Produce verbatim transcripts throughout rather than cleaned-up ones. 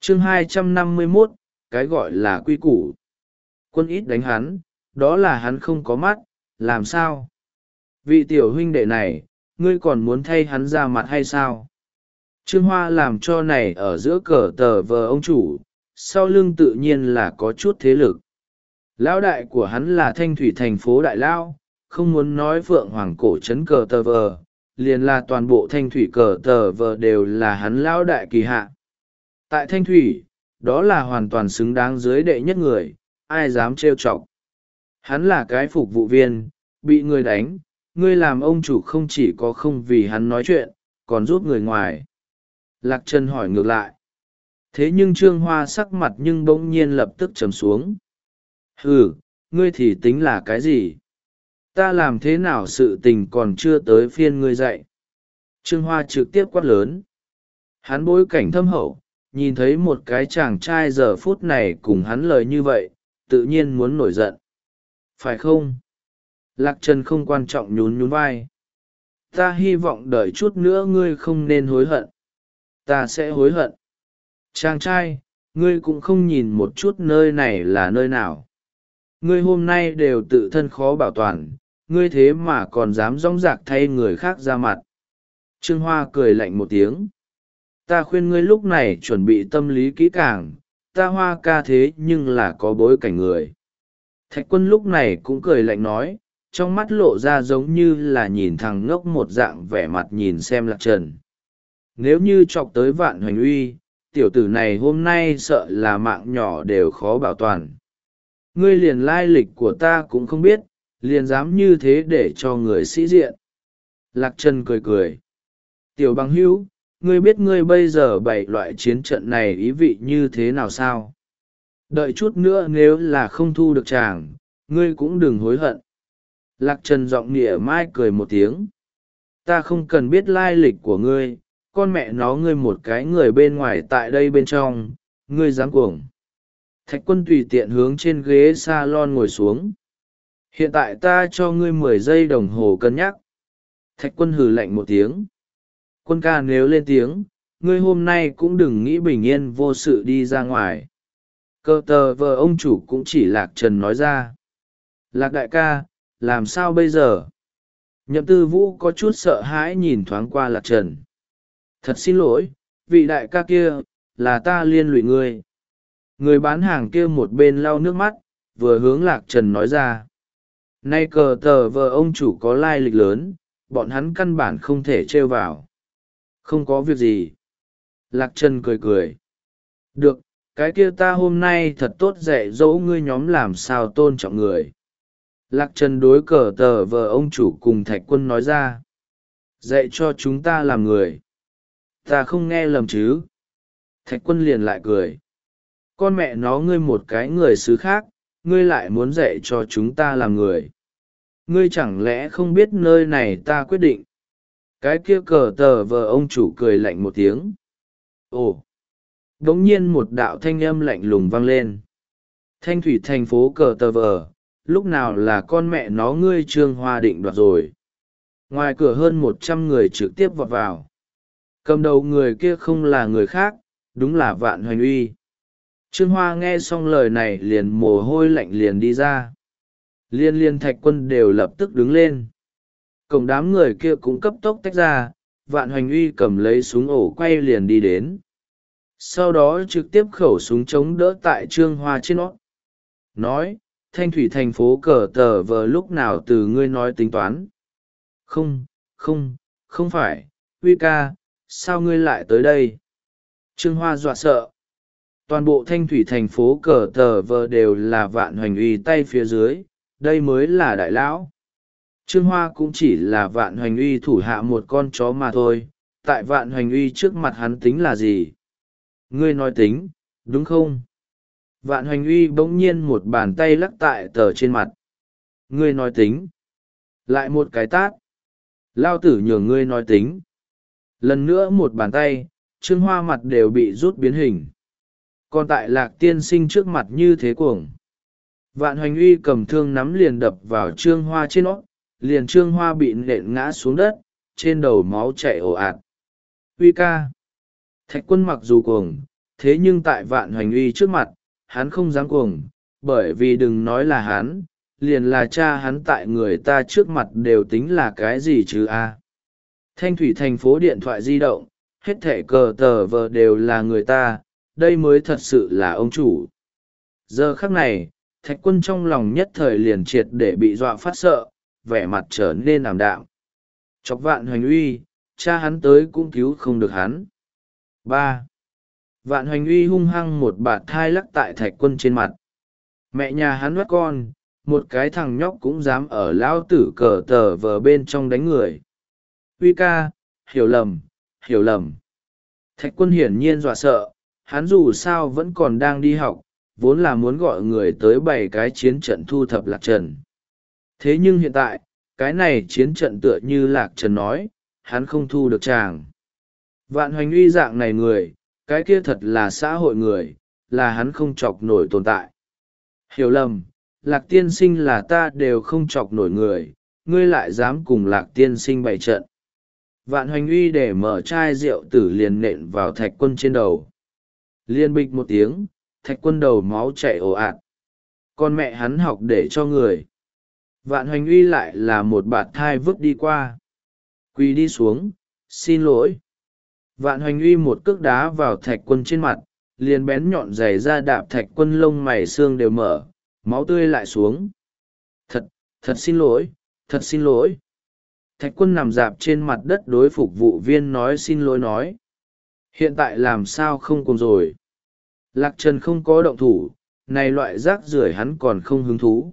chương hai trăm năm mươi mốt, cái gọi là quy củ. Quân ít đánh hắn, đó là hắn không có mắt, làm sao? Vị tiểu huynh đệ này, ngươi còn muốn thay hắn ra mặt hay sao? Trương Hoa làm cho này ở giữa cờ tờ vờ ông chủ, sau lưng tự nhiên là có chút thế lực. Lão đại của hắn là Thanh Thủy thành phố Đại Lao, không muốn nói Phượng Hoàng cổ trấn cờ tờ vờ, liền là toàn bộ Thanh Thủy cờ tờ vờ đều là hắn lão đại kỳ hạ. Tại Thanh Thủy, đó là hoàn toàn xứng đáng dưới đệ nhất người, ai dám trêu chọc. Hắn là cái phục vụ viên, bị người đánh, ngươi làm ông chủ không chỉ có không vì hắn nói chuyện, còn giúp người ngoài. Lạc Trần hỏi ngược lại. Thế nhưng Trương Hoa sắc mặt nhưng bỗng nhiên lập tức trầm xuống. Hừ, ngươi thì tính là cái gì? Ta làm thế nào sự tình còn chưa tới phiên ngươi dạy? Trương Hoa trực tiếp quát lớn. Hắn bối cảnh thâm hậu, nhìn thấy một cái chàng trai giờ phút này cùng hắn lời như vậy, tự nhiên muốn nổi giận. Phải không? Lạc Trần không quan trọng nhún nhún vai. Ta hy vọng đợi chút nữa ngươi không nên hối hận. Ta sẽ hối hận. Chàng trai, ngươi cũng không nhìn một chút nơi này là nơi nào. Ngươi hôm nay đều tự thân khó bảo toàn, ngươi thế mà còn dám rong rạc thay người khác ra mặt. Trương Hoa cười lạnh một tiếng. Ta khuyên ngươi lúc này chuẩn bị tâm lý kỹ càng, ta Hoa ca thế nhưng là có bối cảnh người. Thạch Quân lúc này cũng cười lạnh nói, trong mắt lộ ra giống như là nhìn thằng ngốc một dạng vẻ mặt nhìn xem Lạc Trần. Nếu như chọc tới Vạn Hoành Uy, tiểu tử này hôm nay sợ là mạng nhỏ đều khó bảo toàn. Ngươi liền lai lịch của ta cũng không biết, liền dám như thế để cho người sĩ diện. Lạc Trần cười cười. Tiểu bằng hữu, ngươi biết ngươi bây giờ bày loại chiến trận này ý vị như thế nào sao? Đợi chút nữa nếu là không thu được chàng, ngươi cũng đừng hối hận. Lạc Trần giọng nịa mai cười một tiếng. Ta không cần biết lai lịch của ngươi, con mẹ nó ngươi một cái người bên ngoài tại đây bên trong, ngươi dám cuồng. Thạch Quân tùy tiện hướng trên ghế salon ngồi xuống. Hiện tại ta cho ngươi mười giây đồng hồ cân nhắc. Thạch Quân hừ lạnh một tiếng. Quân ca nếu lên tiếng, ngươi hôm nay cũng đừng nghĩ bình yên vô sự đi ra ngoài. Cơ tờ vợ ông chủ cũng chỉ Lạc Trần nói ra. Lạc đại ca, làm sao bây giờ? Nhậm Tư Vũ có chút sợ hãi nhìn thoáng qua Lạc Trần. Thật xin lỗi, vị đại ca kia, là ta liên lụy ngươi. Người bán hàng kia một bên lau nước mắt, vừa hướng Lạc Trần nói ra. Nay cờ tờ vợ ông chủ có lai lịch lớn, bọn hắn căn bản không thể trêu vào. Không có việc gì. Lạc Trần cười cười. Được, cái kia ta hôm nay thật tốt dạy dỗ ngươi nhóm làm sao tôn trọng người. Lạc Trần đối cờ tờ vợ ông chủ cùng Thạch Quân nói ra. Dạy cho chúng ta làm người. Ta không nghe lầm chứ. Thạch Quân liền lại cười. Con mẹ nó ngươi một cái người xứ khác, ngươi lại muốn dạy cho chúng ta làm người. Ngươi chẳng lẽ không biết nơi này ta quyết định. Cái kia cờ tờ vờ ông chủ cười lạnh một tiếng. Ồ! Đống nhiên một đạo thanh âm lạnh lùng vang lên. Thanh Thủy thành phố cờ tờ vờ, lúc nào là con mẹ nó ngươi Trương Hoa định đoạt rồi. Ngoài cửa hơn một trăm người trực tiếp vọt vào. Cầm đầu người kia không là người khác, đúng là Vạn Hoành Uy. Trương Hoa nghe xong lời này liền mồ hôi lạnh liền đi ra. Liên liên Thạch Quân đều lập tức đứng lên. Cổng đám người kia cũng cấp tốc tách ra, Vạn Hoành Uy cầm lấy súng ổ quay liền đi đến. Sau đó trực tiếp khẩu súng chống đỡ tại Trương Hoa trên nó. Nói, Thanh Thủy thành phố cờ tờ vờ lúc nào từ ngươi nói tính toán. Không, không, không phải, Uy ca, sao ngươi lại tới đây? Trương Hoa dọa sợ. Toàn bộ Thanh Thủy thành phố cờ tờ vờ đều là Vạn Hoành Uy tay phía dưới, đây mới là đại lão. Trương Hoa cũng chỉ là Vạn Hoành Uy thủ hạ một con chó mà thôi, tại Vạn Hoành Uy trước mặt hắn tính là gì? Ngươi nói tính, đúng không? Vạn Hoành Uy bỗng nhiên một bàn tay lắc tại tờ trên mặt. Ngươi nói tính. Lại một cái tát. Lao tử nhường ngươi nói tính. Lần nữa một bàn tay, Trương Hoa mặt đều bị rút biến hình. Còn tại Lạc tiên sinh trước mặt như thế cuồng. Vạn Hoành Uy cầm thương nắm liền đập vào Trương Hoa trên nó, liền Trương Hoa bị nện ngã xuống đất, trên đầu máu chảy ồ ạt. Uy ca. Thạch Quân mặc dù cuồng, thế nhưng tại Vạn Hoành Uy trước mặt, hắn không dám cuồng, bởi vì đừng nói là hắn, liền là cha hắn tại người ta trước mặt đều tính là cái gì chứ a. Thanh thủy thành phố điện thoại di động, hết thẻ cờ tờ vờ đều là người ta, đây mới thật sự là ông chủ. Giờ khắc này, Thạch Quân trong lòng nhất thời liền triệt để bị dọa phát sợ, vẻ mặt trở nên ảm đạm. Chọc Vạn Hoành Uy, cha hắn tới cũng cứu không được hắn. ba. Vạn Hoành Uy hung hăng một bạt thai lắc tại Thạch Quân trên mặt. Mẹ nhà hắn bắt con, một cái thằng nhóc cũng dám ở lão tử cờ tờ vờ bên trong đánh người. Uy ca, hiểu lầm, hiểu lầm. Thạch Quân hiển nhiên dọa sợ, hắn dù sao vẫn còn đang đi học, vốn là muốn gọi người tới bày cái chiến trận thu thập Lạc Trần. Thế nhưng hiện tại, cái này chiến trận tựa như Lạc Trần nói, hắn không thu được chàng. Vạn Hoành Uy dạng này người, cái kia thật là xã hội người, là hắn không chọc nổi tồn tại. Hiểu lầm, Lạc tiên sinh là ta đều không chọc nổi người, ngươi lại dám cùng Lạc tiên sinh bày trận. Vạn Hoành Uy để mở chai rượu tử liền nện vào Thạch Quân trên đầu. Liên bịch một tiếng, Thạch Quân đầu máu chảy ồ ạt. Con mẹ hắn học để cho người. Vạn Hoành Uy lại là một bạt thai vứt đi qua. Quỳ đi xuống, xin lỗi. Vạn Hoành Uy một cước đá vào Thạch Quân trên mặt, liền bén nhọn giày ra đạp Thạch Quân lông mày xương đều mở, máu tươi lại xuống. Thật, thật xin lỗi, thật xin lỗi. Thạch Quân nằm dạp trên mặt đất đối phục vụ viên nói xin lỗi nói. Hiện tại làm sao không cùng rồi. Lạc Trần không có động thủ, này loại rác rưởi hắn còn không hứng thú.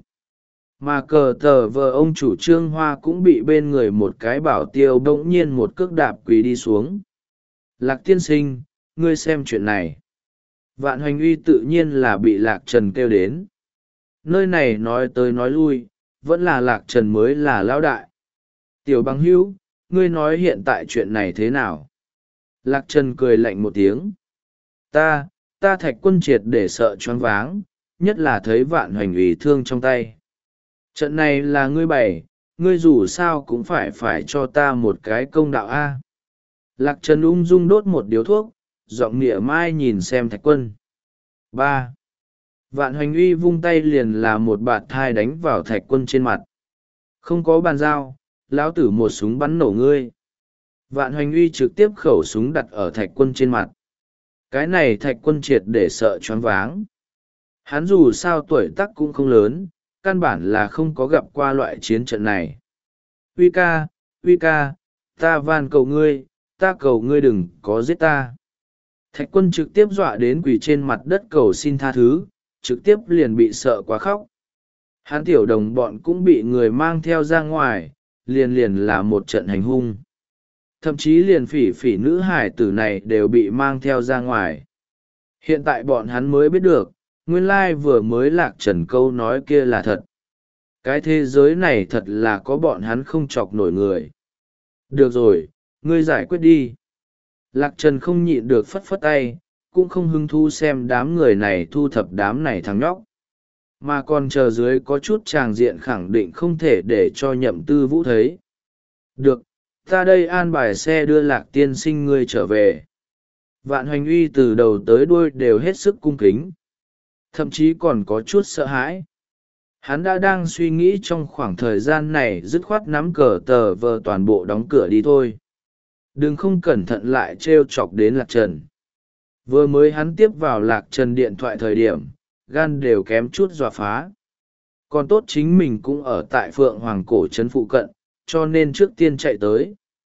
Mà cờ tờ vờ ông chủ Trương Hoa cũng bị bên người một cái bảo tiêu bỗng nhiên một cước đạp quỳ đi xuống. Lạc tiên sinh, ngươi xem chuyện này. Vạn Hoành Uy tự nhiên là bị Lạc Trần kêu đến. Nơi này nói tới nói lui, vẫn là Lạc Trần mới là lão đại. Tiểu bằng hữu, ngươi nói hiện tại chuyện này thế nào? Lạc Trần cười lạnh một tiếng. Ta, ta Thạch Quân triệt để sợ choáng váng, nhất là thấy Vạn Hoành Uy thương trong tay. Trận này là ngươi bày, ngươi dù sao cũng phải phải cho ta một cái công đạo a. Lạc Trần ung dung đốt một điếu thuốc, giọng nịa mai nhìn xem Thạch Quân. ba. Vạn Hoành Uy vung tay liền là một bạt thai đánh vào Thạch Quân trên mặt. Không có bàn giao, lão tử một súng bắn nổ ngươi. Vạn Hoành Uy trực tiếp khẩu súng đặt ở Thạch Quân trên mặt. Cái này Thạch Quân triệt để sợ choáng váng. Hắn dù sao tuổi tác cũng không lớn, căn bản là không có gặp qua loại chiến trận này. Uy ca, Uy ca, ta van cầu ngươi, ta cầu ngươi đừng có giết ta. Thạch Quân trực tiếp dọa đến quỳ trên mặt đất cầu xin tha thứ, trực tiếp liền bị sợ quá khóc. Hắn tiểu đồng bọn cũng bị người mang theo ra ngoài, liền liền là một trận hành hung. Thậm chí liền phỉ phỉ nữ hải tử này đều bị mang theo ra ngoài. Hiện tại bọn hắn mới biết được, nguyên lai vừa mới Lạc Trần câu nói kia là thật. Cái thế giới này thật là có bọn hắn không chọc nổi người. Được rồi, ngươi giải quyết đi. Lạc Trần không nhịn được phất phất tay, cũng không hứng thú xem đám người này thu thập đám này thằng nhóc. Mà còn chờ dưới có chút tràng diện khẳng định không thể để cho Nhậm Tư Vũ thấy. Được, ta đây an bài xe đưa Lạc tiên sinh ngươi trở về. Vạn Hoành Uy từ đầu tới đuôi đều hết sức cung kính. Thậm chí còn có chút sợ hãi. Hắn đã đang suy nghĩ trong khoảng thời gian này dứt khoát nắm cờ tờ vờ toàn bộ đóng cửa đi thôi. Đừng không cẩn thận lại trêu chọc đến Lạc Trần. Vừa mới hắn tiếp vào Lạc Trần điện thoại thời điểm, gan đều kém chút dọa phá. Còn tốt chính mình cũng ở tại Phượng Hoàng Cổ trấn phụ cận, cho nên trước tiên chạy tới.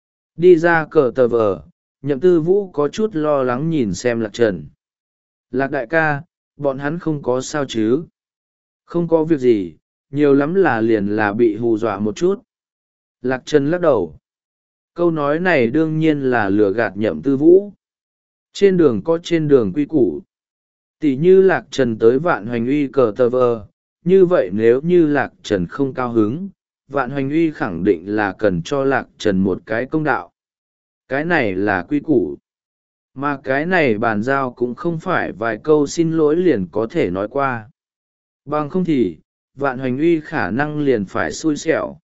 Đi ra cờ tờ vờ, Nhậm Tư Vũ có chút lo lắng nhìn xem Lạc Trần. Lạc đại ca, bọn hắn không có sao chứ? Không có việc gì, nhiều lắm là liền là bị hù dọa một chút. Lạc Trần lắc đầu. Câu nói này đương nhiên là lừa gạt Nhậm Tư Vũ. Trên đường có trên đường quy củ. Tỷ như Lạc Trần tới Vạn Hoành Uy cờ tờ vờ, như vậy nếu như Lạc Trần không cao hứng, Vạn Hoành Uy khẳng định là cần cho Lạc Trần một cái công đạo. Cái này là quy củ. Mà cái này bàn giao cũng không phải vài câu xin lỗi liền có thể nói qua. Bằng không thì, Vạn Hoành Uy khả năng liền phải xui xẻo.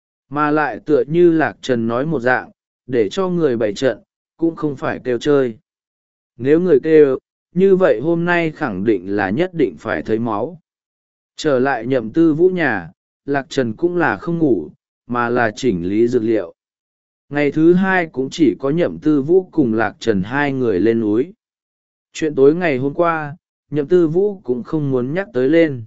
Mà lại tựa như Lạc Trần nói một dạng, để cho người bày trận, cũng không phải kêu chơi. Nếu người kêu, như vậy hôm nay khẳng định là nhất định phải thấy máu. Trở lại Nhậm Tư Vũ nhà, Lạc Trần cũng là không ngủ, mà là chỉnh lý dược liệu. Ngày thứ hai cũng chỉ có Nhậm Tư Vũ cùng Lạc Trần hai người lên núi. Chuyện tối ngày hôm qua, Nhậm Tư Vũ cũng không muốn nhắc tới lên.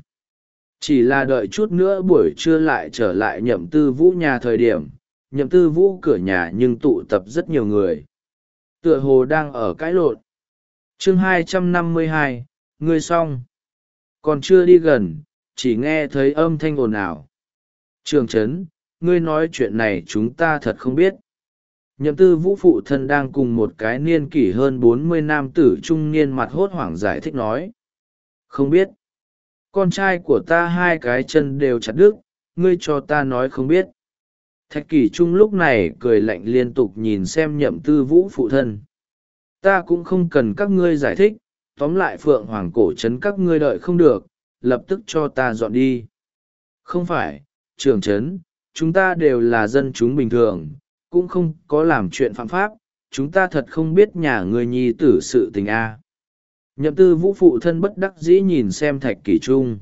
Chỉ là đợi chút nữa buổi trưa lại trở lại Nhậm Tư Vũ nhà thời điểm, Nhậm Tư Vũ cửa nhà nhưng tụ tập rất nhiều người. Tựa hồ đang ở cãi lộn. Chương hai trăm năm mươi hai, ngươi xong. Còn chưa đi gần, chỉ nghe thấy âm thanh ồn ào. Trường Trấn, ngươi nói chuyện này chúng ta thật không biết. Nhậm Tư Vũ phụ thân đang cùng một cái niên kỷ hơn bốn mươi nam tử trung niên mặt hốt hoảng giải thích nói. Không biết. Con trai của ta hai cái chân đều chặt đứt, ngươi cho ta nói không biết. Thạch Kỷ Trung lúc này cười lạnh liên tục nhìn xem Nhậm Tư Vũ phụ thân. Ta cũng không cần các ngươi giải thích, tóm lại Phượng Hoàng cổ trấn các ngươi đợi không được, lập tức cho ta dọn đi. Không phải, trưởng trấn, chúng ta đều là dân chúng bình thường, cũng không có làm chuyện phạm pháp, chúng ta thật không biết nhà ngươi nhi tử sự tình a. Nhậm Tư Vũ phụ thân bất đắc dĩ nhìn xem Thạch Kỷ Trung.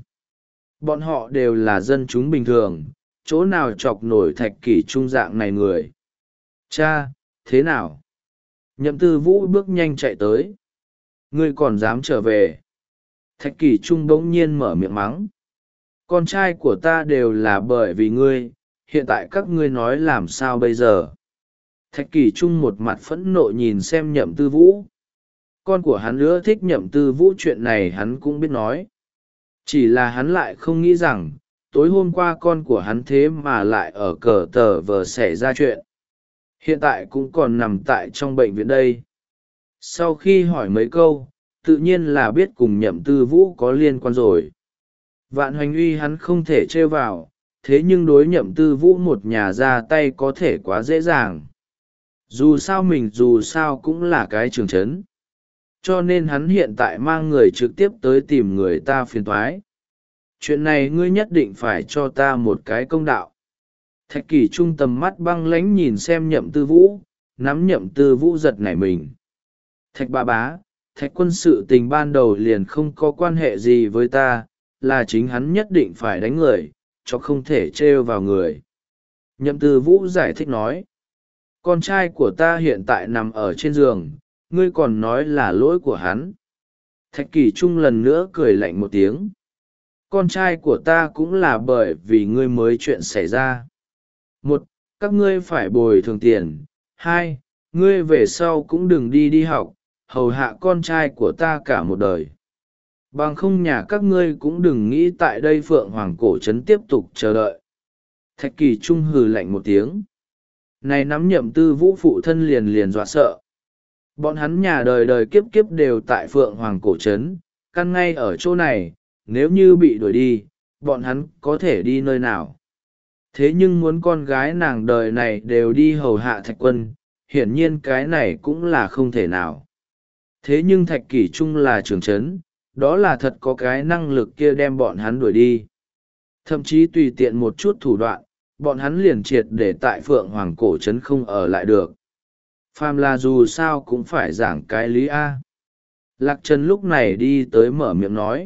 Bọn họ đều là dân chúng bình thường, chỗ nào chọc nổi Thạch Kỷ Trung dạng này người. Cha, thế nào? Nhậm Tư Vũ bước nhanh chạy tới. Ngươi còn dám trở về? Thạch Kỷ Trung bỗng nhiên mở miệng mắng. Con trai của ta đều là bởi vì ngươi, hiện tại các ngươi nói làm sao bây giờ? Thạch Kỷ Trung một mặt phẫn nộ nhìn xem Nhậm Tư Vũ. Con của hắn ưa thích Nhậm Tư Vũ, chuyện này hắn cũng biết nói. Chỉ là hắn lại không nghĩ rằng, tối hôm qua con của hắn thế mà lại ở cờ tờ vờ xảy ra chuyện. Hiện tại cũng còn nằm tại trong bệnh viện đây. Sau khi hỏi mấy câu, tự nhiên là biết cùng Nhậm Tư Vũ có liên quan rồi. Vạn Hoành Uy hắn không thể trêu vào, thế nhưng đối Nhậm Tư Vũ một nhà ra tay có thể quá dễ dàng. Dù sao mình dù sao cũng là cái trường trấn. Cho nên hắn hiện tại mang người trực tiếp tới tìm người ta phiền toái. Chuyện này ngươi nhất định phải cho ta một cái công đạo. Thạch Kỷ Trung tầm mắt băng lãnh nhìn xem Nhậm Tư Vũ, nắm Nhậm Tư Vũ giật nảy mình. Thạch bà bá, Thạch quân sự tình ban đầu liền không có quan hệ gì với ta, là chính hắn nhất định phải đánh người, cho không thể trêu vào người. Nhậm Tư Vũ giải thích nói. Con trai của ta hiện tại nằm ở trên giường, ngươi còn nói là lỗi của hắn. Thạch Kỷ Trung lần nữa cười lạnh một tiếng. Con trai của ta cũng là bởi vì ngươi mới chuyện xảy ra. Một, các ngươi phải bồi thường tiền. Hai, ngươi về sau cũng đừng đi đi học, hầu hạ con trai của ta cả một đời. Bằng không nhà các ngươi cũng đừng nghĩ tại đây Phượng Hoàng cổ trấn tiếp tục chờ đợi. Thạch Kỷ Trung hừ lạnh một tiếng. Này nắm Nhậm Tư Vũ phụ thân liền liền dọa sợ. Bọn hắn nhà đời đời kiếp kiếp đều tại Phượng Hoàng cổ trấn, căn ngay ở chỗ này, nếu như bị đuổi đi, bọn hắn có thể đi nơi nào. Thế nhưng muốn con gái nàng đời này đều đi hầu hạ Thạch quân, hiển nhiên cái này cũng là không thể nào. Thế nhưng Thạch Kỷ Trung là trưởng trấn, đó là thật có cái năng lực kia đem bọn hắn đuổi đi. Thậm chí tùy tiện một chút thủ đoạn, bọn hắn liền triệt để tại Phượng Hoàng cổ trấn không ở lại được. Phàm là dù sao cũng phải giảng cái lý A. Lạc Trần lúc này đi tới mở miệng nói.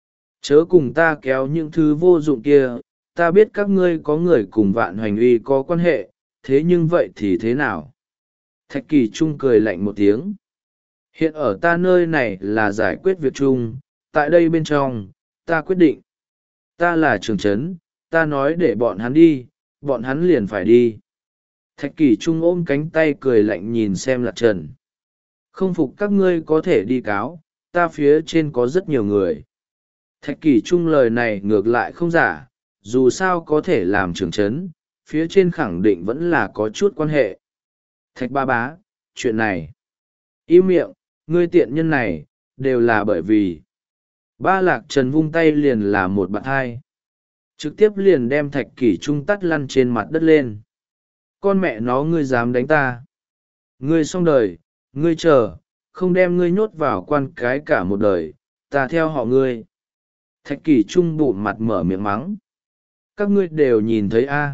Chớ cùng ta kéo những thứ vô dụng kia, ta biết các ngươi có người cùng Vạn Hoành Uy có quan hệ, thế nhưng vậy thì thế nào? Thạch Kỷ Trung cười lạnh một tiếng. Hiện ở ta nơi này là giải quyết việc chung, tại đây bên trong, ta quyết định. Ta là trưởng trấn, ta nói để bọn hắn đi, bọn hắn liền phải đi. Thạch Kỷ Trung ôm cánh tay cười lạnh nhìn xem Lạc Trần. Không phục các ngươi có thể đi cáo, ta phía trên có rất nhiều người. Thạch Kỷ Trung lời này ngược lại không giả, dù sao có thể làm trưởng trấn, phía trên khẳng định vẫn là có chút quan hệ. Thạch ba bá, chuyện này. Im miệng, ngươi tiện nhân này, đều là bởi vì. Ba Lạc Trần vung tay liền là một bạn hai. Trực tiếp liền đem Thạch Kỷ Trung tắt lăn trên mặt đất lên. Con mẹ nó ngươi dám đánh ta. Ngươi xong đời, ngươi chờ, không đem ngươi nhốt vào quan cái cả một đời, ta theo họ ngươi. Thạch Kỷ Trung bụng mặt mở miệng mắng. Các ngươi đều nhìn thấy a,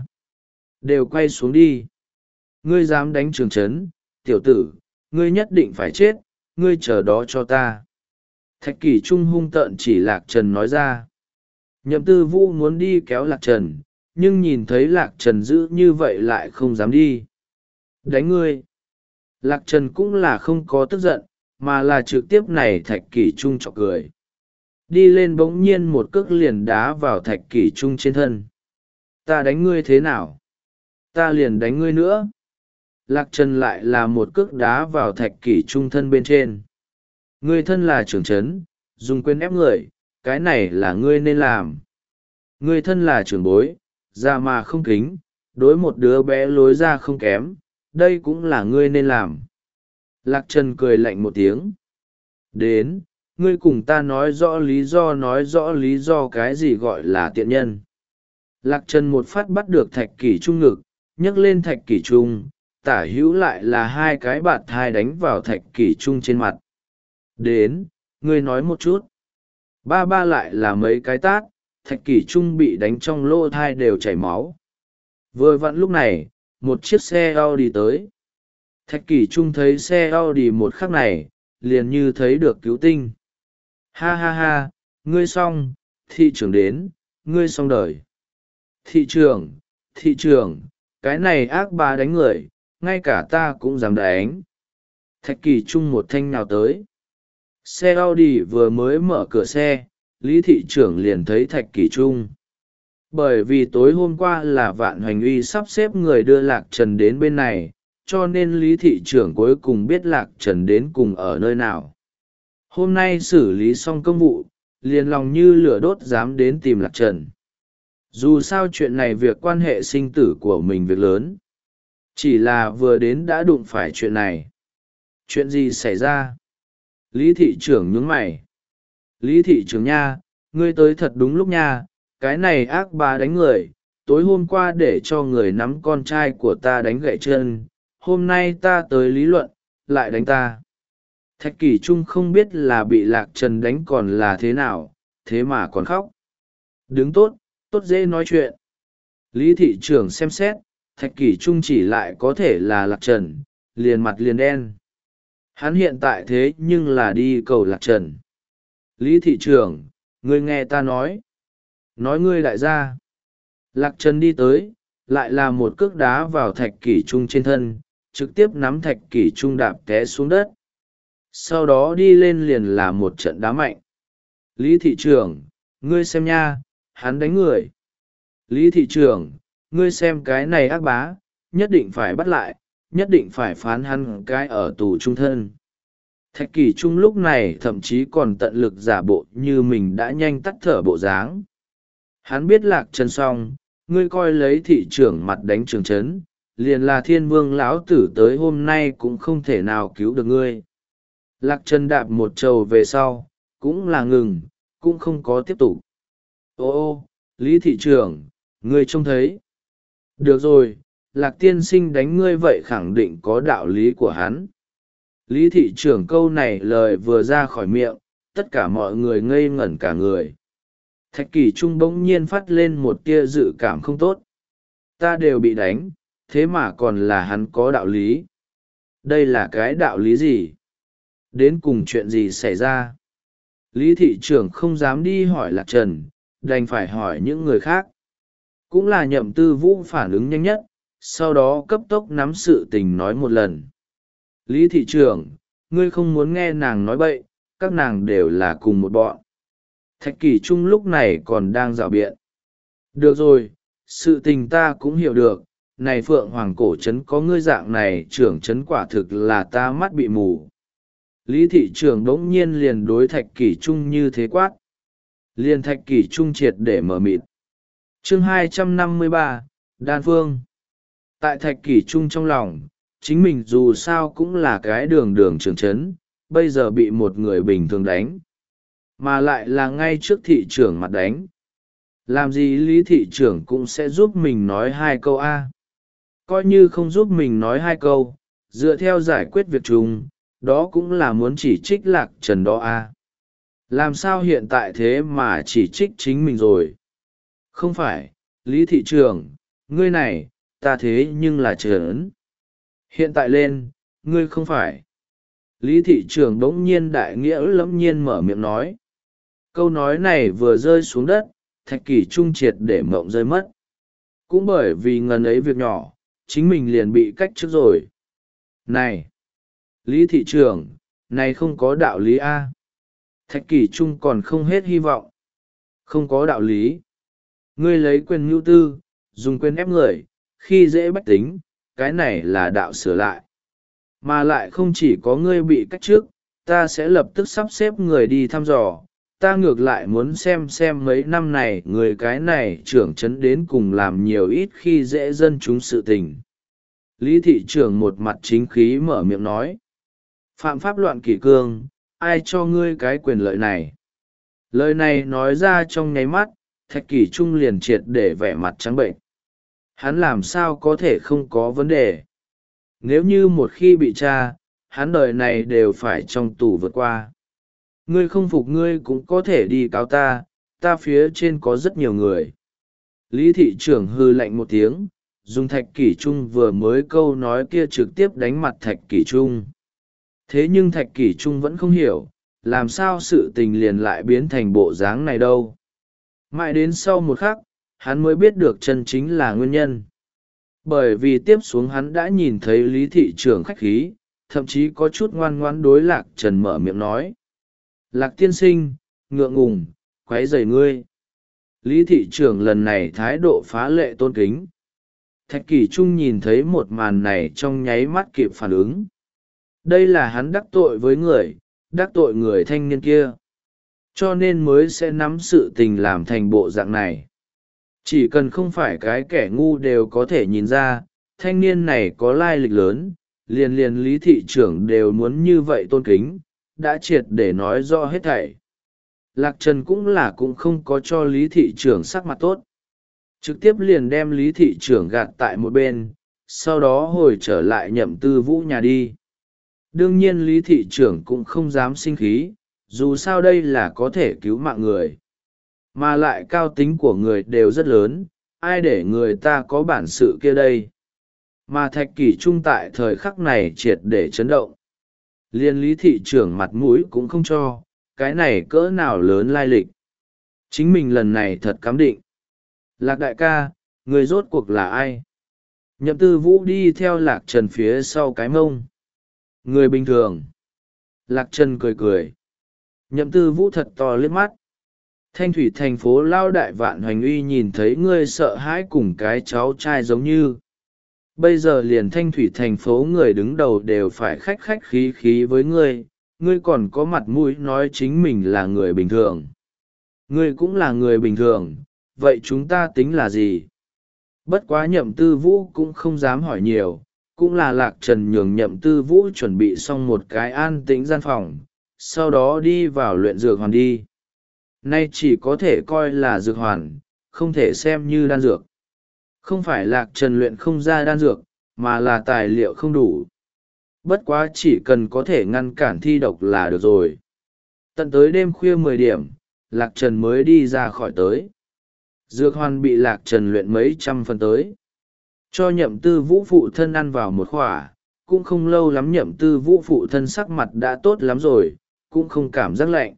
đều quay xuống đi. Ngươi dám đánh trường trấn, tiểu tử, ngươi nhất định phải chết, ngươi chờ đó cho ta. Thạch kỷ trung hung tợn chỉ Lạc Trần nói ra. Nhậm tư vũ muốn đi kéo Lạc Trần, nhưng nhìn thấy Lạc Trần giữ như vậy lại không dám đi. Đánh ngươi! Lạc Trần cũng là không có tức giận, mà là trực tiếp này Thạch kỷ trung chọc cười. Đi lên bỗng nhiên một cước liền đá vào Thạch kỷ trung trên thân. Ta đánh ngươi thế nào? Ta liền đánh ngươi nữa. Lạc Trần lại là một cước đá vào Thạch kỷ trung thân bên trên. Ngươi thân là trưởng trấn, dùng quyền ép người, cái này là ngươi nên làm. Ngươi thân là trưởng bối, ra mà không kính, đối một đứa bé lối ra không kém, đây cũng là ngươi nên làm. Lạc Trần cười lạnh một tiếng. Đến, ngươi cùng ta nói rõ lý do nói rõ lý do cái gì gọi là tiện nhân. Lạc Trần một phát bắt được Thạch kỷ trung ngực, nhấc lên Thạch kỷ trung, tả hữu lại là hai cái bạt thai đánh vào Thạch kỷ trung trên mặt. Đến, ngươi nói một chút. Ba ba lại là mấy cái tát, Thạch kỷ trung bị đánh trong lỗ thai đều chảy máu. Vừa vặn lúc này, một chiếc xe Audi tới. Thạch kỷ trung thấy xe Audi một khắc này, liền như thấy được cứu tinh. Ha ha ha, ngươi xong, thị trưởng đến, ngươi xong đời. Thị trưởng, thị trưởng, cái này ác bá đánh người, ngay cả ta cũng dám đánh. Thạch kỷ trung một thanh nào tới. Xe Audi vừa mới mở cửa xe, Lý thị trưởng liền thấy Thạch kỷ trung. Bởi vì tối hôm qua là Vạn Hoành Uy sắp xếp người đưa Lạc Trần đến bên này, cho nên Lý thị trưởng cuối cùng biết Lạc Trần đến cùng ở nơi nào. Hôm nay xử lý xong công vụ, liền lòng như lửa đốt dám đến tìm Lạc Trần. Dù sao chuyện này việc quan hệ sinh tử của mình việc lớn. Chỉ là vừa đến đã đụng phải chuyện này. Chuyện gì xảy ra? Lý thị trưởng nhướng mày. Lý thị trưởng nha, ngươi tới thật đúng lúc nha, cái này ác bá đánh người, tối hôm qua để cho người nắm con trai của ta đánh gãy chân, hôm nay ta tới lý luận, lại đánh ta. Thạch kỷ trung không biết là bị Lạc Trần đánh còn là thế nào, thế mà còn khóc. Đứng tốt, tốt dễ nói chuyện. Lý thị trưởng xem xét, Thạch kỷ trung chỉ lại có thể là Lạc Trần, liền mặt liền đen. Hắn hiện tại thế nhưng là đi cầu Lạc Trần. Lý thị trưởng, ngươi nghe ta nói. Nói ngươi đại gia. Lạc Trần đi tới, lại là một cước đá vào Thạch kỷ trung trên thân, trực tiếp nắm Thạch kỷ trung đạp té xuống đất. Sau đó đi lên liền là một trận đá mạnh. Lý thị trưởng, ngươi xem nha, hắn đánh người. Lý thị trưởng, ngươi xem cái này ác bá, nhất định phải bắt lại, nhất định phải phán hắn cái ở tù trung thân. Thạch kỷ trung lúc này thậm chí còn tận lực giả bộ như mình đã nhanh tắt thở bộ dáng. Hắn biết Lạc Trần xong, ngươi coi lấy thị trưởng mặt đánh trường trấn, liền là thiên vương lão tử tới hôm nay cũng không thể nào cứu được ngươi. Lạc Trần đạp một trầu về sau, cũng là ngừng, cũng không có tiếp tục. Ô ô, Lý thị trưởng, ngươi trông thấy. Được rồi, Lạc tiên sinh đánh ngươi vậy khẳng định có đạo lý của hắn. Lý thị trưởng câu này lời vừa ra khỏi miệng, tất cả mọi người ngây ngẩn cả người. Thạch kỷ trung bỗng nhiên phát lên một tia dự cảm không tốt. Ta đều bị đánh, thế mà còn là hắn có đạo lý. Đây là cái đạo lý gì? Đến cùng chuyện gì xảy ra? Lý thị trưởng không dám đi hỏi Lạc Trần, đành phải hỏi những người khác. Cũng là Nhậm tư vũ phản ứng nhanh nhất, sau đó cấp tốc nắm sự tình nói một lần. Lý thị trưởng, ngươi không muốn nghe nàng nói bậy, các nàng đều là cùng một bọn. Thạch kỷ trung lúc này còn đang rảo biện. Được rồi, sự tình ta cũng hiểu được, này Phượng Hoàng cổ trấn có ngươi dạng này trưởng trấn quả thực là ta mắt bị mù. Lý thị trưởng đống nhiên liền đối Thạch kỷ trung như thế quát. Liền Thạch kỷ trung triệt để mở mịt. Chương hai trăm năm mươi ba, Đan Phương. Tại Thạch kỷ trung trong lòng, chính mình dù sao cũng là cái đường đường trưởng trấn, bây giờ bị một người bình thường đánh. Mà lại là ngay trước thị trưởng mặt đánh. Làm gì Lý thị trưởng cũng sẽ giúp mình nói hai câu A. Coi như không giúp mình nói hai câu, dựa theo giải quyết việc chung, đó cũng là muốn chỉ trích Lạc Trần đó A. Làm sao hiện tại thế mà chỉ trích chính mình rồi? Không phải, Lý thị trưởng, ngươi này, ta thế nhưng là trấn. Hiện tại lên, ngươi không phải. Lý thị trưởng bỗng nhiên đại nghĩa lẫm nhiên mở miệng nói. Câu nói này vừa rơi xuống đất, Thạch Kỷ Trung triệt để mộng rơi mất. Cũng bởi vì ngần ấy việc nhỏ, chính mình liền bị cách chức rồi. Này! Lý thị trưởng, này không có đạo lý a. Thạch Kỷ Trung còn không hết hy vọng. Không có đạo lý. Ngươi lấy quyền mưu tư, dùng quyền ép người, khi dễ bách tính, cái này là đạo sửa lại. Mà lại không chỉ có ngươi bị cách trước, ta sẽ lập tức sắp xếp người đi thăm dò. Ta ngược lại muốn xem xem mấy năm này người cái này trưởng trấn đến cùng làm nhiều ít khi dễ dân chúng sự tình. Lý thị trưởng một mặt chính khí mở miệng nói. Phạm pháp loạn kỷ cương, ai cho ngươi cái quyền lợi này? Lời này nói ra trong nháy mắt, Thạch Kỷ Trung liền triệt để vẻ mặt trắng bệnh. Hắn làm sao có thể không có vấn đề? Nếu như một khi bị tra, hắn đời này đều phải trong tù vượt qua. Ngươi không phục ngươi cũng có thể đi cáo ta, ta phía trên có rất nhiều người. Lý thị trưởng hư lạnh một tiếng, dùng Thạch Kỷ Trung vừa mới câu nói kia trực tiếp đánh mặt Thạch Kỷ Trung. Thế nhưng Thạch Kỷ Trung vẫn không hiểu, làm sao sự tình liền lại biến thành bộ dáng này đâu. Mãi đến sau một khắc, hắn mới biết được chân chính là nguyên nhân. Bởi vì tiếp xuống hắn đã nhìn thấy Lý thị trưởng khách khí, thậm chí có chút ngoan ngoãn đối Lạc Trần mở miệng nói. Lạc tiên sinh, ngượng ngùng, quấy rầy ngươi. Lý thị trưởng lần này thái độ phá lệ tôn kính. Thạch Kỷ Trung nhìn thấy một màn này trong nháy mắt kịp phản ứng. Đây là hắn đắc tội với người, đắc tội người thanh niên kia. Cho nên mới sẽ nắm sự tình làm thành bộ dạng này. Chỉ cần không phải cái kẻ ngu đều có thể nhìn ra, thanh niên này có lai lịch lớn, liền liền Lý thị trưởng đều muốn như vậy tôn kính, đã triệt để nói rõ hết thảy. Lạc Trần cũng là cũng không có cho Lý thị trưởng sắc mặt tốt. Trực tiếp liền đem Lý thị trưởng gạt tại một bên, sau đó hồi trở lại Nhậm Tư Vũ nhà đi. Đương nhiên Lý thị trưởng cũng không dám sinh khí, dù sao đây là có thể cứu mạng người. Mà lại cao tính của người đều rất lớn, ai để người ta có bản sự kia đây. Mà Thạch Kỷ Trung tại thời khắc này triệt để chấn động. Liên Lý thị trưởng mặt mũi cũng không cho, cái này cỡ nào lớn lai lịch. Chính mình lần này thật cám định. Lạc đại ca, người rốt cuộc là ai? Nhậm Tư Vũ đi theo Lạc Trần phía sau cái mông. Người bình thường. Lạc Trần cười cười. Nhậm Tư Vũ thật to liếc mắt. Thanh thủy thành phố lao đại vạn hoành uy nhìn thấy ngươi sợ hãi cùng cái cháu trai giống như. Bây giờ liền thanh thủy thành phố người đứng đầu đều phải khách khách khí khí với ngươi, ngươi còn có mặt mũi nói chính mình là người bình thường. Ngươi cũng là người bình thường, vậy chúng ta tính là gì? Bất quá Nhậm Tư Vũ cũng không dám hỏi nhiều, cũng là Lạc Trần nhường Nhậm Tư Vũ chuẩn bị xong một cái an tĩnh gian phòng, sau đó đi vào luyện dược hoàn đi. Nay chỉ có thể coi là dược hoàn, không thể xem như đan dược. Không phải Lạc Trần luyện không ra đan dược, mà là tài liệu không đủ. Bất quá chỉ cần có thể ngăn cản thi độc là được rồi. Tận tới đêm khuya mười điểm, Lạc Trần mới đi ra khỏi tới. Dược hoàn bị Lạc Trần luyện mấy trăm phần tới. Cho Nhậm Tư Vũ phụ thân ăn vào một khỏa, cũng không lâu lắm Nhậm Tư Vũ phụ thân sắc mặt đã tốt lắm rồi, cũng không cảm giác lạnh.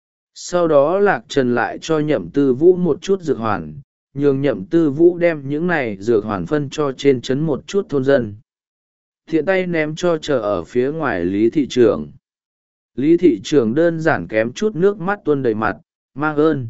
Sau đó Lạc Trần lại cho Nhậm Tư Vũ một chút dược hoàn, nhường Nhậm Tư Vũ đem những này dược hoàn phân cho trên trấn một chút thôn dân. Thiện tay ném cho chờ ở phía ngoài Lý thị trưởng. Lý thị trưởng đơn giản kém chút nước mắt tuôn đầy mặt, mang ơn.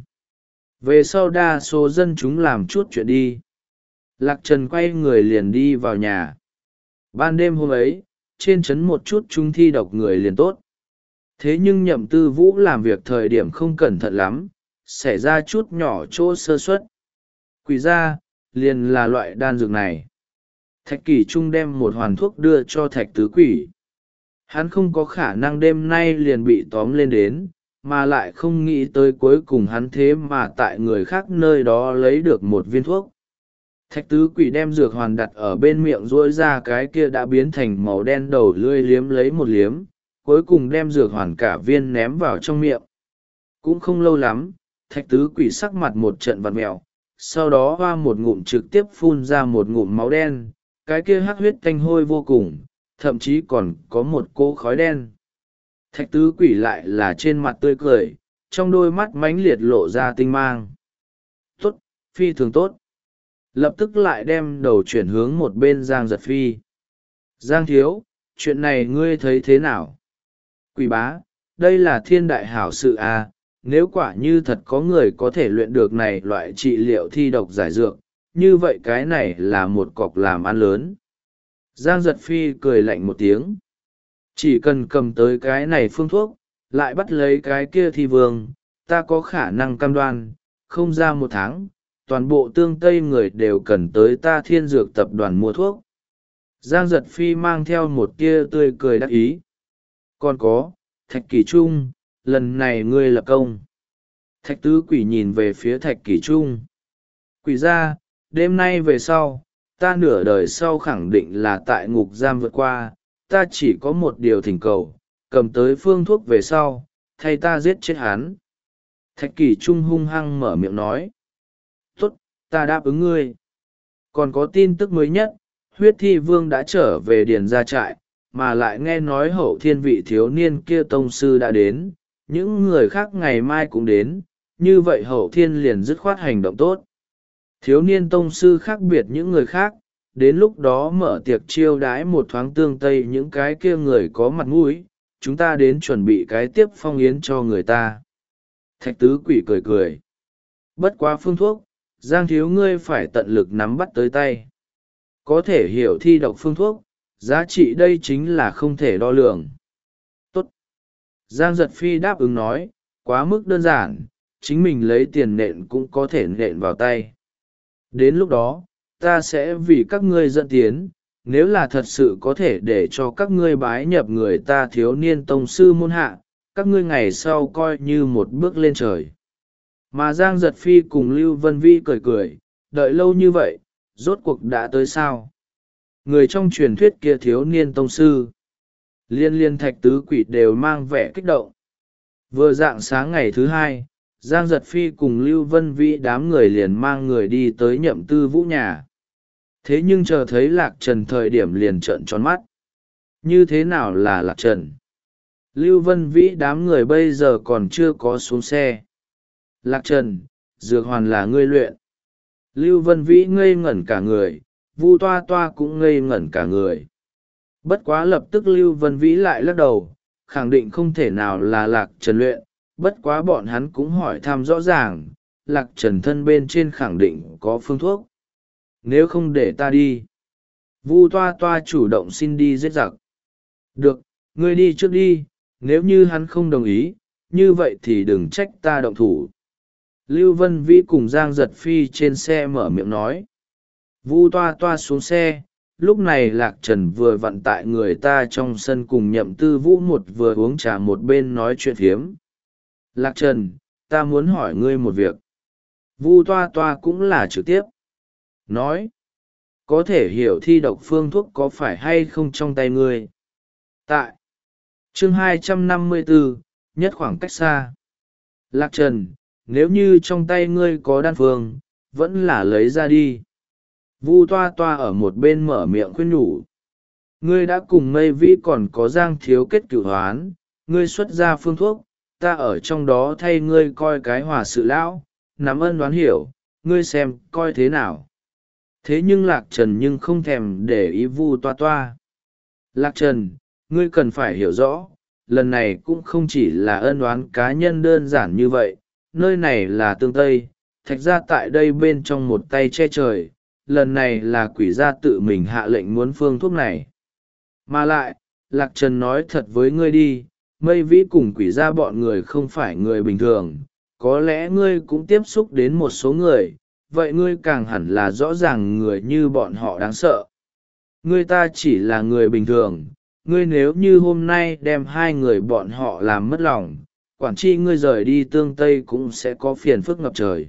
Về sau đa số dân chúng làm chút chuyện đi. Lạc Trần quay người liền đi vào nhà. Ban đêm hôm ấy, trên trấn một chút trung thi độc người liền tốt. Thế nhưng Nhậm Tư Vũ làm việc thời điểm không cẩn thận lắm, xảy ra chút nhỏ chỗ sơ suất. Quỷ ra, liền là loại đan dược này. Thạch Kỷ Trung đem một hoàn thuốc đưa cho Thạch Tứ Quỷ. Hắn không có khả năng đêm nay liền bị tóm lên đến, mà lại không nghĩ tới cuối cùng hắn thế mà tại người khác nơi đó lấy được một viên thuốc. Thạch Tứ Quỷ đem dược hoàn đặt ở bên miệng rỗi ra cái kia đã biến thành màu đen đầu lưỡi liếm lấy một liếm, cuối cùng đem dược hoàn cả viên ném vào trong miệng. Cũng không lâu lắm, Thạch Tứ Quỷ sắc mặt một trận vặn mẹo, sau đó hoa một ngụm trực tiếp phun ra một ngụm máu đen, cái kia hắc huyết tanh hôi vô cùng, thậm chí còn có một cỗ khói đen. Thạch tứ quỷ lại là trên mặt tươi cười, trong đôi mắt mãnh liệt lộ ra tinh mang. Tốt, phi thường tốt. Lập tức lại đem đầu chuyển hướng một bên Giang Giật Phi. Giang thiếu, chuyện này ngươi thấy thế nào? Quỷ bá, đây là thiên đại hảo sự à, nếu quả như thật có người có thể luyện được này loại trị liệu thi độc giải dược, như vậy cái này là một cọc làm ăn lớn. Giang Giật Phi cười lạnh một tiếng. Chỉ cần cầm tới cái này phương thuốc, lại bắt lấy cái kia thi vương, ta có khả năng cam đoan, không ra một tháng, toàn bộ tương tây người đều cần tới ta thiên dược tập đoàn mua thuốc. Giang Giật Phi mang theo một tia tươi cười đắc ý. Còn có, Thạch Kỷ Trung, lần này ngươi lập công. Thạch tứ quỷ nhìn về phía Thạch Kỷ Trung. Quỷ ra, đêm nay về sau, ta nửa đời sau khẳng định là tại ngục giam vượt qua, ta chỉ có một điều thỉnh cầu, cầm tới phương thuốc về sau, thay ta giết chết hắn. Thạch Kỷ Trung hung hăng mở miệng nói. Tốt, ta đáp ứng ngươi. Còn có tin tức mới nhất, huyết thi vương đã trở về điền gia trại, mà lại nghe nói hậu thiên vị thiếu niên kia tông sư đã đến, những người khác ngày mai cũng đến, như vậy hậu thiên liền dứt khoát hành động tốt. Thiếu niên tông sư khác biệt những người khác, đến lúc đó mở tiệc chiêu đãi một thoáng tương tây những cái kia người có mặt mũi, chúng ta đến chuẩn bị cái tiếp phong yến cho người ta. Thạch tứ quỷ cười cười. Bất quá phương thuốc, Giang thiếu ngươi phải tận lực nắm bắt tới tay. Có thể hiểu thi độc phương thuốc, giá trị đây chính là không thể đo lường. Tốt. Giang Giật Phi đáp ứng nói, quá mức đơn giản, chính mình lấy tiền nện cũng có thể nện vào tay. Đến lúc đó, ta sẽ vì các ngươi dẫn tiến, nếu là thật sự có thể để cho các ngươi bái nhập người ta thiếu niên tông sư môn hạ, các ngươi ngày sau coi như một bước lên trời. Mà Giang Giật Phi cùng Lưu Vân Vi cười cười, đợi lâu như vậy, rốt cuộc đã tới sao? Người trong truyền thuyết kia thiếu niên tông sư. Liên liên Thạch tứ quỷ đều mang vẻ kích động. Vừa dạng sáng ngày thứ hai, Giang Giật Phi cùng Lưu Vân Vĩ đám người liền mang người đi tới Nhậm Tư Vũ nhà. Thế nhưng chờ thấy Lạc Trần thời điểm liền trợn tròn mắt. Như thế nào là Lạc Trần? Lưu Vân Vĩ đám người bây giờ còn chưa có xuống xe. Lạc Trần, dược hoàn là ngươi luyện. Lưu Vân Vĩ ngây ngẩn cả người, Vu Toa Toa cũng ngây ngẩn cả người. Bất quá lập tức Lưu Vân Vĩ lại lắc đầu, khẳng định không thể nào là Lạc Trần luyện, bất quá bọn hắn cũng hỏi thăm rõ ràng, Lạc Trần thân bên trên khẳng định có phương thuốc. Nếu không để ta đi. Vu Toa Toa chủ động xin đi giết giặc. Được, ngươi đi trước đi, nếu như hắn không đồng ý, như vậy thì đừng trách ta động thủ. Lưu Vân Vĩ cùng Giang Giật Phi trên xe mở miệng nói. Vu Toa Toa xuống xe, lúc này Lạc Trần vừa vặn tại người ta trong sân cùng Nhậm Tư Vũ một vừa uống trà một bên nói chuyện phiếm. Lạc Trần, ta muốn hỏi ngươi một việc. Vu Toa Toa cũng là trực tiếp. Nói, có thể hiểu thi độc phương thuốc có phải hay không trong tay ngươi. Tại chương hai trăm năm mươi bốn, nhất khoảng cách xa. Lạc Trần, nếu như trong tay ngươi có đan phương, vẫn là lấy ra đi. Vu Toa Toa ở một bên mở miệng khuyên nhủ. Ngươi đã cùng Mây Vĩ còn có Giang thiếu kết cửu hoán, ngươi xuất ra phương thuốc, ta ở trong đó thay ngươi coi cái hòa sự lão, nắm ân đoán hiểu, ngươi xem coi thế nào. Thế nhưng Lạc Trần nhưng không thèm để ý Vu Toa Toa. Lạc Trần, ngươi cần phải hiểu rõ, lần này cũng không chỉ là ân oán cá nhân đơn giản như vậy, nơi này là tương tây, thạch ra tại đây bên trong một tay che trời, lần này là quỷ gia tự mình hạ lệnh muốn phương thuốc này. Mà lại, Lạc Trần nói thật với ngươi đi, Mây Vĩ cùng quỷ gia bọn người không phải người bình thường, có lẽ ngươi cũng tiếp xúc đến một số người, vậy ngươi càng hẳn là rõ ràng người như bọn họ đáng sợ. Ngươi ta chỉ là người bình thường, ngươi nếu như hôm nay đem hai người bọn họ làm mất lòng, quản chi ngươi rời đi tương tây cũng sẽ có phiền phức ngập trời.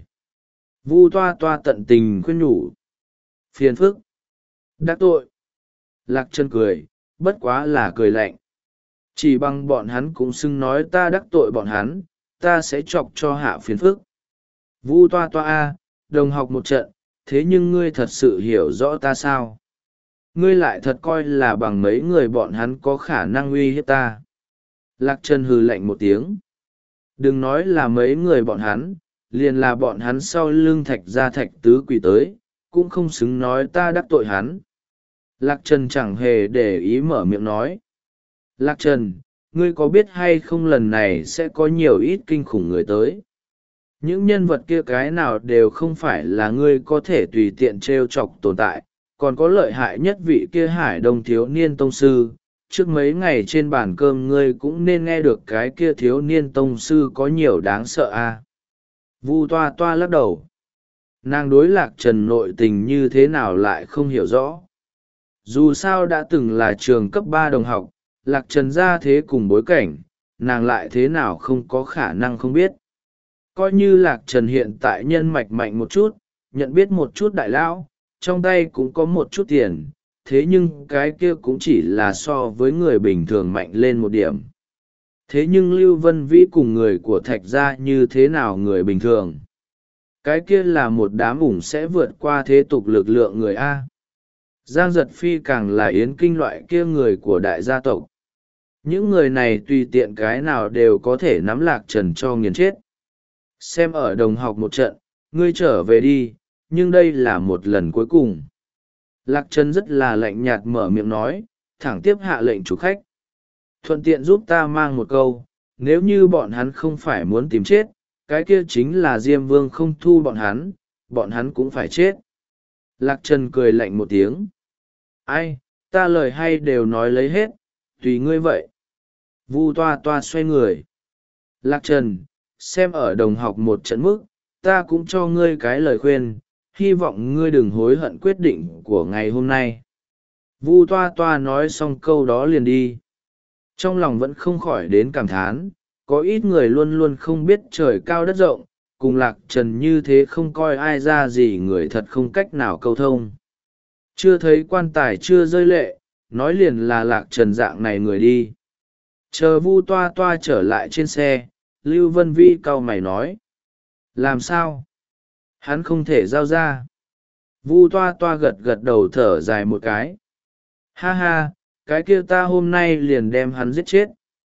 Vu Toa Toa tận tình khuyên nhủ. Phiền phức. Đắc tội. Lạc Trần cười, bất quá là cười lạnh. Chỉ bằng bọn hắn cũng xưng nói ta đắc tội bọn hắn, ta sẽ chọc cho hạ phiền phức. Vu Toa Toa A, đồng học một trận, thế nhưng ngươi thật sự hiểu rõ ta sao? Ngươi lại thật coi là bằng mấy người bọn hắn có khả năng uy hiếp ta. Lạc Trần hừ lạnh một tiếng. Đừng nói là mấy người bọn hắn, liền là bọn hắn sau lưng Thạch Gia Thạch tứ quỷ tới, cũng không xứng nói ta đắc tội hắn. Lạc Trần chẳng hề để ý mở miệng nói. Lạc Trần, ngươi có biết hay không lần này sẽ có nhiều ít kinh khủng người tới? Những nhân vật kia cái nào đều không phải là ngươi có thể tùy tiện t r e o chọc tồn tại, còn có lợi hại nhất vị kia Hải Đông thiếu niên tông sư. Trước mấy ngày trên bàn cơm ngươi cũng nên nghe được cái kia thiếu niên tông sư có nhiều đáng sợ à. Vu toa toa lắc đầu. Nàng đối Lạc Trần nội tình như thế nào lại không hiểu rõ. Dù sao đã từng là trường cấp ba đồng học, Lạc Trần ra thế cùng bối cảnh, nàng lại thế nào không có khả năng không biết. Coi như Lạc Trần hiện tại nhân mạch mạnh một chút, nhận biết một chút đại lão, trong tay cũng có một chút tiền, thế nhưng cái kia cũng chỉ là so với người bình thường mạnh lên một điểm. Thế nhưng Lưu Vân Vĩ cùng người của Thạch Gia như thế nào người bình thường? Cái kia là một đám ủng sẽ vượt qua thế tục lực lượng người A. Giang Giật Phi càng là yến kinh loại kia người của đại gia tộc. Những người này tùy tiện cái nào đều có thể nắm Lạc Trần cho nghiền chết. Xem ở đồng học một trận, ngươi trở về đi, nhưng đây là một lần cuối cùng. Lạc Trần rất là lạnh nhạt mở miệng nói, thẳng tiếp hạ lệnh chủ khách. Thuận tiện giúp ta mang một câu, nếu như bọn hắn không phải muốn tìm chết, cái kia chính là Diêm Vương không thu bọn hắn, bọn hắn cũng phải chết. Lạc Trần cười lạnh một tiếng. Ai, ta lời hay đều nói lấy hết, tùy ngươi vậy. Vu toa toa xoay người. Lạc Trần, xem ở đồng học một trận mức, ta cũng cho ngươi cái lời khuyên, hy vọng ngươi đừng hối hận quyết định của ngày hôm nay. Vu toa toa nói xong câu đó liền đi. Trong lòng vẫn không khỏi đến cảm thán, có ít người luôn luôn không biết trời cao đất rộng, cùng Lạc Trần như thế không coi ai ra gì, người thật không cách nào câu thông. Chưa thấy quan tài chưa rơi lệ, nói liền là Lạc Trần dạng này người đi. Chờ Vu toa toa trở lại trên xe, Lưu Vân Vi cau mày nói. Làm sao? Hắn không thể giao ra. Vu toa toa gật gật đầu thở dài một cái. Ha ha, cái kia ta hôm nay liền đem hắn giết chết.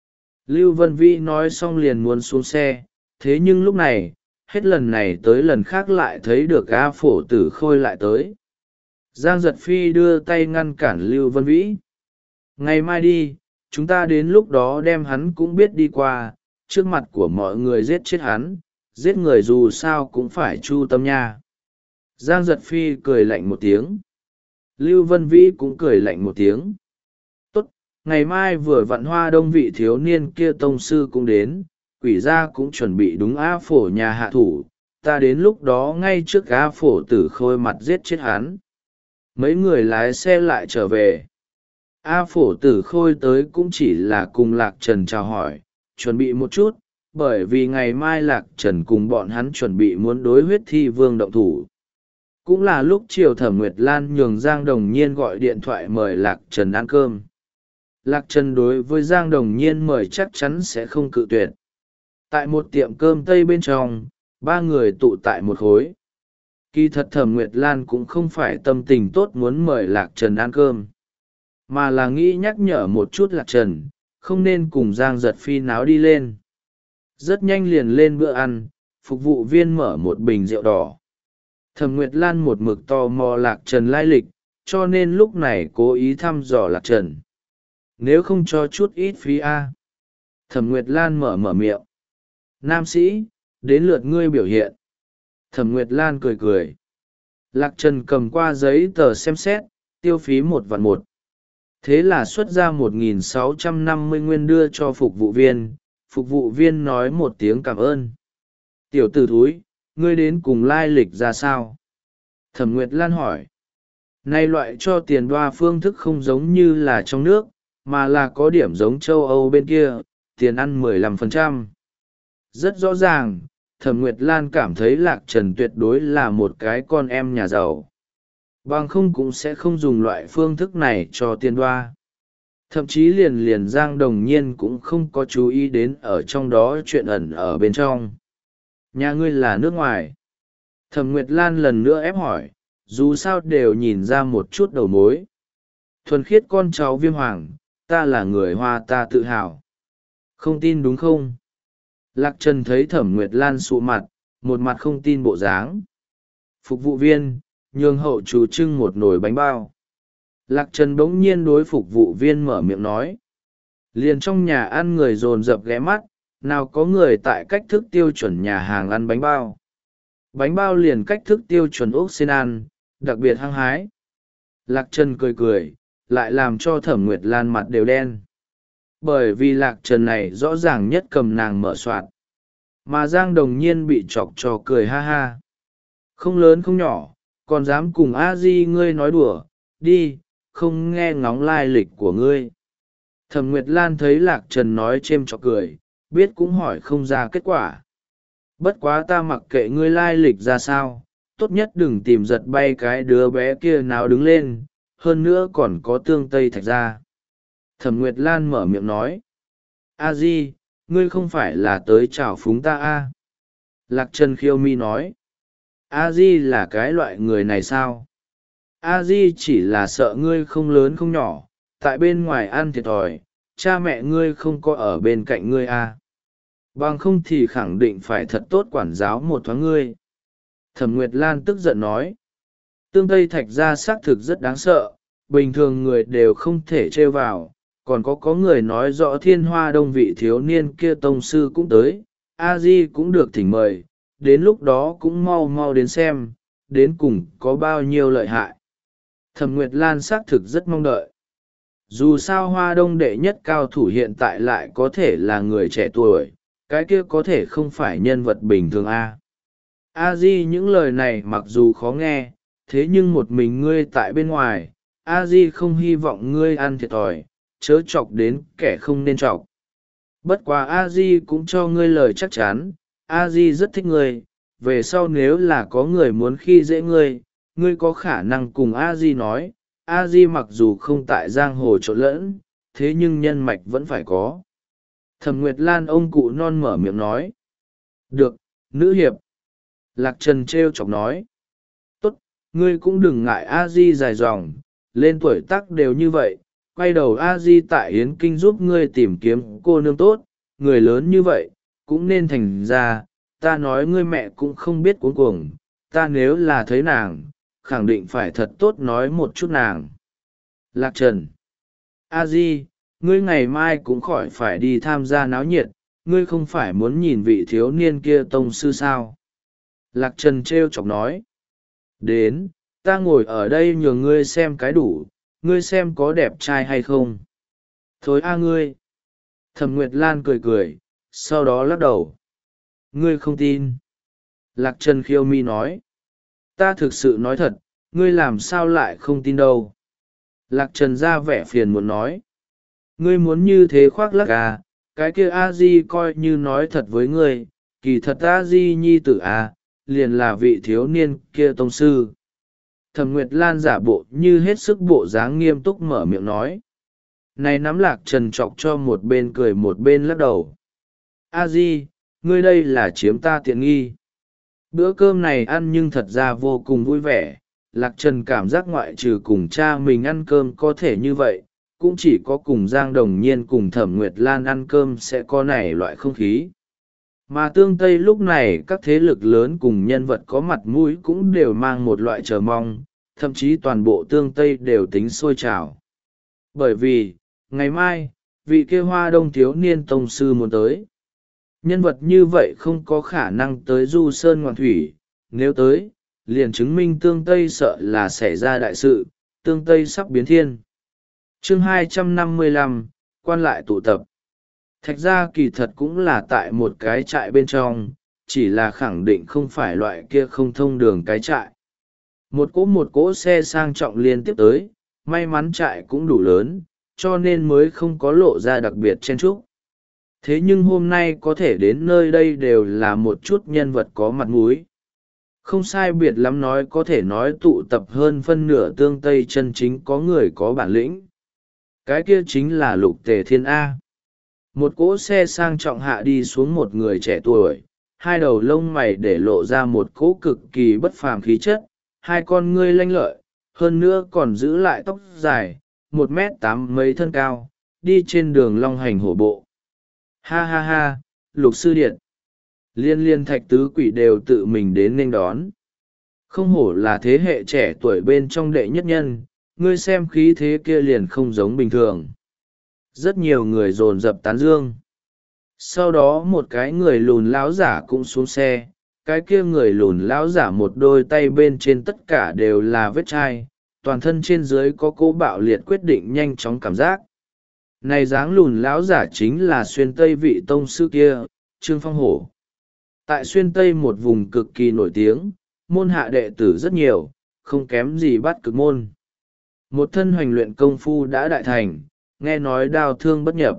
Lưu Vân Vi nói xong liền muốn xuống xe, thế nhưng lúc này, hết lần này tới lần khác lại thấy được A Phổ Tử Khôi lại tới. Giang Giật Phi đưa tay ngăn cản Lưu Vân Vĩ. Ngày mai đi, chúng ta đến lúc đó đem hắn cũng biết đi qua, trước mặt của mọi người giết chết hắn, giết người dù sao cũng phải chu tâm nha. Giang Giật Phi cười lạnh một tiếng. Lưu Vân Vĩ cũng cười lạnh một tiếng. Tốt, ngày mai vừa vặn Hoa Đông vị thiếu niên kia tông sư cũng đến, quỷ gia cũng chuẩn bị đúng A Phổ nhà hạ thủ, ta đến lúc đó ngay trước A Phổ Tử Khôi mặt giết chết hắn. Mấy người lái xe lại trở về. A Phổ Tử Khôi tới cũng chỉ là cùng Lạc Trần chào hỏi, chuẩn bị một chút, bởi vì ngày mai Lạc Trần cùng bọn hắn chuẩn bị muốn đối huyết thi vương động thủ. Cũng là lúc chiều Thẩm Nguyệt Lan nhường Giang Đồng Nhiên gọi điện thoại mời Lạc Trần ăn cơm. Lạc Trần đối với Giang Đồng Nhiên mời chắc chắn sẽ không cự tuyệt. Tại một tiệm cơm Tây bên trong, ba người tụ tại một khối. Kỳ thật Thẩm Nguyệt Lan cũng không phải tâm tình tốt muốn mời Lạc Trần ăn cơm, mà là nghĩ nhắc nhở một chút Lạc Trần, không nên cùng Giang Giật Phi náo đi lên. Rất nhanh liền lên bữa ăn, phục vụ viên mở một bình rượu đỏ. Thẩm Nguyệt Lan một mực tò mò Lạc Trần lai lịch, cho nên lúc này cố ý thăm dò Lạc Trần. Nếu không cho chút ít phí a. Thẩm Nguyệt Lan mở mở miệng. Nam sĩ, đến lượt ngươi biểu hiện. Thẩm Nguyệt Lan cười cười. Lạc Trần cầm qua giấy tờ xem xét, tiêu phí một vạn một. Thế là xuất ra một nghìn sáu trăm năm mươi nguyên đưa cho phục vụ viên. Phục vụ viên nói một tiếng cảm ơn. Tiểu tử thúi, ngươi đến cùng lai lịch ra sao? Thẩm Nguyệt Lan hỏi. Nay loại cho tiền đoa phương thức không giống như là trong nước, mà là có điểm giống châu Âu bên kia, tiền ăn mười lăm phần trăm. Rất rõ ràng, Thẩm Nguyệt Lan cảm thấy Lạc Trần tuyệt đối là một cái con em nhà giàu. Bằng không cũng sẽ không dùng loại phương thức này cho tiền đoa. Thậm chí liền liền Giang Đồng Nhiên cũng không có chú ý đến ở trong đó chuyện ẩn ở bên trong. Nhà ngươi là nước ngoài. Thẩm Nguyệt Lan lần nữa ép hỏi, dù sao đều nhìn ra một chút đầu mối. Thuần khiết con cháu Viêm Hoàng, ta là người Hoa ta tự hào. Không tin đúng không? Lạc Trần thấy Thẩm Nguyệt Lan sụ mặt, một mặt không tin bộ dáng. Phục vụ viên, nhường hậu chủ trưng một nồi bánh bao. Lạc Trần bỗng nhiên đối phục vụ viên mở miệng nói. Liền trong nhà ăn người dồn dập ghé mắt, nào có người tại cách thức tiêu chuẩn nhà hàng ăn bánh bao. Bánh bao liền cách thức tiêu chuẩn ốc sen ăn, đặc biệt hăng hái. Lạc Trần cười cười, lại làm cho Thẩm Nguyệt Lan mặt đều đen. Bởi vì Lạc Trần này rõ ràng nhất cầm nàng mở soạt. Mà Giang Đồng Nhiên bị chọc cho cười ha ha. Không lớn không nhỏ, còn dám cùng a di ngươi nói đùa, đi, không nghe ngóng lai lịch của ngươi. Thẩm Nguyệt Lan thấy Lạc Trần nói chêm chọc cười, biết cũng hỏi không ra kết quả. Bất quá ta mặc kệ ngươi lai lịch ra sao, tốt nhất đừng tìm giật bay cái đứa bé kia nào đứng lên, hơn nữa còn có tương tây thạch ra. Thẩm Nguyệt Lan mở miệng nói. A di, ngươi không phải là tới chào phúng ta a? Lạc Trần khiêu mi nói. A di là cái loại người này sao? A di chỉ là sợ ngươi không lớn không nhỏ, tại bên ngoài ăn thiệt thòi, cha mẹ ngươi không có ở bên cạnh ngươi a. Bằng không thì khẳng định phải thật tốt quản giáo một thoáng ngươi. Thẩm Nguyệt Lan tức giận nói. Tương Tây Thạch ra xác thực rất đáng sợ, bình thường người đều không thể trêu vào, còn có có người nói rõ Thiên Hoa Đông vị thiếu niên kia tông sư cũng tới, a di cũng được thỉnh mời, đến lúc đó cũng mau mau đến xem, đến cùng có bao nhiêu lợi hại. Thẩm Nguyệt Lan xác thực rất mong đợi. Dù sao Hoa Đông đệ nhất cao thủ hiện tại lại có thể là người trẻ tuổi, cái kia có thể không phải nhân vật bình thường a. A di những lời này mặc dù khó nghe, thế nhưng một mình ngươi tại bên ngoài, a di không hy vọng ngươi ăn thiệt thòi, chớ chọc đến kẻ không nên chọc. Bất quá a di cũng cho ngươi lời chắc chắn, a di rất thích ngươi, về sau nếu là có người muốn khi dễ ngươi, ngươi có khả năng cùng a di nói, a di mặc dù không tại giang hồ trộn lẫn, thế nhưng nhân mạch vẫn phải có. Thẩm Nguyệt Lan ông cụ non mở miệng nói. Được, nữ hiệp. Lạc Trần trêu chọc nói. Tốt, ngươi cũng đừng ngại a di dài dòng, lên tuổi tác đều như vậy, quay đầu a di tại Yến Kinh giúp ngươi tìm kiếm cô nương tốt, người lớn như vậy, cũng nên thành ra, ta nói ngươi mẹ cũng không biết cuống cuồng, ta nếu là thấy nàng, khẳng định phải thật tốt nói một chút nàng. Lạc Trần. A di, ngươi ngày mai cũng khỏi phải đi tham gia náo nhiệt, ngươi không phải muốn nhìn vị thiếu niên kia tông sư sao? Lạc Trần trêu chọc nói. Đến, ta ngồi ở đây nhường ngươi xem cái đủ, ngươi xem có đẹp trai hay không. Thối a ngươi. Thẩm Nguyệt Lan cười cười, sau đó lắc đầu. Ngươi không tin. Lạc Trần khiêu mi nói. Ta thực sự nói thật, ngươi làm sao lại không tin đâu. Lạc Trần ra vẻ phiền muốn nói. Ngươi muốn như thế khoác lắc à, cái kia a di coi như nói thật với ngươi, kỳ thật a di nhi tử à, liền là vị thiếu niên kia tông sư. Thẩm Nguyệt Lan giả bộ như hết sức bộ dáng nghiêm túc mở miệng nói. Này nắm Lạc Trần chọc cho một bên cười một bên lắc đầu. A di, ngươi đây là chiếm ta tiện nghi. Bữa cơm này ăn nhưng thật ra vô cùng vui vẻ. Lạc Trần cảm giác ngoại trừ cùng cha mình ăn cơm có thể như vậy, cũng chỉ có cùng Giang Đồng Nhiên cùng Thẩm Nguyệt Lan ăn cơm sẽ có này loại không khí. Mà tương Tây lúc này các thế lực lớn cùng nhân vật có mặt mũi cũng đều mang một loại chờ mong, thậm chí toàn bộ tương Tây đều tính sôi trào. Bởi vì, ngày mai, vị kia Hoa Đông thiếu niên tông sư muốn tới. Nhân vật như vậy không có khả năng tới du sơn ngoạn thủy, nếu tới, liền chứng minh tương Tây sợ là xảy ra đại sự, tương Tây sắp biến thiên. Chương hai trăm năm mươi lăm, quan lại tụ tập. Thạch ra kỳ thật cũng là tại một cái trại bên trong, chỉ là khẳng định không phải loại kia không thông đường cái trại. Một cỗ một cỗ xe sang trọng liên tiếp tới, may mắn trại cũng đủ lớn, cho nên mới không có lộ ra đặc biệt chen chúc. Thế nhưng hôm nay có thể đến nơi đây đều là một chút nhân vật có mặt mũi. Không sai biệt lắm nói có thể nói tụ tập hơn phân nửa tương Tây chân chính có người có bản lĩnh. Cái kia chính là Lục Tề Thiên A. Một cỗ xe sang trọng hạ đi xuống một người trẻ tuổi, hai đầu lông mày để lộ ra một cỗ cực kỳ bất phàm khí chất, hai con ngươi lanh lợi, hơn nữa còn giữ lại tóc dài, một mét tám mấy thân cao, đi trên đường long hành hổ bộ. Ha ha ha, Lục sư điện. Liên liên thạch tứ quỷ đều tự mình đến nghênh đón. Không hổ là thế hệ trẻ tuổi bên trong đệ nhất nhân, ngươi xem khí thế kia liền không giống bình thường. Rất nhiều người dồn dập tán dương. Sau đó một cái người lùn láo giả cũng xuống xe, cái kia người lùn láo giả một đôi tay bên trên tất cả đều là vết chai, toàn thân trên dưới có cỗ bạo liệt quyết định nhanh chóng cảm giác. Này dáng lùn láo giả chính là xuyên tây vị tông sư kia, Trương Phong Hổ. Tại xuyên tây một vùng cực kỳ nổi tiếng, môn hạ đệ tử rất nhiều, không kém gì bắt cực môn. Một thân hoành luyện công phu đã đại thành, nghe nói đao thương bất nhập.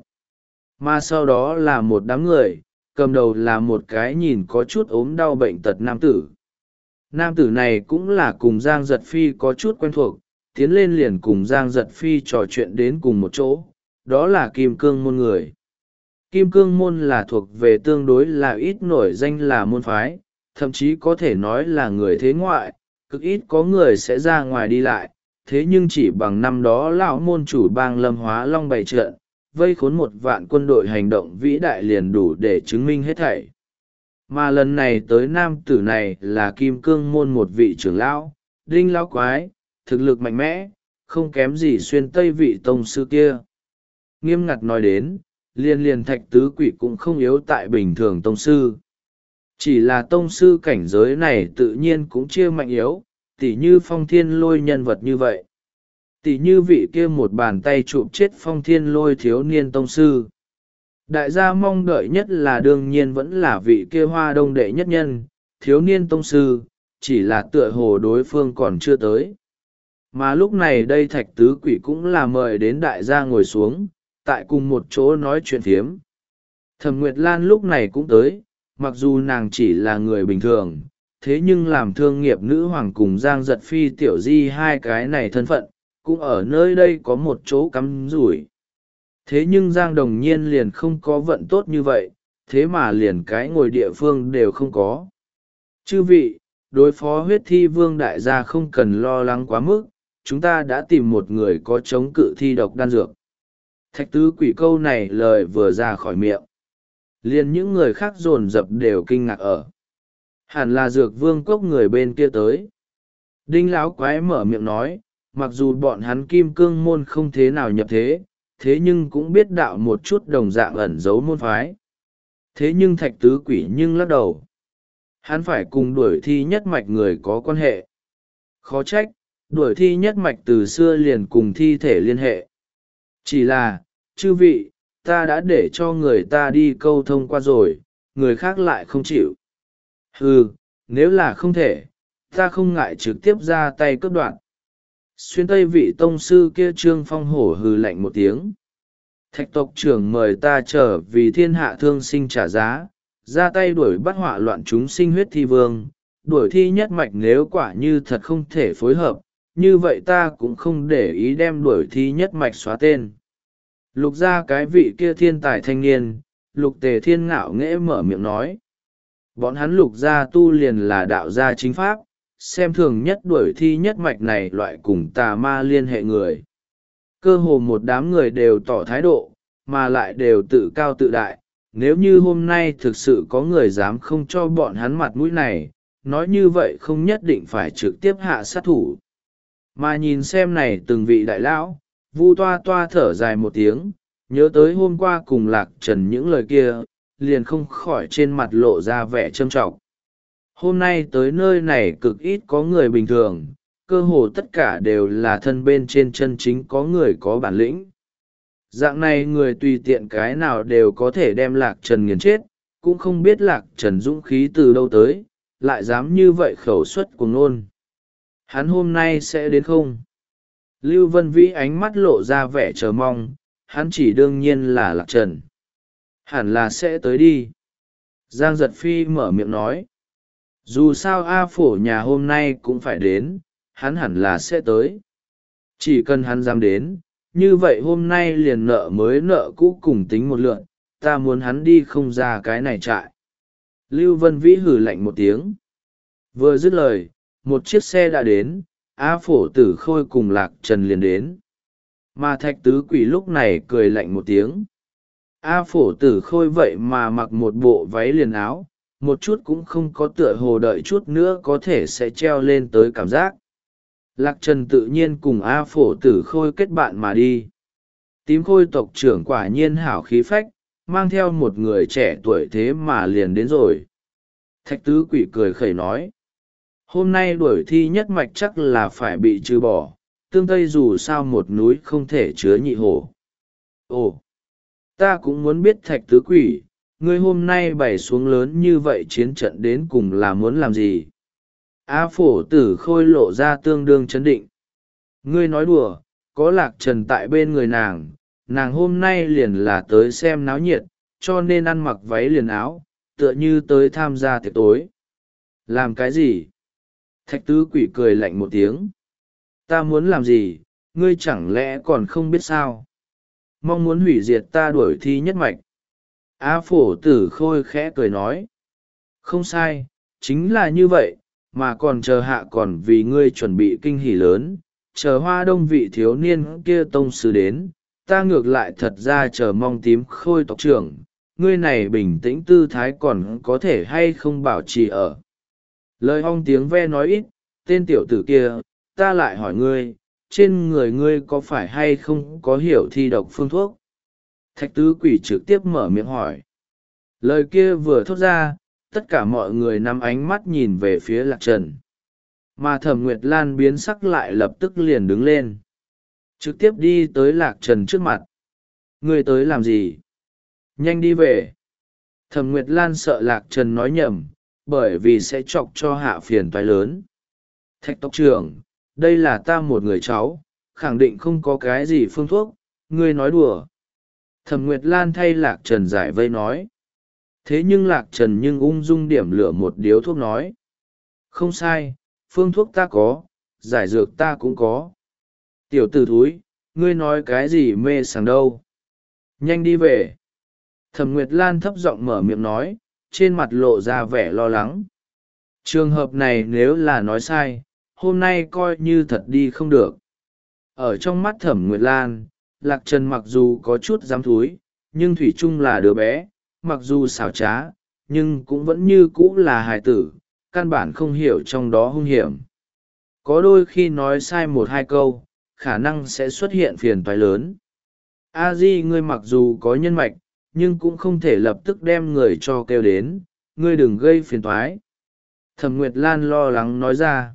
Mà sau đó là một đám người, cầm đầu là một cái nhìn có chút ốm đau bệnh tật nam tử. Nam tử này cũng là cùng Giang Giật Phi có chút quen thuộc, tiến lên liền cùng Giang Giật Phi trò chuyện đến cùng một chỗ, đó là Kim Cương môn người. Kim Cương môn là thuộc về tương đối là ít nổi danh là môn phái, thậm chí có thể nói là người thế ngoại, cực ít có người sẽ ra ngoài đi lại, thế nhưng chỉ bằng năm đó lão môn chủ bang Lâm Hóa Long bày trận, vây khốn một vạn quân đội hành động vĩ đại liền đủ để chứng minh hết thảy. Mà lần này tới nam tử này là Kim Cương môn một vị trưởng lão, Đinh Lão Quái, thực lực mạnh mẽ, không kém gì xuyên tây vị tông sư kia. Nghiêm ngặt nói đến, liên liên thạch tứ quỷ cũng không yếu tại bình thường tông sư. Chỉ là tông sư cảnh giới này tự nhiên cũng chia mạnh yếu, tỉ như Phong Thiên Lôi nhân vật như vậy. Tỉ như vị kia một bàn tay chụp chết Phong Thiên Lôi thiếu niên tông sư. Đại gia mong đợi nhất là đương nhiên vẫn là vị kia Hoa Đông đệ nhất nhân, thiếu niên tông sư, chỉ là tựa hồ đối phương còn chưa tới. Mà lúc này đây thạch tứ quỷ cũng là mời đến đại gia ngồi xuống, tại cùng một chỗ nói chuyện phiếm. Thẩm Nguyệt Lan lúc này cũng tới, mặc dù nàng chỉ là người bình thường, thế nhưng làm thương nghiệp nữ hoàng cùng Giang Giật Phi tiểu di hai cái này thân phận, cũng ở nơi đây có một chỗ cắm rủi. Thế nhưng Giang Đồng Nhiên liền không có vận tốt như vậy, thế mà liền cái ngồi địa phương đều không có. Chư vị, đối phó huyết thi vương đại gia không cần lo lắng quá mức, chúng ta đã tìm một người có chống cự thi độc đan dược. Thạch tứ quỷ câu này lời vừa ra khỏi miệng. Liền những người khác dồn dập đều kinh ngạc ở. Hẳn là dược vương cốc người bên kia tới. Đinh Lão Quái mở miệng nói, mặc dù bọn hắn Kim Cương môn không thế nào nhập thế, thế nhưng cũng biết đạo một chút đồng dạng ẩn giấu môn phái. Thế nhưng thạch tứ quỷ nhưng lắc đầu. Hắn phải cùng đuổi thi nhất mạch người có quan hệ. Khó trách, đuổi thi nhất mạch từ xưa liền cùng thi thể liên hệ. Chỉ là, chư vị, ta đã để cho người ta đi câu thông qua rồi, người khác lại không chịu. Ừ, nếu là không thể, ta không ngại trực tiếp ra tay cướp đoạn. Xuyên tây vị tông sư kia Trương Phong Hổ hừ lạnh một tiếng. Thạch tộc trưởng mời ta trở vì thiên hạ thương sinh trả giá, ra tay đuổi bắt họa loạn chúng sinh huyết thi vương, đuổi thi nhất mạch nếu quả như thật không thể phối hợp, như vậy ta cũng không để ý đem đuổi thi nhất mạch xóa tên. Lục ra cái vị kia thiên tài thanh niên, lục tề thiên ngạo nghễ mở miệng nói. Bọn hắn lục gia tu liền là đạo gia chính pháp, xem thường nhất đuổi thi nhất mạch này loại cùng tà ma liên hệ người. Cơ hồ một đám người đều tỏ thái độ, mà lại đều tự cao tự đại. Nếu như hôm nay thực sự có người dám không cho bọn hắn mặt mũi này, nói như vậy không nhất định phải trực tiếp hạ sát thủ. Mà nhìn xem này từng vị đại lão, Vu toa toa thở dài một tiếng, nhớ tới hôm qua cùng Lạc Trần những lời kia, liền không khỏi trên mặt lộ ra vẻ trâm trọng. Hôm nay tới nơi này cực ít có người bình thường, cơ hồ tất cả đều là thân bên trên chân chính có người có bản lĩnh. Dạng này người tùy tiện cái nào đều có thể đem Lạc Trần nghiền chết, cũng không biết Lạc Trần dũng khí từ đâu tới, lại dám như vậy khẩu suất của ngôn. Hắn hôm nay sẽ đến không? Lưu Vân Vĩ ánh mắt lộ ra vẻ chờ mong, hắn chỉ đương nhiên là Lạc Trần. Hẳn là sẽ tới đi. Giang Giật Phi mở miệng nói. Dù sao A Phổ nhà hôm nay cũng phải đến, hắn hẳn là sẽ tới. Chỉ cần hắn dám đến, như vậy hôm nay liền nợ mới nợ cũ cùng tính một lượn, ta muốn hắn đi không ra cái này trại. Lưu Vân Vĩ hử lạnh một tiếng. Vừa dứt lời, một chiếc xe đã đến, A Phổ Tử Khôi cùng Lạc Trần liền đến. Mà Thạch Tứ Quỷ lúc này cười lạnh một tiếng. A phổ tử khôi vậy mà mặc một bộ váy liền áo, một chút cũng không có tựa hồ đợi chút nữa có thể sẽ treo lên tới cảm giác. Lạc Trần tự nhiên cùng A phổ tử khôi kết bạn mà đi. Tím khôi tộc trưởng quả nhiên hảo khí phách, mang theo một người trẻ tuổi thế mà liền đến rồi. Thạch tứ quỷ cười khẩy nói. Hôm nay đuổi thi nhất mạch chắc là phải bị trừ bỏ, tương tây dù sao một núi không thể chứa nhị hổ. Ồ, ta cũng muốn biết thạch tứ quỷ, ngươi hôm nay bày xuống lớn như vậy chiến trận đến cùng là muốn làm gì? A phổ tử khôi lộ ra tương đương chấn định. Ngươi nói đùa, có Lạc Trần tại bên người nàng, nàng hôm nay liền là tới xem náo nhiệt, cho nên ăn mặc váy liền áo, tựa như tới tham gia tiệc tối. Làm cái gì? Thạch tứ quỷ cười lạnh một tiếng. Ta muốn làm gì, ngươi chẳng lẽ còn không biết sao? Mong muốn hủy diệt ta đuổi thi nhất mạch. A phổ tử khôi khẽ cười nói. Không sai, chính là như vậy, mà còn chờ hạ còn vì ngươi chuẩn bị kinh hỉ lớn, chờ hoa đông vị thiếu niên kia tông sư đến, ta ngược lại thật ra chờ mong tím khôi tộc trưởng, ngươi này bình tĩnh tư thái còn có thể hay không bảo trì ở. Lời hong tiếng ve nói ít, tên tiểu tử kia, ta lại hỏi ngươi, trên người ngươi có phải hay không có hiểu thi độc phương thuốc? Thạch tứ quỷ trực tiếp mở miệng hỏi. Lời kia vừa thốt ra, tất cả mọi người nắm ánh mắt nhìn về phía Lạc Trần. Mà Thẩm Nguyệt Lan biến sắc lại lập tức liền đứng lên. Trực tiếp đi tới Lạc Trần trước mặt. Ngươi tới làm gì? Nhanh đi về. Thẩm Nguyệt Lan sợ Lạc Trần nói nhầm, bởi vì sẽ chọc cho hạ phiền toái lớn. Thạch tộc trưởng, đây là ta một người cháu, khẳng định không có cái gì phương thuốc, ngươi nói đùa. Thẩm Nguyệt Lan thay Lạc Trần giải vây nói. Thế nhưng Lạc Trần nhưng ung dung điểm lửa một điếu thuốc nói. Không sai, phương thuốc ta có, giải dược ta cũng có. Tiểu tử thúi, ngươi nói cái gì mê sảng đâu. Nhanh đi về. Thẩm Nguyệt Lan thấp giọng mở miệng nói, trên mặt lộ ra vẻ lo lắng. Trường hợp này nếu là nói sai, hôm nay coi như thật đi không được. Ở trong mắt Thẩm Nguyệt Lan, Lạc Trần mặc dù có chút dám thúi, nhưng thủy chung là đứa bé, mặc dù xảo trá, nhưng cũng vẫn như cũ là hài tử, căn bản không hiểu trong đó hung hiểm. Có đôi khi nói sai một hai câu, khả năng sẽ xuất hiện phiền toái lớn. A Di ngươi mặc dù có nhân mạch, nhưng cũng không thể lập tức đem người cho kêu đến, ngươi đừng gây phiền toái. Thẩm Nguyệt Lan lo lắng nói ra.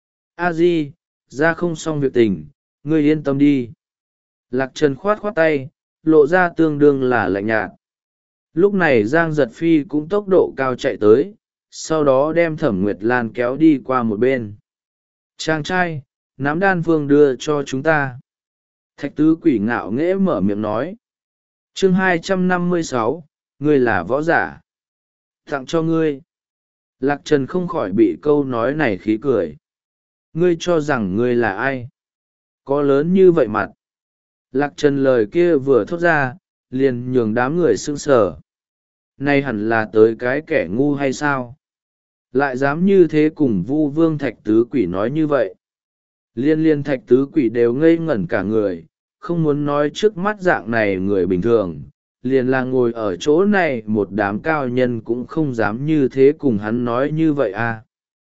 A Di, ra không xong việc tình, ngươi yên tâm đi. Lạc Trần khoát khoát tay, lộ ra tương đương là lạnh nhạt. Lúc này Giang Giật Phi cũng tốc độ cao chạy tới, sau đó đem Thẩm Nguyệt Lan kéo đi qua một bên. Chàng trai, nắm đan phương đưa cho chúng ta. Thạch tứ quỷ ngạo nghễ mở miệng nói. Chương hai trăm năm mươi sáu, ngươi là võ giả. Tặng cho ngươi. Lạc Trần không khỏi bị câu nói này khí cười. Ngươi cho rằng ngươi là ai? Có lớn như vậy mặt. Lạc Trần lời kia vừa thốt ra, liền nhường đám người sững sờ. Này hẳn là tới cái kẻ ngu hay sao? Lại dám như thế cùng Vu Vương Thạch tứ quỷ nói như vậy. Liên liên Thạch tứ quỷ đều ngây ngẩn cả người, không muốn nói trước mắt dạng này người bình thường, liền là ngồi ở chỗ này một đám cao nhân cũng không dám như thế cùng hắn nói như vậy à.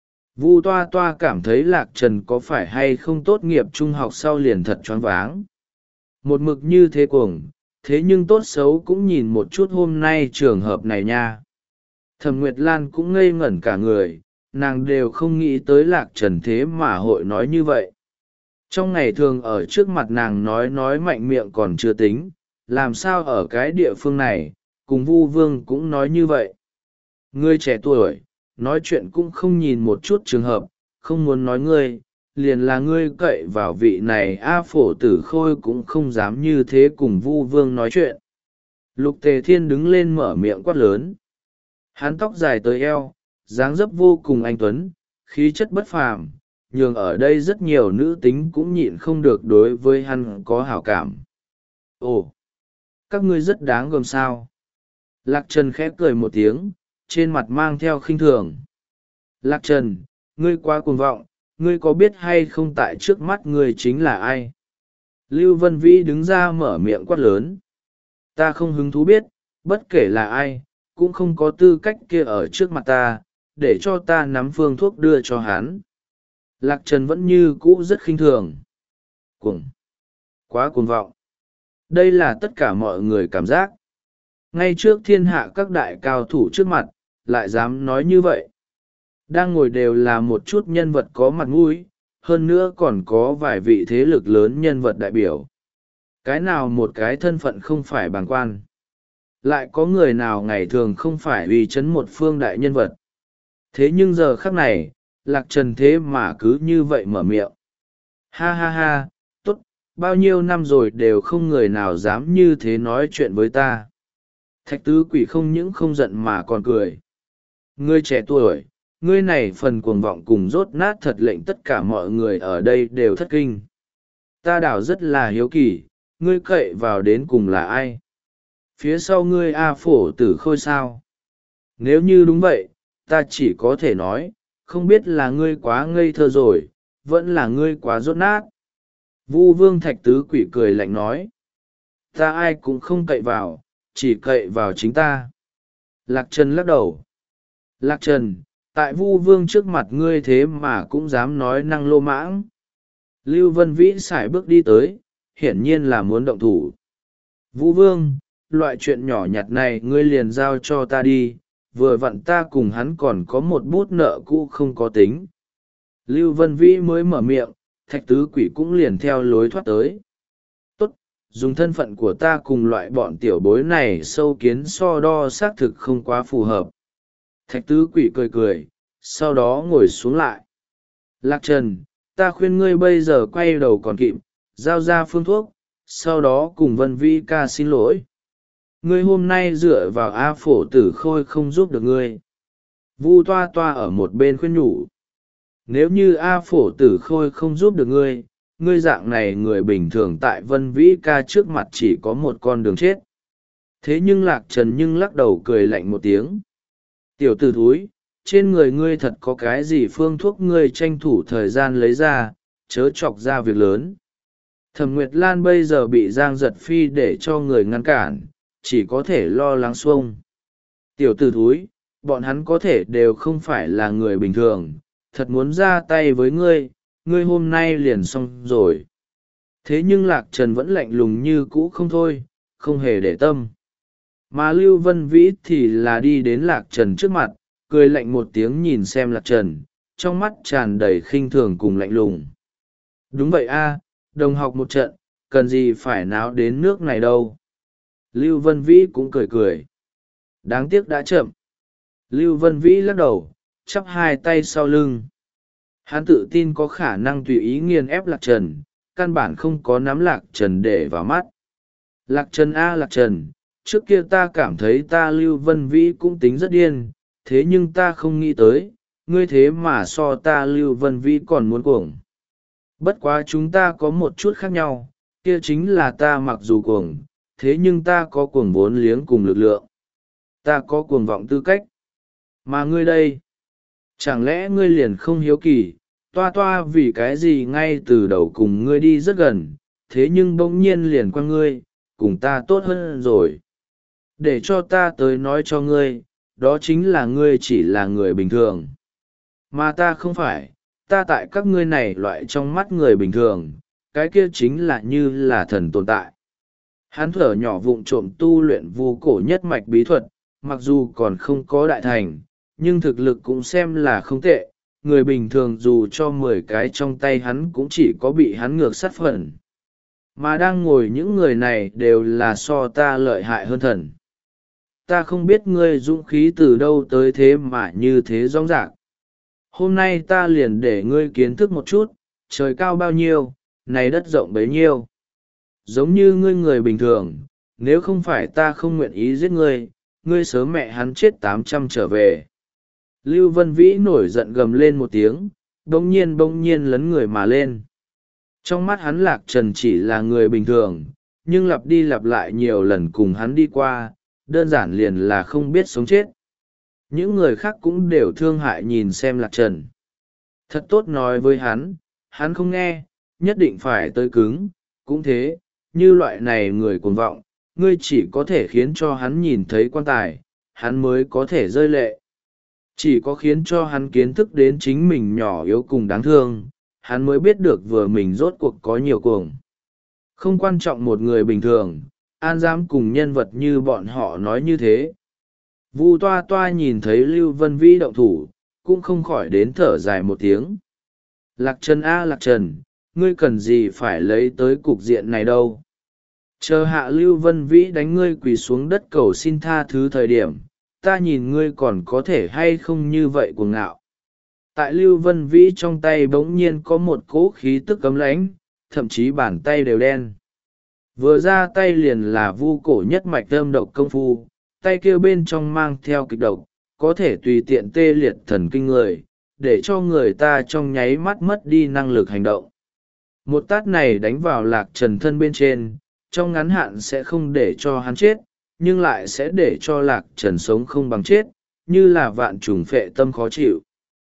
Vu toa toa cảm thấy Lạc Trần có phải hay không tốt nghiệp trung học sau liền thật choáng váng. Một mực như thế cuồng, thế nhưng tốt xấu cũng nhìn một chút hôm nay trường hợp này nha. Thẩm Nguyệt Lan cũng ngây ngẩn cả người, nàng đều không nghĩ tới Lạc Trần thế mà hội nói như vậy. Trong ngày thường ở trước mặt nàng nói nói mạnh miệng còn chưa tính, làm sao ở cái địa phương này, cùng Vu Vương cũng nói như vậy. Ngươi trẻ tuổi, nói chuyện cũng không nhìn một chút trường hợp, không muốn nói ngươi, liền là ngươi cậy vào vị này A phổ tử khôi cũng không dám như thế cùng Vu Vương nói chuyện. Lục Tề Thiên đứng lên mở miệng quát lớn. Hắn tóc dài tới eo, dáng dấp vô cùng anh tuấn, khí chất bất phàm, nhường ở đây rất nhiều nữ tính cũng nhịn không được đối với hắn có hảo cảm. Ồ, các ngươi rất đáng gờm sao. Lạc Trần khẽ cười một tiếng, trên mặt mang theo khinh thường. Lạc Trần, ngươi quá cuồng vọng, ngươi có biết hay không tại trước mắt ngươi chính là ai? Lưu Vân Vĩ đứng ra mở miệng quát lớn. Ta không hứng thú biết, bất kể là ai, cũng không có tư cách kia ở trước mặt ta, để cho ta nắm phương thuốc đưa cho hắn. Lạc Trần vẫn như cũ rất khinh thường. Cuồng. Quá cuồng vọng. Đây là tất cả mọi người cảm giác. Ngay trước thiên hạ các đại cao thủ trước mặt, lại dám nói như vậy. Đang ngồi đều là một chút nhân vật có mặt mũi, hơn nữa còn có vài vị thế lực lớn nhân vật đại biểu. Cái nào một cái thân phận không phải bàng quan. Lại có người nào ngày thường không phải uy chấn một phương đại nhân vật. Thế nhưng giờ khắc này, Lạc Trần thế mà cứ như vậy mở miệng. Ha ha ha, tốt, bao nhiêu năm rồi đều không người nào dám như thế nói chuyện với ta. Thạch tứ quỷ không những không giận mà còn cười. Ngươi trẻ tuổi, ngươi này phần cuồng vọng cùng rốt nát thật lệnh tất cả mọi người ở đây đều thất kinh. Ta đảo rất là hiếu kỳ, ngươi cậy vào đến cùng là ai? Phía sau ngươi A Phổ Tử Khôi sao? Nếu như đúng vậy, ta chỉ có thể nói, không biết là ngươi quá ngây thơ rồi, vẫn là ngươi quá rốt nát. Vu Vương Thạch tứ quỷ cười lạnh nói. Ta ai cũng không cậy vào, chỉ cậy vào chính ta. Lạc Trần lắc đầu. Lạc Trần, tại Vu Vương trước mặt ngươi thế mà cũng dám nói năng lô mãng. Lưu Vân Vĩ sải bước đi tới, hiển nhiên là muốn động thủ. Vu Vương, loại chuyện nhỏ nhặt này ngươi liền giao cho ta đi, vừa vặn ta cùng hắn còn có một bút nợ cũ không có tính. Lưu Vân Vĩ mới mở miệng, Thạch tứ quỷ cũng liền theo lối thoát tới. Tốt, dùng thân phận của ta cùng loại bọn tiểu bối này sâu kiến so đo xác thực không quá phù hợp. Thạch tứ quỷ cười cười, sau đó ngồi xuống lại. Lạc Trần, ta khuyên ngươi bây giờ quay đầu còn kịp, giao ra phương thuốc, sau đó cùng Vân Vĩ ca xin lỗi. Ngươi hôm nay dựa vào A Phổ Tử Khôi không giúp được ngươi. Vu toa toa ở một bên khuyên nhủ. Nếu như A Phổ Tử Khôi không giúp được ngươi, ngươi dạng này người bình thường tại Vân Vĩ ca trước mặt chỉ có một con đường chết. Thế nhưng Lạc Trần nhưng lắc đầu cười lạnh một tiếng. Tiểu tử thúi, trên người ngươi thật có cái gì phương thuốc ngươi tranh thủ thời gian lấy ra, chớ chọc ra việc lớn. Thẩm Nguyệt Lan bây giờ bị Giang Giật Phi để cho người ngăn cản, chỉ có thể lo lắng xuông. Tiểu tử thúi, bọn hắn có thể đều không phải là người bình thường, thật muốn ra tay với ngươi, ngươi hôm nay liền xong rồi. Thế nhưng Lạc Trần vẫn lạnh lùng như cũ không thôi, không hề để tâm. Mà Lưu Vân Vĩ thì là đi đến Lạc Trần trước mặt, cười lạnh một tiếng nhìn xem Lạc Trần, trong mắt tràn đầy khinh thường cùng lạnh lùng. Đúng vậy a, đồng học một trận, cần gì phải náo đến nước này đâu. Lưu Vân Vĩ cũng cười cười. Đáng tiếc đã chậm. Lưu Vân Vĩ lắc đầu, chắp hai tay sau lưng. Hắn tự tin có khả năng tùy ý nghiền ép Lạc Trần, căn bản không có nắm Lạc Trần để vào mắt. Lạc Trần a Lạc Trần, trước kia ta cảm thấy ta Lưu Vân Vĩ cũng tính rất điên, thế nhưng ta không nghĩ tới, ngươi thế mà so ta Lưu Vân Vĩ còn muốn cuồng. Bất quá chúng ta có một chút khác nhau, kia chính là ta mặc dù cuồng, thế nhưng ta có cuồng vốn liếng cùng lực lượng. Ta có cuồng vọng tư cách. Mà ngươi đây, chẳng lẽ ngươi liền không hiếu kỳ, toa toa vì cái gì ngay từ đầu cùng ngươi đi rất gần, thế nhưng bỗng nhiên liền qua ngươi, cùng ta tốt hơn rồi. Để cho ta tới nói cho ngươi, đó chính là ngươi chỉ là người bình thường. Mà ta không phải, ta tại các ngươi này loại trong mắt người bình thường, cái kia chính là như là thần tồn tại. Hắn thở nhỏ vụng trộm tu luyện vu cổ nhất mạch bí thuật, mặc dù còn không có đại thành, nhưng thực lực cũng xem là không tệ. Người bình thường dù cho mười cái trong tay hắn cũng chỉ có bị hắn ngược sát phần. Mà đang ngồi những người này đều là so ta lợi hại hơn thần. Ta không biết ngươi dũng khí từ đâu tới thế mà như thế rõ ràng. Hôm nay ta liền để ngươi kiến thức một chút, trời cao bao nhiêu, này đất rộng bấy nhiêu. Giống như ngươi người bình thường, nếu không phải ta không nguyện ý giết ngươi, ngươi sớm mẹ hắn chết tám trăm trở về. Lưu Vân Vĩ nổi giận gầm lên một tiếng, bỗng nhiên bỗng nhiên lấn người mà lên. Trong mắt hắn Lạc Trần chỉ là người bình thường, nhưng lặp đi lặp lại nhiều lần cùng hắn đi qua, đơn giản liền là không biết sống chết. Những người khác cũng đều thương hại nhìn xem Lạc Trần. Thật tốt nói với hắn, hắn không nghe, nhất định phải tới cứng, cũng thế, như loại này người cuồng vọng, ngươi chỉ có thể khiến cho hắn nhìn thấy quan tài, hắn mới có thể rơi lệ. Chỉ có khiến cho hắn kiến thức đến chính mình nhỏ yếu cùng đáng thương, hắn mới biết được vừa mình rốt cuộc có nhiều cuồng. Không quan trọng một người bình thường, an dám cùng nhân vật như bọn họ nói như thế. Vu toa toa nhìn thấy Lưu Vân Vĩ động thủ, cũng không khỏi đến thở dài một tiếng. Lạc Trần a Lạc Trần, ngươi cần gì phải lấy tới cục diện này đâu. Chờ hạ Lưu Vân Vĩ đánh ngươi quỳ xuống đất cầu xin tha thứ thời điểm, ta nhìn ngươi còn có thể hay không như vậy cuồng ngạo. Tại Lưu Vân Vĩ trong tay bỗng nhiên có một cỗ khí tức cấm lãnh, thậm chí bàn tay đều đen. Vừa ra tay liền là vu cổ nhất mạch âm độc công phu, tay kia bên trong mang theo kịch độc, có thể tùy tiện tê liệt thần kinh người, để cho người ta trong nháy mắt mất đi năng lực hành động. Một tát này đánh vào Lạc Trần thân bên trên, trong ngắn hạn sẽ không để cho hắn chết, nhưng lại sẽ để cho Lạc Trần sống không bằng chết, như là vạn trùng phệ tâm khó chịu.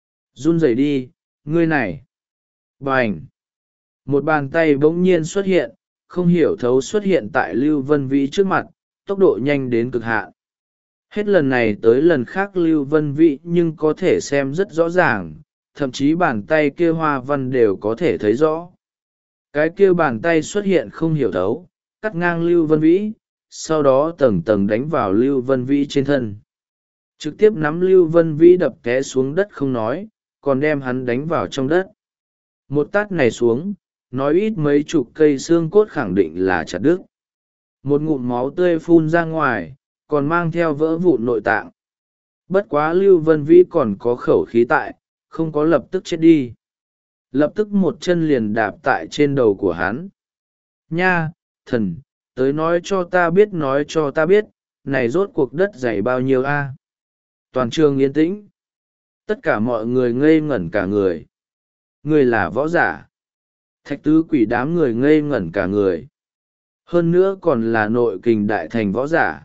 Run rẩy đi, ngươi này. Bành! Một bàn tay bỗng nhiên xuất hiện, không hiểu thấu xuất hiện tại Lưu Vân Vĩ trước mặt, tốc độ nhanh đến cực hạn. Hết lần này tới lần khác Lưu Vân Vĩ nhưng có thể xem rất rõ ràng, thậm chí bàn tay kia hoa văn đều có thể thấy rõ. Cái kia bàn tay xuất hiện không hiểu thấu, cắt ngang Lưu Vân Vĩ, sau đó tầng tầng đánh vào Lưu Vân Vĩ trên thân. Trực tiếp nắm Lưu Vân Vĩ đập té xuống đất không nói, còn đem hắn đánh vào trong đất. Một tát này xuống, nói ít mấy chục cây xương cốt khẳng định là chặt đứt. Một ngụm máu tươi phun ra ngoài, còn mang theo vỡ vụn nội tạng. Bất quá Lưu Vân Vĩ còn có khẩu khí tại, không có lập tức chết đi. Lập tức một chân liền đạp tại trên đầu của hắn. Nha, thần, tới nói cho ta biết nói cho ta biết, này rốt cuộc đất dày bao nhiêu a? Toàn trường yên tĩnh. Tất cả mọi người ngây ngẩn cả người. Người là võ giả. Thạch tứ quỷ đám người ngây ngẩn cả người. Hơn nữa còn là nội kình đại thành võ giả.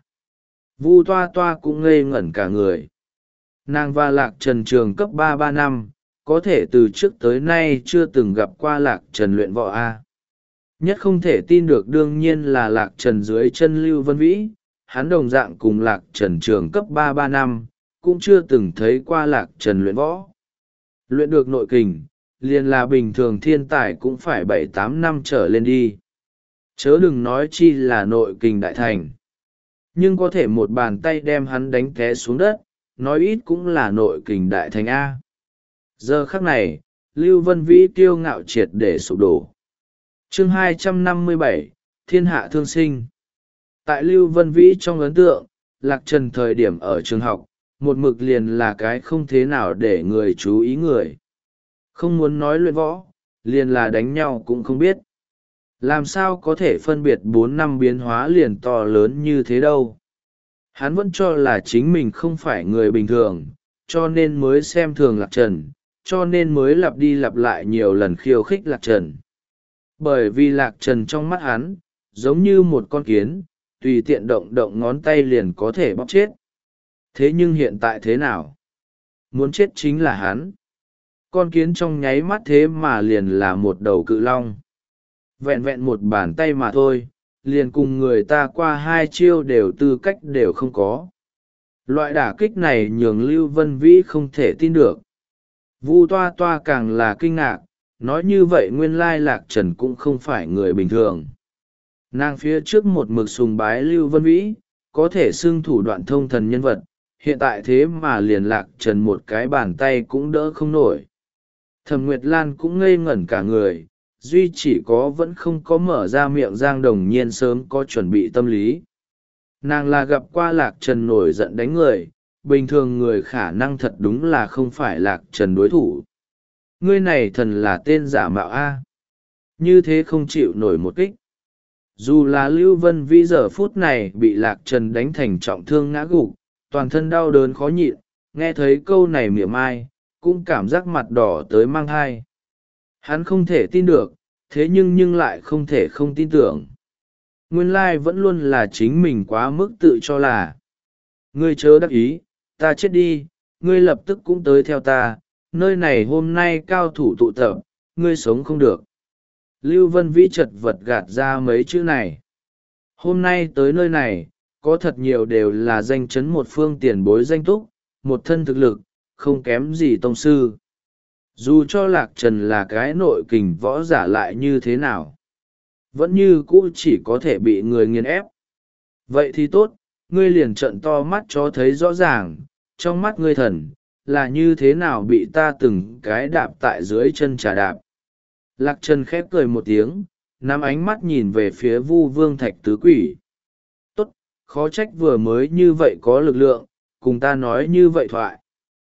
Vu toa toa cũng ngây ngẩn cả người. Nàng và Lạc Trần trường cấp ba ba năm, có thể từ trước tới nay chưa từng gặp qua Lạc Trần luyện võ A. Nhất không thể tin được đương nhiên là Lạc Trần dưới chân Lưu Vân Vĩ, hắn đồng dạng cùng Lạc Trần trường cấp ba ba năm, cũng chưa từng thấy qua Lạc Trần luyện võ. Luyện được nội kình, liền là bình thường thiên tài cũng phải bảy tám năm trở lên đi. Chớ đừng nói chi là nội kình đại thành. Nhưng có thể một bàn tay đem hắn đánh té xuống đất, nói ít cũng là nội kình đại thành A. Giờ khắc này, Lưu Vân Vĩ kiêu ngạo triệt để sụp đổ. Chương hai trăm năm mươi bảy, Thiên hạ thương sinh. Tại Lưu Vân Vĩ trong ấn tượng, Lạc Trần thời điểm ở trường học, một mực liền là cái không thế nào để người chú ý người. Không muốn nói luyện võ, liền là đánh nhau cũng không biết. Làm sao có thể phân biệt bốn năm biến hóa liền to lớn như thế đâu. Hắn vẫn cho là chính mình không phải người bình thường, cho nên mới xem thường Lạc Trần, cho nên mới lặp đi lặp lại nhiều lần khiêu khích Lạc Trần. Bởi vì Lạc Trần trong mắt hắn, giống như một con kiến, tùy tiện động động ngón tay liền có thể bóp chết. Thế nhưng hiện tại thế nào? Muốn chết chính là hắn. Con kiến trong nháy mắt thế mà liền là một đầu cự long. Vẹn vẹn một bàn tay mà thôi, liền cùng người ta qua hai chiêu đều tư cách đều không có. Loại đả kích này nhường Lưu Vân Vĩ không thể tin được. Vu toa toa càng là kinh ngạc, nói như vậy nguyên lai Lạc Trần cũng không phải người bình thường. Nàng phía trước một mực sùng bái Lưu Vân Vĩ, có thể xưng thủ đoạn thông thần nhân vật, hiện tại thế mà liền Lạc Trần một cái bàn tay cũng đỡ không nổi. Thẩm Nguyệt Lan cũng ngây ngẩn cả người, duy chỉ có vẫn không có mở ra miệng Giang Đồng Nhiên sớm có chuẩn bị tâm lý. Nàng là gặp qua Lạc Trần nổi giận đánh người, bình thường người khả năng thật đúng là không phải Lạc Trần đối thủ. Ngươi này thần là tên giả mạo A. Như thế không chịu nổi một kích. Dù là Lưu Vân Vĩ giờ phút này bị Lạc Trần đánh thành trọng thương ngã gục, toàn thân đau đớn khó nhịn, nghe thấy câu này mỉa mai, cũng cảm giác mặt đỏ tới mang thai. Hắn không thể tin được, thế nhưng nhưng lại không thể không tin tưởng. Nguyên lai vẫn luôn là chính mình quá mức tự cho là. Ngươi chớ đắc ý, ta chết đi, ngươi lập tức cũng tới theo ta, nơi này hôm nay cao thủ tụ tập, ngươi sống không được. Lưu Vân Vĩ chật vật gạt ra mấy chữ này. hôm nay tới nơi này có thật nhiều đều là danh chấn một phương tiền bối danh túc, một thân thực lực không kém gì tông sư. Dù cho Lạc Trần là cái nội kình võ giả lại như thế nào, vẫn như cũ chỉ có thể bị người nghiền ép. Vậy thì tốt, ngươi liền trợn to mắt cho thấy rõ ràng, trong mắt ngươi thần, là như thế nào bị ta từng cái đạp tại dưới chân trà đạp. Lạc Trần khép cười một tiếng, nắm ánh mắt nhìn về phía Vu Vương Thạch Tứ Quỷ. Tốt, khó trách vừa mới như vậy có lực lượng, cùng ta nói như vậy thoại.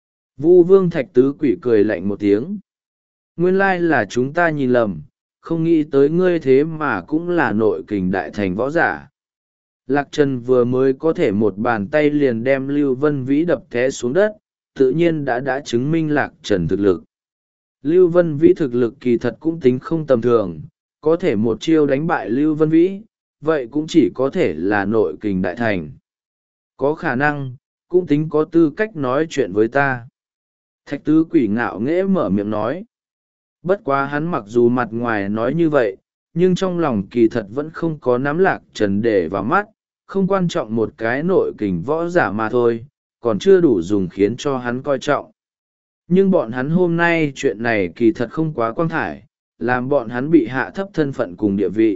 Vu Vương Thạch Tứ Quỷ cười lạnh một tiếng. Nguyên lai là chúng ta nhìn lầm, không nghĩ tới ngươi thế mà cũng là nội kình đại thành võ giả. Lạc Trần vừa mới có thể một bàn tay liền đem Lưu Vân Vĩ đập té xuống đất, tự nhiên đã đã chứng minh Lạc Trần thực lực. Lưu Vân Vĩ thực lực kỳ thật cũng tính không tầm thường, có thể một chiêu đánh bại Lưu Vân Vĩ, vậy cũng chỉ có thể là nội kình đại thành. Có khả năng, cũng tính có tư cách nói chuyện với ta. Thạch Tứ Quỷ ngạo nghễ mở miệng nói. Bất quá hắn mặc dù mặt ngoài nói như vậy, nhưng trong lòng kỳ thật vẫn không có nắm Lạc Trần để vào mắt, không quan trọng một cái nội kình võ giả mà thôi, còn chưa đủ dùng khiến cho hắn coi trọng. Nhưng bọn hắn hôm nay chuyện này kỳ thật không quá quang thải, làm bọn hắn bị hạ thấp thân phận cùng địa vị.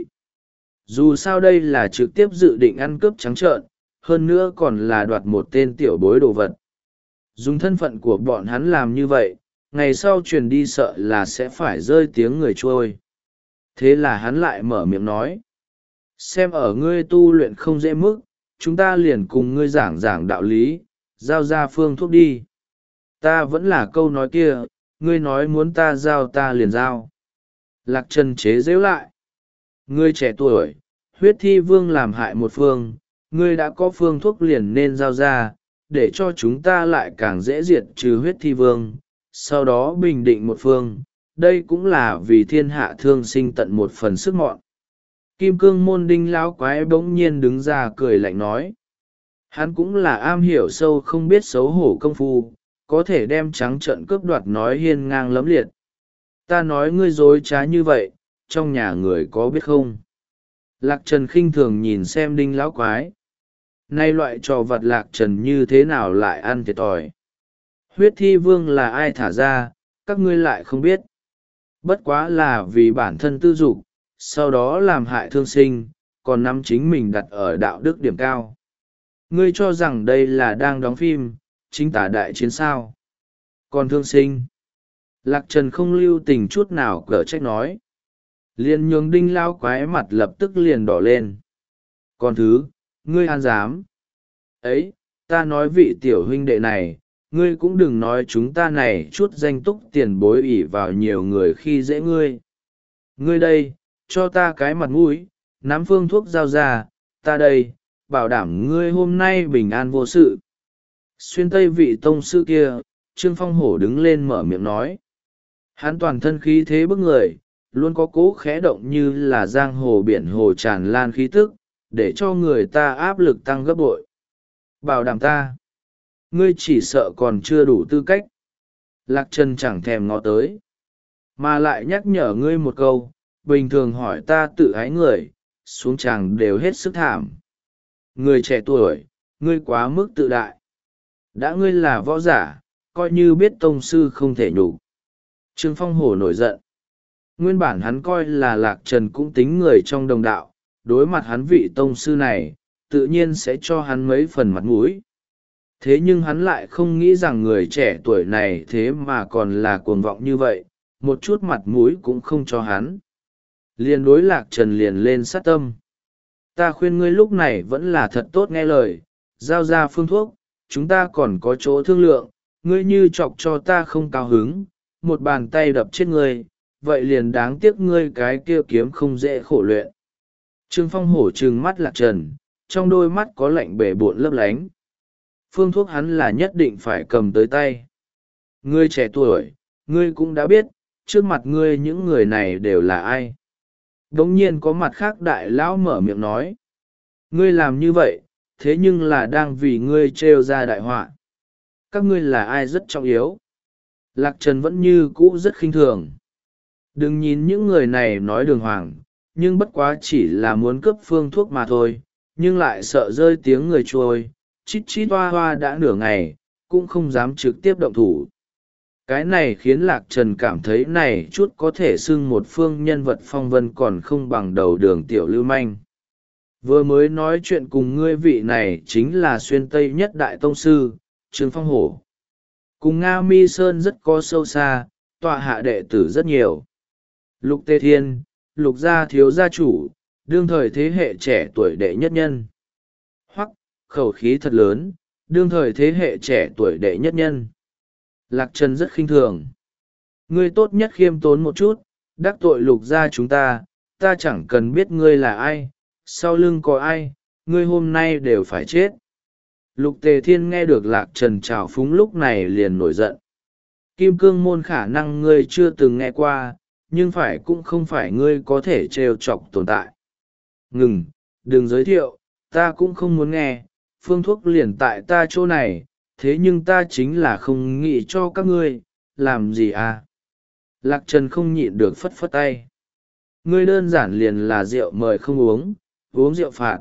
Dù sao đây là trực tiếp dự định ăn cướp trắng trợn, hơn nữa còn là đoạt một tên tiểu bối đồ vật. Dùng thân phận của bọn hắn làm như vậy, ngày sau truyền đi sợ là sẽ phải rơi tiếng người trôi. Thế là hắn lại mở miệng nói. Xem ở ngươi tu luyện không dễ mức, chúng ta liền cùng ngươi giảng giảng đạo lý, giao ra phương thuốc đi. Ta vẫn là câu nói kia, ngươi nói muốn ta giao ta liền giao. Lạc Trần chế giễu lại. Ngươi trẻ tuổi, huyết thi vương làm hại một phương, ngươi đã có phương thuốc liền nên giao ra, để cho chúng ta lại càng dễ diệt trừ huyết thi vương, sau đó bình định một phương. Đây cũng là vì thiên hạ thương sinh tận một phần sức mọn. Kim cương môn đinh lão quái bỗng nhiên đứng ra cười lạnh nói. Hắn cũng là am hiểu sâu không biết xấu hổ công phu, có thể đem trắng trợn cướp đoạt nói hiên ngang lẫm liệt. Ta nói ngươi dối trá như vậy, trong nhà người có biết không? Lạc Trần khinh thường nhìn xem đinh lão quái. Nay loại trò vặt Lạc Trần như thế nào lại ăn thiệt thòi? Huyết thi vương là ai thả ra, các ngươi lại không biết. Bất quá là vì bản thân tư dục, sau đó làm hại thương sinh, còn nắm chính mình đặt ở đạo đức điểm cao. Ngươi cho rằng đây là đang đóng phim, chính tả đại chiến sao. Còn thương sinh. Lạc Trần không lưu tình chút nào cở trách nói. Liền nhường đinh lao quái mặt lập tức liền đỏ lên. Còn thứ, ngươi an dám. Ấy, ta nói vị tiểu huynh đệ này, ngươi cũng đừng nói chúng ta này chút danh túc tiền bối ỷ vào nhiều người khi dễ ngươi. Ngươi đây, cho ta cái mặt mũi, nắm phương thuốc giao ra, ta đây, bảo đảm ngươi hôm nay bình an vô sự. Xuyên tây vị tông sư kia, Trương Phong Hổ đứng lên mở miệng nói. Hắn toàn thân khí thế bức người, luôn có cố khẽ động như là giang hồ biển hồ tràn lan khí tức, để cho người ta áp lực tăng gấp bội. Bảo đảm ta, ngươi chỉ sợ còn chưa đủ tư cách. Lạc Trần chẳng thèm ngó tới, mà lại nhắc nhở ngươi một câu, bình thường hỏi ta tự ái người, xuống chàng đều hết sức thảm. Người trẻ tuổi, ngươi quá mức tự đại. Đã ngươi là võ giả, coi như biết tông sư không thể nhục. Trương Phong Hổ nổi giận. Nguyên bản hắn coi là Lạc Trần cũng tính người trong đồng đạo, đối mặt hắn vị tông sư này, tự nhiên sẽ cho hắn mấy phần mặt mũi. Thế nhưng hắn lại không nghĩ rằng người trẻ tuổi này thế mà còn là cuồng vọng như vậy, một chút mặt mũi cũng không cho hắn. Liền đối Lạc Trần liền lên sát tâm. Ta khuyên ngươi lúc này vẫn là thật tốt nghe lời, giao ra phương thuốc, chúng ta còn có chỗ thương lượng, ngươi như chọc cho ta không cao hứng, một bàn tay đập chết ngươi, vậy liền đáng tiếc ngươi cái kia kiếm không dễ khổ luyện. Trương Phong Hổ trừng mắt Lạc Trần, trong đôi mắt có lạnh bể bộn lấp lánh. Phương thuốc hắn là nhất định phải cầm tới tay. Ngươi trẻ tuổi, ngươi cũng đã biết, trước mặt ngươi những người này đều là ai. Đống nhiên có mặt khác đại lão mở miệng nói. Ngươi làm như vậy, thế nhưng là đang vì ngươi trêu ra đại họa. Các ngươi là ai rất trọng yếu. Lạc Trần vẫn như cũ rất khinh thường. Đừng nhìn những người này nói đường hoàng, nhưng bất quá chỉ là muốn cướp phương thuốc mà thôi, nhưng lại sợ rơi tiếng người trôi, chít chít hoa hoa đã nửa ngày cũng không dám trực tiếp động thủ. Cái này khiến Lạc Trần cảm thấy này chút có thể xưng một phương nhân vật phong vân còn không bằng đầu đường tiểu lưu manh. Vừa mới nói chuyện cùng ngươi vị này chính là xuyên tây nhất đại tông sư, Trương Phong Hổ. Cùng Nga Mi Sơn rất có sâu xa, tọa hạ đệ tử rất nhiều. Lục Tề Thiên, Lục gia thiếu gia chủ, đương thời thế hệ trẻ tuổi đệ nhất nhân. Hoặc, khẩu khí thật lớn, đương thời thế hệ trẻ tuổi đệ nhất nhân. Lạc Trần rất khinh thường. Ngươi tốt nhất khiêm tốn một chút, đắc tội Lục gia chúng ta, ta chẳng cần biết ngươi là ai, sau lưng có ai, ngươi hôm nay đều phải chết. Lục Tề Thiên nghe được Lạc Trần trào phúng lúc này liền nổi giận. Kim cương môn khả năng ngươi chưa từng nghe qua, nhưng phải cũng không phải ngươi có thể trêu chọc tồn tại. Ngừng, đừng giới thiệu, ta cũng không muốn nghe, phương thuốc liền tại ta chỗ này, thế nhưng ta chính là không nghĩ cho các ngươi, làm gì à? Lạc Trần không nhịn được phất phất tay. Ngươi đơn giản liền là rượu mời không uống, uống rượu phạt.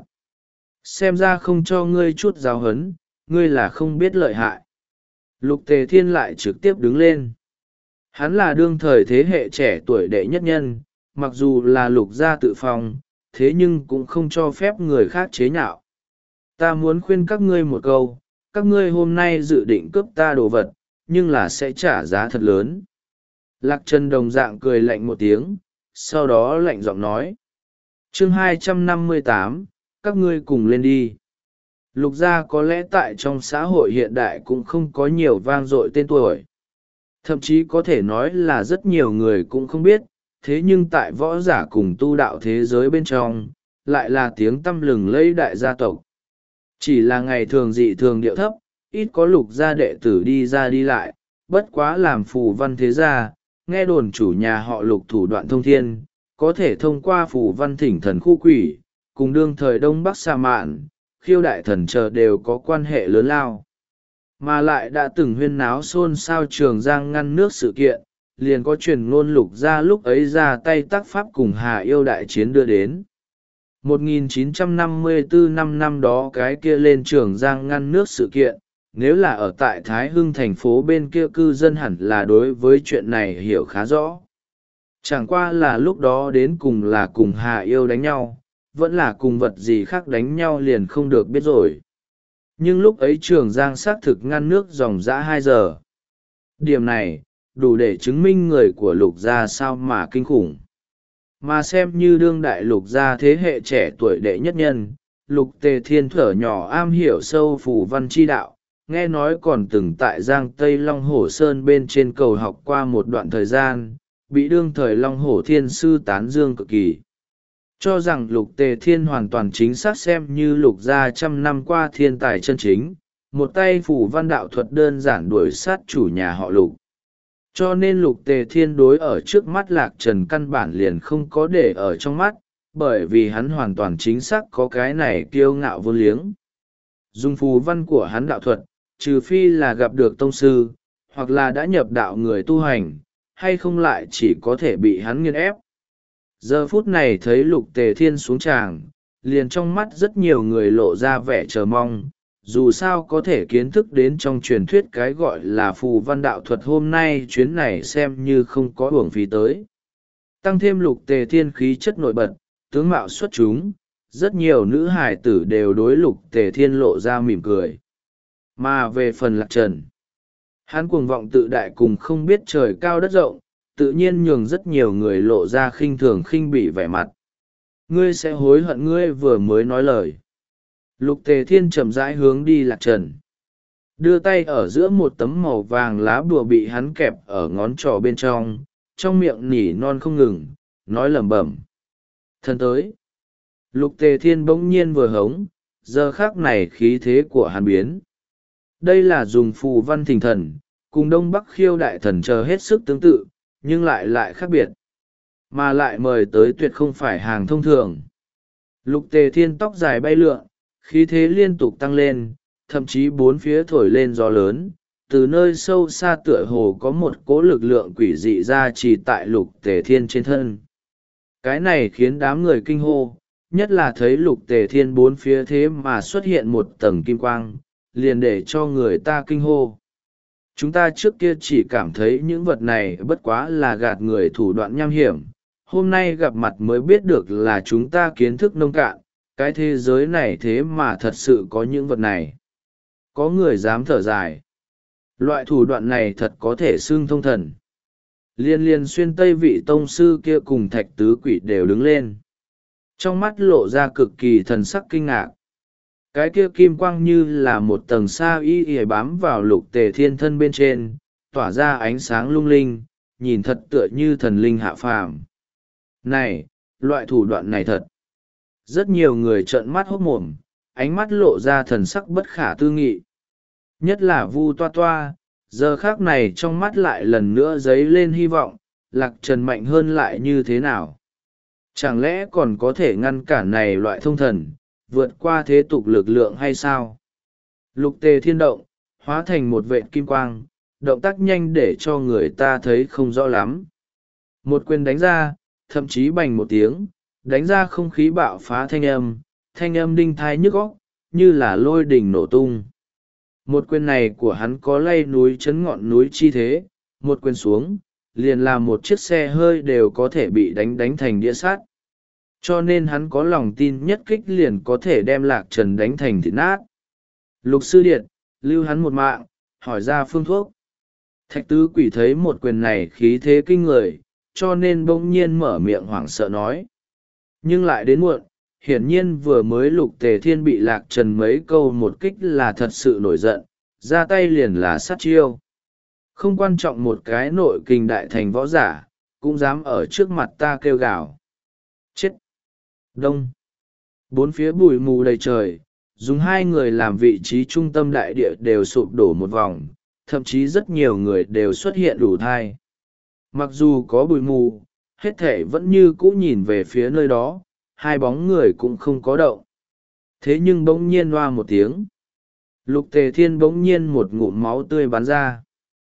Xem ra không cho ngươi chút giáo hấn, ngươi là không biết lợi hại. Lục Tề Thiên lại trực tiếp đứng lên. Hắn là đương thời thế hệ trẻ tuổi đệ nhất nhân, mặc dù là Lục gia tự phòng, thế nhưng cũng không cho phép người khác chế nhạo. Ta muốn khuyên các ngươi một câu, các ngươi hôm nay dự định cướp ta đồ vật, nhưng là sẽ trả giá thật lớn. Lạc Trần đồng dạng cười lạnh một tiếng, sau đó lạnh giọng nói. Chương hai trăm năm mươi tám, các ngươi cùng lên đi. Lục gia có lẽ tại trong xã hội hiện đại cũng không có nhiều vang dội tên tuổi. Thậm chí có thể nói là rất nhiều người cũng không biết, thế nhưng tại võ giả cùng tu đạo thế giới bên trong, lại là tiếng tăm lừng lẫy đại gia tộc. Chỉ là ngày thường dị thường điệu thấp, ít có Lục gia đệ tử đi ra đi lại, bất quá làm phù văn thế gia, nghe đồn chủ nhà họ Lục thủ đoạn thông thiên, có thể thông qua phù văn thỉnh thần khu quỷ, cùng đương thời Đông Bắc Sa Mạn, khiêu đại thần chờ đều có quan hệ lớn lao. Mà lại đã từng huyên náo xôn xao Trường Giang ngăn nước sự kiện, liền có truyền ngôn Lục gia lúc ấy ra tay tác pháp cùng Hà Yêu đại chiến đưa đến. một nghìn chín trăm năm mươi tư năm năm đó cái kia lên Trường Giang ngăn nước sự kiện, nếu là ở tại Thái Hưng thành phố bên kia cư dân hẳn là đối với chuyện này hiểu khá rõ. Chẳng qua là lúc đó đến cùng là cùng Hà Yêu đánh nhau, vẫn là cùng vật gì khác đánh nhau liền không được biết rồi. Nhưng lúc ấy Trường Giang xác thực ngăn nước dòng dã hai giờ. Điểm này, đủ để chứng minh người của Lục gia sao mà kinh khủng. Mà xem như đương đại Lục gia thế hệ trẻ tuổi đệ nhất nhân, Lục Tề Thiên thở nhỏ am hiểu sâu phù văn chi đạo, nghe nói còn từng tại Giang Tây Long Hổ Sơn bên trên cầu học qua một đoạn thời gian, bị đương thời Long Hổ Thiên Sư tán dương cực kỳ. Cho rằng Lục Tề Thiên hoàn toàn chính xác xem như Lục gia trăm năm qua thiên tài chân chính, một tay phủ văn đạo thuật đơn giản đuổi sát chủ nhà họ Lục. Cho nên Lục Tề Thiên đối ở trước mắt Lạc Trần căn bản liền không có để ở trong mắt, bởi vì hắn hoàn toàn chính xác có cái này kiêu ngạo vô liếng. Dùng phù văn của hắn đạo thuật, trừ phi là gặp được tông sư, hoặc là đã nhập đạo người tu hành, hay không lại chỉ có thể bị hắn nghiền ép. Giờ phút này thấy Lục Tề Thiên xuống tràng, liền trong mắt rất nhiều người lộ ra vẻ chờ mong, dù sao có thể kiến thức đến trong truyền thuyết cái gọi là phù văn đạo thuật hôm nay chuyến này xem như không có uổng phí tới. Tăng thêm Lục Tề Thiên khí chất nổi bật, tướng mạo xuất chúng, rất nhiều nữ hài tử đều đối Lục Tề Thiên lộ ra mỉm cười. Mà về phần Lạc Trần, hắn cuồng vọng tự đại cùng không biết trời cao đất rộng, tự nhiên nhường rất nhiều người lộ ra khinh thường khinh bỉ vẻ mặt. Ngươi sẽ hối hận ngươi vừa mới nói lời. Lục Tề Thiên chậm rãi hướng đi Lạc Trần, đưa tay ở giữa một tấm màu vàng lá bùa bị hắn kẹp ở ngón trỏ bên trong, trong miệng nỉ non không ngừng, nói lẩm bẩm. Thân tới. Lục Tề Thiên bỗng nhiên vừa hống, giờ khắc này khí thế của hắn biến. Đây là dùng phù văn thỉnh thần, cùng Đông Bắc khiêu đại thần chờ hết sức tương tự, nhưng lại lại khác biệt. Mà lại mời tới tuyệt không phải hàng thông thường. Lục Tề Thiên tóc dài bay lượn, khí thế liên tục tăng lên, thậm chí bốn phía thổi lên gió lớn, từ nơi sâu xa tựa hồ có một cỗ lực lượng quỷ dị ra chỉ tại Lục Tề Thiên trên thân. Cái này khiến đám người kinh hô, nhất là thấy lục tề thiên bốn phía thế mà xuất hiện một tầng kim quang, liền để cho người ta kinh hô. Chúng ta trước kia chỉ cảm thấy những vật này bất quá là gạt người thủ đoạn nham hiểm, hôm nay gặp mặt mới biết được là chúng ta kiến thức nông cạn, cái thế giới này thế mà thật sự có những vật này. Có người dám thở dài. Loại thủ đoạn này thật có thể xưng thông thần. Liên liên xuyên tây vị tông sư kia cùng thạch tứ quỷ đều đứng lên. Trong mắt lộ ra cực kỳ thần sắc kinh ngạc. Cái kia kim quang như là một tầng sa y y bám vào lục tề thiên thân bên trên, tỏa ra ánh sáng lung linh, nhìn thật tựa như thần linh hạ phàm. Này, loại thủ đoạn này thật. Rất nhiều người trợn mắt hốt mồm, ánh mắt lộ ra thần sắc bất khả tư nghị. Nhất là Vu Toa Toa, giờ khác này trong mắt lại lần nữa dấy lên hy vọng, Lạc Trần mạnh hơn lại như thế nào? Chẳng lẽ còn có thể ngăn cản này loại thông thần, vượt qua thế tục lực lượng hay sao? Lục tề thiên động, hóa thành một vệt kim quang, động tác nhanh để cho người ta thấy không rõ lắm. Một quyền đánh ra, thậm chí bành một tiếng, đánh ra không khí bạo phá thanh âm, thanh âm đinh thai nhức óc, như là lôi đỉnh nổ tung. Một quyền này của hắn có lay núi chấn ngọn núi chi thế, một quyền xuống, liền làm một chiếc xe hơi đều có thể bị đánh đánh thành đĩa sắt. Cho nên hắn có lòng tin nhất kích liền có thể đem Lạc Trần đánh thành thịt nát. Lục sư điện, lưu hắn một mạng, hỏi ra phương thuốc. Thạch tứ quỷ thấy một quyền này khí thế kinh người, cho nên bỗng nhiên mở miệng hoảng sợ nói. Nhưng lại đến muộn, hiển nhiên vừa mới lục tề thiên bị Lạc Trần mấy câu một kích là thật sự nổi giận, ra tay liền là sát chiêu. Không quan trọng một cái nội kình đại thành võ giả, cũng dám ở trước mặt ta kêu gào. Chết! Đông! Bốn phía bụi mù đầy trời, dùng hai người làm vị trí trung tâm đại địa đều sụp đổ một vòng, thậm chí rất nhiều người đều xuất hiện đủ thai. Mặc dù có bụi mù, hết thể vẫn như cũ nhìn về phía nơi đó, hai bóng người cũng không có động. Thế nhưng bỗng nhiên loa một tiếng. Lục tề thiên bỗng nhiên một ngụm máu tươi bắn ra.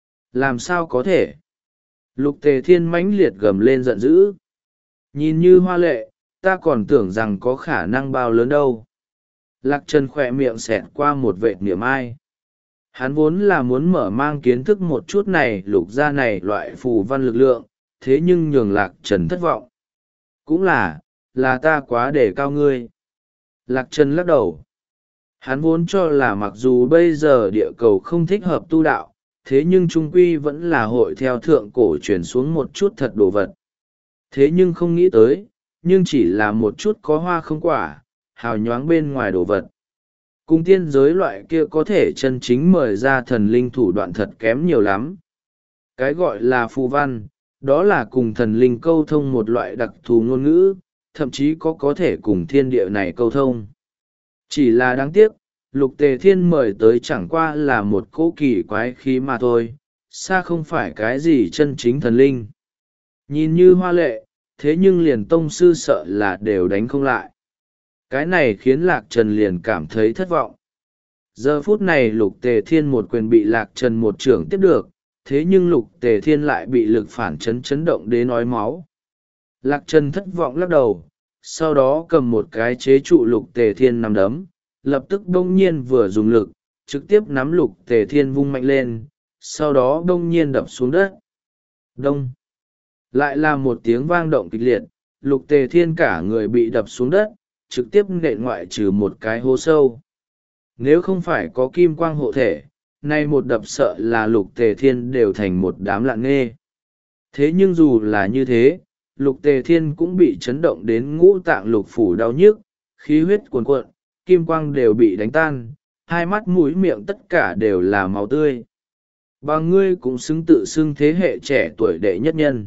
Làm sao có thể? Lục tề thiên mãnh liệt gầm lên giận dữ. Nhìn như hoa lệ, ta còn tưởng rằng có khả năng bao lớn đâu. Lạc Trần khỏe miệng xẹt qua một vệt niềm ai. Hắn vốn là muốn mở mang kiến thức một chút này lục ra này loại phù văn lực lượng, thế nhưng nhường Lạc Trần thất vọng. Cũng là, là ta quá để cao ngươi. Lạc Trần lắc đầu. Hắn vốn cho là mặc dù bây giờ địa cầu không thích hợp tu đạo, thế nhưng trung quy vẫn là hội theo thượng cổ truyền xuống một chút thật đồ vật. Thế nhưng không nghĩ tới, nhưng chỉ là một chút có hoa không quả, hào nhoáng bên ngoài đồ vật. Cùng tiên giới loại kia có thể chân chính mời ra thần linh thủ đoạn thật kém nhiều lắm. Cái gọi là phù văn, đó là cùng thần linh câu thông một loại đặc thù ngôn ngữ, thậm chí có có thể cùng thiên địa này câu thông. Chỉ là đáng tiếc, lục tề thiên mời tới chẳng qua là một cỗ kỳ quái khí mà thôi, xa không phải cái gì chân chính thần linh. Nhìn như hoa lệ, thế nhưng liền tông sư sợ là đều đánh không lại. Cái này khiến Lạc Trần liền cảm thấy thất vọng. Giờ phút này lục tề thiên một quyền bị Lạc Trần một trưởng tiếp được, thế nhưng lục tề thiên lại bị lực phản chấn chấn động đến nói máu. Lạc Trần thất vọng lắc đầu, sau đó cầm một cái chế trụ lục tề thiên nằm đấm, lập tức đông nhiên vừa dùng lực, trực tiếp nắm lục tề thiên vung mạnh lên, sau đó đông nhiên đập xuống đất. Đông! Lại là một tiếng vang động kịch liệt, lục tề thiên cả người bị đập xuống đất, trực tiếp nện ngoại trừ một cái hố sâu. Nếu không phải có kim quang hộ thể, nay một đập sợ là lục tề thiên đều thành một đám lạng nghê. Thế nhưng dù là như thế, lục tề thiên cũng bị chấn động đến ngũ tạng lục phủ đau nhức, khí huyết cuồn cuộn, kim quang đều bị đánh tan, hai mắt mũi miệng tất cả đều là máu tươi. Bà ngươi cũng xứng tự xưng thế hệ trẻ tuổi đệ nhất nhân.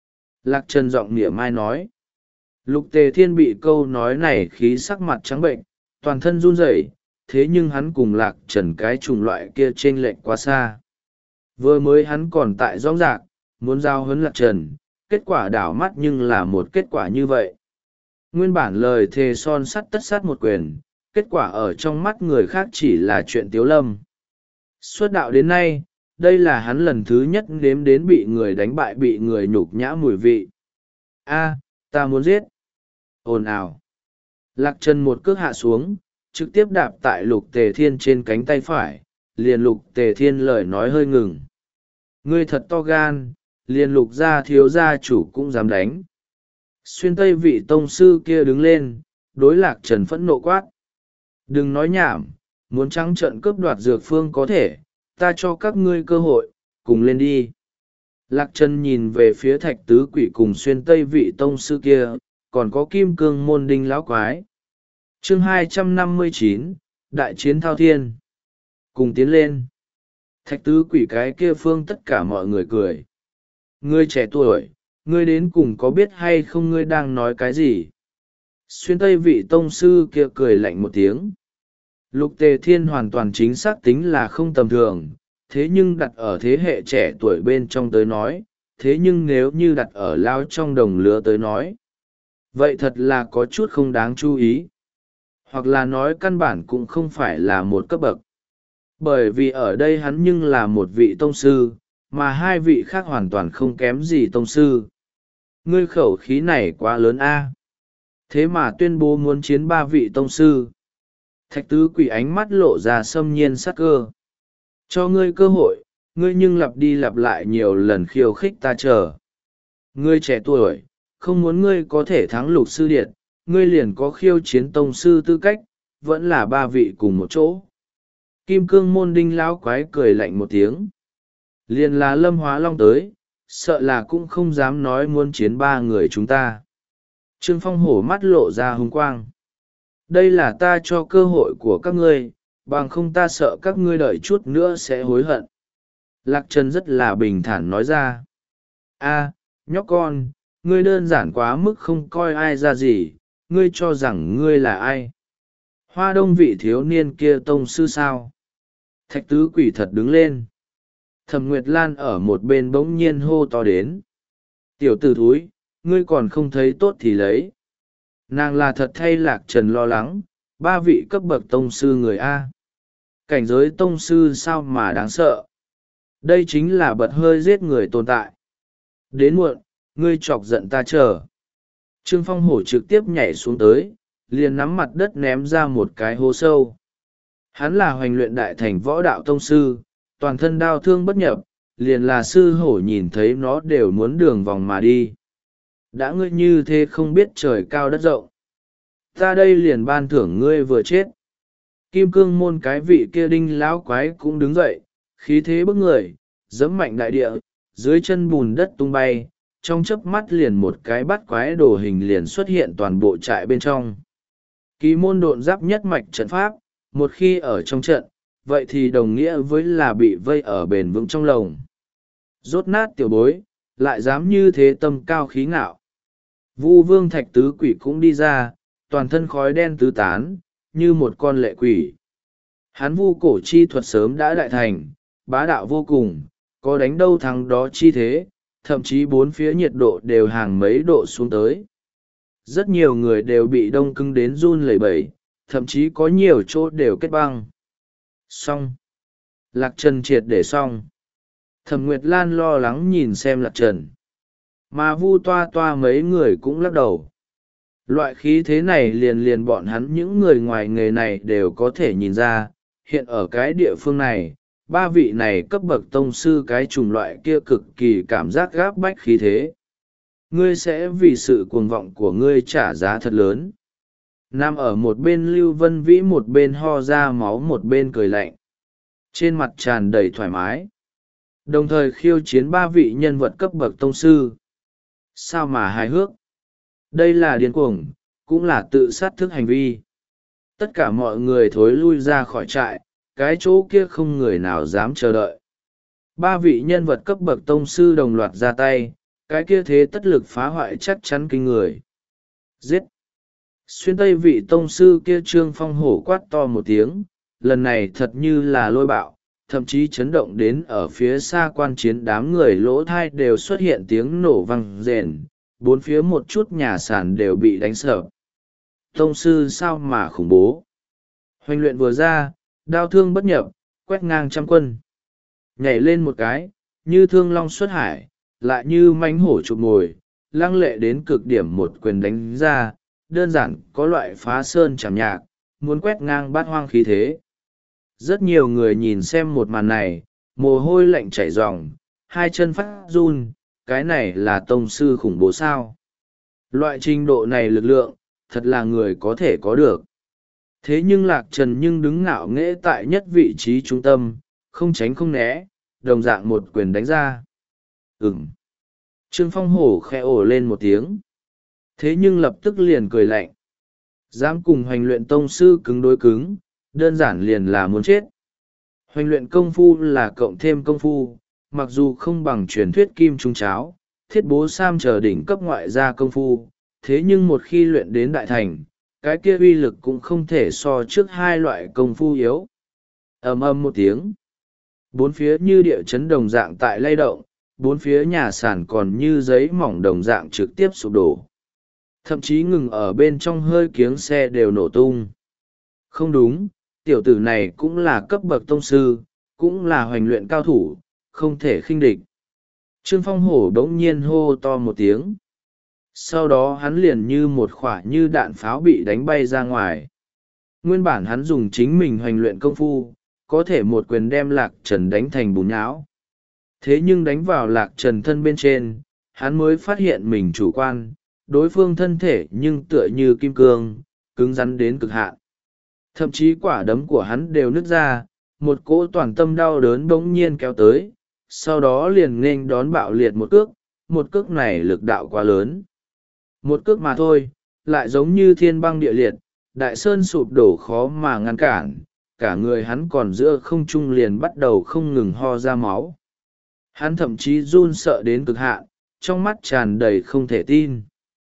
Lạc Trần giọng mỉa mai nói. Lục tề thiên bị câu nói này khí sắc mặt trắng bệnh, toàn thân run rẩy, thế nhưng hắn cùng Lạc Trần cái chủng loại kia chênh lệch quá xa. Vừa mới hắn còn tại rõ rạc, muốn giao huấn Lạc Trần, kết quả đảo mắt nhưng là một kết quả như vậy. Nguyên bản lời thề son sắt tất sát một quyền, kết quả ở trong mắt người khác chỉ là chuyện tiếu lâm. Xuất đạo đến nay, đây là hắn lần thứ nhất nếm đến bị người đánh bại bị người nhục nhã mùi vị. A, ta muốn giết. Ồn ào. Lạc Trần một cước hạ xuống, trực tiếp đạp tại Lục Tề Thiên trên cánh tay phải, liền Lục Tề Thiên lời nói hơi ngừng. Ngươi thật to gan, liền Lục gia thiếu gia chủ cũng dám đánh. Xuyên Tây vị tông sư kia đứng lên, đối Lạc Trần phẫn nộ quát. Đừng nói nhảm, muốn trắng trợn cướp đoạt dược phương có thể, ta cho các ngươi cơ hội, cùng lên đi. Lạc Trần nhìn về phía Thạch Tứ Quỷ cùng Xuyên Tây vị tông sư kia, còn có Kim Cương môn đinh lão quái. Chương hai trăm năm mươi chín, Đại chiến thao thiên. Cùng tiến lên. Thạch Tứ Quỷ cái kia phương tất cả mọi người cười. Ngươi trẻ tuổi, ngươi đến cùng có biết hay không ngươi đang nói cái gì? Xuyên Tây vị tông sư kia cười lạnh một tiếng. Lục Tề Thiên hoàn toàn chính xác tính là không tầm thường, thế nhưng đặt ở thế hệ trẻ tuổi bên trong tới nói, thế nhưng nếu như đặt ở lao trong đồng lứa tới nói, vậy thật là có chút không đáng chú ý. Hoặc là nói căn bản cũng không phải là một cấp bậc. Bởi vì ở đây hắn nhưng là một vị tông sư, mà hai vị khác hoàn toàn không kém gì tông sư. Ngươi khẩu khí này quá lớn a. Thế mà tuyên bố muốn chiến ba vị tông sư. Thạch Tứ Quỷ ánh mắt lộ ra xâm nhiên sắc cơ. Cho ngươi cơ hội, ngươi nhưng lặp đi lặp lại nhiều lần khiêu khích ta chờ. Ngươi trẻ tuổi, không muốn ngươi có thể thắng Lục sư điện, ngươi liền có khiêu chiến tông sư tư cách, vẫn là ba vị cùng một chỗ. Kim Cương môn đinh lão quái cười lạnh một tiếng. Liền là Lâm Hóa Long tới, sợ là cũng không dám nói muốn chiến ba người chúng ta. Trương Phong hổ mắt lộ ra hung quang. Đây là ta cho cơ hội của các ngươi, bằng không ta sợ các ngươi đợi chút nữa sẽ hối hận. Lạc Trần rất là bình thản nói ra. A, nhóc con, ngươi đơn giản quá mức không coi ai ra gì, ngươi cho rằng ngươi là ai? Hoa Đông vị thiếu niên kia tông sư sao? Thạch Tứ Quỷ thật đứng lên. Thẩm Nguyệt Lan ở một bên bỗng nhiên hô to đến. Tiểu tử thúi, ngươi còn không thấy tốt thì lấy. Nàng là thật thay Lạc Trần lo lắng, ba vị cấp bậc tông sư người A. Cảnh giới tông sư sao mà đáng sợ. Đây chính là bật hơi giết người tồn tại. Đến muộn, ngươi chọc giận ta chờ. Trương Phong hổ trực tiếp nhảy xuống tới, liền nắm mặt đất ném ra một cái hố sâu. Hắn là hoành luyện đại thành võ đạo tông sư, toàn thân đao thương bất nhập, liền là sư hổ nhìn thấy nó đều muốn đường vòng mà đi. Đã ngươi như thế không biết trời cao đất rộng. Ta đây liền ban thưởng ngươi vừa chết. Kim Cương môn cái vị kia đinh lão quái cũng đứng dậy, khí thế bức người, giẫm mạnh đại địa, dưới chân bùn đất tung bay, trong chớp mắt liền một cái bắt quái đồ hình liền xuất hiện toàn bộ trại bên trong. Kỳ môn độn giáp nhất mạch trận pháp, một khi ở trong trận, vậy thì đồng nghĩa với là bị vây ở bền vững trong lồng. Rốt nát tiểu bối, lại dám như thế tâm cao khí ngạo. Vu Vương Thạch Tứ Quỷ cũng đi ra, toàn thân khói đen tứ tán, như một con lệ quỷ. Hắn vu cổ chi thuật sớm đã đại thành, bá đạo vô cùng, có đánh đâu thắng đó chi thế, thậm chí bốn phía nhiệt độ đều hàng mấy độ xuống tới. Rất nhiều người đều bị đông cứng đến run lẩy bẩy, thậm chí có nhiều chỗ đều kết băng. Xong. Lạc Trần triệt để xong. Thẩm Nguyệt Lan lo lắng nhìn xem Lạc Trần. Mà Vu Toa Toa mấy người cũng lắc đầu. Loại khí thế này liền liền bọn hắn những người ngoài nghề này đều có thể nhìn ra, hiện ở cái địa phương này, ba vị này cấp bậc tông sư cái chủng loại kia cực kỳ cảm giác gáp bách khí thế. Ngươi sẽ vì sự cuồng vọng của ngươi trả giá thật lớn. Nằm ở một bên Lưu Vân Vĩ một bên ho ra máu một bên cười lạnh. Trên mặt tràn đầy thoải mái. Đồng thời khiêu chiến ba vị nhân vật cấp bậc tông sư. Sao mà hài hước? Đây là điên cuồng, cũng là tự sát thức hành vi. Tất cả mọi người thối lui ra khỏi trại, cái chỗ kia không người nào dám chờ đợi. Ba vị nhân vật cấp bậc tông sư đồng loạt ra tay, cái kia thế tất lực phá hoại chắc chắn kinh người. Giết! Xuyên Tây vị tông sư kia Trương Phong hổ quát to một tiếng, lần này thật như là lôi bạo, thậm chí chấn động đến ở phía xa quan chiến đám người lỗ thai đều xuất hiện tiếng nổ vang rền, bốn phía một chút nhà sàn đều bị đánh sập. Tông sư sao mà khủng bố. Hoành luyện vừa ra, đao thương bất nhập, quét ngang trăm quân. Nhảy lên một cái, như thương long xuất hải, lại như mãnh hổ chụp mồi, lăng lệ đến cực điểm một quyền đánh ra, đơn giản có loại phá sơn chảm nhạc, muốn quét ngang bát hoang khí thế. Rất nhiều người nhìn xem một màn này, mồ hôi lạnh chảy ròng, hai chân phát run, cái này là tông sư khủng bố sao? Loại trình độ này lực lượng, thật là người có thể có được. Thế nhưng Lạc Trần nhưng đứng ngạo nghễ tại nhất vị trí trung tâm, không tránh không né, đồng dạng một quyền đánh ra. Ừm. Trương Phong hổ khẽ ồ lên một tiếng. Thế nhưng lập tức liền cười lạnh. Dám cùng hoành luyện tông sư cứng đối cứng, đơn giản liền là muốn chết. Hoành luyện công phu là cộng thêm công phu, mặc dù không bằng truyền thuyết kim trung cháo, thiết bố sam chờ đỉnh cấp ngoại gia công phu, thế nhưng một khi luyện đến đại thành, cái kia uy lực cũng không thể so trước hai loại công phu yếu. Ầm ầm một tiếng, bốn phía như địa chấn đồng dạng tại lay động, bốn phía nhà sàn còn như giấy mỏng đồng dạng trực tiếp sụp đổ. Thậm chí ngừng ở bên trong hơi kiếng xe đều nổ tung. Không đúng, tiểu tử này cũng là cấp bậc tông sư, cũng là hoành luyện cao thủ, không thể khinh địch. Trương Phong hổ đống nhiên hô to một tiếng. Sau đó hắn liền như một khỏa như đạn pháo bị đánh bay ra ngoài. Nguyên bản hắn dùng chính mình hoành luyện công phu, có thể một quyền đem Lạc Trần đánh thành bùn nhão. Thế nhưng đánh vào Lạc Trần thân bên trên, hắn mới phát hiện mình chủ quan, đối phương thân thể nhưng tựa như kim cương, cứng rắn đến cực hạn. Thậm chí quả đấm của hắn đều nứt ra, một cỗ toàn tâm đau đớn bỗng nhiên kéo tới, sau đó liền nghênh đón bạo liệt một cước, một cước này lực đạo quá lớn. Một cước mà thôi, lại giống như thiên băng địa liệt, đại sơn sụp đổ khó mà ngăn cản, cả người hắn còn giữa không trung liền bắt đầu không ngừng ho ra máu. Hắn thậm chí run sợ đến cực hạn, trong mắt tràn đầy không thể tin.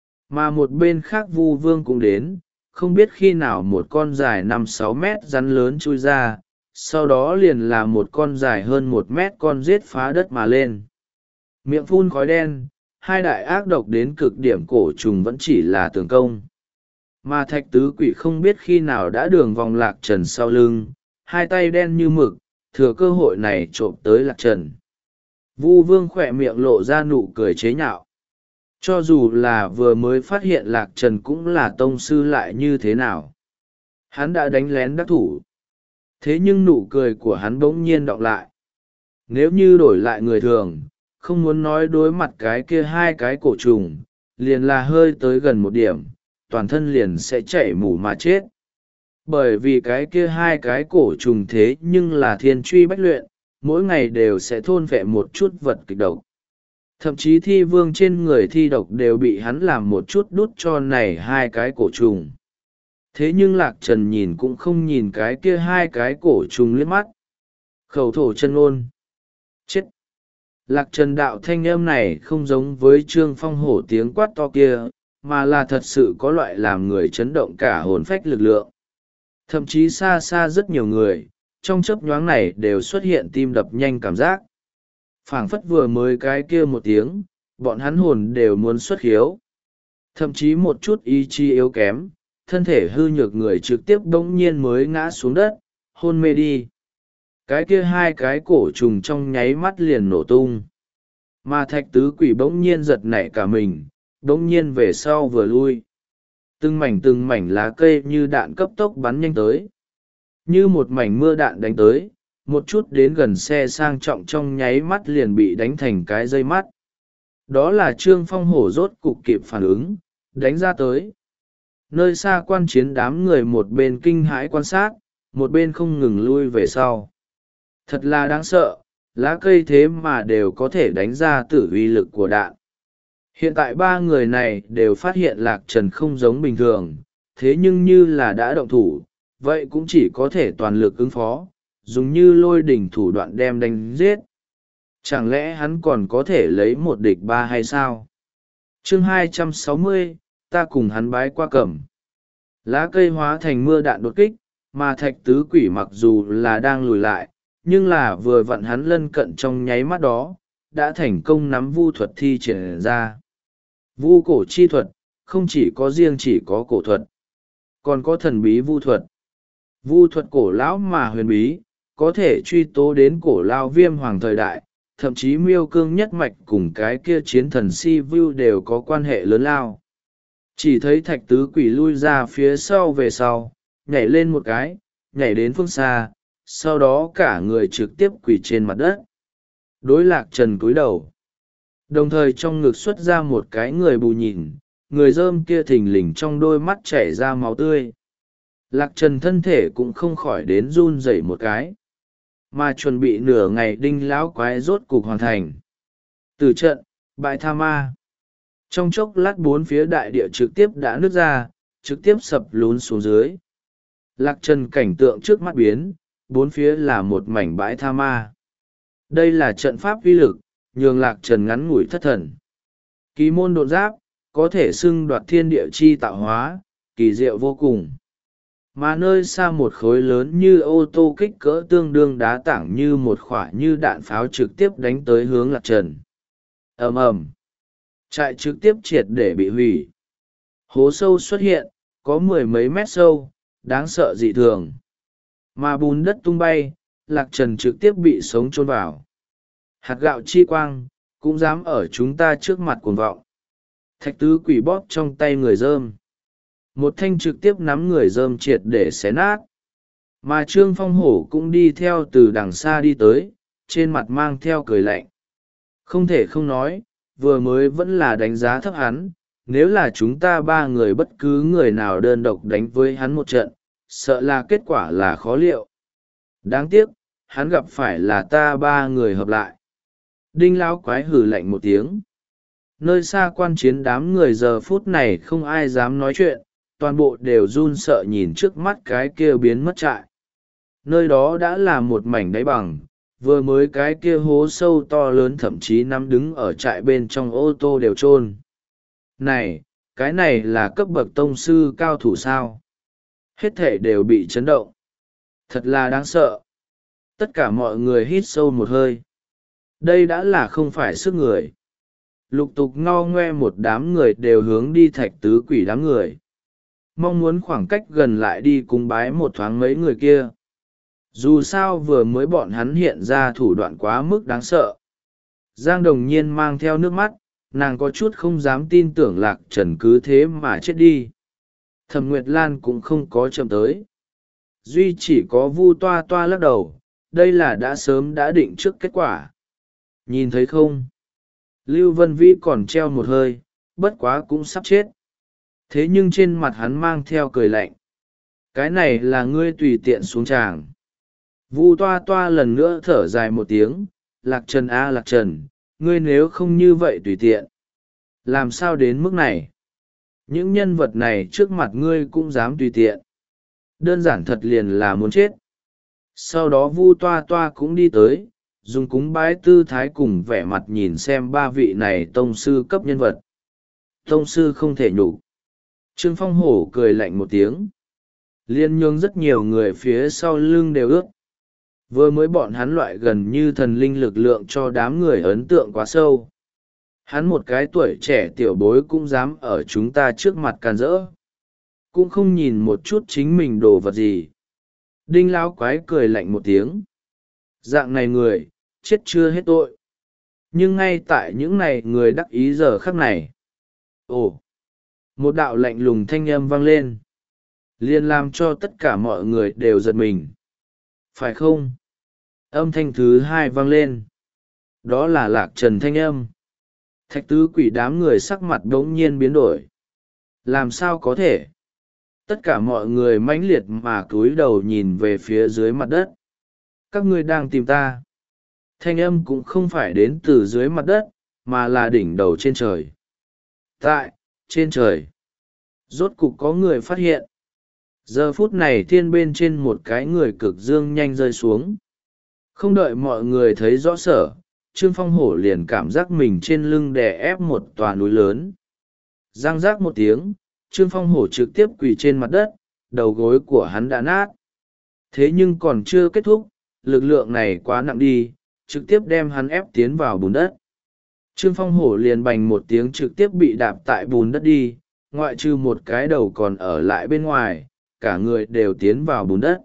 Mà một bên khác Vu Vương cũng đến, không biết khi nào một con dài năm sáu mét rắn lớn chui ra, sau đó liền là một con dài hơn một mét con rết phá đất mà lên. Miệng phun khói đen, hai đại ác độc đến cực điểm cổ trùng vẫn chỉ là tường công. Mà Thạch Tứ Quỷ không biết khi nào đã đường vòng Lạc Trần sau lưng, hai tay đen như mực, thừa cơ hội này trộm tới Lạc Trần. Vu Vương khỏe miệng lộ ra nụ cười chế nhạo. Cho dù là vừa mới phát hiện Lạc Trần cũng là tông sư lại như thế nào. Hắn đã đánh lén đắc thủ. Thế nhưng nụ cười của hắn bỗng nhiên đọng lại. Nếu như đổi lại người thường, không muốn nói đối mặt cái kia hai cái cổ trùng, liền là hơi tới gần một điểm, toàn thân liền sẽ chảy mủ mà chết. Bởi vì cái kia hai cái cổ trùng thế nhưng là thiên truy bách luyện, mỗi ngày đều sẽ thôn phệ một chút vật kịch độc. Thậm chí thi vương trên người thi độc đều bị hắn làm một chút đút cho này hai cái cổ trùng. Thế nhưng Lạc Trần nhìn cũng không nhìn cái kia hai cái cổ trùng liếc mắt. Khẩu thổ chân ôn. Chết! Lạc Trần đạo thanh âm này không giống với Trương Phong hổ tiếng quát to kia, mà là thật sự có loại làm người chấn động cả hồn phách lực lượng. Thậm chí xa xa rất nhiều người, trong chớp nhoáng này đều xuất hiện tim đập nhanh cảm giác. Phảng phất vừa mới cái kia một tiếng, bọn hắn hồn đều muốn xuất khiếu. Thậm chí một chút ý chí yếu kém, thân thể hư nhược người trực tiếp bỗng nhiên mới ngã xuống đất, hôn mê đi. Cái kia hai cái cổ trùng trong nháy mắt liền nổ tung. Mà Thạch Tứ Quỷ bỗng nhiên giật nảy cả mình, bỗng nhiên về sau vừa lui. Từng mảnh từng mảnh lá cây như đạn cấp tốc bắn nhanh tới. Như một mảnh mưa đạn đánh tới, một chút đến gần xe sang trọng trong nháy mắt liền bị đánh thành cái dây mắt. Đó là Trương Phong hổ rốt cục kịp phản ứng, đánh ra tới. Nơi xa quan chiến đám người một bên kinh hãi quan sát, một bên không ngừng lui về sau. Thật là đáng sợ, lá cây thế mà đều có thể đánh ra tử uy lực của đạn. Hiện tại ba người này đều phát hiện Lạc Trần không giống bình thường, thế nhưng như là đã động thủ, vậy cũng chỉ có thể toàn lực ứng phó, dùng như lôi đỉnh thủ đoạn đem đánh giết. Chẳng lẽ hắn còn có thể lấy một địch ba hay sao? Chương hai trăm sáu mươi, ta cùng hắn bái qua cẩm. Lá cây hóa thành mưa đạn đột kích, mà Thạch Tứ Quỷ mặc dù là đang lùi lại, nhưng là vừa vặn hắn lân cận trong nháy mắt đó, đã thành công nắm vu thuật thi triển ra. Vu cổ chi thuật, không chỉ có riêng chỉ có cổ thuật, còn có thần bí vu thuật. Vu thuật cổ lão mà huyền bí, có thể truy tố đến cổ lao Viêm Hoàng thời đại, thậm chí Miêu Cương nhất mạch cùng cái kia chiến thần Si Vu đều có quan hệ lớn lao. Chỉ thấy thạch tứ quỷ lui ra phía sau về sau, nhảy lên một cái, nhảy đến phương xa, sau đó cả người trực tiếp quỳ trên mặt đất. Đối Lạc Trần cúi đầu, đồng thời trong ngực xuất ra một cái người bù nhìn, người rơm kia thình lình trong đôi mắt chảy ra máu tươi. Lạc Trần thân thể cũng không khỏi đến run rẩy một cái, mà chuẩn bị nửa ngày đinh lão quái rốt cục hoàn thành. Từ trận, bại tha ma. Trong chốc lát bốn phía đại địa trực tiếp đã nứt ra, trực tiếp sập lún xuống dưới. Lạc Trần cảnh tượng trước mắt biến, bốn phía là một mảnh bãi tha ma. Đây là trận pháp uy lực, nhường Lạc Trần ngắn ngủi thất thần. Kỳ môn độn giáp, có thể xưng đoạt thiên địa chi tạo hóa, kỳ diệu vô cùng. Mà nơi xa một khối lớn như ô tô kích cỡ tương đương đá tảng như một khỏa như đạn pháo trực tiếp đánh tới hướng Lạc Trần. Ầm ầm, trại trực tiếp triệt để bị hủy. Hố sâu xuất hiện, có mười mấy mét sâu, đáng sợ dị thường. Mà bùn đất tung bay, Lạc Trần trực tiếp bị sống chôn vào. Hạt gạo chi quang, cũng dám ở chúng ta trước mặt cuồng vọng. Thạch tứ quỷ bóp trong tay người rơm. Một thanh trực tiếp nắm người rơm triệt để xé nát. Mà Trương Phong Hổ cũng đi theo từ đằng xa đi tới, trên mặt mang theo cười lạnh. Không thể không nói, vừa mới vẫn là đánh giá thấp hắn, nếu là chúng ta ba người bất cứ người nào đơn độc đánh với hắn một trận, sợ là kết quả là khó liệu. Đáng tiếc, hắn gặp phải là ta ba người hợp lại. Đinh lão quái hử lạnh một tiếng. Nơi xa quan chiến đám người giờ phút này không ai dám nói chuyện, toàn bộ đều run sợ nhìn trước mắt cái kia biến mất trại. Nơi đó đã là một mảnh đáy bằng, vừa mới cái kia hố sâu to lớn thậm chí nắm đứng ở trại bên trong ô tô đều chôn. Này, cái này là cấp bậc tông sư cao thủ sao? Hết thể đều bị chấn động. Thật là đáng sợ. Tất cả mọi người hít sâu một hơi. Đây đã là không phải sức người. Lục tục ngo ngoe một đám người đều hướng đi thạch tứ quỷ đám người. Mong muốn khoảng cách gần lại đi cúng bái một thoáng mấy người kia. Dù sao vừa mới bọn hắn hiện ra thủ đoạn quá mức đáng sợ. Giang Đồng Nhiên mang theo nước mắt, nàng có chút không dám tin tưởng Lạc Trần cứ thế mà chết đi. Thẩm Nguyệt Lan cũng không có chậm tới. Duy chỉ có Vu Toa Toa lắc đầu, đây là đã sớm đã định trước kết quả. Nhìn thấy không? Lưu Vân Vĩ còn treo một hơi, bất quá cũng sắp chết. Thế nhưng trên mặt hắn mang theo cười lạnh. Cái này là ngươi tùy tiện xuống tràng. Vu Toa Toa lần nữa thở dài một tiếng, Lạc Trần a Lạc Trần, ngươi nếu không như vậy tùy tiện. Làm sao đến mức này? Những nhân vật này trước mặt ngươi cũng dám tùy tiện. Đơn giản thật liền là muốn chết. Sau đó Vu Toa Toa cũng đi tới, dùng cúng bái tư thái cùng vẻ mặt nhìn xem ba vị này tông sư cấp nhân vật. Tông sư không thể nhục. Trương Phong Hổ cười lạnh một tiếng. Liên nhương rất nhiều người phía sau lưng đều ướt. Vừa mới bọn hắn loại gần như thần linh lực lượng cho đám người ấn tượng quá sâu. Hắn một cái tuổi trẻ tiểu bối cũng dám ở chúng ta trước mặt càn rỡ. Cũng không nhìn một chút chính mình đồ vật gì. Đinh lão quái cười lạnh một tiếng. Dạng này người, chết chưa hết tội. Nhưng ngay tại những này người đắc ý giờ khắc này. Ồ! Một đạo lạnh lùng thanh âm vang lên. Liền làm cho tất cả mọi người đều giật mình. Phải không? Âm thanh thứ hai vang lên. Đó là Lạc Trần thanh âm. Thạch tứ quỷ đám người sắc mặt đống nhiên biến đổi. Làm sao có thể? Tất cả mọi người mãnh liệt mà cúi đầu nhìn về phía dưới mặt đất. Các ngươi đang tìm ta. Thanh âm cũng không phải đến từ dưới mặt đất, mà là đỉnh đầu trên trời. Tại, trên trời. Rốt cục có người phát hiện. Giờ phút này thiên bên trên một cái người cực dương nhanh rơi xuống. Không đợi mọi người thấy rõ sở, Trương Phong Hổ liền cảm giác mình trên lưng đè ép một tòa núi lớn. Giang giác một tiếng, Trương Phong Hổ trực tiếp quỳ trên mặt đất, đầu gối của hắn đã nát. Thế nhưng còn chưa kết thúc, lực lượng này quá nặng đi, trực tiếp đem hắn ép tiến vào bùn đất. Trương Phong Hổ liền bành một tiếng trực tiếp bị đạp tại bùn đất đi, ngoại trừ một cái đầu còn ở lại bên ngoài, cả người đều tiến vào bùn đất.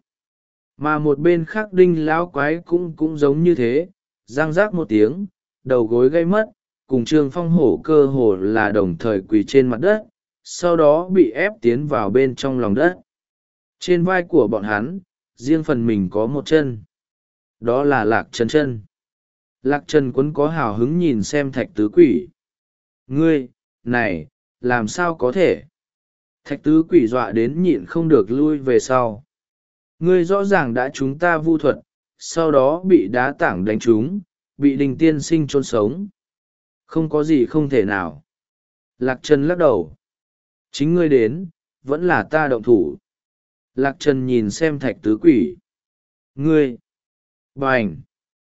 Mà một bên khác Đinh lão quái cũng cũng giống như thế, giang giác một tiếng, đầu gối gây mất, cùng Trương Phong Hổ cơ hồ là đồng thời quỳ trên mặt đất, sau đó bị ép tiến vào bên trong lòng đất. Trên vai của bọn hắn, riêng phần mình có một chân. Đó là Lạc Trần chân. Lạc Trần Quấn có hào hứng nhìn xem Thạch Tứ Quỷ. Ngươi, này, làm sao có thể? Thạch Tứ Quỷ dọa đến nhịn không được lui về sau. Ngươi rõ ràng đã chúng ta vu thuật, sau đó bị đá tảng đánh trúng, bị Đình tiên sinh chôn sống. Không có gì không thể nào. Lạc Trần lắc đầu. Chính ngươi đến, vẫn là ta động thủ. Lạc Trần nhìn xem Thạch Tứ Quỷ. Ngươi! Bành!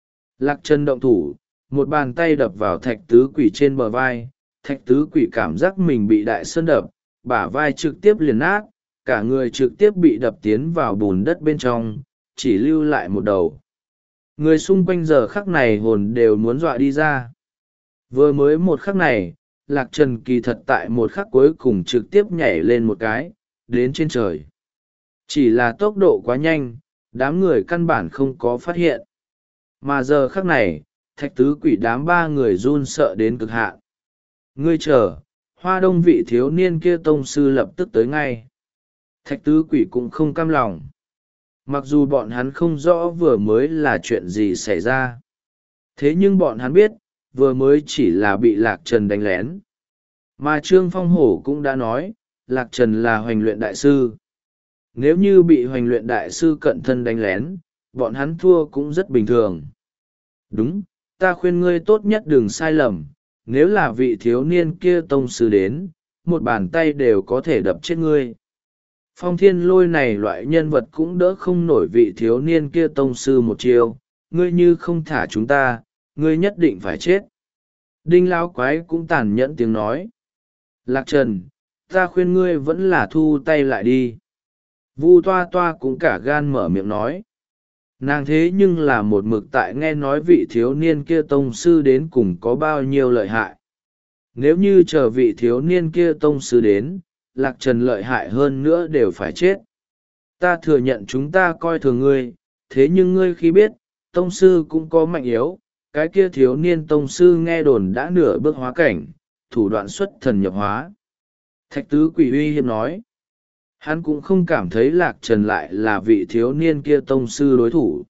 Lạc Trần động thủ, một bàn tay đập vào Thạch Tứ Quỷ trên bờ vai. Thạch Tứ Quỷ cảm giác mình bị đại sơn đập, bả vai trực tiếp liền nát, cả người trực tiếp bị đập tiến vào bùn đất bên trong, chỉ lưu lại một đầu. Người xung quanh giờ khắc này hồn đều muốn dọa đi ra. Vừa mới một khắc này, Lạc Trần kỳ thật tại một khắc cuối cùng trực tiếp nhảy lên một cái, đến trên trời. Chỉ là tốc độ quá nhanh, đám người căn bản không có phát hiện. Mà giờ khắc này, Thạch Tứ Quỷ đám ba người run sợ đến cực hạn. Ngươi chờ, Hoa Đông vị thiếu niên kia tông sư lập tức tới ngay. Thạch Tứ Quỷ cũng không cam lòng. Mặc dù bọn hắn không rõ vừa mới là chuyện gì xảy ra. Thế nhưng bọn hắn biết, vừa mới chỉ là bị Lạc Trần đánh lén. Mà Trương Phong Hổ cũng đã nói, Lạc Trần là hoành luyện đại sư. Nếu như bị hoành luyện đại sư cận thân đánh lén, bọn hắn thua cũng rất bình thường. Đúng, ta khuyên ngươi tốt nhất đừng sai lầm, nếu là vị thiếu niên kia tông sư đến, một bàn tay đều có thể đập chết ngươi. Phong Thiên Lôi này loại nhân vật cũng đỡ không nổi vị thiếu niên kia tông sư một chiêu, ngươi như không thả chúng ta, ngươi nhất định phải chết. Đinh Lão Quái cũng tàn nhẫn tiếng nói. Lạc Trần, ta khuyên ngươi vẫn là thu tay lại đi. Vu Toa Toa cũng cả gan mở miệng nói. Nàng thế nhưng là một mực tại nghe nói vị thiếu niên kia tông sư đến cùng có bao nhiêu lợi hại. Nếu như chờ vị thiếu niên kia tông sư đến, Lạc Trần lợi hại hơn nữa đều phải chết. Ta thừa nhận chúng ta coi thường ngươi, thế nhưng ngươi khi biết, tông sư cũng có mạnh yếu, cái kia thiếu niên tông sư nghe đồn đã nửa bước hóa cảnh, thủ đoạn xuất thần nhập hóa. Thạch Tứ Quỷ uy hiếp nói. Hắn cũng không cảm thấy Lạc Trần lại là vị thiếu niên kia tông sư đối thủ.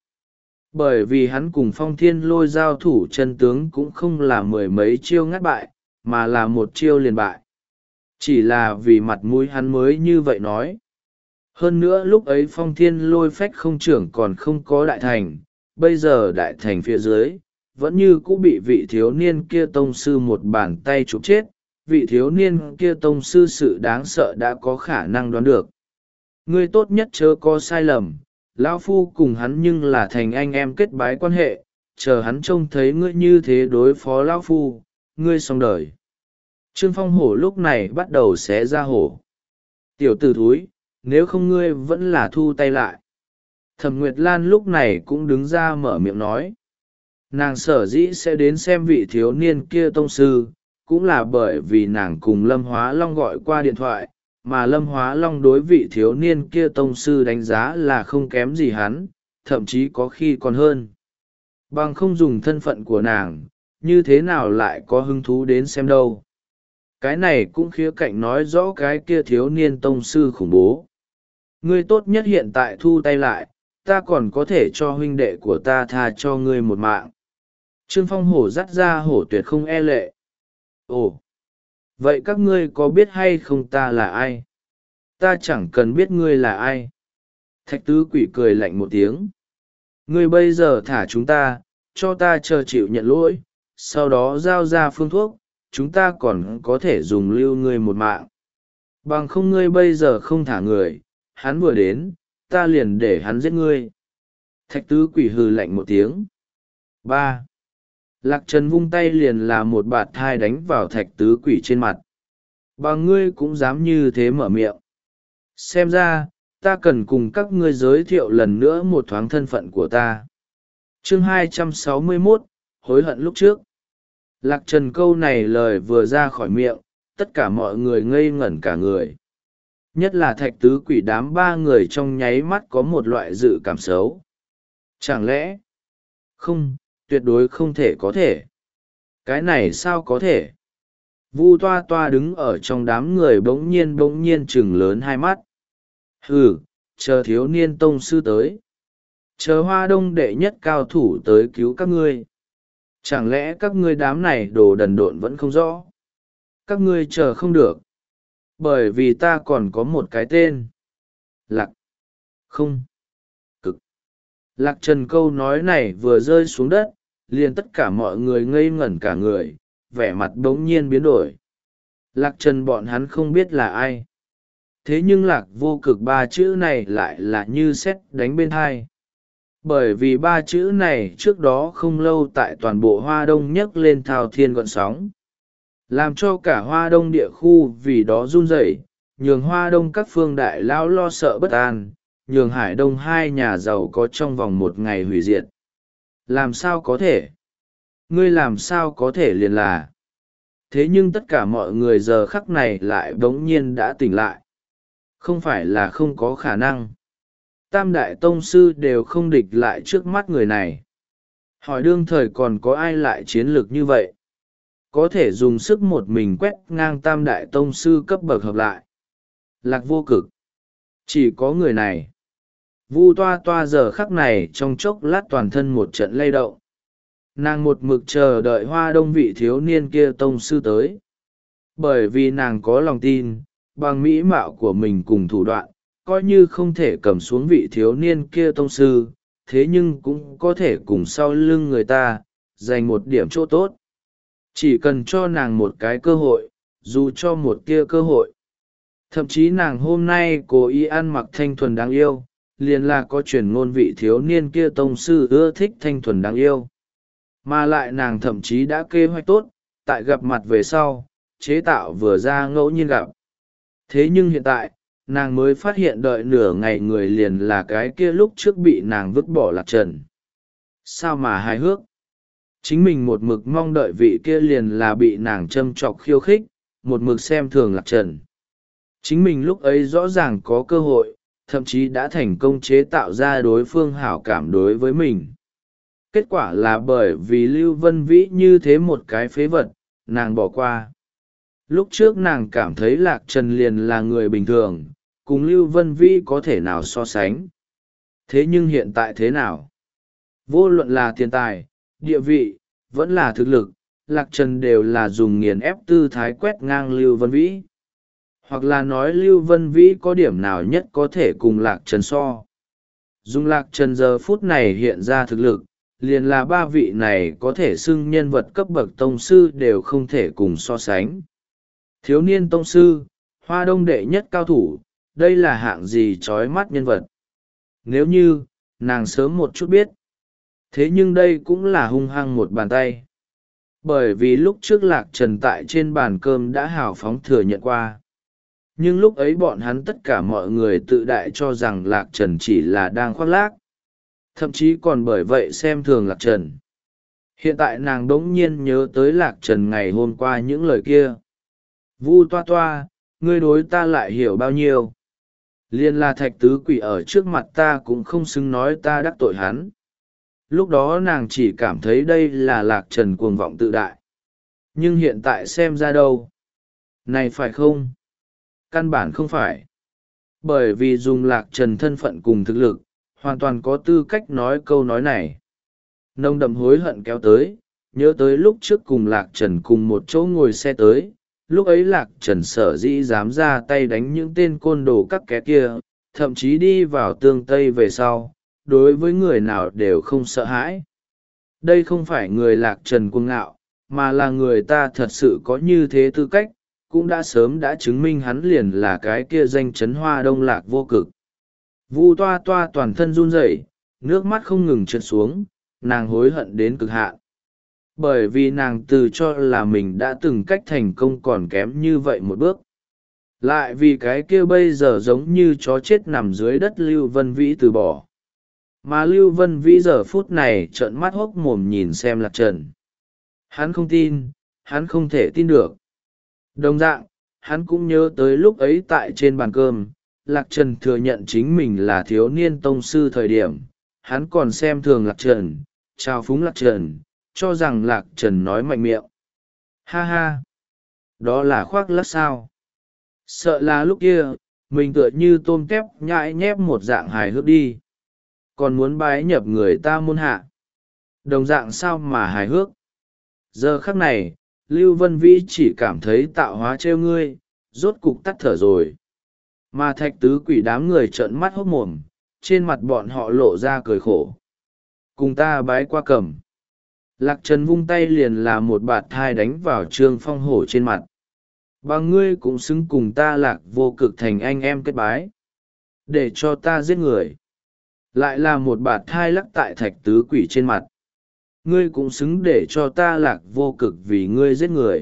Bởi vì hắn cùng Phong Thiên Lôi giao thủ chân tướng cũng không là mười mấy chiêu ngắt bại, mà là một chiêu liền bại. Chỉ là vì mặt mũi hắn mới như vậy nói. Hơn nữa lúc ấy Phong Thiên Lôi phách không trưởng còn không có đại thành, bây giờ đại thành phía dưới, vẫn như cũng bị vị thiếu niên kia tông sư một bàn tay chụp chết. Vị thiếu niên kia tông sư sự đáng sợ đã có khả năng đoán được. Ngươi tốt nhất chớ có sai lầm, lão phu cùng hắn nhưng là thành anh em kết bái quan hệ, chờ hắn trông thấy ngươi như thế đối phó lão phu, ngươi xong đời. Trương Phong Hổ lúc này bắt đầu xé ra hổ. Tiểu tử thúi, nếu không ngươi vẫn là thu tay lại. Thẩm Nguyệt Lan lúc này cũng đứng ra mở miệng nói. Nàng sở dĩ sẽ đến xem vị thiếu niên kia tông sư, cũng là bởi vì nàng cùng Lâm Hóa Long gọi qua điện thoại, mà Lâm Hóa Long đối vị thiếu niên kia tông sư đánh giá là không kém gì hắn, thậm chí có khi còn hơn. Bằng không dùng thân phận của nàng, như thế nào lại có hứng thú đến xem đâu. Cái này cũng khía cạnh nói rõ cái kia thiếu niên tông sư khủng bố. Ngươi tốt nhất hiện tại thu tay lại, ta còn có thể cho huynh đệ của ta tha cho ngươi một mạng. Trương Phong Hổ dắt ra hổ tuyệt không e lệ. Ồ, vậy các ngươi có biết hay không ta là ai? Ta chẳng cần biết ngươi là ai. Thạch Tứ Quỷ cười lạnh một tiếng. Ngươi bây giờ thả chúng ta, cho ta chờ chịu nhận lỗi, sau đó giao ra phương thuốc, chúng ta còn có thể dùng lưu ngươi một mạng. Bằng không ngươi bây giờ không thả người, hắn vừa đến, ta liền để hắn giết ngươi. Thạch Tứ Quỷ hừ lạnh một tiếng. Ba. Lạc Trần vung tay liền là một bạt thai đánh vào Thạch Tứ Quỷ trên mặt. Bằng ngươi cũng dám như thế mở miệng. Xem ra, ta cần cùng các ngươi giới thiệu lần nữa một thoáng thân phận của ta. Chương hai trăm sáu mươi mốt, hối hận lúc trước. Lạc Trần câu này lời vừa ra khỏi miệng, tất cả mọi người ngây ngẩn cả người. Nhất là Thạch Tứ Quỷ đám ba người trong nháy mắt có một loại dự cảm xấu. Chẳng lẽ? Không, tuyệt đối không thể có thể. Cái này sao có thể? Vu toa toa đứng ở trong đám người bỗng nhiên bỗng nhiên chừng lớn hai mắt. Hừ, chờ thiếu niên tông sư tới, chờ hoa đông đệ nhất cao thủ tới cứu các ngươi. Chẳng lẽ các ngươi đám này đồ đần độn vẫn không rõ? Các ngươi chờ không được, bởi vì ta còn có một cái tên. Lạc. Không. Cực. Lạc Trần câu nói này vừa rơi xuống đất, liền tất cả mọi người ngây ngẩn cả người, vẻ mặt bỗng nhiên biến đổi. Lạc Trần bọn hắn không biết là ai. Thế nhưng lạc vô cực ba chữ này lại là như sét đánh bên hai. Bởi vì ba chữ này trước đó không lâu tại toàn bộ Hoa Đông nhấc lên thao thiên gọn sóng, làm cho cả Hoa Đông địa khu vì đó run rẩy, nhường Hoa Đông các phương đại lão lo sợ bất an, nhường Hải Đông hai nhà giàu có trong vòng một ngày hủy diệt. Làm sao có thể? Ngươi làm sao có thể liền là? Thế nhưng tất cả mọi người giờ khắc này lại bỗng nhiên đã tỉnh lại. Không phải là không có khả năng. Tam đại tông sư đều không địch lại trước mắt người này. Hỏi đương thời còn có ai lại chiến lược như vậy? Có thể dùng sức một mình quét ngang tam đại tông sư cấp bậc hợp lại. Lạc vô cực. Chỉ có người này. Vu toa toa giờ khắc này trong chốc lát toàn thân một trận lay động. Nàng một mực chờ đợi hoa đông vị thiếu niên kia tông sư tới. Bởi vì nàng có lòng tin, bằng mỹ mạo của mình cùng thủ đoạn, coi như không thể cầm xuống vị thiếu niên kia tông sư, thế nhưng cũng có thể cùng sau lưng người ta, giành một điểm chỗ tốt. Chỉ cần cho nàng một cái cơ hội, dù cho một tia cơ hội. Thậm chí nàng hôm nay cố ý ăn mặc thanh thuần đáng yêu, liền là có truyền ngôn vị thiếu niên kia tông sư ưa thích thanh thuần đáng yêu. Mà lại nàng thậm chí đã kế hoạch tốt, tại gặp mặt về sau, chế tạo vừa ra ngẫu nhiên gặp. Thế nhưng hiện tại, nàng mới phát hiện đợi nửa ngày người liền là cái kia lúc trước bị nàng vứt bỏ Lạc Trần. Sao mà hài hước? Chính mình một mực mong đợi vị kia liền là bị nàng châm chọc khiêu khích, một mực xem thường Lạc Trần. Chính mình lúc ấy rõ ràng có cơ hội, thậm chí đã thành công chế tạo ra đối phương hảo cảm đối với mình. Kết quả là bởi vì Lưu Vân Vĩ như thế một cái phế vật, nàng bỏ qua. Lúc trước nàng cảm thấy Lạc Trần liền là người bình thường, cùng Lưu Vân Vĩ có thể nào so sánh. Thế nhưng hiện tại thế nào? Vô luận là tiền tài, địa vị, vẫn là thực lực, Lạc Trần đều là dùng nghiền ép tư thái quét ngang Lưu Vân Vĩ. Hoặc là nói Lưu Vân Vĩ có điểm nào nhất có thể cùng Lạc Trần so. Dùng Lạc Trần giờ phút này hiện ra thực lực, liền là ba vị này có thể xưng nhân vật cấp bậc tông sư đều không thể cùng so sánh. Thiếu niên tông sư, Hoa Đông đệ nhất cao thủ, đây là hạng gì trói mắt nhân vật. Nếu như, nàng sớm một chút biết. Thế nhưng đây cũng là hung hăng một bàn tay. Bởi vì lúc trước Lạc Trần tại trên bàn cơm đã hào phóng thừa nhận qua. Nhưng lúc ấy bọn hắn tất cả mọi người tự đại cho rằng Lạc Trần chỉ là đang khoác lác. Thậm chí còn bởi vậy xem thường Lạc Trần. Hiện tại nàng đống nhiên nhớ tới Lạc Trần ngày hôm qua những lời kia. Vu toa toa, ngươi đối ta lại hiểu bao nhiêu. Liên là thạch tứ quỷ ở trước mặt ta cũng không xứng nói ta đắc tội hắn. Lúc đó nàng chỉ cảm thấy đây là Lạc Trần cuồng vọng tự đại. Nhưng hiện tại xem ra đâu. Này phải không? Căn bản không phải. Bởi vì dùng Lạc Trần thân phận cùng thực lực, hoàn toàn có tư cách nói câu nói này. Nông đậm hối hận kéo tới, nhớ tới lúc trước cùng Lạc Trần cùng một chỗ ngồi xe tới, lúc ấy Lạc Trần sở dĩ dám ra tay đánh những tên côn đồ các kẻ kia, thậm chí đi vào tương tây về sau, đối với người nào đều không sợ hãi. Đây không phải người Lạc Trần cuồng ngạo, mà là người ta thật sự có như thế tư cách, cũng đã sớm đã chứng minh hắn liền là cái kia danh chấn Hoa Đông Lạc vô cực. Vu toa toa toàn thân run rẩy, nước mắt không ngừng trượt xuống, nàng hối hận đến cực hạn. Bởi vì nàng tự cho là mình đã từng cách thành công còn kém như vậy một bước. Lại vì cái kia bây giờ giống như chó chết nằm dưới đất Lưu Vân Vĩ từ bỏ. Mà Lưu Vân Vĩ giờ phút này trợn mắt hốc mồm nhìn xem Lạc Trần. Hắn không tin, hắn không thể tin được. Đồng dạng, hắn cũng nhớ tới lúc ấy tại trên bàn cơm, Lạc Trần thừa nhận chính mình là thiếu niên tông sư thời điểm, hắn còn xem thường Lạc Trần, trao phúng Lạc Trần, cho rằng Lạc Trần nói mạnh miệng. Ha ha! đó là khoác lác sao? Sợ là lúc kia mình tựa như tôm tép nhãi nhép một dạng hài hước đi, còn muốn bái nhập người ta môn hạ, đồng dạng sao mà hài hước. Giờ khắc này Lưu Vân Vĩ chỉ cảm thấy tạo hóa trêu ngươi, rốt cục tắt thở rồi. Mà Thạch Tứ Quỷ đám người trợn mắt hốc mồm, trên mặt bọn họ lộ ra cười khổ. Cùng ta bái qua cầm. Lạc Trần vung tay liền là một bạt thai đánh vào Trương Phong Hổ trên mặt. Bằng ngươi cũng xứng cùng ta Lạc Vô Cực thành anh em kết bái, để cho ta giết người. Lại là một bạt thai lắc tại Thạch Tứ Quỷ trên mặt. Ngươi cũng xứng để cho ta Lạc Vô Cực vì ngươi giết người.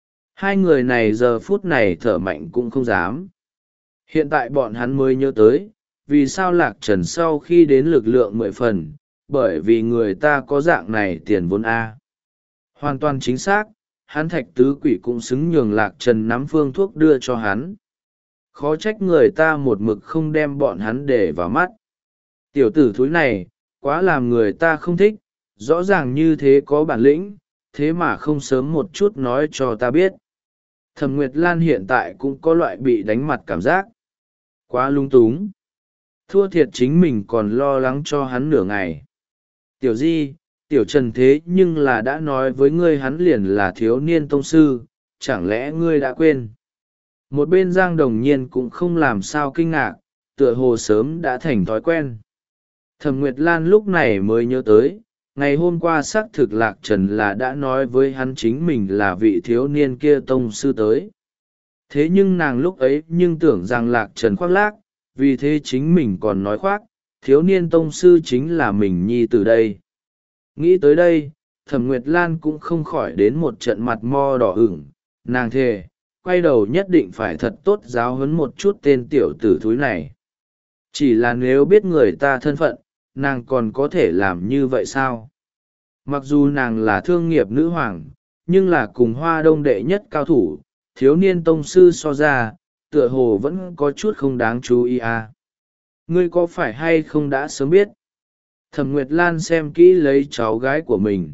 Hai người này giờ phút này thở mạnh cũng không dám. Hiện tại bọn hắn mới nhớ tới, vì sao Lạc Trần sau khi đến lực lượng mười phần, bởi vì người ta có dạng này tiền vốn A. Hoàn toàn chính xác, hắn Thạch Tứ Quỷ cũng xứng nhường Lạc Trần nắm phương thuốc đưa cho hắn. Khó trách người ta một mực không đem bọn hắn để vào mắt. Tiểu tử thúi này, quá làm người ta không thích, rõ ràng như thế có bản lĩnh, thế mà không sớm một chút nói cho ta biết. Thẩm Nguyệt Lan hiện tại cũng có loại bị đánh mặt cảm giác. Quá lung túng. Thua thiệt chính mình còn lo lắng cho hắn nửa ngày. Tiểu Di, Tiểu Trần thế nhưng là đã nói với ngươi hắn liền là thiếu niên tông sư, chẳng lẽ ngươi đã quên? Một bên Giang Đồng Nhiên cũng không làm sao kinh ngạc, tựa hồ sớm đã thành thói quen. Thẩm Nguyệt Lan lúc này mới nhớ tới, ngày hôm qua xác thực Lạc Trần là đã nói với hắn chính mình là vị thiếu niên kia tông sư tới. Thế nhưng nàng lúc ấy nhưng tưởng rằng Lạc Trần khoác lác, vì thế chính mình còn nói khoác, thiếu niên tông sư chính là mình nhi từ đây. Nghĩ tới đây, Thẩm Nguyệt Lan cũng không khỏi đến một trận mặt mo đỏ ửng, nàng thề, quay đầu nhất định phải thật tốt giáo huấn một chút tên tiểu tử thúi này. Chỉ là nếu biết người ta thân phận, nàng còn có thể làm như vậy sao? Mặc dù nàng là thương nghiệp nữ hoàng, nhưng là cùng Hoa Đông đệ nhất cao thủ, thiếu niên tông sư so ra, tựa hồ vẫn có chút không đáng chú ý à. Ngươi có phải hay không đã sớm biết? Thẩm Nguyệt Lan xem kỹ lấy cháu gái của mình.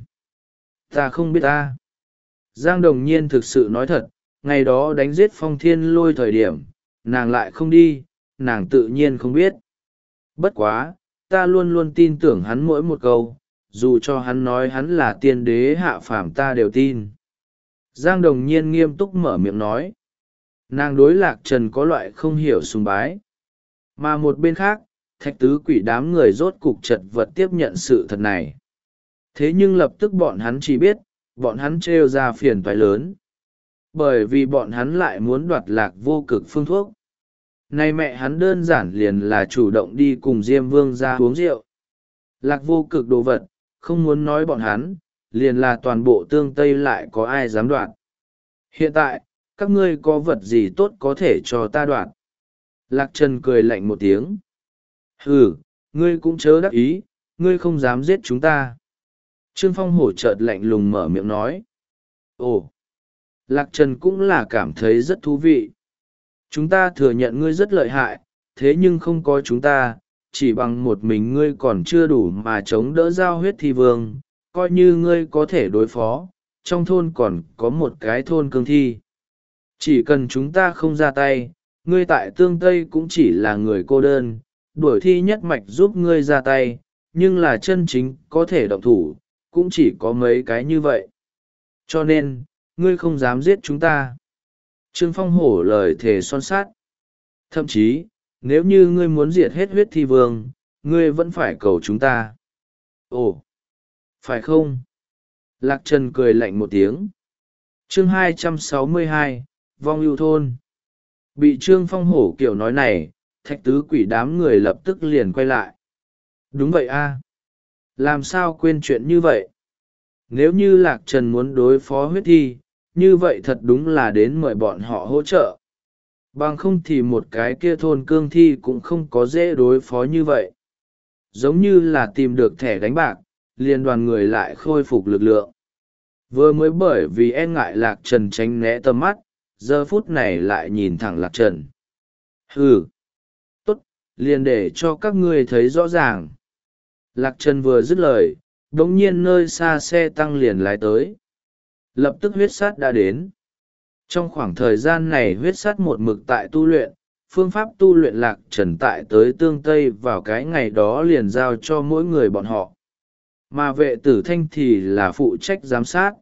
Ta không biết ta. Giang Đồng Nhiên thực sự nói thật, ngày đó đánh giết Phong Thiên Lôi thời điểm, nàng lại không đi, nàng tự nhiên không biết. Bất quá, ta luôn luôn tin tưởng hắn mỗi một câu, dù cho hắn nói hắn là tiên đế hạ phàm ta đều tin. Giang Đồng Nhiên nghiêm túc mở miệng nói. Nàng đối Lạc Trần có loại không hiểu sùng bái. Mà một bên khác, Thạch Tứ Quỷ đám người rốt cục chật vật tiếp nhận sự thật này. Thế nhưng lập tức bọn hắn chỉ biết, bọn hắn trêu ra phiền toái lớn. Bởi vì bọn hắn lại muốn đoạt Lạc Vô Cực phương thuốc. Nay mẹ hắn đơn giản liền là chủ động đi cùng Diêm Vương ra uống rượu. Lạc Vô Cực đồ vật, không muốn nói bọn hắn, liền là toàn bộ tương Tây lại có ai dám đoạt. Hiện tại, các ngươi có vật gì tốt có thể cho ta đoạt? Lạc Trần cười lạnh một tiếng. Hừ, ngươi cũng chớ đắc ý, ngươi không dám giết chúng ta. Trương Phong Hổ chợt lạnh lùng mở miệng nói. Ồ, Lạc Trần cũng là cảm thấy rất thú vị. Chúng ta thừa nhận ngươi rất lợi hại, thế nhưng không có chúng ta, chỉ bằng một mình ngươi còn chưa đủ mà chống đỡ giao huyết thi vương, coi như ngươi có thể đối phó, trong thôn còn có một cái thôn cương thi. Chỉ cần chúng ta không ra tay, ngươi tại tương Tây cũng chỉ là người cô đơn, đuổi thi nhất mạch giúp ngươi ra tay, nhưng là chân chính có thể động thủ, cũng chỉ có mấy cái như vậy. Cho nên, ngươi không dám giết chúng ta. Trương Phong Hổ lời thề son sát. Thậm chí, nếu như ngươi muốn diệt hết huyết thi vương, ngươi vẫn phải cầu chúng ta. Ồ, phải không? Lạc Trần cười lạnh một tiếng. Chương hai trăm sáu mươi hai, Vong ưu thôn. Bị Trương Phong Hổ kiểu nói này, Thạch Tứ Quỷ đám người lập tức liền quay lại. Đúng vậy a, làm sao quên chuyện như vậy? Nếu như Lạc Trần muốn đối phó huyết thi, như vậy thật đúng là đến mời bọn họ hỗ trợ. Bằng không thì một cái kia thôn cương thi cũng không có dễ đối phó như vậy. Giống như là tìm được thẻ đánh bạc, liền đoàn người lại khôi phục lực lượng. Vừa mới bởi vì e ngại Lạc Trần tránh né tầm mắt, giờ phút này lại nhìn thẳng Lạc Trần. Hừ, tốt, liền để cho các ngươi thấy rõ ràng. Lạc Trần vừa dứt lời, đống nhiên nơi xa xe tăng liền lái tới. Lập tức huyết sát đã đến. Trong khoảng thời gian này huyết sắt một mực tại tu luyện, phương pháp tu luyện Lạc Trần tại tới Tương Tây vào cái ngày đó liền giao cho mỗi người bọn họ. Mà vệ tử thanh thì là phụ trách giám sát.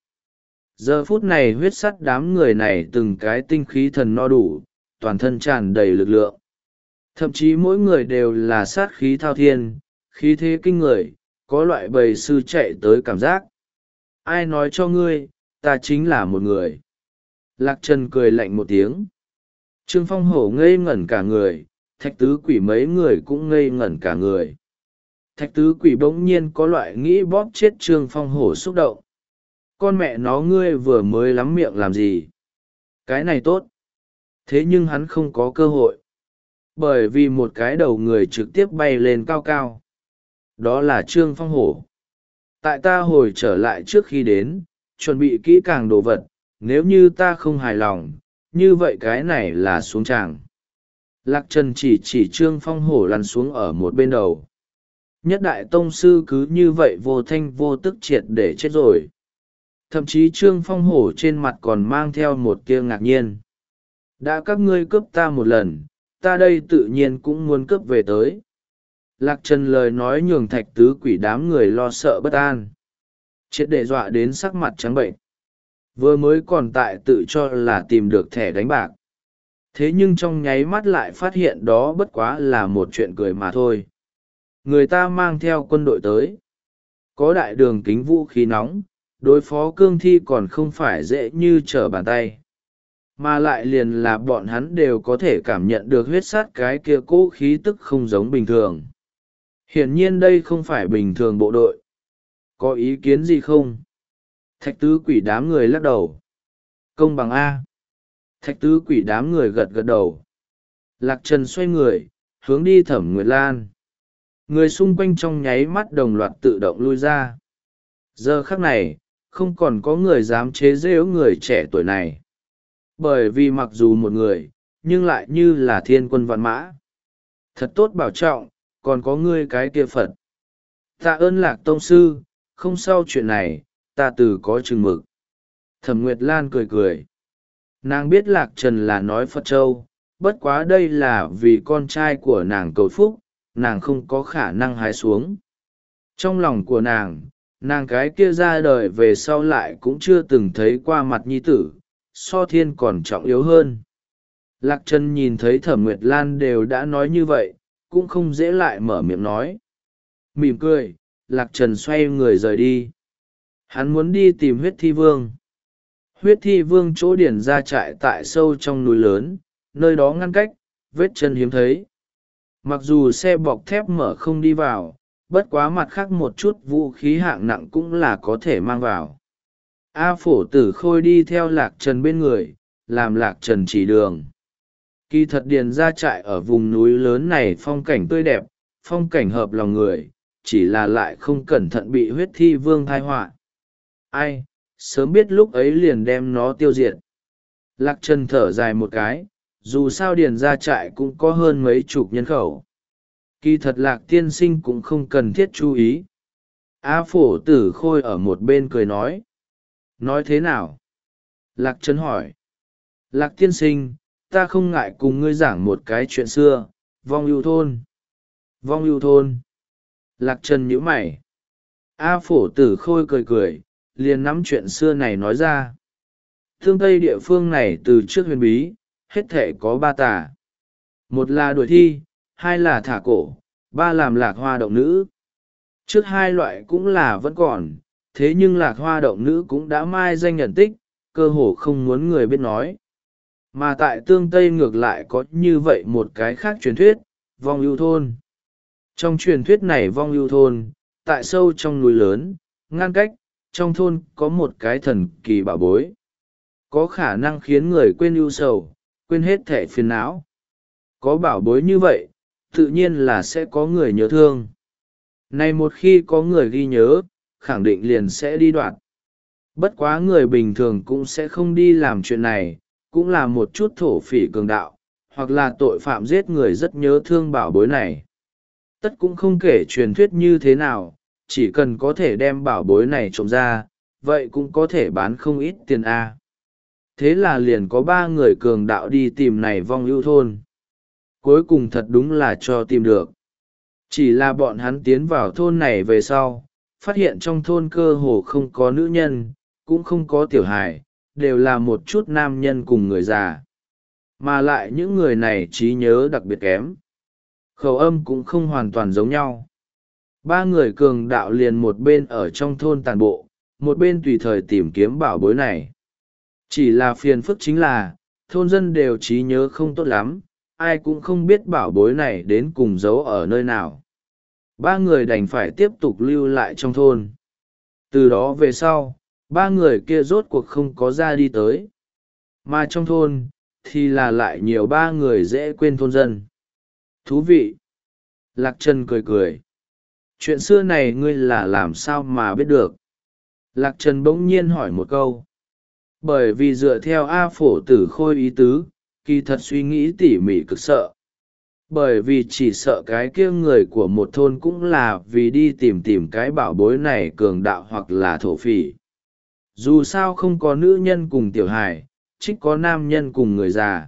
Giờ phút này huyết sắt đám người này từng cái tinh khí thần no đủ, toàn thân tràn đầy lực lượng. Thậm chí mỗi người đều là sát khí thao thiên, khí thế kinh người, có loại bầy sư chạy tới cảm giác. Ai nói cho ngươi, ta chính là một người. Lạc Trần cười lạnh một tiếng. Trương Phong Hổ ngây ngẩn cả người, thạch tứ quỷ mấy người cũng ngây ngẩn cả người. Thạch tứ quỷ bỗng nhiên có loại nghĩ bóp chết Trương Phong Hổ xúc động. Con mẹ nó ngươi vừa mới lắm miệng làm gì? Cái này tốt. Thế nhưng hắn không có cơ hội. Bởi vì một cái đầu người trực tiếp bay lên cao cao. Đó là Trương Phong Hổ. Tại ta hồi trở lại trước khi đến, chuẩn bị kỹ càng đồ vật, nếu như ta không hài lòng, như vậy cái này là xuống tràng. Lạc Trần chỉ chỉ Trương Phong Hổ lăn xuống ở một bên đầu. Nhất đại tông sư cứ như vậy vô thanh vô tức triệt để chết rồi. Thậm chí Trương Phong Hổ trên mặt còn mang theo một tia ngạc nhiên. Đã các ngươi cướp ta một lần, ta đây tự nhiên cũng muốn cướp về tới. Lạc Trần lời nói nhường thạch tứ quỷ đám người lo sợ bất an. Triệt để dọa đến sắc mặt trắng bệnh. Vừa mới còn tại tự cho là tìm được thẻ đánh bạc. Thế nhưng trong nháy mắt lại phát hiện đó bất quá là một chuyện cười mà thôi. Người ta mang theo quân đội tới. Có đại đường kính vũ khí nóng, đối phó cương thi còn không phải dễ như trở bàn tay. Mà lại liền là bọn hắn đều có thể cảm nhận được huyết sát cái kia cỗ khí tức không giống bình thường. Hiển nhiên đây không phải bình thường bộ đội. Có ý kiến gì không? Thạch tứ quỷ đám người lắc đầu. Công bằng A. Thạch tứ quỷ đám người gật gật đầu. Lạc Trần xoay người, hướng đi Thẩm Nguyệt Lan. Người xung quanh trong nháy mắt đồng loạt tự động lui ra. Giờ khắc này, không còn có người dám chế giễu người trẻ tuổi này. Bởi vì mặc dù một người, nhưng lại như là thiên quân vạn mã. Thật tốt bảo trọng, còn có ngươi cái kia Phật. Tạ ơn Lạc tông sư, không sau chuyện này, ta từ có chừng mực. Thẩm Nguyệt Lan cười cười. Nàng biết Lạc Trần là nói Phật Châu, bất quá đây là vì con trai của nàng cầu phúc, nàng không có khả năng hái xuống. Trong lòng của nàng, nàng cái kia ra đời về sau lại cũng chưa từng thấy qua mặt nhi tử, so thiên còn trọng yếu hơn. Lạc Trần nhìn thấy Thẩm Nguyệt Lan đều đã nói như vậy, cũng không dễ lại mở miệng nói. Mỉm cười, Lạc Trần xoay người rời đi. Hắn muốn đi tìm huyết thi vương. Huyết thi vương chỗ điển ra trại tại sâu trong núi lớn, nơi đó ngăn cách, vết chân hiếm thấy. Mặc dù xe bọc thép mở không đi vào, bất quá mặt khác một chút vũ khí hạng nặng cũng là có thể mang vào. A phổ tử khôi đi theo Lạc Trần bên người, làm Lạc Trần chỉ đường. Kỳ thật điền ra trại ở vùng núi lớn này phong cảnh tươi đẹp, phong cảnh hợp lòng người, chỉ là lại không cẩn thận bị huyết thi vương thai họa. Ai, sớm biết lúc ấy liền đem nó tiêu diệt. Lạc Trần thở dài một cái, dù sao điền ra trại cũng có hơn mấy chục nhân khẩu. Kỳ thật Lạc tiên sinh cũng không cần thiết chú ý. A phổ tử khôi ở một bên cười nói. Nói thế nào? Lạc Trần hỏi. Lạc tiên sinh, ta không ngại cùng ngươi giảng một cái chuyện xưa, vong ưu thôn. Vong ưu thôn. Lạc Trần nhíu mày. A phổ tử khôi cười cười, liền nắm chuyện xưa này nói ra. Thương Tây địa phương này từ trước huyền bí, hết thể có ba tà. Một là đuổi thi, hai là thả cổ, ba làm lạc hoa động nữ. Trước hai loại cũng là vẫn còn, thế nhưng lạc hoa động nữ cũng đã mai danh nhận tích, cơ hồ không muốn người biết nói. Mà tại Tương Tây ngược lại có như vậy một cái khác truyền thuyết, vong ưu thôn. Trong truyền thuyết này vong ưu thôn, tại sâu trong núi lớn, ngăn cách, trong thôn có một cái thần kỳ bảo bối. Có khả năng khiến người quên ưu sầu, quên hết thẻ phiền não. Có bảo bối như vậy, tự nhiên là sẽ có người nhớ thương. Này một khi có người ghi nhớ, khẳng định liền sẽ đi đoạn. Bất quá người bình thường cũng sẽ không đi làm chuyện này, cũng là một chút thổ phỉ cường đạo, hoặc là tội phạm giết người rất nhớ thương bảo bối này. Tất cũng không kể truyền thuyết như thế nào, chỉ cần có thể đem bảo bối này trộm ra, vậy cũng có thể bán không ít tiền A. thế là liền có ba người cường đạo đi tìm này vong ưu thôn. Cuối cùng thật đúng là cho tìm được. Chỉ là bọn hắn tiến vào thôn này về sau, phát hiện trong thôn cơ hồ không có nữ nhân, cũng không có tiểu hài, đều là một chút nam nhân cùng người già. Mà lại những người này trí nhớ đặc biệt kém. Khẩu âm cũng không hoàn toàn giống nhau. Ba người cường đạo liền một bên ở trong thôn tàn bộ, một bên tùy thời tìm kiếm bảo bối này. Chỉ là phiền phức chính là, thôn dân đều trí nhớ không tốt lắm, ai cũng không biết bảo bối này đến cùng giấu ở nơi nào. Ba người đành phải tiếp tục lưu lại trong thôn. Từ đó về sau, ba người kia rốt cuộc không có ra đi tới. Mà trong thôn, thì là lại nhiều ba người dễ quên thôn dân. Thú vị! Lạc Trần cười cười. Chuyện xưa này ngươi là làm sao mà biết được? Lạc Trần bỗng nhiên hỏi một câu. Bởi vì dựa theo A Phổ Tử Khôi ý tứ, kỳ thật suy nghĩ tỉ mỉ cực sợ. Bởi vì chỉ sợ cái kia người của một thôn cũng là vì đi tìm tìm cái bảo bối này cường đạo hoặc là thổ phỉ. Dù sao không có nữ nhân cùng tiểu hài, trích có nam nhân cùng người già.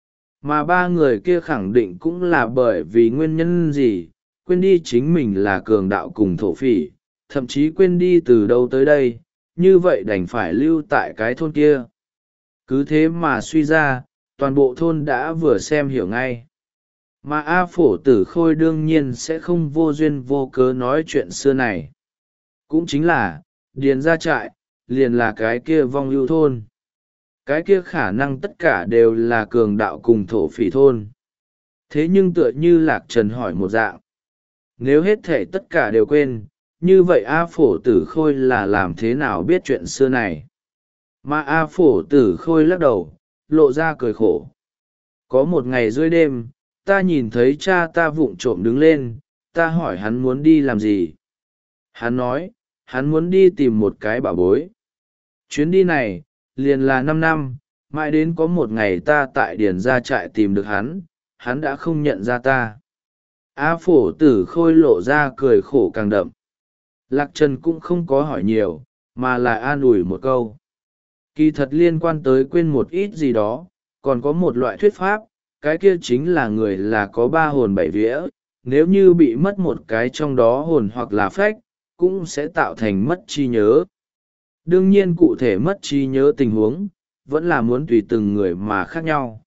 Mà ba người kia khẳng định cũng là bởi vì nguyên nhân gì, quên đi chính mình là cường đạo cùng thổ phỉ, thậm chí quên đi từ đâu tới đây, như vậy đành phải lưu tại cái thôn kia. Cứ thế mà suy ra, toàn bộ thôn đã vừa xem hiểu ngay. Mà A Phổ Tử Khôi đương nhiên sẽ không vô duyên vô cớ nói chuyện xưa này. Cũng chính là, điền ra trại, liền là cái kia vong ưu thôn. Cái kia khả năng tất cả đều là cường đạo cùng thổ phỉ thôn. Thế nhưng tựa như Lạc Trần hỏi một dạng. Nếu hết thể tất cả đều quên, như vậy A Phổ Tử Khôi là làm thế nào biết chuyện xưa này? Mà A Phổ Tử Khôi lắc đầu, lộ ra cười khổ. Có một ngày dưới đêm, ta nhìn thấy cha ta vụng trộm đứng lên, ta hỏi hắn muốn đi làm gì. Hắn nói, hắn muốn đi tìm một cái bảo bối. Chuyến đi này, liền là năm năm, mãi đến có một ngày ta tại điền ra trại tìm được hắn, hắn đã không nhận ra ta. A Phổ Tử Khôi lộ ra cười khổ càng đậm. Lạc Trần cũng không có hỏi nhiều, mà lại an ủi một câu. Kỳ thật liên quan tới quên một ít gì đó, còn có một loại thuyết pháp, cái kia chính là người là có ba hồn bảy vía, nếu như bị mất một cái trong đó hồn hoặc là phách, cũng sẽ tạo thành mất trí nhớ. Đương nhiên cụ thể mất trí nhớ tình huống, vẫn là muốn tùy từng người mà khác nhau.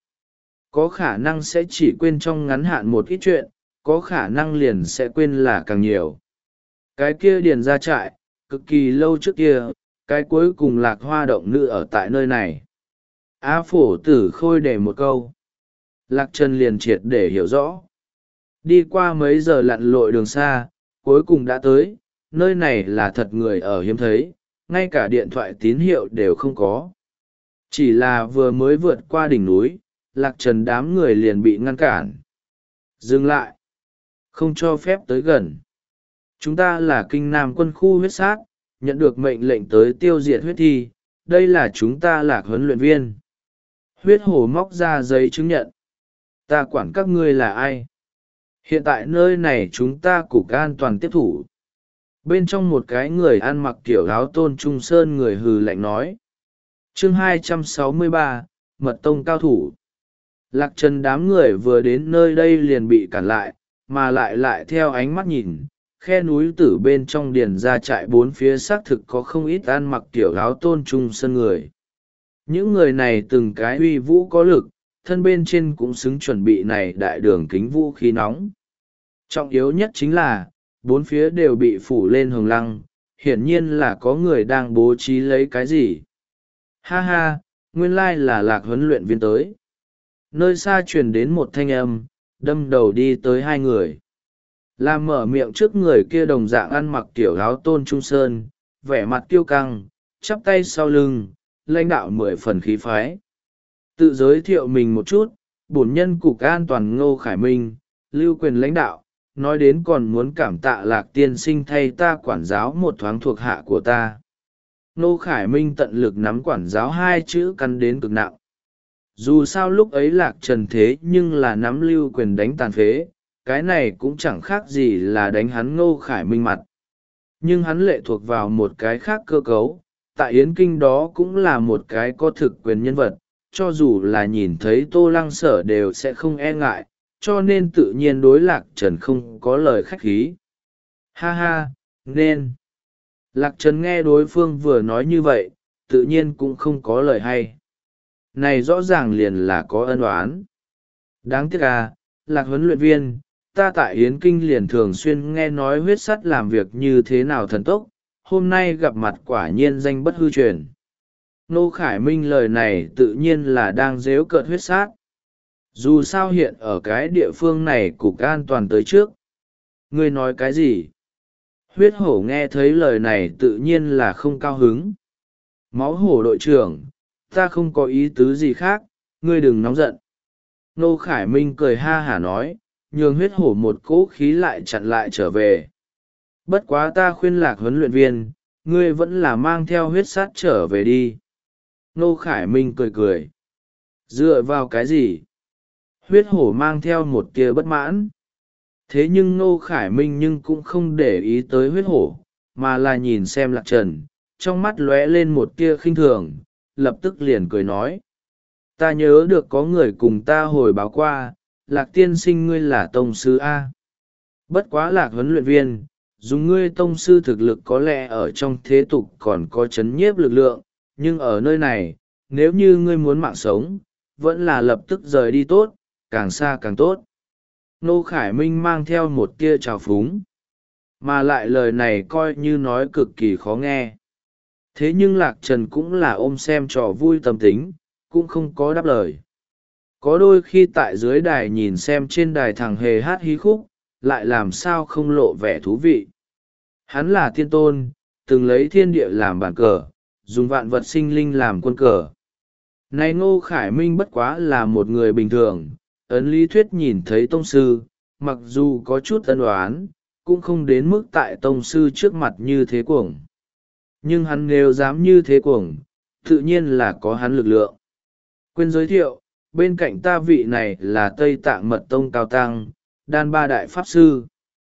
Có khả năng sẽ chỉ quên trong ngắn hạn một ít chuyện, có khả năng liền sẽ quên là càng nhiều. Cái kia điền ra trại, cực kỳ lâu trước kia, cái cuối cùng Lạc Hoa động nữ ở tại nơi này. A Phổ Tử Khôi để một câu. Lạc Trần liền triệt để hiểu rõ. Đi qua mấy giờ lặn lội đường xa, cuối cùng đã tới, nơi này là thật người ở hiếm thấy, ngay cả điện thoại tín hiệu đều không có. Chỉ là vừa mới vượt qua đỉnh núi, Lạc Trần đám người liền bị ngăn cản. Dừng lại. Không cho phép tới gần. Chúng ta là Kinh Nam quân khu huyết sát, nhận được mệnh lệnh tới tiêu diệt huyết thi, đây là chúng ta Lạc huấn luyện viên. Huyết hổ móc ra giấy chứng nhận. Ta quản các ngươi là ai? Hiện tại nơi này chúng ta cục an toàn tiếp thủ. Bên trong một cái người ăn mặc kiểu áo tôn trung sơn người hừ lạnh nói. Chương hai trăm sáu mươi ba, Mật tông cao thủ. Lạc Trần đám người vừa đến nơi đây liền bị cản lại, mà lại lại theo ánh mắt nhìn, khe núi tử bên trong điền ra trại bốn phía xác thực có không ít ăn mặc kiểu áo tôn trung sơn người. Những người này từng cái uy vũ có lực, thân bên trên cũng xứng chuẩn bị này đại đường kính vũ khí nóng. Trọng yếu nhất chính là, bốn phía đều bị phủ lên hồng lăng, hiển nhiên là có người đang bố trí lấy cái gì. Ha ha, nguyên lai là Lạc huấn luyện viên tới. Nơi xa truyền đến một thanh âm, đâm đầu đi tới hai người. Làm mở miệng trước người kia đồng dạng ăn mặc kiểu áo tôn trung sơn, vẻ mặt kiêu căng, chắp tay sau lưng, lãnh đạo mười phần khí phái. Tự giới thiệu mình một chút, bổn nhân cục an toàn Ngô Khải Minh, lưu quyền lãnh đạo, nói đến còn muốn cảm tạ Lạc tiên sinh thay ta quản giáo một thoáng thuộc hạ của ta. Ngô Khải Minh tận lực nắm quản giáo hai chữ căn đến cực nặng. Dù sao lúc ấy Lạc Trần thế nhưng là nắm lưu quyền đánh tàn phế, cái này cũng chẳng khác gì là đánh hắn Ngô Khải Minh mặt. Nhưng hắn lệ thuộc vào một cái khác cơ cấu, tại Yến Kinh đó cũng là một cái có thực quyền nhân vật, cho dù là nhìn thấy Tô Lăng Sở đều sẽ không e ngại, cho nên tự nhiên đối Lạc Trần không có lời khách khí. Ha ha, nên. Lạc Trần nghe đối phương vừa nói như vậy, tự nhiên cũng không có lời hay. Này rõ ràng liền là có ân oán. Đáng tiếc à, Lạc huấn luyện viên, ta tại Yến Kinh liền thường xuyên nghe nói huyết sắt làm việc như thế nào thần tốc, hôm nay gặp mặt quả nhiên danh bất hư truyền. Nô Khải Minh lời này tự nhiên là đang dếu cợt huyết sát. Dù sao hiện ở cái địa phương này cục an toàn tới trước. Ngươi nói cái gì? Huyết hổ nghe thấy lời này tự nhiên là không cao hứng. Máu hổ đội trưởng, ta không có ý tứ gì khác, ngươi đừng nóng giận. Nô Khải Minh cười ha hả nói, nhường huyết hổ một cỗ khí lại chặn lại trở về. Bất quá ta khuyên Lạc huấn luyện viên, ngươi vẫn là mang theo huyết sát trở về đi. Nô Khải Minh cười cười. Dựa vào cái gì? Huyết hổ mang theo một tia bất mãn. Thế nhưng Nô Khải Minh nhưng cũng không để ý tới huyết hổ, mà là nhìn xem Lạc Trần, trong mắt lóe lên một tia khinh thường, lập tức liền cười nói. Ta nhớ được có người cùng ta hồi báo qua, Lạc tiên sinh ngươi là tông sư A. Bất quá Lạc huấn luyện viên, dùng ngươi tông sư thực lực có lẽ ở trong thế tục còn có chấn nhiếp lực lượng, nhưng ở nơi này, nếu như ngươi muốn mạng sống, vẫn là lập tức rời đi tốt, càng xa càng tốt. Nô Khải Minh mang theo một tia trào phúng, mà lại lời này coi như nói cực kỳ khó nghe. Thế nhưng Lạc Trần cũng là ôm xem trò vui tâm tính, cũng không có đáp lời. Có đôi khi tại dưới đài nhìn xem trên đài thằng hề hát hí khúc, lại làm sao không lộ vẻ thú vị. Hắn là thiên tôn, từng lấy thiên địa làm bàn cờ, dùng vạn vật sinh linh làm quân cờ. Này Ngô Khải Minh bất quá là một người bình thường, ấn lý thuyết nhìn thấy tông sư, mặc dù có chút ân oán, cũng không đến mức tại tông sư trước mặt như thế cuồng. Nhưng hắn nếu dám như thế cuồng, tự nhiên là có hắn lực lượng. Quên giới thiệu, bên cạnh ta vị này là Tây Tạng Mật Tông Cao Tăng, Đan Ba Đại Pháp Sư.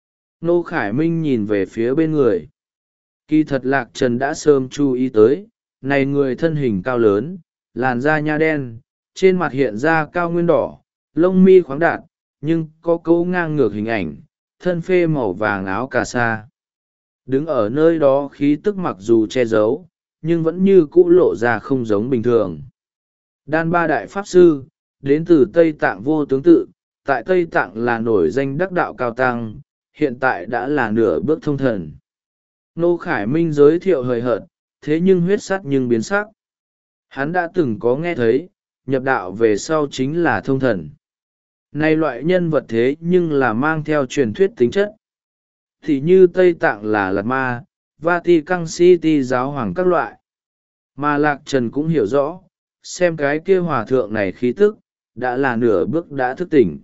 Nô Khải Minh nhìn về phía bên người. Kỳ thật Lạc Trần đã sớm chú ý tới, này người thân hình cao lớn, làn da nha đen, trên mặt hiện ra cao nguyên đỏ, lông mi khoáng đạt, nhưng có câu ngang ngược hình ảnh, thân phê màu vàng áo cà sa. Đứng ở nơi đó khí tức mặc dù che giấu, nhưng vẫn như cũ lộ ra không giống bình thường. Đan Ba Đại Pháp Sư, đến từ Tây Tạng vô tướng tự, tại Tây Tạng là nổi danh đắc đạo cao tăng, hiện tại đã là nửa bước thông thần. Nô Khải Minh giới thiệu hời hợt, thế nhưng huyết sắt nhưng biến sắc. Hắn đã từng có nghe thấy, nhập đạo về sau chính là thông thần. Này loại nhân vật thế nhưng là mang theo truyền thuyết tính chất. Thì như Tây Tạng là Lạt Ma, Vatican City giáo hoàng các loại. Mà Lạc Trần cũng hiểu rõ, xem cái kia hòa thượng này khí tức, đã là nửa bước đã thức tỉnh.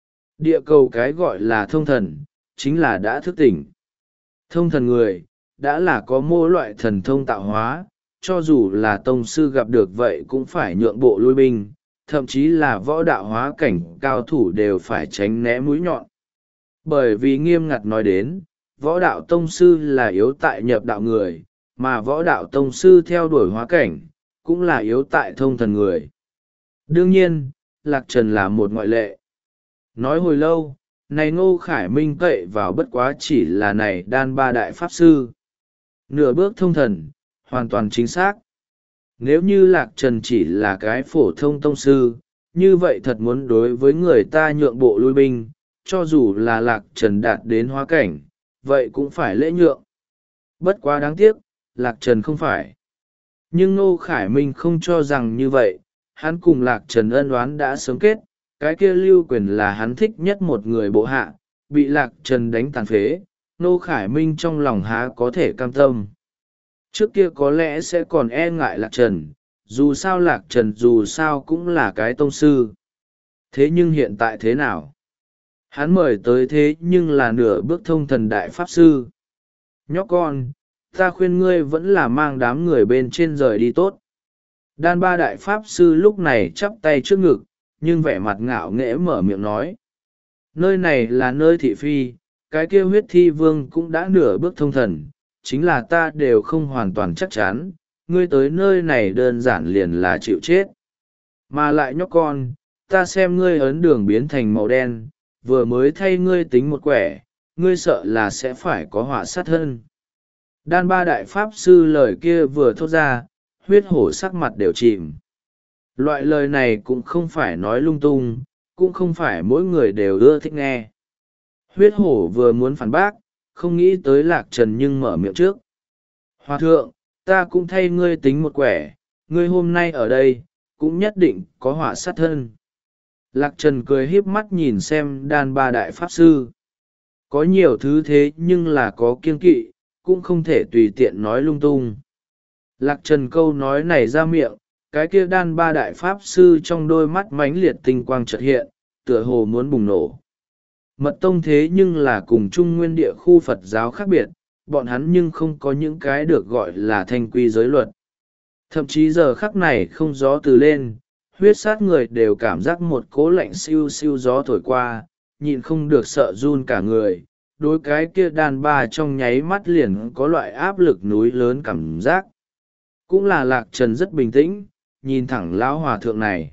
Địa cầu cái gọi là thông thần, chính là đã thức tỉnh. Thông thần người, đã là có mỗi loại thần thông tạo hóa, cho dù là tông sư gặp được vậy cũng phải nhượng bộ lui binh, thậm chí là võ đạo hóa cảnh cao thủ đều phải tránh né mũi nhọn. Bởi vì nghiêm ngặt nói đến, võ đạo tông sư là yếu tại nhập đạo người, mà võ đạo tông sư theo đuổi hóa cảnh, cũng là yếu tại thông thần người. Đương nhiên, Lạc Trần là một ngoại lệ. Nói hồi lâu, này Ngô Khải Minh cậy vào bất quá chỉ là này Đan Ba Đại Pháp Sư. Nửa bước thông thần, hoàn toàn chính xác. Nếu như Lạc Trần chỉ là cái phổ thông tông sư, như vậy thật muốn đối với người ta nhượng bộ lui binh, cho dù là Lạc Trần đạt đến hóa cảnh, vậy cũng phải lễ nhượng. Bất quá đáng tiếc, Lạc Trần không phải. Nhưng Ngô Khải Minh không cho rằng như vậy, hắn cùng Lạc Trần ân oán đã sớm kết, cái kia Lưu Quyền là hắn thích nhất một người bộ hạ, bị Lạc Trần đánh tàn phế, Ngô Khải Minh trong lòng há có thể cam tâm. Trước kia có lẽ sẽ còn e ngại Lạc Trần, dù sao Lạc Trần dù sao cũng là cái tông sư. Thế nhưng hiện tại thế nào? Hắn mời tới thế nhưng là nửa bước thông thần đại pháp sư. Nhóc con, ta khuyên ngươi vẫn là mang đám người bên trên rời đi tốt. Đan Ba Đại Pháp Sư lúc này chắp tay trước ngực, nhưng vẻ mặt ngạo nghễ mở miệng nói. Nơi này là nơi thị phi, cái kia huyết thi vương cũng đã nửa bước thông thần, chính là ta đều không hoàn toàn chắc chắn, ngươi tới nơi này đơn giản liền là chịu chết. Mà lại nhóc con, ta xem ngươi ấn đường biến thành màu đen, vừa mới thay ngươi tính một quẻ, ngươi sợ là sẽ phải có họa sát thân. Đan ba đại pháp sư lời kia vừa thốt ra, huyết hổ sắc mặt đều chìm. Loại lời này cũng không phải nói lung tung, cũng không phải mỗi người đều ưa thích nghe. Huyết hổ vừa muốn phản bác, không nghĩ tới Lạc Trần nhưng mở miệng trước. Hòa thượng, ta cũng thay ngươi tính một quẻ, ngươi hôm nay ở đây, cũng nhất định có họa sát thân. Lạc Trần cười híp mắt nhìn xem đan ba đại pháp sư. Có nhiều thứ thế nhưng là có kiêng kỵ, cũng không thể tùy tiện nói lung tung. Lạc Trần câu nói này ra miệng, cái kia đan ba đại pháp sư trong đôi mắt mãnh liệt tinh quang chợt hiện, tựa hồ muốn bùng nổ. Mật tông thế nhưng là cùng Trung Nguyên địa khu Phật giáo khác biệt, bọn hắn nhưng không có những cái được gọi là thanh quy giới luật. Thậm chí giờ khắc này không gió từ lên, huyết sát người đều cảm giác một cỗ lạnh siêu siêu gió thổi qua, nhịn không được sợ run cả người. Đối cái kia đàn bà trong nháy mắt liền có loại áp lực núi lớn cảm giác. Cũng là Lạc Trần rất bình tĩnh, nhìn thẳng lão hòa thượng này.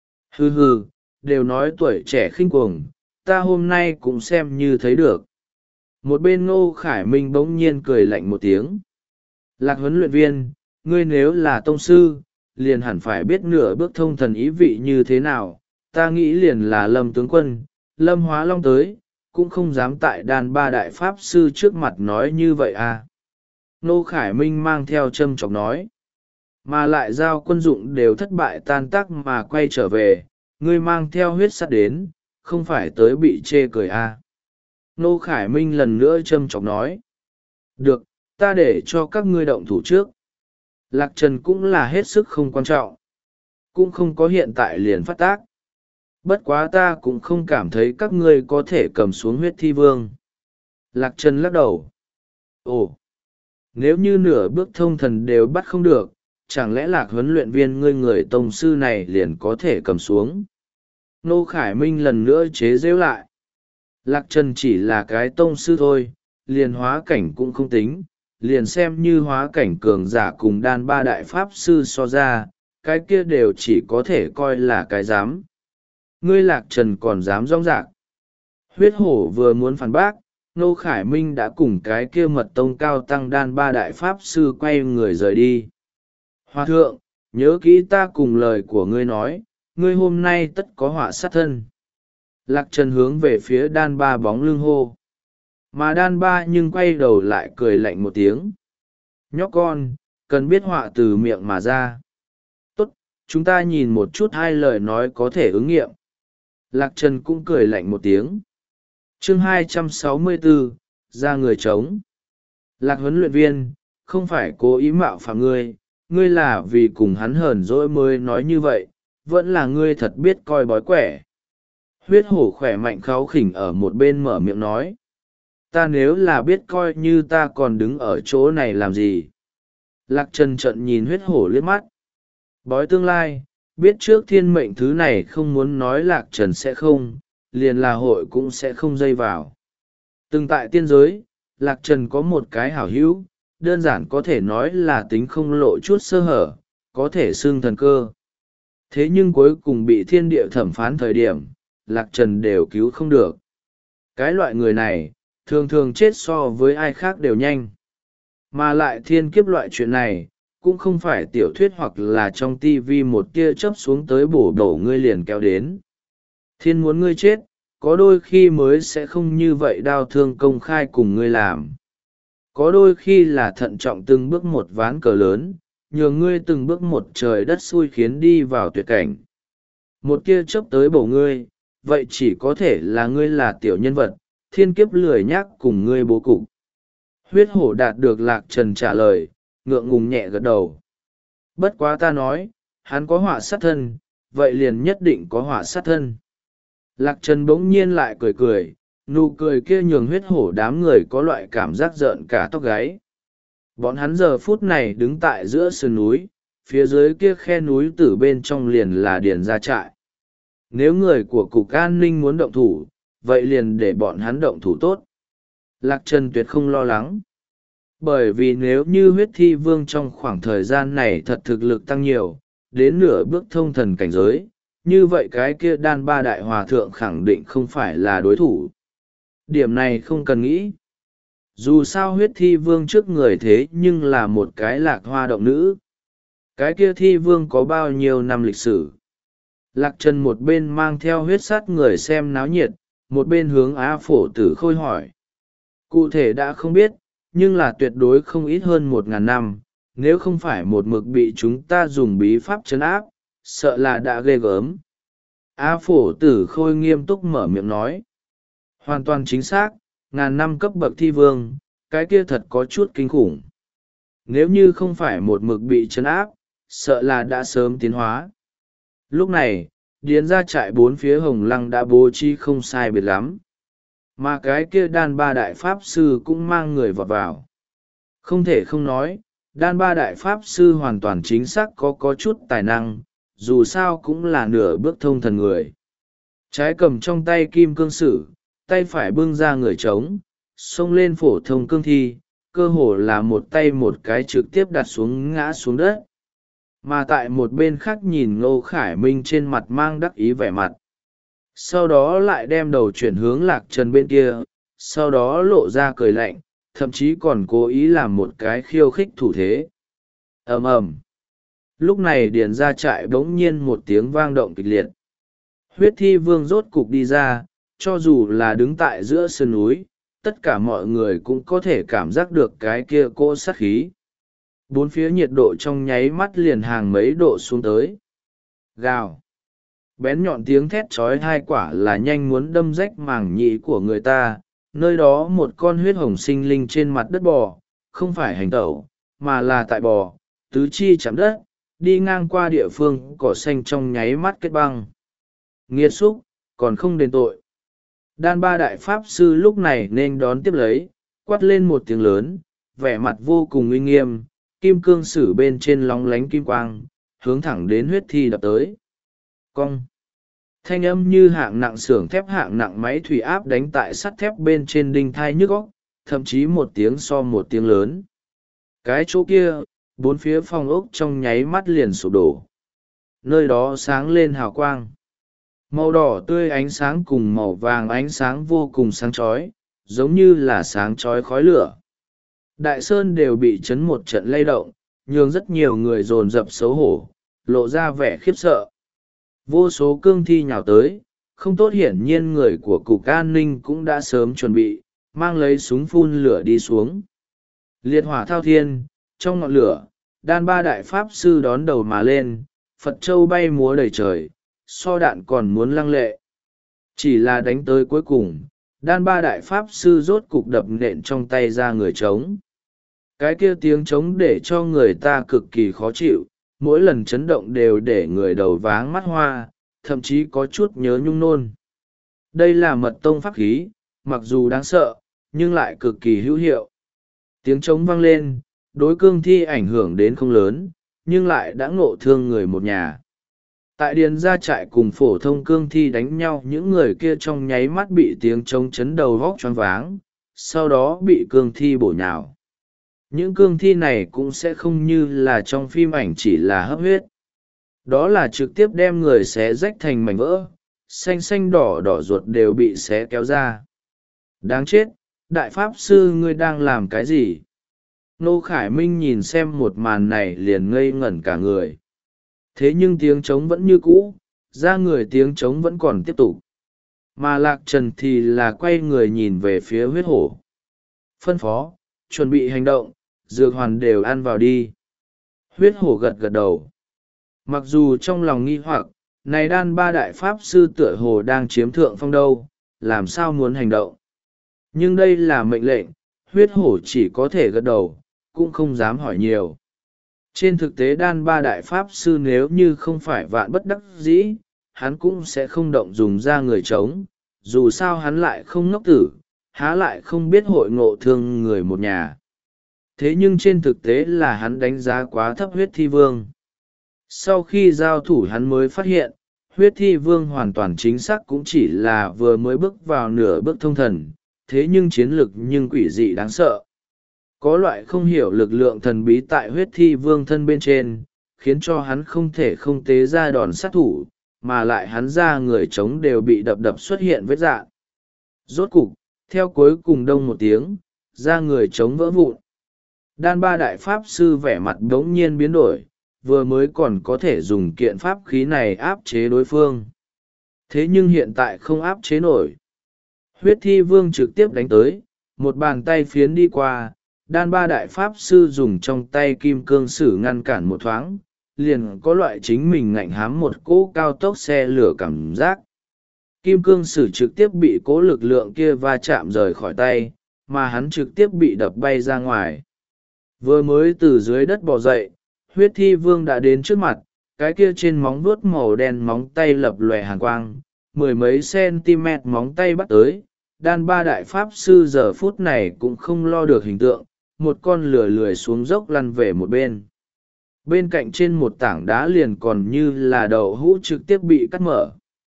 Hừ hừ, đều nói tuổi trẻ khinh cuồng, ta hôm nay cũng xem như thấy được. Một bên Ngô Khải Minh bỗng nhiên cười lạnh một tiếng. Lạc huấn luyện viên, ngươi nếu là tông sư, liền hẳn phải biết nửa bước thông thần ý vị như thế nào. Ta nghĩ liền là Lâm tướng quân, Lâm Hóa Long tới, cũng không dám tại đàn ba đại pháp sư trước mặt nói như vậy à. Ngô Khải Minh mang theo châm chọc nói. Mà lại giao quân dụng đều thất bại tan tác mà quay trở về, ngươi mang theo huyết sắt đến, không phải tới bị chê cười à. Ngô Khải Minh lần nữa châm chọc nói. Được, ta để cho các ngươi động thủ trước. Lạc Trần cũng là hết sức không quan trọng. Cũng không có hiện tại liền phát tác. Bất quá ta cũng không cảm thấy các ngươi có thể cầm xuống huyết thi vương. Lạc Trần lắc đầu. Ồ, nếu như nửa bước thông thần đều bắt không được, chẳng lẽ Lạc huấn luyện viên ngươi người tông sư này liền có thể cầm xuống? Ngô Khải Minh lần nữa chế giễu lại. Lạc Trần chỉ là cái tông sư thôi, liền hóa cảnh cũng không tính, liền xem như hóa cảnh cường giả cùng đan ba đại pháp sư so ra, cái kia đều chỉ có thể coi là cái dám. Ngươi Lạc Trần còn dám rong rạc. Huyết hổ vừa muốn phản bác, Ngô Khải Minh đã cùng cái kia mật tông cao tăng đan ba đại pháp sư quay người rời đi. Hòa thượng, nhớ kỹ ta cùng lời của ngươi nói, ngươi hôm nay tất có họa sát thân. Lạc Trần hướng về phía đan ba bóng lưng hô. Mà đan ba nhưng quay đầu lại cười lạnh một tiếng. Nhóc con, cần biết họa từ miệng mà ra. Tốt, chúng ta nhìn một chút hai lời nói có thể ứng nghiệm. Lạc Trần cũng cười lạnh một tiếng. Chương hai trăm sáu mươi bốn, ra người trống. Lạc huấn luyện viên, không phải cố ý mạo phạm ngươi, ngươi là vì cùng hắn hờn dỗi mới nói như vậy, vẫn là ngươi thật biết coi bói quẻ. Huyết hổ khỏe mạnh kháu khỉnh ở một bên mở miệng nói. Ta nếu là biết coi như ta còn đứng ở chỗ này làm gì. Lạc Trần trận nhìn huyết hổ liếc mắt. Bói tương lai, biết trước thiên mệnh thứ này không muốn nói Lạc Trần sẽ không, liền là hội cũng sẽ không dây vào. Từng tại tiên giới, Lạc Trần có một cái hảo hữu, đơn giản có thể nói là tính không lộ chút sơ hở, có thể xưng thần cơ. Thế nhưng cuối cùng bị thiên địa thẩm phán thời điểm, Lạc Trần đều cứu không được. Cái loại người này, thường thường chết so với ai khác đều nhanh. Mà lại thiên kiếp loại chuyện này, cũng không phải tiểu thuyết hoặc là trong tivi một tia chớp xuống tới bổ đổ ngươi liền kéo đến. Thiên muốn ngươi chết, có đôi khi mới sẽ không như vậy đau thương công khai cùng ngươi làm. Có đôi khi là thận trọng từng bước một ván cờ lớn, nhường ngươi từng bước một trời đất xui khiến đi vào tuyệt cảnh. Một tia chớp tới bổ ngươi, vậy chỉ có thể là ngươi là tiểu nhân vật, thiên kiếp lười nhác cùng ngươi bố cục. Huyết hổ đạt được Lạc Trần trả lời, ngượng ngùng nhẹ gật đầu. Bất quá ta nói, hắn có họa sát thân, vậy liền nhất định có họa sát thân. Lạc Trần bỗng nhiên lại cười cười, nụ cười kia nhường huyết hổ đám người có loại cảm giác rợn cả tóc gáy. Bọn hắn giờ phút này đứng tại giữa sườn núi, phía dưới kia khe núi từ bên trong liền là điền ra trại. Nếu người của cục an ninh muốn động thủ, vậy liền để bọn hắn động thủ tốt. Lạc Trần tuyệt không lo lắng. Bởi vì nếu như huyết thi vương trong khoảng thời gian này thật thực lực tăng nhiều, đến nửa bước thông thần cảnh giới, như vậy cái kia đan ba đại hòa thượng khẳng định không phải là đối thủ. Điểm này không cần nghĩ. Dù sao huyết thi vương trước người thế nhưng là một cái lạc hoa động nữ. Cái kia thi vương có bao nhiêu năm lịch sử. Lạc Trần một bên mang theo huyết sát người xem náo nhiệt, một bên hướng Á Phổ Tử Khôi hỏi. Cụ thể đã không biết, nhưng là tuyệt đối không ít hơn một ngàn năm, nếu không phải một mực bị chúng ta dùng bí pháp trấn áp, sợ là đã ghê gớm. Á Phổ Tử Khôi nghiêm túc mở miệng nói. Hoàn toàn chính xác, ngàn năm cấp bậc thi vương, cái kia thật có chút kinh khủng. Nếu như không phải một mực bị trấn áp, sợ là đã sớm tiến hóa. Lúc này, điền ra trại bốn phía hồng lăng đã bố trí không sai biệt lắm. Mà cái kia đan ba đại pháp sư cũng mang người vọt vào. Không thể không nói, đan ba đại pháp sư hoàn toàn chính xác có có chút tài năng, dù sao cũng là nửa bước thông thần người. Trái cầm trong tay kim cương sử, tay phải bưng ra người trống, xông lên phổ thông cương thi, cơ hồ là một tay một cái trực tiếp đặt xuống ngã xuống đất. Mà tại một bên khác nhìn Ngô Khải Minh trên mặt mang đắc ý vẻ mặt. Sau đó lại đem đầu chuyển hướng Lạc Trần bên kia, sau đó lộ ra cười lạnh, thậm chí còn cố ý làm một cái khiêu khích thủ thế. Ầm ầm. Lúc này điền ra trại bỗng nhiên một tiếng vang động kịch liệt. Huyết thi vương rốt cục đi ra, cho dù là đứng tại giữa sườn núi, tất cả mọi người cũng có thể cảm giác được cái kia cỗ sát khí. Bốn phía nhiệt độ trong nháy mắt liền hàng mấy độ xuống tới. Gào. Bén nhọn tiếng thét trói hai quả là nhanh muốn đâm rách màng nhĩ của người ta. Nơi đó một con huyết hồng sinh linh trên mặt đất bò, không phải hành tẩu, mà là tại bò, tứ chi chạm đất, đi ngang qua địa phương cỏ xanh trong nháy mắt kết băng. Nghiệt xúc, còn không đền tội. Đan ba đại pháp sư lúc này nên đón tiếp lấy, quát lên một tiếng lớn, vẻ mặt vô cùng uy nghiêm, kim cương sử bên trên lóng lánh kim quang, hướng thẳng đến huyết thi đập tới. Cong. Thanh âm như hạng nặng xưởng thép hạng nặng máy thủy áp đánh tại sắt thép bên trên đinh thai nhức óc, thậm chí một tiếng so một tiếng lớn. Cái chỗ kia, bốn phía phòng ốc trong nháy mắt liền sụp đổ. Nơi đó sáng lên hào quang. Màu đỏ tươi ánh sáng cùng màu vàng ánh sáng vô cùng sáng chói, giống như là sáng chói khói lửa. Đại sơn đều bị chấn một trận lay động, nhường rất nhiều người dồn dập xấu hổ, lộ ra vẻ khiếp sợ. Vô số cương thi nhào tới, không tốt hiển nhiên người của cục an ninh cũng đã sớm chuẩn bị, mang lấy súng phun lửa đi xuống. Liệt hỏa thao thiên, trong ngọn lửa, đan ba đại pháp sư đón đầu mà lên, Phật châu bay múa đầy trời, so đạn còn muốn lăng lệ. Chỉ là đánh tới cuối cùng, đan ba đại pháp sư rốt cục đập nện trong tay ra người trống. Cái kia tiếng trống để cho người ta cực kỳ khó chịu, mỗi lần chấn động đều để người đầu váng mắt hoa, thậm chí có chút nhớ nhung nôn. Đây là mật tông pháp khí, mặc dù đáng sợ, nhưng lại cực kỳ hữu hiệu. Tiếng trống vang lên, đối cương thi ảnh hưởng đến không lớn, nhưng lại đã ngộ thương người một nhà. Tại điền gia trại cùng phổ thông cương thi đánh nhau, những người kia trong nháy mắt bị tiếng trống chấn đầu vóc choáng váng, sau đó bị cương thi bổ nhào. Những cương thi này cũng sẽ không như là trong phim ảnh chỉ là hấp huyết. Đó là trực tiếp đem người xé rách thành mảnh vỡ, xanh xanh đỏ đỏ ruột đều bị xé kéo ra. Đáng chết, đại pháp sư ngươi đang làm cái gì? Nô Khải Minh nhìn xem một màn này liền ngây ngẩn cả người. Thế nhưng tiếng trống vẫn như cũ, ra người tiếng trống vẫn còn tiếp tục. Mà Lạc Trần thì là quay người nhìn về phía huyết hổ. Phân phó, chuẩn bị hành động, dược hoàn đều ăn vào đi. Huyết hổ gật gật đầu. Mặc dù trong lòng nghi hoặc, này đan ba đại pháp sư tựa hồ đang chiếm thượng phong đâu, làm sao muốn hành động. Nhưng đây là mệnh lệnh, huyết hổ chỉ có thể gật đầu, cũng không dám hỏi nhiều. Trên thực tế đan ba đại pháp sư nếu như không phải vạn bất đắc dĩ, hắn cũng sẽ không động dùng ra người trống, dù sao hắn lại không ngốc tử, há lại không biết hội ngộ thương người một nhà. Thế nhưng trên thực tế là hắn đánh giá quá thấp huyết thi vương. Sau khi giao thủ hắn mới phát hiện, huyết thi vương hoàn toàn chính xác cũng chỉ là vừa mới bước vào nửa bước thông thần, thế nhưng chiến lực nhưng quỷ dị đáng sợ. Có loại không hiểu lực lượng thần bí tại huyết thi vương thân bên trên, khiến cho hắn không thể không tế ra đòn sát thủ, mà lại hắn ra người trống đều bị đập đập xuất hiện vết dạn. Rốt cục, theo cuối cùng đông một tiếng, ra người trống vỡ vụn. Đan ba đại pháp sư vẻ mặt đ ố n g nhiên biến đổi, vừa mới còn có thể dùng kiện pháp khí này áp chế đối phương. Thế nhưng hiện tại không áp chế nổi. Huyết thi vương trực tiếp đánh tới, một bàn tay phiến đi qua, đan ba đại pháp sư dùng trong tay kim cương sử ngăn cản một thoáng, liền có loại chính mình ngạnh hám một cỗ cao tốc xe lửa cảm giác. Kim cương sử trực tiếp bị cỗ lực lượng kia va chạm rời khỏi tay, mà hắn trực tiếp bị đập bay ra ngoài. Vừa mới từ dưới đất bò dậy, huyết thi vương đã đến trước mặt, cái kia trên móng vuốt màu đen móng tay lập lòe hàn quang, mười mấy cm móng tay bắt tới. Đan ba đại pháp sư giờ phút này cũng không lo được hình tượng, một con lửa lười xuống dốc lăn về một bên. Bên cạnh trên một tảng đá liền còn như là đậu hũ trực tiếp bị cắt mở.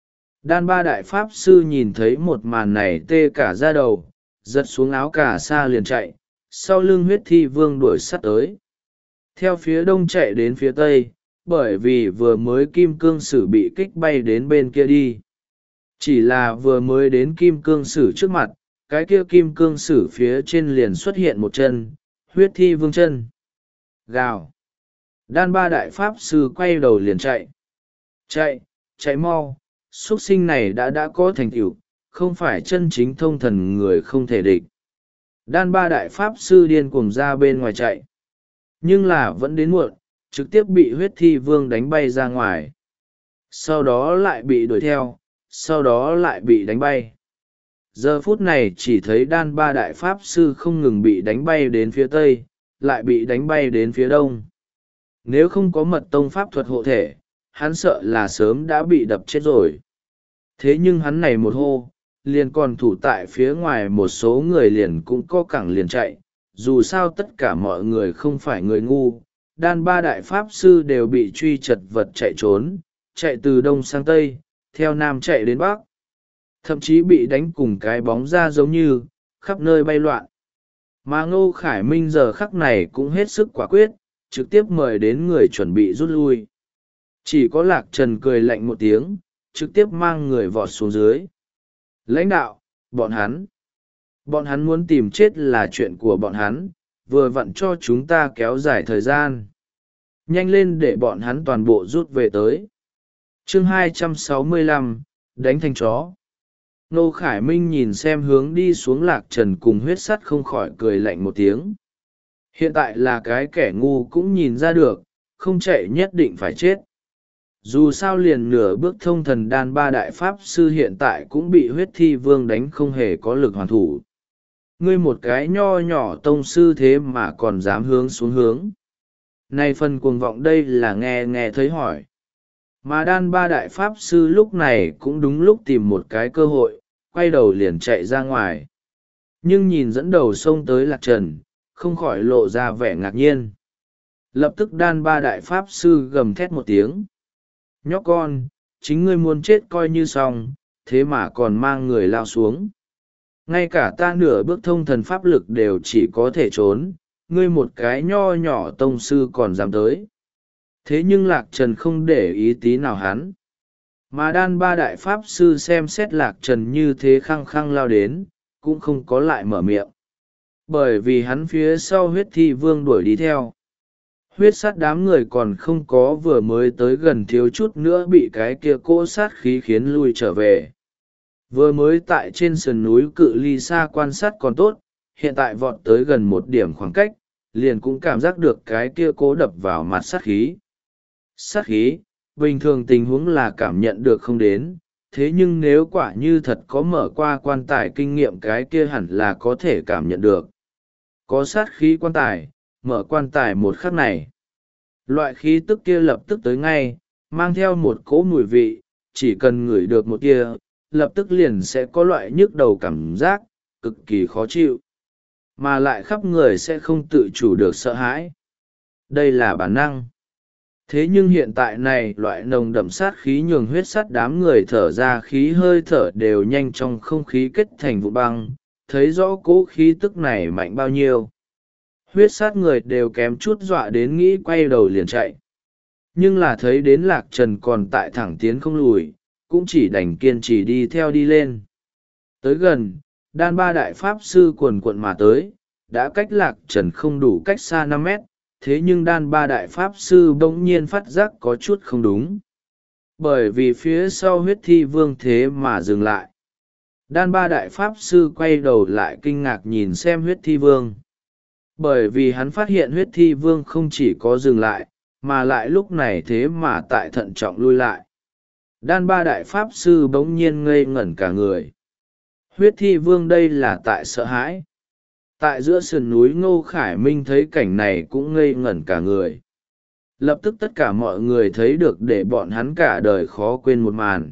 Đan ba đại pháp sư nhìn thấy một màn này tê cả da đầu, giật xuống áo cà sa liền chạy, sau lưng huyết thi vương đuổi sát tới. Theo phía đông chạy đến phía tây, bởi vì vừa mới kim cương sử bị kích bay đến bên kia đi. Chỉ là vừa mới đến kim cương sử trước mặt, cái kia kim cương sử phía trên liền xuất hiện một chân, huyết thi vương chân. Gào! Đan ba đại pháp sư quay đầu liền chạy. Chạy, chạy mau, xuất sinh này đã đã có thành tựu, không phải chân chính thông thần người không thể địch. Đan ba đại pháp sư điên cuồng ra bên ngoài chạy. Nhưng là vẫn đến muộn, trực tiếp bị huyết thi vương đánh bay ra ngoài. Sau đó lại bị đuổi theo, sau đó lại bị đánh bay. Giờ phút này chỉ thấy đan ba đại pháp sư không ngừng bị đánh bay đến phía tây, lại bị đánh bay đến phía đông. Nếu không có mật tông pháp thuật hộ thể, hắn sợ là sớm đã bị đập chết rồi. Thế nhưng hắn này một hô, liền còn thủ tại phía ngoài một số người liền cũng co cẳng liền chạy. Dù sao tất cả mọi người không phải người ngu, đan ba đại pháp sư đều bị truy chật vật chạy trốn, chạy từ đông sang tây, theo nam chạy đến bắc. Thậm chí bị đánh cùng cái bóng ra giống như, khắp nơi bay loạn. Mà Ngô Khải Minh giờ khắc này cũng hết sức quả quyết, trực tiếp mời đến người chuẩn bị rút lui. Chỉ có Lạc Trần cười lạnh một tiếng, trực tiếp mang người vọt xuống dưới. Lãnh đạo, bọn hắn. Bọn hắn muốn tìm chết là chuyện của bọn hắn, vừa vặn cho chúng ta kéo dài thời gian. Nhanh lên để bọn hắn toàn bộ rút về tới. Chương hai trăm sáu mươi lăm, đánh thành chó. Nô Khải Minh nhìn xem hướng đi xuống Lạc Trần cùng huyết sắt không khỏi cười lạnh một tiếng. Hiện tại là cái kẻ ngu cũng nhìn ra được, không chạy nhất định phải chết. Dù sao liền nửa bước thông thần đan ba đại pháp sư hiện tại cũng bị huyết thi vương đánh không hề có lực hoàn thủ. Ngươi một cái nho nhỏ tông sư thế mà còn dám hướng xuống hướng. Này phần cuồng vọng đây là nghe nghe thấy hỏi. Mà đan ba đại pháp sư lúc này cũng đúng lúc tìm một cái cơ hội, quay đầu liền chạy ra ngoài. Nhưng nhìn dẫn đầu xông tới Lạc Trần, không khỏi lộ ra vẻ ngạc nhiên. Lập tức đan ba đại pháp sư gầm thét một tiếng. Nhóc con, chính ngươi muốn chết coi như xong, thế mà còn mang người lao xuống. Ngay cả ta nửa bước thông thần pháp lực đều chỉ có thể trốn, ngươi một cái nho nhỏ tông sư còn dám tới. Thế nhưng Lạc Trần không để ý tí nào hắn. Mà đan ba đại pháp sư xem xét Lạc Trần như thế khăng khăng lao đến, cũng không có lại mở miệng. Bởi vì hắn phía sau huyết thi vương đuổi đi theo. Huyết sát đám người còn không có vừa mới tới gần thiếu chút nữa bị cái kia cỗ sát khí khiến lui trở về. Vừa mới tại trên sườn núi cự ly xa quan sát còn tốt, hiện tại vọt tới gần một điểm khoảng cách, liền cũng cảm giác được cái kia cố đập vào mặt sát khí. Sát khí, bình thường tình huống là cảm nhận được không đến, thế nhưng nếu quả như thật có mở qua quan tài kinh nghiệm cái kia hẳn là có thể cảm nhận được. Có sát khí quan tài, mở quan tài một khắc này. Loại khí tức kia lập tức tới ngay, mang theo một cỗ mùi vị, chỉ cần ngửi được một tia, lập tức liền sẽ có loại nhức đầu cảm giác, cực kỳ khó chịu. Mà lại khắp người sẽ không tự chủ được sợ hãi. Đây là bản năng. Thế nhưng hiện tại này loại nồng đậm sát khí nhường huyết sắt đám người thở ra khí hơi thở đều nhanh trong không khí kết thành vụ băng, thấy rõ cỗ khí tức này mạnh bao nhiêu. huyết sát người đều kém chút dọa đến nghĩ quay đầu liền chạy. Nhưng là thấy đến Lạc Trần còn tại thẳng tiến không lùi, cũng chỉ đành kiên trì đi theo đi lên. Tới gần, đan ba đại pháp sư quần quận mà tới, đã cách Lạc Trần không đủ cách xa năm mét, thế nhưng đan ba đại pháp sư bỗng nhiên phát giác có chút không đúng. Bởi vì phía sau huyết thi vương thế mà dừng lại. Đan ba đại pháp sư quay đầu lại kinh ngạc nhìn xem huyết thi vương. Bởi vì hắn phát hiện huyết thi vương không chỉ có dừng lại, mà lại lúc này thế mà tại thận trọng lui lại. Đan ba đại pháp sư bỗng nhiên ngây ngẩn cả người. Huyết thi vương đây là tại sợ hãi. Tại giữa sườn núi Ngô Khải Minh thấy cảnh này cũng ngây ngẩn cả người. Lập tức tất cả mọi người thấy được để bọn hắn cả đời khó quên một màn.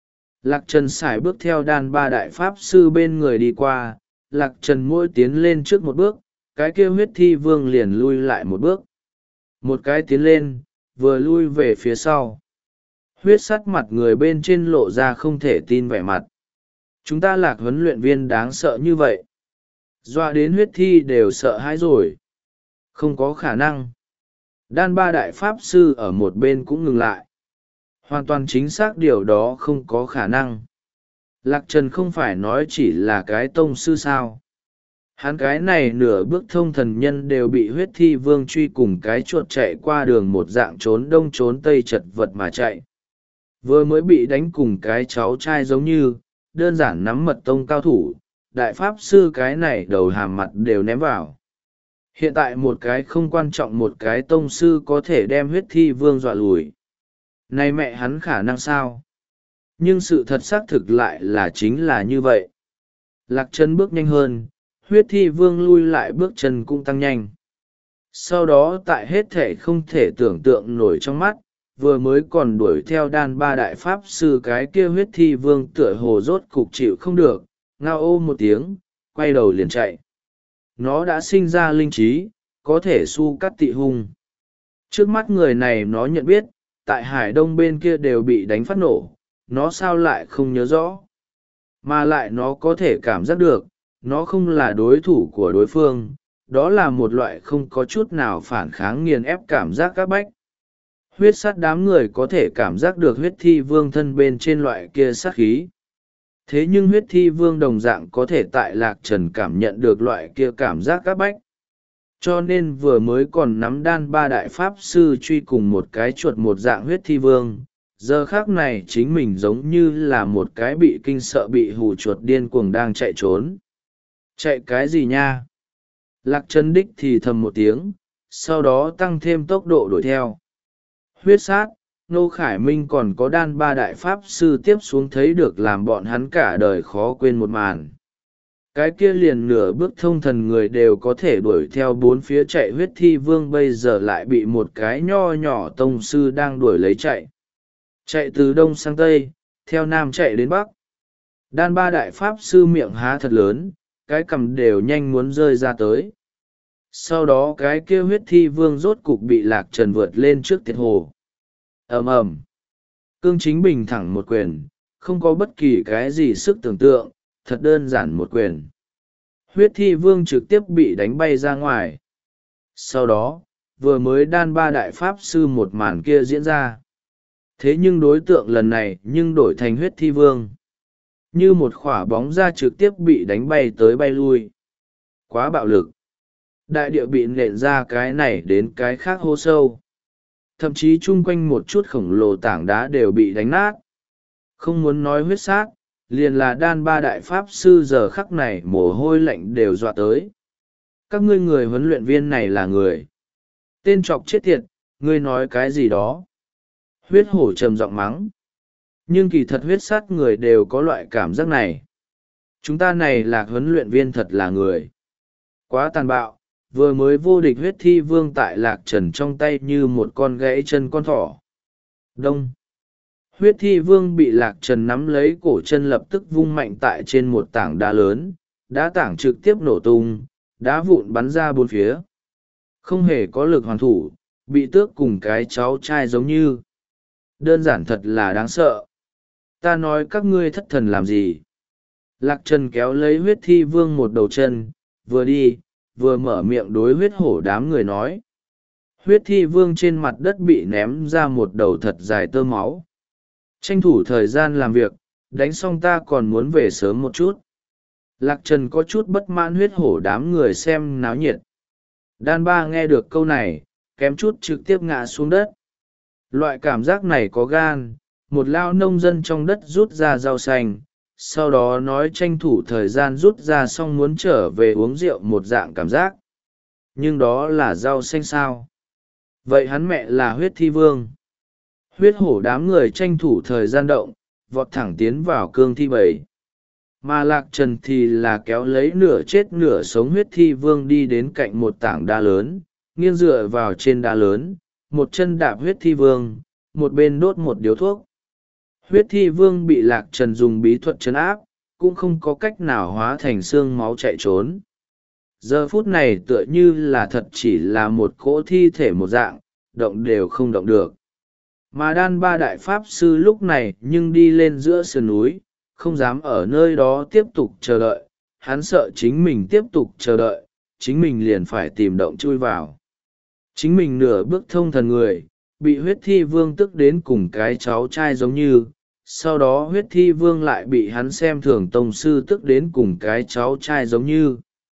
Lạc Trần sải bước theo đan ba đại pháp sư bên người đi qua, Lạc Trần mỗi tiến lên trước một bước, cái kia huyết thi vương liền lui lại một bước. Một cái tiến lên, vừa lui về phía sau. Huyết sắt mặt người bên trên lộ ra không thể tin vẻ mặt. Chúng ta Lạc huấn luyện viên đáng sợ như vậy. Dọa đến huyết thi đều sợ hãi rồi. Không có khả năng. Đan ba đại pháp sư ở một bên cũng ngừng lại. Hoàn toàn chính xác điều đó không có khả năng. Lạc Trần không phải nói chỉ là cái tông sư sao. Hắn cái này nửa bước thông thần nhân đều bị huyết thi vương truy cùng cái chuột chạy qua đường một dạng trốn đông trốn tây chật vật mà chạy. Vừa mới bị đánh cùng cái cháu trai giống như, đơn giản nắm mật tông cao thủ, đại pháp sư cái này đầu hàm mặt đều ném vào. Hiện tại một cái không quan trọng một cái tông sư có thể đem huyết thi vương dọa lùi. Này mẹ hắn khả năng sao? Nhưng sự thật xác thực lại là chính là như vậy. Lạc Trần bước nhanh hơn, huyết thi vương lui lại bước chân cũng tăng nhanh. Sau đó tại hết thể không thể tưởng tượng nổi trong mắt, vừa mới còn đuổi theo đan ba đại pháp sư cái kia huyết thi vương tựa hồ rốt cục chịu không được, ngao ô một tiếng, quay đầu liền chạy. Nó đã sinh ra linh trí, có thể su cắt tị hung. Trước mắt người này nó nhận biết, tại Hải Đông bên kia đều bị đánh phát nổ, nó sao lại không nhớ rõ. Mà lại nó có thể cảm giác được, nó không là đối thủ của đối phương, đó là một loại không có chút nào phản kháng nghiền ép cảm giác các bách. Huyết sát đám người có thể cảm giác được huyết thi vương thân bên trên loại kia sát khí. Thế nhưng huyết thi vương đồng dạng có thể tại Lạc Trần cảm nhận được loại kia cảm giác các bách. Cho nên vừa mới còn nắm đan ba đại pháp sư truy cùng một cái chuột một dạng huyết thi vương, giờ khác này chính mình giống như là một cái bị kinh sợ bị hù chuột điên cuồng đang chạy trốn. Chạy cái gì nha? Lạc Trần đích thì thầm một tiếng, sau đó tăng thêm tốc độ đuổi theo. Huyết sát, Ngô Khải Minh còn có đan ba đại pháp sư tiếp xuống thấy được làm bọn hắn cả đời khó quên một màn. Cái kia liền nửa bước thông thần người đều có thể đuổi theo bốn phía chạy huyết thi vương bây giờ lại bị một cái nho nhỏ tông sư đang đuổi lấy chạy. Chạy từ đông sang tây, theo nam chạy đến bắc. Đan ba đại pháp sư miệng há thật lớn, cái cằm đều nhanh muốn rơi ra tới. Sau đó cái kia huyết thi vương rốt cục bị Lạc Trần vượt lên trước tiệt hồ. Ầm ầm, cương chính bình thẳng một quyền, không có bất kỳ cái gì sức tưởng tượng, thật đơn giản một quyền. Huyết thi vương trực tiếp bị đánh bay ra ngoài. Sau đó, vừa mới đan ba đại pháp sư một màn kia diễn ra. Thế nhưng đối tượng lần này nhưng đổi thành huyết thi vương. Như một quả bóng ra trực tiếp bị đánh bay tới bay lui. Quá bạo lực. Đại địa bị nện ra cái này đến cái khác hô sâu. Thậm chí chung quanh một chút khổng lồ tảng đá đều bị đánh nát. Không muốn nói huyết sát, liền là đan ba đại pháp sư giờ khắc này mồ hôi lạnh đều dọa tới. Các ngươi người huấn luyện viên này là người. Tên chọc chết tiệt, ngươi nói cái gì đó. Huyết hổ trầm giọng mắng. Nhưng kỳ thật huyết sát người đều có loại cảm giác này. Chúng ta này là huấn luyện viên thật là người. Quá tàn bạo, vừa mới vô địch huyết thi vương tại Lạc Trần trong tay như một con gãy chân con thỏ. Đông. Huyết thi vương bị Lạc Trần nắm lấy cổ chân lập tức vung mạnh tại trên một tảng đá lớn, đá tảng trực tiếp nổ tung, đá vụn bắn ra bốn phía. Không hề có lực hoàn thủ, bị tước cùng cái cháu trai giống như. Đơn giản thật là đáng sợ. Ta nói các ngươi thất thần làm gì? Lạc Trần kéo lấy huyết thi vương một đầu chân, vừa đi, vừa mở miệng đối huyết hổ đám người nói. Huyết thi vương trên mặt đất bị ném ra một đầu thật dài tơ máu. Tranh thủ thời gian làm việc, đánh xong ta còn muốn về sớm một chút. Lạc Trần có chút bất mãn huyết hổ đám người xem náo nhiệt. Đan ba nghe được câu này, kém chút trực tiếp ngã xuống đất. Loại cảm giác này có gan, một lao nông dân trong đất rút ra rau xanh, sau đó nói tranh thủ thời gian rút ra xong muốn trở về uống rượu một dạng cảm giác. Nhưng đó là rau xanh sao? Vậy hắn mẹ là huyết thi vương. Huyết hổ đám người tranh thủ thời gian động, vọt thẳng tiến vào cương thi bầy. Mà Lạc Trần thì là kéo lấy nửa chết nửa sống huyết thi vương đi đến cạnh một tảng đá lớn, nghiêng dựa vào trên đá lớn, một chân đạp huyết thi vương, một bên đốt một điếu thuốc. Huyết thi vương bị Lạc Trần dùng bí thuật trấn áp, cũng không có cách nào hóa thành xương máu chạy trốn. Giờ phút này tựa như là thật chỉ là một cỗ thi thể một dạng, động đều không động được. Mà đan ba đại pháp sư lúc này nhưng đi lên giữa sườn núi, không dám ở nơi đó tiếp tục chờ đợi, hắn sợ chính mình tiếp tục chờ đợi, chính mình liền phải tìm động chui vào. Chính mình nửa bước thông thần người, bị huyết thi vương tức đến cùng cái cháu trai giống như, sau đó huyết thi vương lại bị hắn xem thường tông sư tức đến cùng cái cháu trai giống như.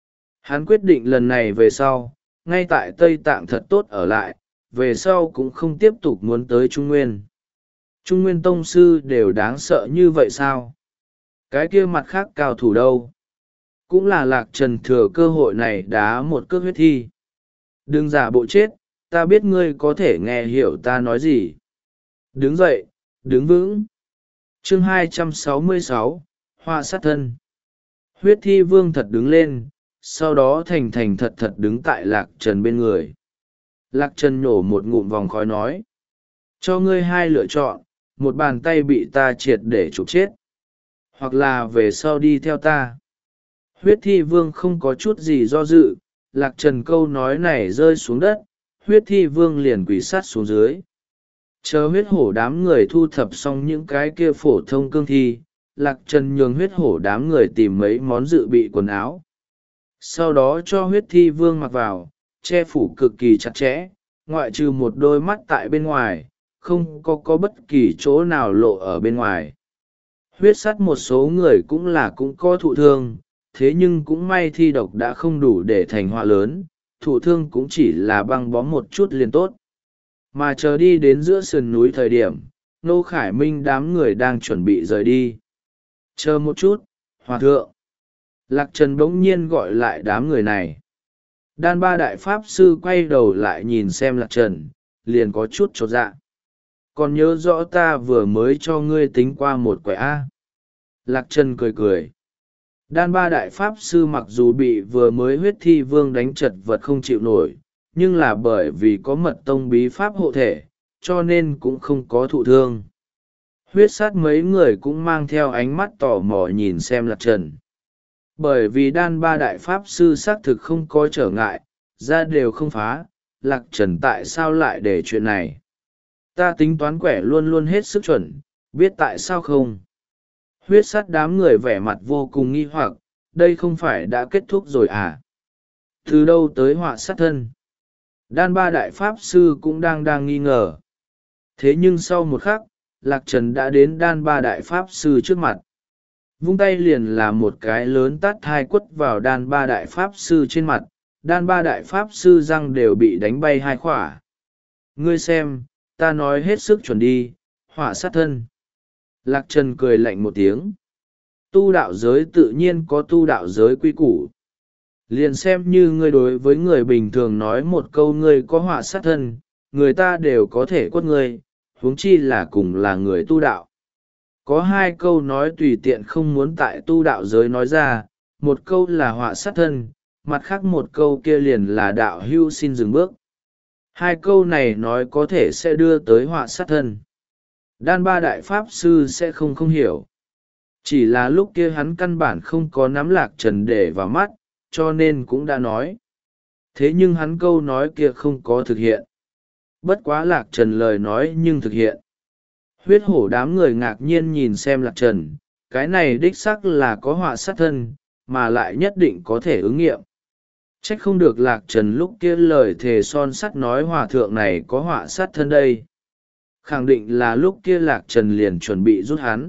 Hắn quyết định lần này về sau, ngay tại Tây Tạng thật tốt ở lại, về sau cũng không tiếp tục muốn tới Trung Nguyên. Trung Nguyên tông sư đều đáng sợ như vậy sao? Cái kia mặt khác cao thủ đâu? Cũng là Lạc Trần thừa cơ hội này đá một cước huyết thi. Đừng giả bộ chết, ta biết ngươi có thể nghe hiểu ta nói gì. Đứng dậy, đứng vững. Chương hai trăm sáu mươi sáu, Họa sát thân. Huyết thi vương thật đứng lên, sau đó thành thành thật thật đứng tại Lạc Trần bên người. Lạc Trần nhổ một ngụm vòng khói nói. Cho ngươi hai lựa chọn, một bàn tay bị ta triệt để chụp chết. Hoặc là về sau đi theo ta. Huyết thi vương không có chút gì do dự, Lạc Trần câu nói này rơi xuống đất, huyết thi vương liền quỳ sát xuống dưới. Chờ huyết hổ đám người thu thập xong những cái kia phổ thông cương thi, Lạc Trần nhường huyết hổ đám người tìm mấy món dự bị quần áo. Sau đó cho huyết thi vương mặc vào, che phủ cực kỳ chặt chẽ, ngoại trừ một đôi mắt tại bên ngoài, không có có bất kỳ chỗ nào lộ ở bên ngoài. Huyết sắt một số người cũng là cũng có thụ thương, thế nhưng cũng may thi độc đã không đủ để thành họa lớn, thụ thương cũng chỉ là băng bó một chút liền tốt. Mà chờ đi đến giữa sườn núi thời điểm, Nô Khải Minh đám người đang chuẩn bị rời đi. Chờ một chút, hòa thượng. Lạc Trần bỗng nhiên gọi lại đám người này. Đan ba đại pháp sư quay đầu lại nhìn xem Lạc Trần, liền có chút chột dạ. Còn nhớ rõ ta vừa mới cho ngươi tính qua một quẻ A. Lạc Trần cười cười. Đan ba đại pháp sư mặc dù bị vừa mới huyết thi vương đánh chật vật không chịu nổi, nhưng là bởi vì có mật tông bí pháp hộ thể, cho nên cũng không có thụ thương. Huyết sát mấy người cũng mang theo ánh mắt tò mò nhìn xem Lạc Trần. Bởi vì đan ba đại pháp sư xác thực không có trở ngại, ra đều không phá, Lạc Trần tại sao lại để chuyện này? Ta tính toán quẻ luôn luôn hết sức chuẩn, biết tại sao không? Huyết sát đám người vẻ mặt vô cùng nghi hoặc, đây không phải đã kết thúc rồi à? Từ đâu tới họa sát thân? Đan ba đại pháp sư cũng đang đang nghi ngờ. Thế nhưng sau một khắc, Lạc Trần đã đến đan ba đại pháp sư trước mặt. Vung tay liền là một cái lớn tát hai quất vào đan ba đại pháp sư trên mặt, đan ba đại pháp sư răng đều bị đánh bay hai khỏa. Ngươi xem, ta nói hết sức chuẩn đi, họa sát thân. Lạc Trần cười lạnh một tiếng. Tu đạo giới tự nhiên có tu đạo giới quy củ. Liền xem như ngươi đối với người bình thường nói một câu ngươi có họa sát thân, người ta đều có thể quất ngươi, huống chi là cùng là người tu đạo. Có hai câu nói tùy tiện không muốn tại tu đạo giới nói ra, một câu là họa sát thân, mặt khác một câu kia liền là đạo hưu xin dừng bước. Hai câu này nói có thể sẽ đưa tới họa sát thân. Đan ba đại pháp sư sẽ không không hiểu. Chỉ là lúc kia hắn căn bản không có nắm Lạc Trần để vào mắt, cho nên cũng đã nói. Thế nhưng hắn câu nói kia không có thực hiện. Bất quá Lạc Trần lời nói nhưng thực hiện. Huyết hổ đám người ngạc nhiên nhìn xem Lạc Trần, cái này đích sắc là có họa sát thân, mà lại nhất định có thể ứng nghiệm. Trách không được Lạc Trần lúc kia lời thề son sắt nói hòa thượng này có họa sát thân đây. Khẳng định là lúc kia Lạc Trần liền chuẩn bị rút hắn.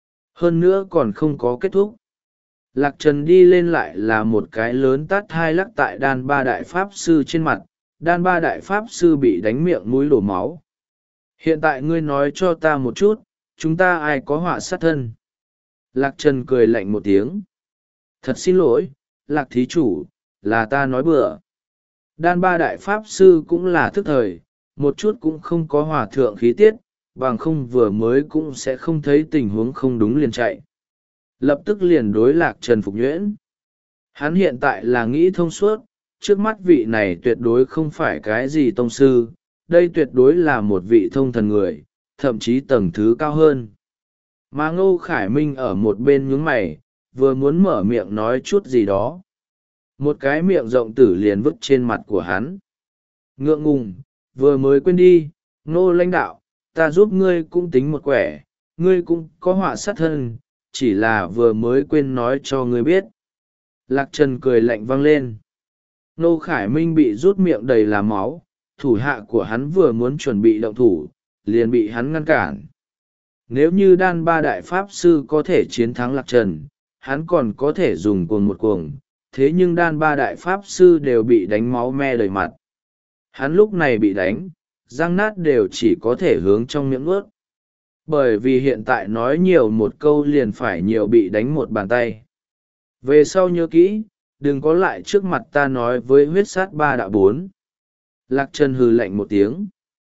Hơn nữa còn không có kết thúc. Lạc Trần đi lên lại là một cái lớn tát hai lắc tại đan ba đại pháp sư trên mặt. Đan ba đại pháp sư bị đánh miệng mũi đổ máu. Hiện tại ngươi nói cho ta một chút, chúng ta ai có họa sát thân? Lạc Trần cười lạnh một tiếng. Thật xin lỗi, Lạc thí chủ, là ta nói bừa. Đan ba đại pháp sư cũng là thức thời, một chút cũng không có hòa thượng khí tiết, bằng không vừa mới cũng sẽ không thấy tình huống không đúng liền chạy. Lập tức liền đối Lạc Trần phục nhuyễn. Hắn hiện tại là nghĩ thông suốt, trước mắt vị này tuyệt đối không phải cái gì tông sư, đây tuyệt đối là một vị thông thần người, thậm chí tầng thứ cao hơn. Mà Ngô Khải Minh ở một bên nhướng mày, vừa muốn mở miệng nói chút gì đó. Một cái miệng rộng tử liền vứt trên mặt của hắn. Ngượng ngùng, vừa mới quên đi, Ngô lãnh đạo, ta giúp ngươi cũng tính một quẻ, ngươi cũng có họa sát thân, chỉ là vừa mới quên nói cho ngươi biết. Lạc Trần cười lạnh vang lên. Ngô Khải Minh bị rút miệng đầy là máu, thủ hạ của hắn vừa muốn chuẩn bị động thủ, liền bị hắn ngăn cản. Nếu như đan ba đại pháp sư có thể chiến thắng Lạc Trần, hắn còn có thể dùng cuồng một cuồng, thế nhưng đan ba đại pháp sư đều bị đánh máu me đầy mặt. Hắn lúc này bị đánh, răng nát đều chỉ có thể hướng trong miệng ướt. Bởi vì hiện tại nói nhiều một câu liền phải nhiều bị đánh một bàn tay. Về sau nhớ kỹ, đừng có lại trước mặt ta nói với huyết sát ba đạo bốn. Lạc Trần hừ lạnh một tiếng.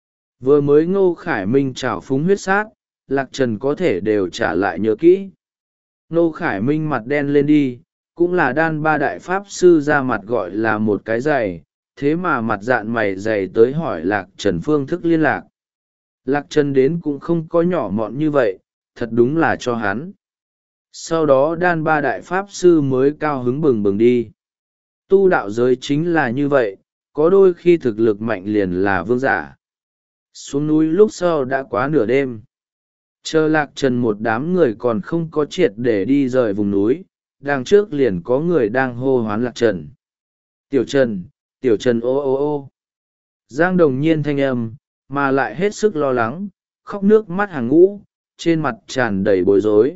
Vừa mới Ngô Khải Minh trào phúng huyết sát, Lạc Trần có thể đều trả lại nhớ kỹ. Ngô Khải Minh mặt đen lên đi, cũng là đan ba đại pháp sư ra mặt gọi là một cái giày, thế mà mặt dạn mày dày tới hỏi Lạc Trần phương thức liên lạc. Lạc Trần đến cũng không có nhỏ mọn như vậy, thật đúng là cho hắn. Sau đó đan ba đại pháp sư mới cao hứng bừng bừng đi. Tu đạo giới chính là như vậy, có đôi khi thực lực mạnh liền là vương giả. Xuống núi lúc sau đã quá nửa đêm. Chờ Lạc Trần một đám người còn không có triệt để đi rời vùng núi, đằng trước liền có người đang hô hoán Lạc Trần. Tiểu Trần, Tiểu Trần ô ô ô. Giang Đồng Nhiên thanh âm, mà lại hết sức lo lắng, khóc nước mắt hàng ngũ, trên mặt tràn đầy bối rối.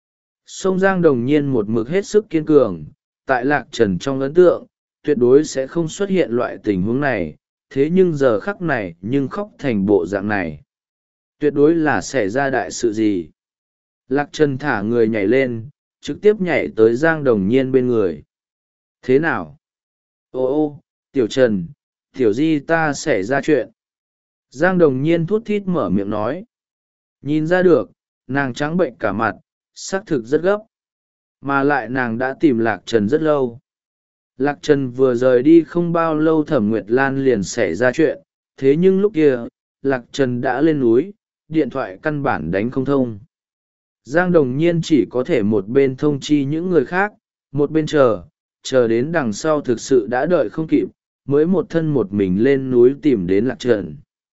Sông Giang Đồng Nhiên một mực hết sức kiên cường, tại Lạc Trần trong ấn tượng, tuyệt đối sẽ không xuất hiện loại tình huống này, thế nhưng giờ khắc này nhưng khóc thành bộ dạng này. Tuyệt đối là xảy ra đại sự gì. Lạc Trần thả người nhảy lên, trực tiếp nhảy tới Giang Đồng Nhiên bên người. Thế nào? Ô ô, Tiểu Trần, Tiểu Di ta xảy ra chuyện. Giang Đồng Nhiên thút thít mở miệng nói. Nhìn ra được, nàng trắng bệnh cả mặt, xác thực rất gấp. Mà lại nàng đã tìm Lạc Trần rất lâu. Lạc Trần vừa rời đi không bao lâu Thẩm Nguyệt Lan liền xảy ra chuyện, thế nhưng lúc kia, Lạc Trần đã lên núi, điện thoại căn bản đánh không thông. Giang Đồng Nhiên chỉ có thể một bên thông chi những người khác, một bên chờ, chờ đến đằng sau thực sự đã đợi không kịp, mới một thân một mình lên núi tìm đến Lạc Trần.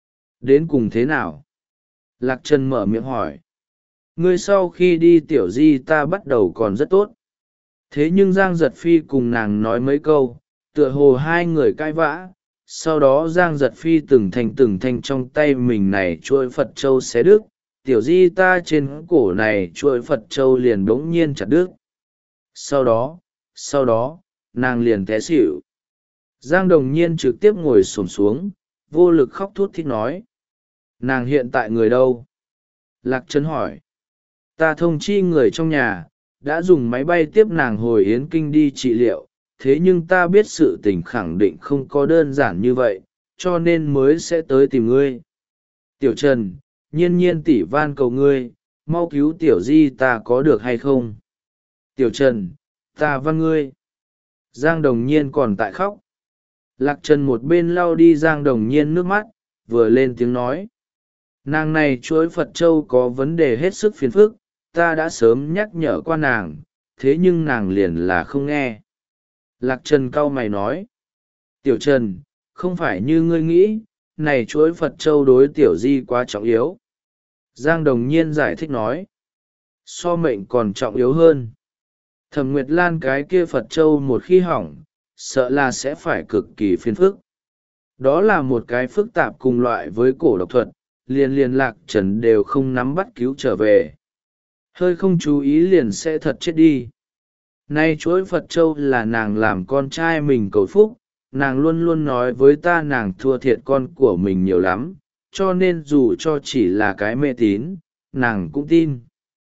Đến cùng thế nào? Lạc Trần mở miệng hỏi. Ngươi sau khi đi Tiểu Di ta bắt đầu còn rất tốt. Thế nhưng Giang Giật Phi cùng nàng nói mấy câu, tựa hồ hai người cãi vã. Sau đó Giang Giật Phi từng thành từng thành trong tay mình này chuôi Phật Châu xé đứt. Tiểu Di ta trên cổ này chuôi Phật Châu liền bỗng nhiên chặt đứt. Sau đó, sau đó, nàng liền té xỉu. Giang Đồng Nhiên trực tiếp ngồi xổm xuống, vô lực khóc thút thít nói. Nàng hiện tại người đâu? Lạc Trần hỏi. Ta thông chi người trong nhà, đã dùng máy bay tiếp nàng hồi Yến Kinh đi trị liệu, thế nhưng ta biết sự tình khẳng định không có đơn giản như vậy, cho nên mới sẽ tới tìm ngươi. Tiểu Trần, Nhiên Nhiên tỷ van cầu ngươi, mau cứu Tiểu Di ta có được hay không? Tiểu Trần, ta van ngươi. Giang Đồng Nhiên còn tại khóc. Lạc Trần một bên lau đi Giang Đồng Nhiên nước mắt, vừa lên tiếng nói. Nàng này chuỗi Phật Châu có vấn đề hết sức phiền phức, ta đã sớm nhắc nhở qua nàng, thế nhưng nàng liền là không nghe. Lạc Trần cau mày nói. Tiểu Trần, không phải như ngươi nghĩ, này chuỗi Phật Châu đối Tiểu Di quá trọng yếu. Giang Đồng Nhiên giải thích nói. So mệnh còn trọng yếu hơn. Thẩm Nguyệt Lan cái kia Phật Châu một khi hỏng, sợ là sẽ phải cực kỳ phiền phức. Đó là một cái phức tạp cùng loại với cổ độc thuật, liền liền Lạc Trần đều không nắm bắt cứu trở về. Hơi không chú ý liền sẽ thật chết đi. Nay chuỗi Phật Châu là nàng làm con trai mình cầu phúc, nàng luôn luôn nói với ta nàng thua thiệt con của mình nhiều lắm, cho nên dù cho chỉ là cái mê tín, nàng cũng tin.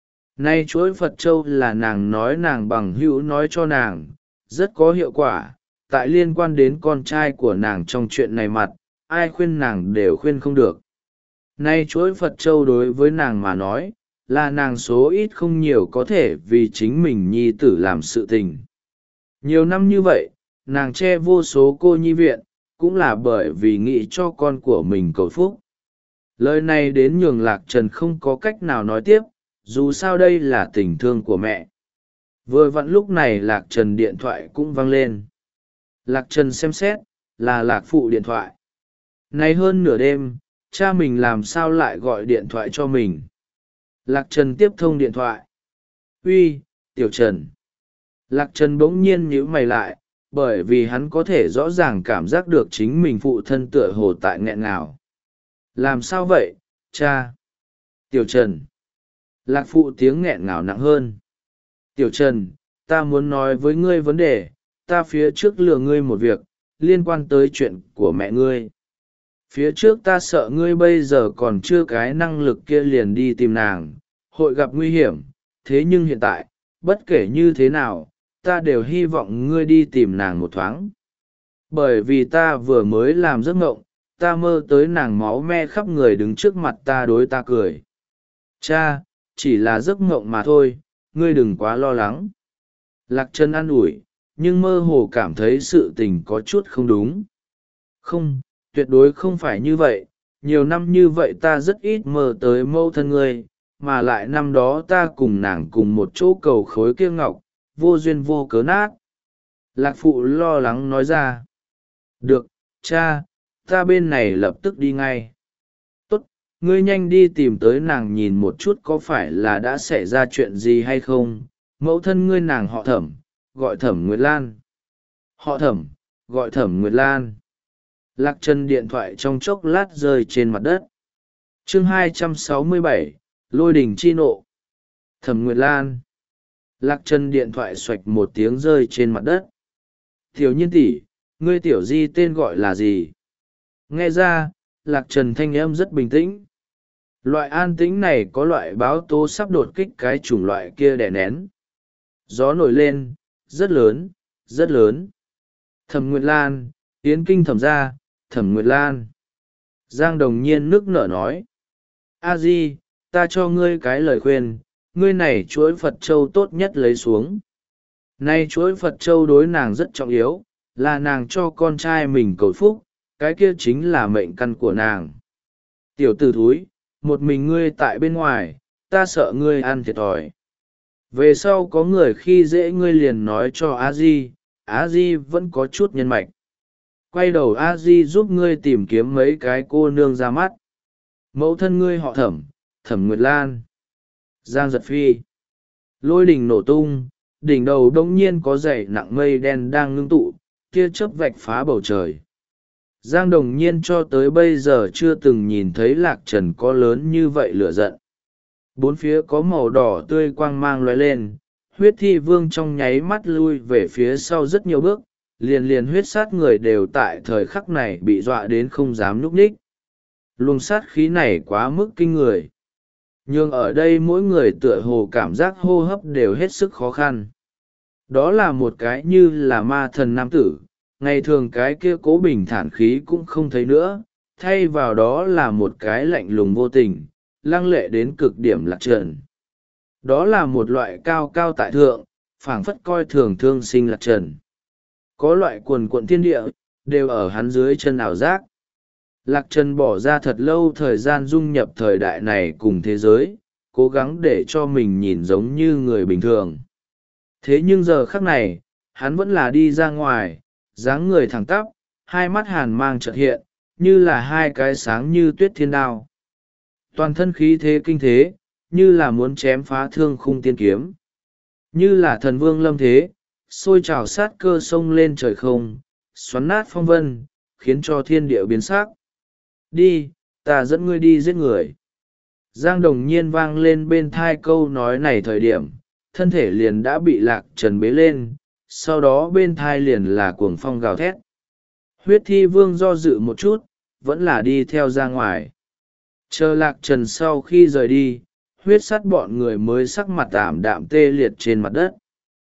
Nay chuỗi Phật Châu là nàng nói nàng bằng hữu nói cho nàng, rất có hiệu quả, tại liên quan đến con trai của nàng trong chuyện này mặt, ai khuyên nàng đều khuyên không được. Nay chuỗi Phật Châu đối với nàng mà nói, là nàng số ít không nhiều có thể vì chính mình nhi tử làm sự tình. Nhiều năm như vậy, nàng che vô số cô nhi viện, cũng là bởi vì nghĩ cho con của mình cầu phúc. Lời này đến nhường Lạc Trần không có cách nào nói tiếp, dù sao đây là tình thương của mẹ. Vừa vặn lúc này Lạc Trần điện thoại cũng vang lên. Lạc Trần xem xét, là Lạc Phụ điện thoại. Nay hơn nửa đêm, cha mình làm sao lại gọi điện thoại cho mình. Lạc Trần tiếp thông điện thoại. Uy, Tiểu Trần. Lạc Trần bỗng nhiên nhíu mày lại, bởi vì hắn có thể rõ ràng cảm giác được chính mình phụ thân tựa hồ tại nghẹn ngào. Làm sao vậy, cha? Tiểu Trần. Lạc Phụ tiếng nghẹn ngào nặng hơn. Tiểu Trần, ta muốn nói với ngươi vấn đề, ta phía trước lừa ngươi một việc, liên quan tới chuyện của mẹ ngươi. Phía trước ta sợ ngươi bây giờ còn chưa cái năng lực kia liền đi tìm nàng, hội gặp nguy hiểm, thế nhưng hiện tại, bất kể như thế nào, ta đều hy vọng ngươi đi tìm nàng một thoáng. Bởi vì ta vừa mới làm giấc mộng, ta mơ tới nàng máu me khắp người đứng trước mặt ta đối ta cười. Cha, chỉ là giấc mộng mà thôi, ngươi đừng quá lo lắng. Lạc Trần an ủi, nhưng mơ hồ cảm thấy sự tình có chút không đúng. Không, tuyệt đối không phải như vậy, nhiều năm như vậy ta rất ít mơ tới mẫu thân ngươi, mà lại năm đó ta cùng nàng cùng một chỗ cầu khối kia ngọc, vô duyên vô cớ nát. Lạc Phụ lo lắng nói ra. Được, cha, ta bên này lập tức đi ngay. Tốt, ngươi nhanh đi tìm tới nàng nhìn một chút có phải là đã xảy ra chuyện gì hay không. Mẫu thân ngươi nàng họ Thẩm, gọi Thẩm Nguyệt Lan. Họ Thẩm, gọi Thẩm Nguyệt Lan. Lạc Trần điện thoại trong chốc lát rơi trên mặt đất. Chương hai trăm sáu mươi bảy, Lôi đình chi nộ. Thẩm Nguyệt Lan. Lạc Trần điện thoại xoạch một tiếng rơi trên mặt đất. Tiểu Nhiên tỷ, ngươi tiểu di tên gọi là gì? Nghe ra, Lạc Trần thanh âm rất bình tĩnh. Loại an tĩnh này có loại báo tố sắp đột kích cái chủng loại kia đè nén. Gió nổi lên, rất lớn, rất lớn. Thẩm Nguyệt Lan, Yến Kinh Thẩm gia, Thẩm Nguyệt Lan. Giang Đồng Nhiên nức nở nói. A Di, ta cho ngươi cái lời khuyên, ngươi này chuỗi Phật Châu tốt nhất lấy xuống. Nay chuỗi Phật Châu đối nàng rất trọng yếu, là nàng cho con trai mình cầu phúc, cái kia chính là mệnh căn của nàng. Tiểu tử thúi, một mình ngươi tại bên ngoài, ta sợ ngươi ăn thiệt thòi. Về sau có người khi dễ ngươi liền nói cho A Di, A Di vẫn có chút nhân mạch. Quay đầu A Di giúp ngươi tìm kiếm mấy cái cô nương ra mắt. Mẫu thân ngươi họ Thẩm, Thẩm Nguyệt Lan. Giang giật phi. Lôi đỉnh nổ tung, đỉnh đầu đông nhiên có dãy nặng mây đen đang ngưng tụ, tia chớp vạch phá bầu trời. Giang Đồng Nhiên cho tới bây giờ chưa từng nhìn thấy Lạc Trần có lớn như vậy lửa giận. Bốn phía có màu đỏ tươi quang mang lóe lên, huyết thi vương trong nháy mắt lui về phía sau rất nhiều bước, liền liền huyết sát người đều tại thời khắc này bị dọa đến không dám nhúc nhích. Luồng sát khí này quá mức kinh người. Nhưng ở đây mỗi người tựa hồ cảm giác hô hấp đều hết sức khó khăn. Đó là một cái như là ma thần nam tử, ngày thường cái kia cố bình thản khí cũng không thấy nữa, thay vào đó là một cái lạnh lùng vô tình, lăng lệ đến cực điểm Lạc Trần. Đó là một loại cao cao tại thượng, phảng phất coi thường thương sinh Lạc Trần. Có loại quần quận thiên địa, đều ở hắn dưới chân ảo giác. Lạc Trần bỏ ra thật lâu thời gian dung nhập thời đại này cùng thế giới, cố gắng để cho mình nhìn giống như người bình thường. Thế nhưng giờ khắc này, hắn vẫn là đi ra ngoài, dáng người thẳng tắp, hai mắt hàn mang chợt hiện, như là hai cái sáng như tuyết thiên đao. Toàn thân khí thế kinh thế, như là muốn chém phá thương khung tiên kiếm. Như là thần vương lâm thế, sôi trào sát cơ sông lên trời không, xoắn nát phong vân, khiến cho thiên địa biến sắc. Đi, ta dẫn ngươi đi giết người. Giang Đồng Nhiên vang lên bên thai câu nói này thời điểm, thân thể liền đã bị Lạc Trần bế lên, sau đó bên thai liền là cuồng phong gào thét. Huyết Thi Vương do dự một chút, vẫn là đi theo ra ngoài. Chờ Lạc Trần sau khi rời đi, huyết sắt bọn người mới sắc mặt ảm đạm tê liệt trên mặt đất.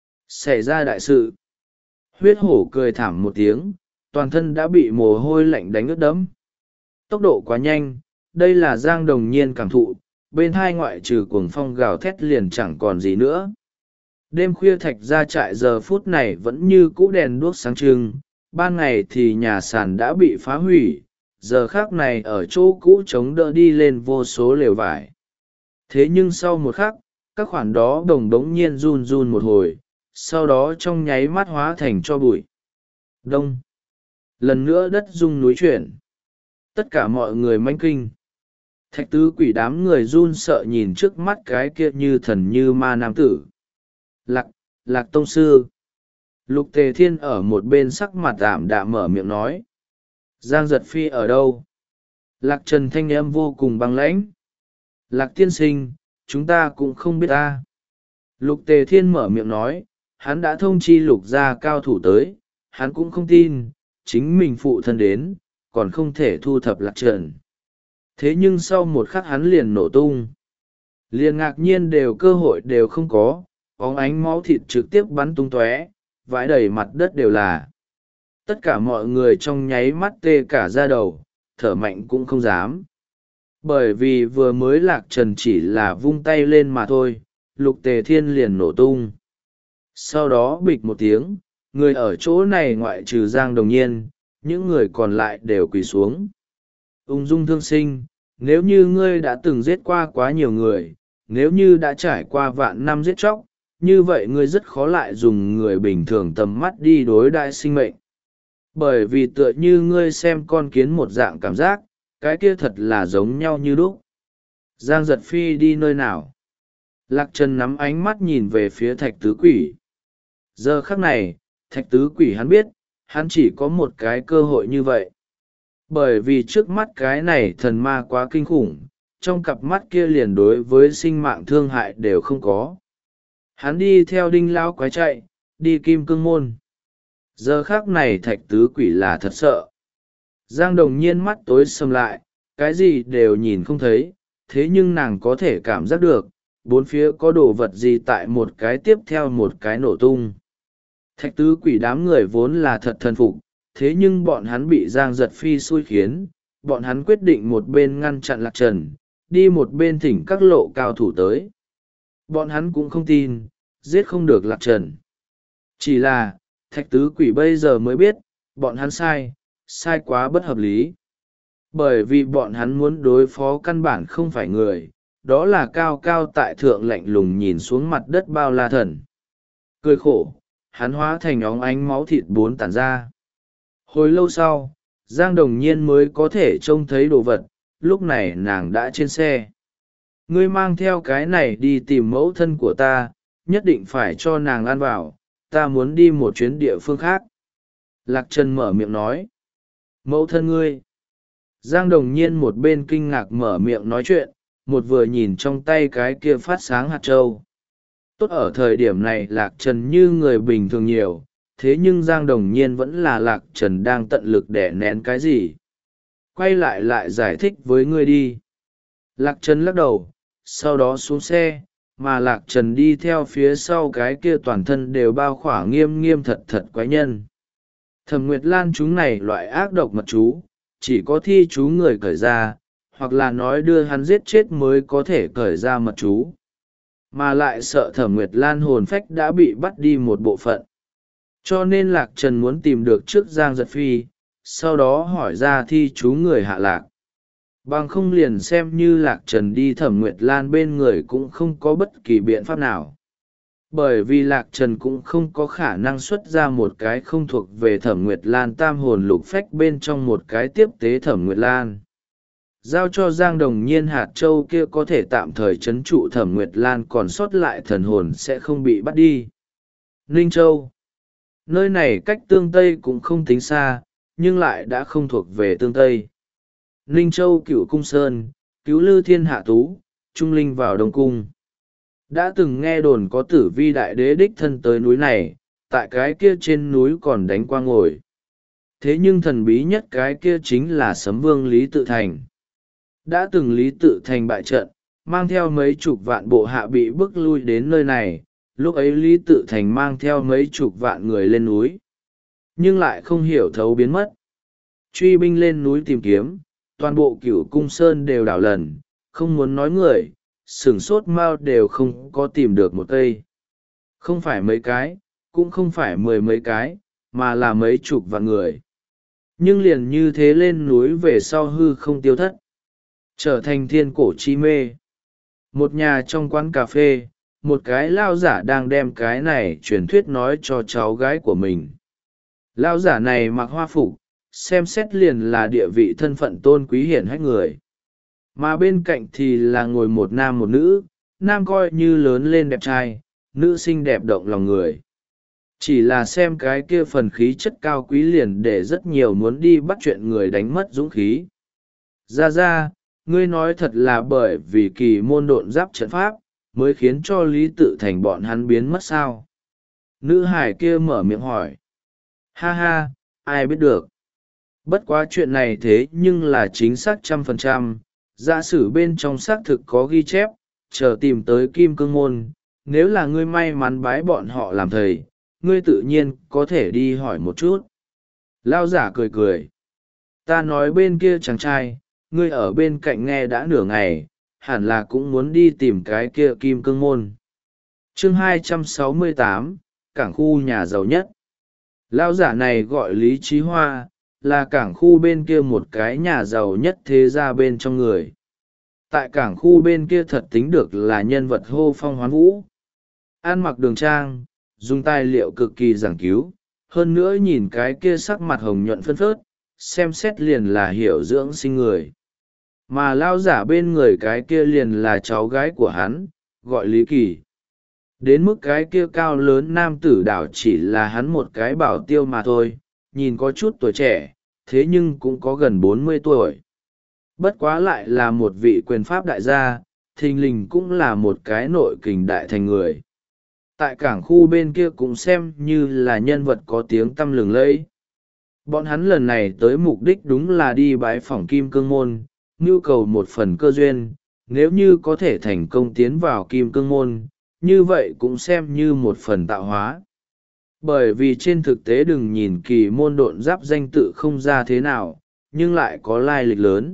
Xảy ra đại sự. Huyết hổ cười thảm một tiếng, toàn thân đã bị mồ hôi lạnh đánh ướt đẫm. Tốc độ quá nhanh, đây là Giang Đồng Nhiên cảm thụ, bên hai ngoại trừ cuồng phong gào thét liền chẳng còn gì nữa. Đêm khuya Thạch Gia trại giờ phút này vẫn như cũ đèn đuốc sáng trưng, ban ngày thì nhà sàn đã bị phá hủy, giờ khác này ở chỗ cũ chống đỡ đi lên vô số lều vải. Thế nhưng sau một khắc, các khoản đó đồng đống nhiên run run một hồi, sau đó trong nháy mắt hóa thành cho bụi. Đông. Lần nữa đất rung núi chuyển. Tất cả mọi người manh kinh. Thạch tứ quỷ đám người run sợ nhìn trước mắt cái kia như thần như ma nam tử. Lạc, Lạc Tông Sư. Lục Tề Thiên ở một bên sắc mặt ảm đạm mở miệng nói. Giang Giật Phi ở đâu? Lạc Trần thanh âm vô cùng băng lãnh. Lạc tiên sinh, chúng ta cũng không biết ta. Lục Tề Thiên mở miệng nói, hắn đã thông chi lục gia cao thủ tới, hắn cũng không tin, chính mình phụ thân đến, còn không thể thu thập Lạc Trần. Thế nhưng sau một khắc hắn liền nổ tung. Liền ngạc nhiên đều cơ hội đều không có, bóng ánh máu thịt trực tiếp bắn tung tóe, vãi đầy mặt đất đều là. Tất cả mọi người trong nháy mắt tê cả da đầu, thở mạnh cũng không dám. Bởi vì vừa mới Lạc Trần chỉ là vung tay lên mà thôi, Lục Tề Thiên liền nổ tung. Sau đó bịch một tiếng, người ở chỗ này ngoại trừ Giang Đồng Nhiên, những người còn lại đều quỳ xuống. Ung dung thương sinh, nếu như ngươi đã từng giết qua quá nhiều người, nếu như đã trải qua vạn năm giết chóc, như vậy ngươi rất khó lại dùng người bình thường tầm mắt đi đối đại sinh mệnh. Bởi vì tựa như ngươi xem con kiến một dạng cảm giác, cái kia thật là giống nhau như đúc. Giang Giật Phi đi nơi nào? Lạc Trần nắm ánh mắt nhìn về phía Thạch Tứ Quỷ. Giờ khắc này, Thạch Tứ Quỷ hắn biết, hắn chỉ có một cái cơ hội như vậy. Bởi vì trước mắt cái này thần ma quá kinh khủng, trong cặp mắt kia liền đối với sinh mạng thương hại đều không có. Hắn đi theo Đinh Lão Quái chạy, đi Kim Cương Môn. Giờ khác này Thạch Tứ Quỷ là thật sợ. Giang Đồng Nhiên mắt tối sầm lại, cái gì đều nhìn không thấy, thế nhưng nàng có thể cảm giác được, bốn phía có đồ vật gì tại một cái tiếp theo một cái nổ tung. Thạch Tứ Quỷ đám người vốn là thật thần phục, thế nhưng bọn hắn bị Giang Giật Phi xui khiến, bọn hắn quyết định một bên ngăn chặn Lạc Trần, đi một bên thỉnh các lộ cao thủ tới. Bọn hắn cũng không tin, giết không được Lạc Trần. Chỉ là, Thạch Tứ Quỷ bây giờ mới biết, bọn hắn sai, sai quá bất hợp lý. Bởi vì bọn hắn muốn đối phó căn bản không phải người, đó là cao cao tại thượng lạnh lùng nhìn xuống mặt đất bao la thần. Cười khổ, hắn hóa thành óng ánh máu thịt bốn tản ra. Hồi lâu sau, Giang Đồng Nhiên mới có thể trông thấy đồ vật, lúc này nàng đã trên xe. Ngươi mang theo cái này đi tìm mẫu thân của ta, nhất định phải cho nàng ăn vào, ta muốn đi một chuyến địa phương khác. Lạc Trần mở miệng nói. Mẫu thân ngươi. Giang Đồng Nhiên một bên kinh ngạc mở miệng nói chuyện, một vừa nhìn trong tay cái kia phát sáng hạt châu. Tốt ở thời điểm này Lạc Trần như người bình thường nhiều, thế nhưng Giang Đồng Nhiên vẫn là Lạc Trần đang tận lực để nén cái gì. Quay lại lại giải thích với ngươi đi. Lạc Trần lắc đầu, sau đó xuống xe, mà Lạc Trần đi theo phía sau cái kia toàn thân đều bao khỏa nghiêm nghiêm thật thật quái nhân. Thẩm Nguyệt Lan chúng này loại ác độc mật chú, chỉ có thi chú người cởi ra, hoặc là nói đưa hắn giết chết mới có thể cởi ra mật chú. Mà lại sợ Thẩm Nguyệt Lan hồn phách đã bị bắt đi một bộ phận. Cho nên Lạc Trần muốn tìm được trước Giang Giật Phi, sau đó hỏi ra thi chú người hạ lạc. Bằng không liền xem như Lạc Trần đi Thẩm Nguyệt Lan bên người cũng không có bất kỳ biện pháp nào. Bởi vì Lạc Trần cũng không có khả năng xuất ra một cái không thuộc về Thẩm Nguyệt Lan tam hồn lục phách bên trong một cái tiếp tế Thẩm Nguyệt Lan. Giao cho Giang Đồng Nhiên hạt châu kia có thể tạm thời trấn trụ Thẩm Nguyệt Lan còn sót lại thần hồn sẽ không bị bắt đi. Ninh Châu. nơi này cách tương tây cũng không tính xa, nhưng lại đã không thuộc về tương tây. Ninh Châu Cửu Cung Sơn, cứu lư thiên hạ tú, trung linh vào Đông Cung. Đã từng nghe đồn có Tử Vi đại đế đích thân tới núi này, tại cái kia trên núi còn đánh qua ngồi. Thế nhưng thần bí nhất cái kia chính là Sấm Vương Lý Tự Thành. Đã từng Lý Tự Thành bại trận, mang theo mấy chục vạn bộ hạ bị bức lui đến nơi này, lúc ấy Lý Tự Thành mang theo mấy chục vạn người lên núi. Nhưng lại không hiểu thấu biến mất. Truy binh lên núi tìm kiếm, toàn bộ Cửu Cung Sơn đều đảo lần, không muốn nói người, sửng sốt mau đều không có tìm được một cây. Không phải mấy cái, cũng không phải mười mấy cái, mà là mấy chục vạn người. Nhưng liền như thế lên núi về sau hư không tiêu thất, trở thành thiên cổ chi mê. Một nhà trong quán cà phê, một cái lao giả đang đem cái này truyền thuyết nói cho cháu gái của mình. Lao giả này mặc hoa phục, xem xét liền là địa vị thân phận tôn quý hiển hách người. Mà bên cạnh thì là ngồi một nam một nữ, nam coi như lớn lên đẹp trai, nữ xinh đẹp động lòng người. Chỉ là xem cái kia phần khí chất cao quý liền để rất nhiều muốn đi bắt chuyện người đánh mất dũng khí. Ra ra, ngươi nói thật là bởi vì kỳ môn độn giáp trận pháp, mới khiến cho Lý Tự Thành bọn hắn biến mất sao? Nữ hải kia mở miệng hỏi. Ha ha, ai biết được. Bất quá chuyện này thế nhưng là chính xác trăm phần trăm, giả sử bên trong xác thực có ghi chép, chờ tìm tới Kim Cương Môn, nếu là ngươi may mắn bái bọn họ làm thầy, ngươi tự nhiên có thể đi hỏi một chút. Lao giả cười cười. Ta nói bên kia chàng trai, ngươi ở bên cạnh nghe đã nửa ngày, hẳn là cũng muốn đi tìm cái kia Kim Cương Môn. Chương hai trăm sáu mươi tám, cảng khu nhà giàu nhất. Lao giả này gọi Lý Chí Hoa, là cảng khu bên kia một cái nhà giàu nhất thế gia bên trong người. Tại cảng khu bên kia thật tính được là nhân vật hô phong hoán vũ. Ăn mặc đường trang, dùng tài liệu cực kỳ giảng cứu, hơn nữa nhìn cái kia sắc mặt hồng nhuận phân phớt, xem xét liền là hiểu dưỡng sinh người. Mà lao giả bên người cái kia liền là cháu gái của hắn, gọi Lý Kỳ. Đến mức cái kia cao lớn nam tử đảo chỉ là hắn một cái bảo tiêu mà thôi, nhìn có chút tuổi trẻ, thế nhưng cũng có gần bốn mươi tuổi. Bất quá lại là một vị quyền pháp đại gia, thình lình cũng là một cái nội kình đại thành người. Tại cảng khu bên kia cũng xem như là nhân vật có tiếng tăm lừng lẫy. Bọn hắn lần này tới mục đích đúng là đi bái phỏng Kim Cương Môn, nhu cầu một phần cơ duyên, nếu như có thể thành công tiến vào Kim Cương Môn, như vậy cũng xem như một phần tạo hóa. Bởi vì trên thực tế đừng nhìn kỳ môn độn giáp danh tự không ra thế nào, nhưng lại có lai lịch lớn.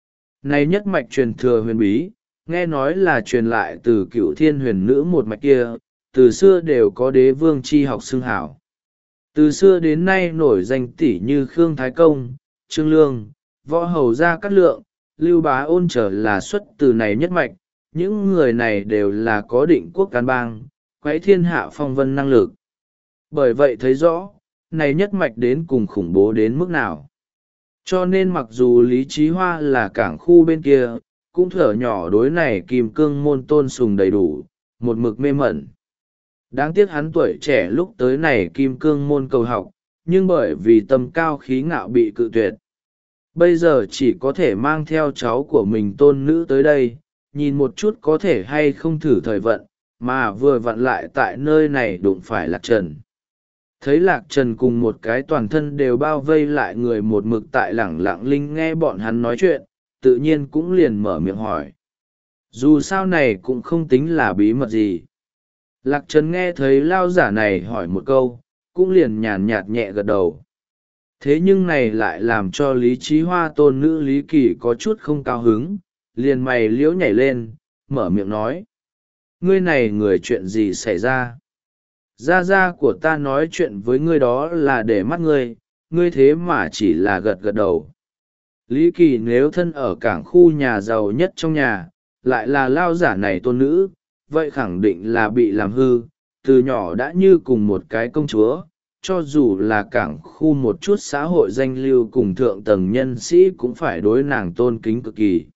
Này nhất mạch truyền thừa huyền bí, nghe nói là truyền lại từ cựu thiên huyền nữ một mạch kia, từ xưa đều có đế vương chi học xưng hảo. Từ xưa đến nay nổi danh tỷ như Khương Thái Công, Trương Lương, Võ Hầu Gia Cát Lượng, Lưu Bá Ôn trở là xuất từ này nhất mạch, những người này đều là có định quốc can bang, quấy thiên hạ phong vân năng lực. Bởi vậy thấy rõ, này nhất mạch đến cùng khủng bố đến mức nào. Cho nên mặc dù Lý Chí Hoa là cảng khu bên kia, cũng thở nhỏ đối này Kim Cương Môn tôn sùng đầy đủ, một mực mê mẩn. Đáng tiếc hắn tuổi trẻ lúc tới này Kim Cương Môn cầu học, nhưng bởi vì tâm cao khí ngạo bị cự tuyệt. Bây giờ chỉ có thể mang theo cháu của mình tôn nữ tới đây, nhìn một chút có thể hay không thử thời vận, mà vừa vặn lại tại nơi này đụng phải Lạc Trần. Thấy Lạc Trần cùng một cái toàn thân đều bao vây lại người một mực tại lẳng lặng linh nghe bọn hắn nói chuyện, tự nhiên cũng liền mở miệng hỏi. Dù sao này cũng không tính là bí mật gì. Lạc Trần nghe thấy lao giả này hỏi một câu, cũng liền nhàn nhạt nhẹ gật đầu. Thế nhưng này lại làm cho Lý Chí Hoa tôn nữ Lý Kỳ có chút không cao hứng, liền mày liễu nhảy lên, mở miệng nói. Ngươi này người chuyện gì xảy ra? Gia gia của ta nói chuyện với ngươi đó là để mắt ngươi, ngươi thế mà chỉ là gật gật đầu. Lý Kỳ nếu thân ở cảng khu nhà giàu nhất trong nhà, lại là lao giả này tôn nữ, vậy khẳng định là bị làm hư, từ nhỏ đã như cùng một cái công chúa, cho dù là cảng khu một chút xã hội danh lưu cùng thượng tầng nhân sĩ cũng phải đối nàng tôn kính cực kỳ.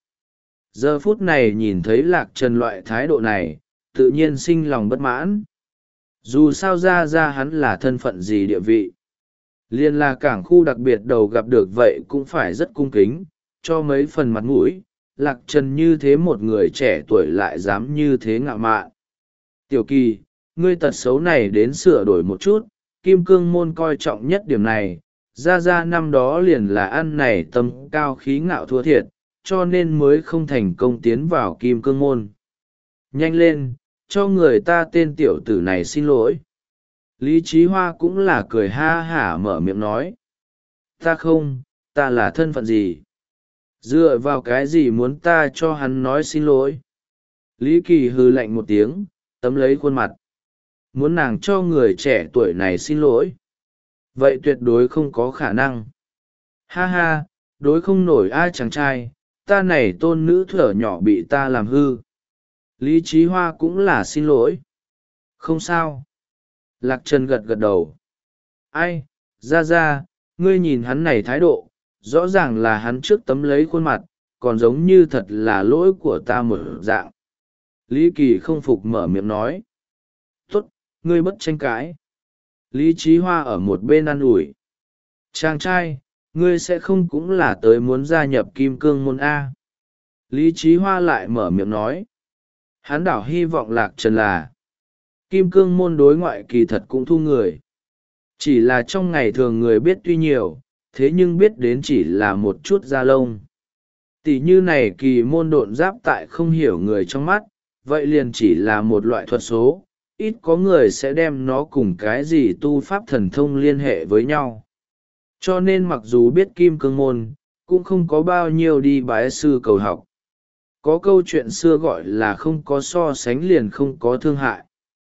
Giờ phút này nhìn thấy Lạc Trần loại thái độ này, tự nhiên sinh lòng bất mãn. Dù sao ra ra hắn là thân phận gì địa vị. Liên là cảng khu đặc biệt đầu gặp được vậy cũng phải rất cung kính, cho mấy phần mặt mũi. Lạc Trần như thế một người trẻ tuổi lại dám như thế ngạo mạn. Tiểu Kỳ, ngươi tật xấu này đến sửa đổi một chút, kim cương môn coi trọng nhất điểm này. Ra ra năm đó liền là ăn này tâm cao khí ngạo thua thiệt, cho nên mới không thành công tiến vào kim cương môn. Nhanh lên, cho người ta tên tiểu tử này xin lỗi. Lý Chí Hoa cũng là cười ha hả mở miệng nói. Ta không, ta là thân phận gì? Dựa vào cái gì muốn ta cho hắn nói xin lỗi? Lý Kỳ hừ lạnh một tiếng, tấm lấy khuôn mặt. Muốn nàng cho người trẻ tuổi này xin lỗi? Vậy tuyệt đối không có khả năng. Ha ha, đối không nổi ai chàng trai, ta này tôn nữ thở nhỏ bị ta làm hư. Lý Chí Hoa cũng là xin lỗi. Không sao. Lạc Trần gật gật đầu. Ai, ra ra, ngươi nhìn hắn này thái độ, rõ ràng là hắn trước tấm lấy khuôn mặt, còn giống như thật là lỗi của ta một dạng. Lý Kỳ không phục mở miệng nói. Tốt, ngươi bất tranh cãi. Lý Chí Hoa ở một bên ăn ủi. Chàng trai, ngươi sẽ không cũng là tới muốn gia nhập kim cương môn A. Lý Chí Hoa lại mở miệng nói. Hắn đảo hy vọng Lạc Trần là kim cương môn đối ngoại kỳ thật cũng thu người. Chỉ là trong ngày thường người biết tuy nhiều, thế nhưng biết đến chỉ là một chút da lông. Tỷ như này kỳ môn độn giáp tại không hiểu người trong mắt, vậy liền chỉ là một loại thuật số, ít có người sẽ đem nó cùng cái gì tu pháp thần thông liên hệ với nhau. Cho nên mặc dù biết kim cương môn, cũng không có bao nhiêu đi bái sư cầu học. Có câu chuyện xưa gọi là không có so sánh liền không có thương hại.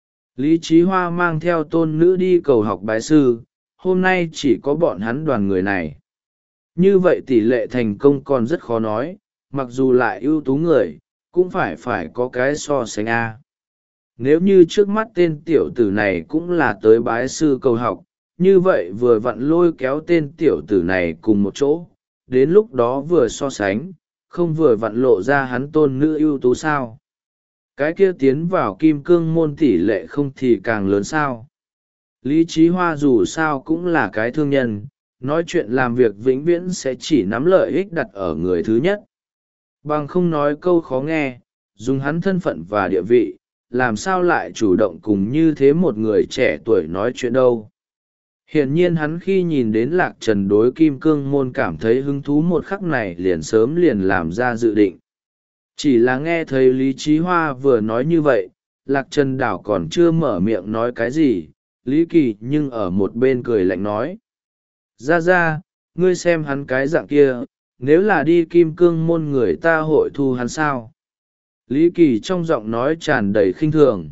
Lý Chí Hoa mang theo tôn nữ đi cầu học bái sư, hôm nay chỉ có bọn hắn đoàn người này. Như vậy tỷ lệ thành công còn rất khó nói, mặc dù lại ưu tú người, cũng phải phải có cái so sánh A. Nếu như trước mắt tên tiểu tử này cũng là tới bái sư cầu học, như vậy vừa vặn lôi kéo tên tiểu tử này cùng một chỗ, đến lúc đó vừa so sánh, không vừa vặn lộ ra hắn tôn nữ ưu tú sao. Cái kia tiến vào kim cương môn tỷ lệ không thì càng lớn sao. Lý Chí Hoa dù sao cũng là cái thương nhân, nói chuyện làm việc vĩnh viễn sẽ chỉ nắm lợi ích đặt ở người thứ nhất. Bằng không nói câu khó nghe, dùng hắn thân phận và địa vị, làm sao lại chủ động cùng như thế một người trẻ tuổi nói chuyện đâu. Hiển nhiên hắn khi nhìn đến Lạc Trần đối kim cương môn cảm thấy hứng thú một khắc này liền sớm liền làm ra dự định. Chỉ là nghe thấy Lý Chí Hoa vừa nói như vậy, Lạc Trần đảo còn chưa mở miệng nói cái gì, Lý Kỳ nhưng ở một bên cười lạnh nói. Ra ra, ngươi xem hắn cái dạng kia, nếu là đi kim cương môn người ta hội thu hắn sao? Lý Kỳ trong giọng nói tràn đầy khinh thường.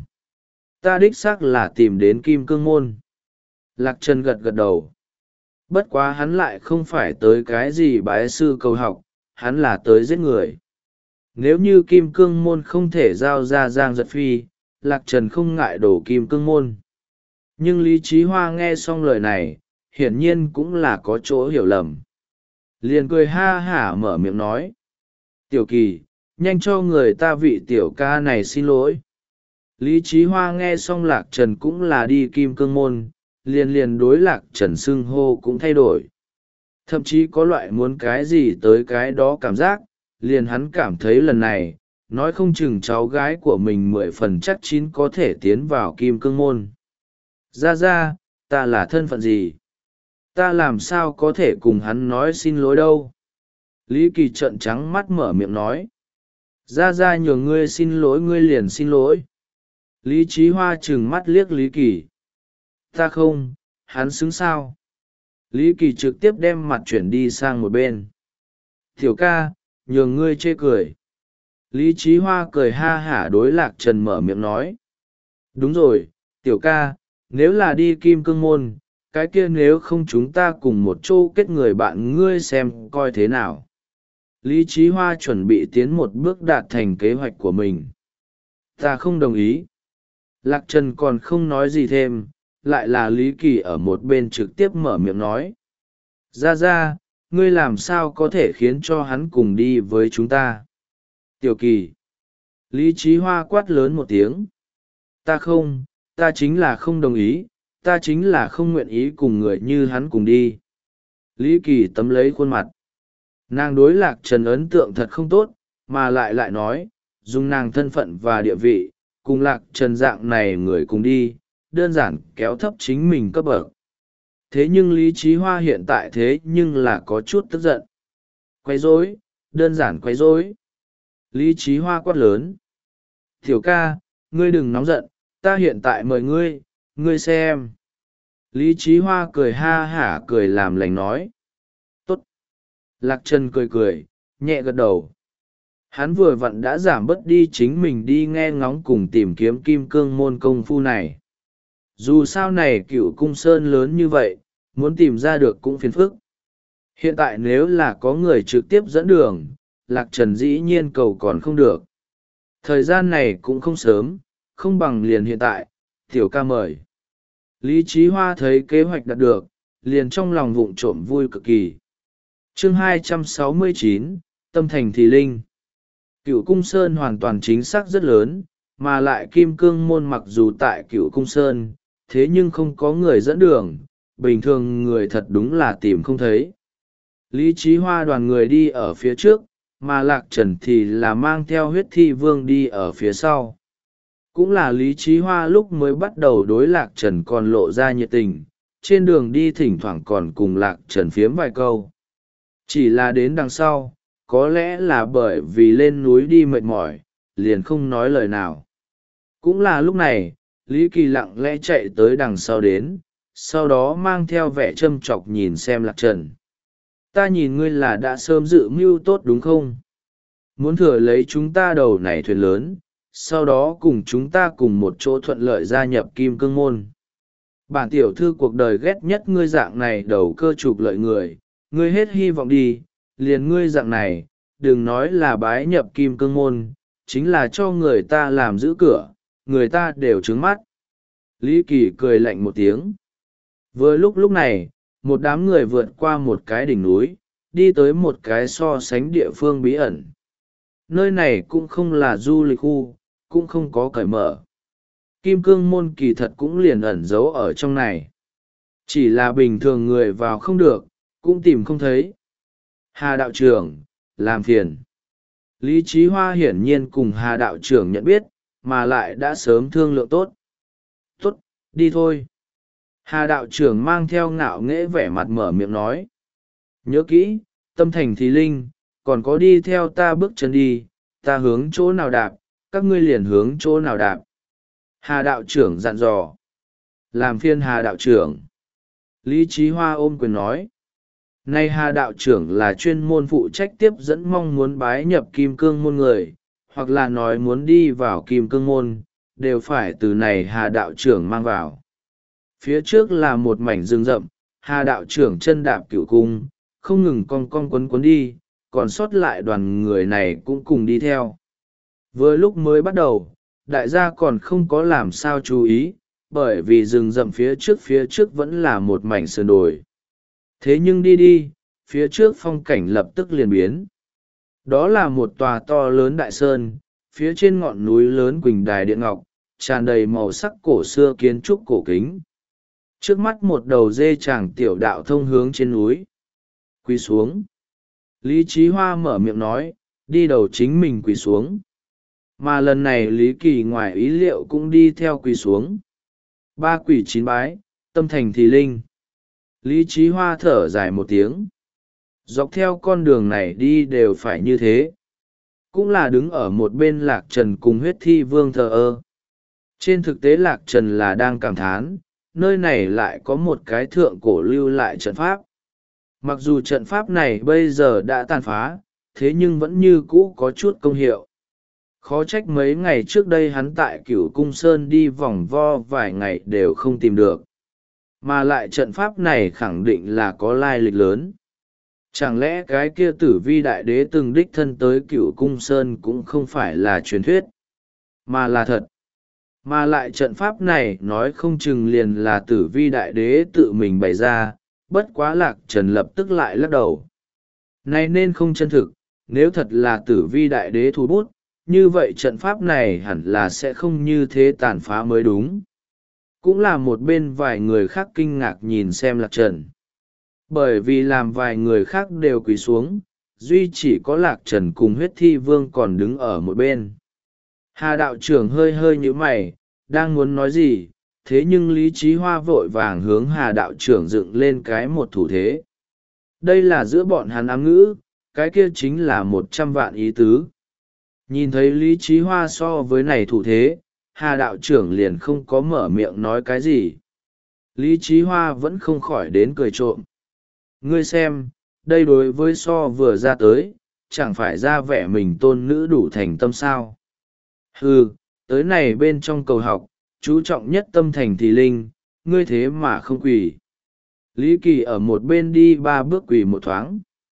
Ta đích xác là tìm đến kim cương môn. Lạc Trần gật gật đầu. Bất quá hắn lại không phải tới cái gì bái sư cầu học, hắn là tới giết người. Nếu như kim cương môn không thể giao ra Giang Giật Phi, Lạc Trần không ngại đổ kim cương môn. Nhưng Lý Chí Hoa nghe xong lời này, hiển nhiên cũng là có chỗ hiểu lầm. Liền cười ha hả mở miệng nói. Tiểu Kỳ, nhanh cho người ta vị tiểu ca này xin lỗi. Lý Chí Hoa nghe xong Lạc Trần cũng là đi kim cương môn, liền liền đối Lạc Trần xưng hô cũng thay đổi. Thậm chí có loại muốn cái gì tới cái đó cảm giác, liền hắn cảm thấy lần này, nói không chừng cháu gái của mình mười phần chắc chín có thể tiến vào kim cương môn. Ra ra, ta là thân phận gì? Ta làm sao có thể cùng hắn nói xin lỗi đâu? Lý Kỳ trợn trắng mắt mở miệng nói. Ra ra nhường ngươi xin lỗi ngươi liền xin lỗi. Lý Chí Hoa trừng mắt liếc Lý Kỳ. Ta không, hắn xứng sao? Lý Kỳ trực tiếp đem mặt chuyển đi sang một bên. Tiểu ca, nhường ngươi chê cười. Lý Chí Hoa cười ha hả đối Lạc Trần mở miệng nói. Đúng rồi, tiểu ca, nếu là đi kim cương môn, cái kia nếu không chúng ta cùng một chỗ kết người bạn ngươi xem coi thế nào. Lý Chí Hoa chuẩn bị tiến một bước đạt thành kế hoạch của mình. Ta không đồng ý. Lạc Trần còn không nói gì thêm, lại là Lý Kỳ ở một bên trực tiếp mở miệng nói. Ra ra, ngươi làm sao có thể khiến cho hắn cùng đi với chúng ta? Tiểu Kỳ. Lý Chí Hoa quát lớn một tiếng. Ta không, ta chính là không đồng ý, ta chính là không nguyện ý cùng người như hắn cùng đi. Lý Kỳ tấm lấy khuôn mặt. Nàng đối Lạc Trần ấn tượng thật không tốt, mà lại lại nói, dùng nàng thân phận và địa vị, cùng Lạc Trần dạng này người cùng đi, đơn giản kéo thấp chính mình cấp bậc. Thế nhưng Lý Chí Hoa hiện tại thế nhưng là có chút tức giận. Quấy rối, đơn giản quấy rối. Lý Chí Hoa quát lớn. Tiểu ca, ngươi đừng nóng giận, ta hiện tại mời ngươi, ngươi xem. Lý Chí Hoa cười ha hả cười làm lành nói. Tốt. Lạc Trần cười cười, nhẹ gật đầu. Hắn vừa vặn đã giảm bớt đi chính mình đi nghe ngóng cùng tìm kiếm kim cương môn công phu này. Dù sao này Cựu Cung Sơn lớn như vậy, muốn tìm ra được cũng phiền phức. Hiện tại nếu là có người trực tiếp dẫn đường, Lạc Trần dĩ nhiên cầu còn không được. Thời gian này cũng không sớm, không bằng liền hiện tại, tiểu ca mời. Lý Chí Hoa thấy kế hoạch đạt được, liền trong lòng vụng trộm vui cực kỳ. Chương hai trăm sáu mươi chín, Tâm Thành Thì Linh. Cựu Cung Sơn hoàn toàn chính xác rất lớn, mà lại Kim Cương Môn mặc dù tại Cựu Cung Sơn, thế nhưng không có người dẫn đường, bình thường người thật đúng là tìm không thấy. Lý Chí Hoa đoàn người đi ở phía trước, mà Lạc Trần thì là mang theo huyết thi vương đi ở phía sau. Cũng là Lý Chí Hoa lúc mới bắt đầu đối Lạc Trần còn lộ ra nhiệt tình, trên đường đi thỉnh thoảng còn cùng Lạc Trần phiếm vài câu. Chỉ là đến đằng sau, có lẽ là bởi vì lên núi đi mệt mỏi, liền không nói lời nào. Cũng là lúc này, Lý Kỳ lặng lẽ chạy tới đằng sau đến, sau đó mang theo vẻ châm chọc nhìn xem Lạc Trần. Ta nhìn ngươi là đã sớm dự mưu tốt đúng không? Muốn thừa lấy chúng ta đầu này thuyền lớn, sau đó cùng chúng ta cùng một chỗ thuận lợi gia nhập Kim Cương Môn. Bản tiểu thư cuộc đời ghét nhất ngươi dạng này đầu cơ trục lợi người, ngươi hết hy vọng đi, liền ngươi dạng này, đừng nói là bái nhập Kim Cương Môn, chính là cho người ta làm giữ cửa, người ta đều trướng mắt. Lý Kỳ cười lạnh một tiếng. Vừa lúc lúc này, một đám người vượt qua một cái đỉnh núi, đi tới một cái so sánh địa phương bí ẩn. Nơi này cũng không là du lịch khu, cũng không có cởi mở. Kim Cương Môn kỳ thật cũng liền ẩn giấu ở trong này. Chỉ là bình thường người vào không được, cũng tìm không thấy. Hà đạo trưởng, làm phiền. Lý Chí Hoa hiển nhiên cùng Hà đạo trưởng nhận biết, mà lại đã sớm thương lượng tốt. Tốt, đi thôi. Hà đạo trưởng mang theo ngạo nghễ vẻ mặt mở miệng nói. Nhớ kỹ, tâm thành thì linh, còn có đi theo ta bước chân đi, ta hướng chỗ nào đạp, các ngươi liền hướng chỗ nào đạp. Hà đạo trưởng dặn dò. Làm phiên Hà đạo trưởng. Lý Chí Hoa ôm quyền nói. Nay Hà đạo trưởng là chuyên môn phụ trách tiếp dẫn mong muốn bái nhập Kim Cương Môn người, hoặc là nói muốn đi vào Kim Cương Môn, đều phải từ này Hà đạo trưởng mang vào. Phía trước là một mảnh rừng rậm, Hà đạo trưởng chân đạp cửu cung, không ngừng cong cong quấn quấn đi, còn sót lại đoàn người này cũng cùng đi theo. Vừa lúc mới bắt đầu, đại gia còn không có làm sao chú ý, bởi vì rừng rậm phía trước phía trước vẫn là một mảnh sườn đồi. Thế nhưng đi đi, phía trước phong cảnh lập tức liền biến. Đó là một tòa to lớn đại sơn, phía trên ngọn núi lớn Quỳnh Đài Điện Ngọc, tràn đầy màu sắc cổ xưa kiến trúc cổ kính. Trước mắt một đầu dê chàng tiểu đạo thông hướng trên núi. Quỳ xuống. Lý Chí Hoa mở miệng nói, đi đầu chính mình quỳ xuống. Mà lần này Lý Kỳ ngoài ý liệu cũng đi theo quỳ xuống. Ba quỳ chín bái, tâm thành thì linh. Lý Chí Hoa thở dài một tiếng. Dọc theo con đường này đi đều phải như thế. Cũng là đứng ở một bên Lạc Trần cùng huyết thi vương thờ ơ. Trên thực tế Lạc Trần là đang cảm thán, nơi này lại có một cái thượng cổ lưu lại trận pháp. Mặc dù trận pháp này bây giờ đã tàn phá, thế nhưng vẫn như cũ có chút công hiệu. Khó trách mấy ngày trước đây hắn tại Cửu Cung Sơn đi vòng vo vài ngày đều không tìm được. Mà lại trận pháp này khẳng định là có lai lịch lớn. Chẳng lẽ cái kia Tử Vi đại đế từng đích thân tới Cửu Cung Sơn cũng không phải là truyền thuyết, mà là thật. Mà lại trận pháp này nói không chừng liền là Tử Vi đại đế tự mình bày ra, bất quá Lạc Trần lập tức lại lắc đầu. Này nên không chân thực, nếu thật là Tử Vi đại đế thủ bút, như vậy trận pháp này hẳn là sẽ không như thế tàn phá mới đúng. cũng là một bên vài người khác kinh ngạc nhìn xem Lạc Trần. Bởi vì làm vài người khác đều quỳ xuống, duy chỉ có Lạc Trần cùng Huyết Thi Vương còn đứng ở một bên. Hà đạo trưởng hơi hơi nhíu mày, đang muốn nói gì, thế nhưng Lý Chí Hoa vội vàng hướng Hà đạo trưởng dựng lên cái một thủ thế. Đây là giữa bọn hắn ám ngữ, cái kia chính là một trăm vạn ý tứ. Nhìn thấy Lý Chí Hoa so với này thủ thế, Hà đạo trưởng liền không có mở miệng nói cái gì. Lý Chí Hoa vẫn không khỏi đến cười trộm. Ngươi xem, đây đối với so vừa ra tới, chẳng phải ra vẻ mình tôn nữ đủ thành tâm sao. Hừ, tới này bên trong cầu học, chú trọng nhất tâm thành thì linh, ngươi thế mà không quỳ. Lý Kỳ ở một bên đi ba bước quỳ một thoáng.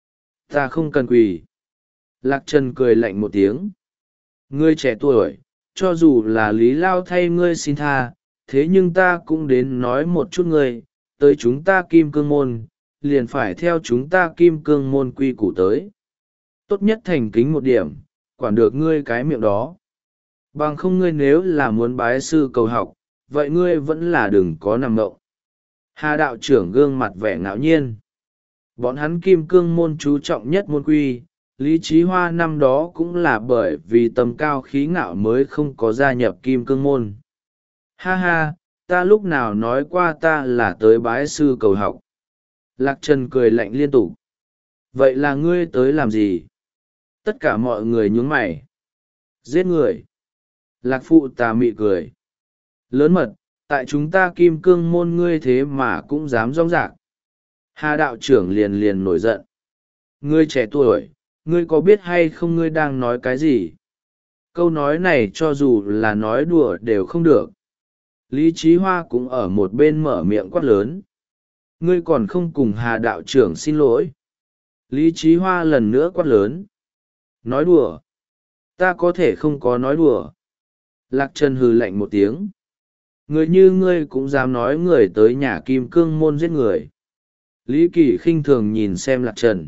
Ta không cần quỳ. Lạc Trần cười lạnh một tiếng. Ngươi trẻ tuổi, cho dù là Lý Lao thay ngươi xin tha, thế nhưng ta cũng đến nói một chút ngươi, tới chúng ta Kim Cương Môn, liền phải theo chúng ta Kim Cương Môn quy củ tới. Tốt nhất thành kính một điểm, quản được ngươi cái miệng đó. Bằng không ngươi nếu là muốn bái sư cầu học, vậy ngươi vẫn là đừng có nằm ngộng. Hà đạo trưởng gương mặt vẻ ngạo nhiên. Bọn hắn Kim Cương Môn chú trọng nhất môn quy, Lý Chí Hoa năm đó cũng là bởi vì tầm cao khí ngạo mới không có gia nhập Kim Cương Môn. Ha ha, ta lúc nào nói qua ta là tới bái sư cầu học. Lạc Trần cười lạnh liên tục. Vậy là ngươi tới làm gì? Tất cả mọi người nhướng mày. Giết người. Lạc Phụ tà mị cười. Lớn mật, tại chúng ta Kim Cương Môn ngươi thế mà cũng dám rong rạc. Hà đạo trưởng liền liền nổi giận. Ngươi trẻ tuổi, ngươi có biết hay không ngươi đang nói cái gì? Câu nói này cho dù là nói đùa đều không được. Lý Chí Hoa cũng ở một bên mở miệng quát lớn. Ngươi còn không cùng Hà đạo trưởng xin lỗi. Lý Chí Hoa lần nữa quát lớn. Nói đùa. Ta có thể không có nói đùa. Lạc Trần hừ lạnh một tiếng. Người như ngươi cũng dám nói người tới nhà Kim Cương Môn giết người. Lý Kỳ khinh thường nhìn xem Lạc Trần.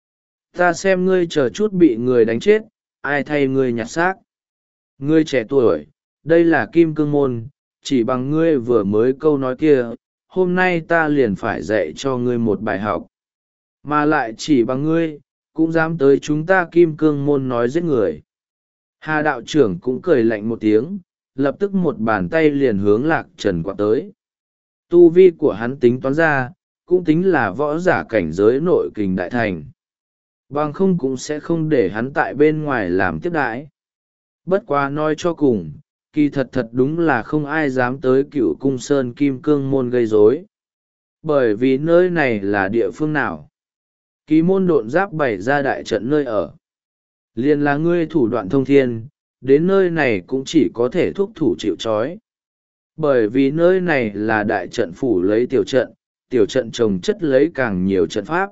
Ta xem ngươi chờ chút bị người đánh chết, ai thay ngươi nhặt xác. Ngươi trẻ tuổi, đây là Kim Cương Môn, chỉ bằng ngươi vừa mới câu nói kia, hôm nay ta liền phải dạy cho ngươi một bài học. Mà lại chỉ bằng ngươi, cũng dám tới chúng ta Kim Cương Môn nói giết người. Hà đạo trưởng cũng cười lạnh một tiếng, lập tức một bàn tay liền hướng Lạc Trần quạt tới. Tu vi của hắn tính toán ra, cũng tính là võ giả cảnh giới nội kình đại thành. Bằng không cũng sẽ không để hắn tại bên ngoài làm tiếp đãi. Bất quá nói cho cùng, kỳ thật thật đúng là không ai dám tới Cựu Cung Sơn Kim Cương Môn gây rối. Bởi vì nơi này là địa phương nào? Ký môn độn giáp bày ra đại trận nơi ở. Liền là ngươi thủ đoạn thông thiên, đến nơi này cũng chỉ có thể thúc thủ chịu trói. Bởi vì nơi này là đại trận phủ lấy tiểu trận, tiểu trận trồng chất lấy càng nhiều trận pháp.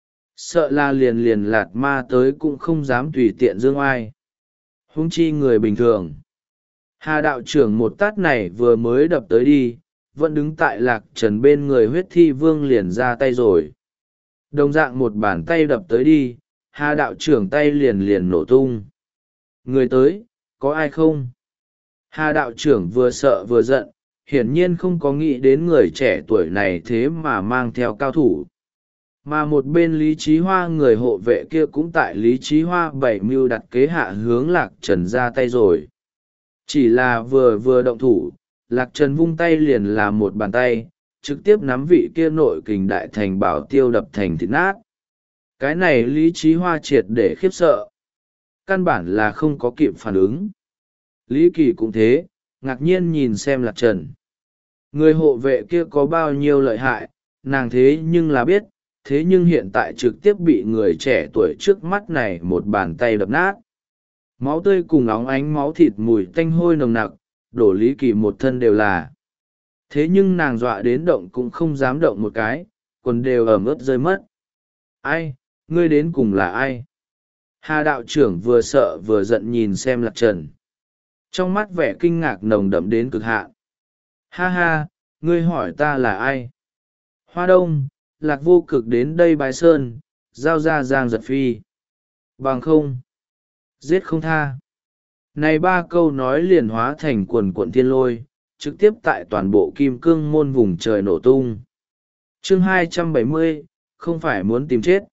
Sợ là liền liền lạt ma tới cũng không dám tùy tiện dương oai. Huống chi người bình thường. Hà đạo trưởng một tát này vừa mới đập tới đi, vẫn đứng tại Lạc Trần bên người Huyết Thi Vương liền ra tay rồi. Đồng dạng một bàn tay đập tới đi, Hà đạo trưởng tay liền liền nổ tung. Người tới, có ai không? Hà đạo trưởng vừa sợ vừa giận, hiển nhiên không có nghĩ đến người trẻ tuổi này thế mà mang theo cao thủ. Mà một bên Lý Chí Hoa người hộ vệ kia cũng tại Lý Chí Hoa bảy mưu đặt kế hạ hướng Lạc Trần ra tay rồi. Chỉ là vừa vừa động thủ, Lạc Trần vung tay liền là một bàn tay, trực tiếp nắm vị kia nội kình đại thành bảo tiêu đập thành thịt nát. Cái này Lý Chí Hoa triệt để khiếp sợ. Căn bản là không có kịp phản ứng. Lý Kỳ cũng thế, ngạc nhiên nhìn xem Lạc Trần. Người hộ vệ kia có bao nhiêu lợi hại, nàng thế nhưng là biết, thế nhưng hiện tại trực tiếp bị người trẻ tuổi trước mắt này một bàn tay đập nát. Máu tươi cùng óng ánh máu thịt mùi tanh hôi nồng nặc, đổ Lý Kỳ một thân đều là. Thế nhưng nàng dọa đến động cũng không dám động một cái, quần đều ẩm ướt rơi mất. Ai, ngươi đến cùng là ai? Hà đạo trưởng vừa sợ vừa giận nhìn xem Lạc Trần. Trong mắt vẻ kinh ngạc nồng đậm đến cực hạn. Ha ha, ngươi hỏi ta là ai? Hoa Đông, Lạc Vô Cực đến đây bái sơn, giao ra Giang Giật Phi. Bằng không, giết không tha. Này ba câu nói liền hóa thành quần cuộn thiên lôi, trực tiếp tại toàn bộ kim cương môn vùng trời nổ tung. Chương hai trăm bảy mươi, không phải muốn tìm chết.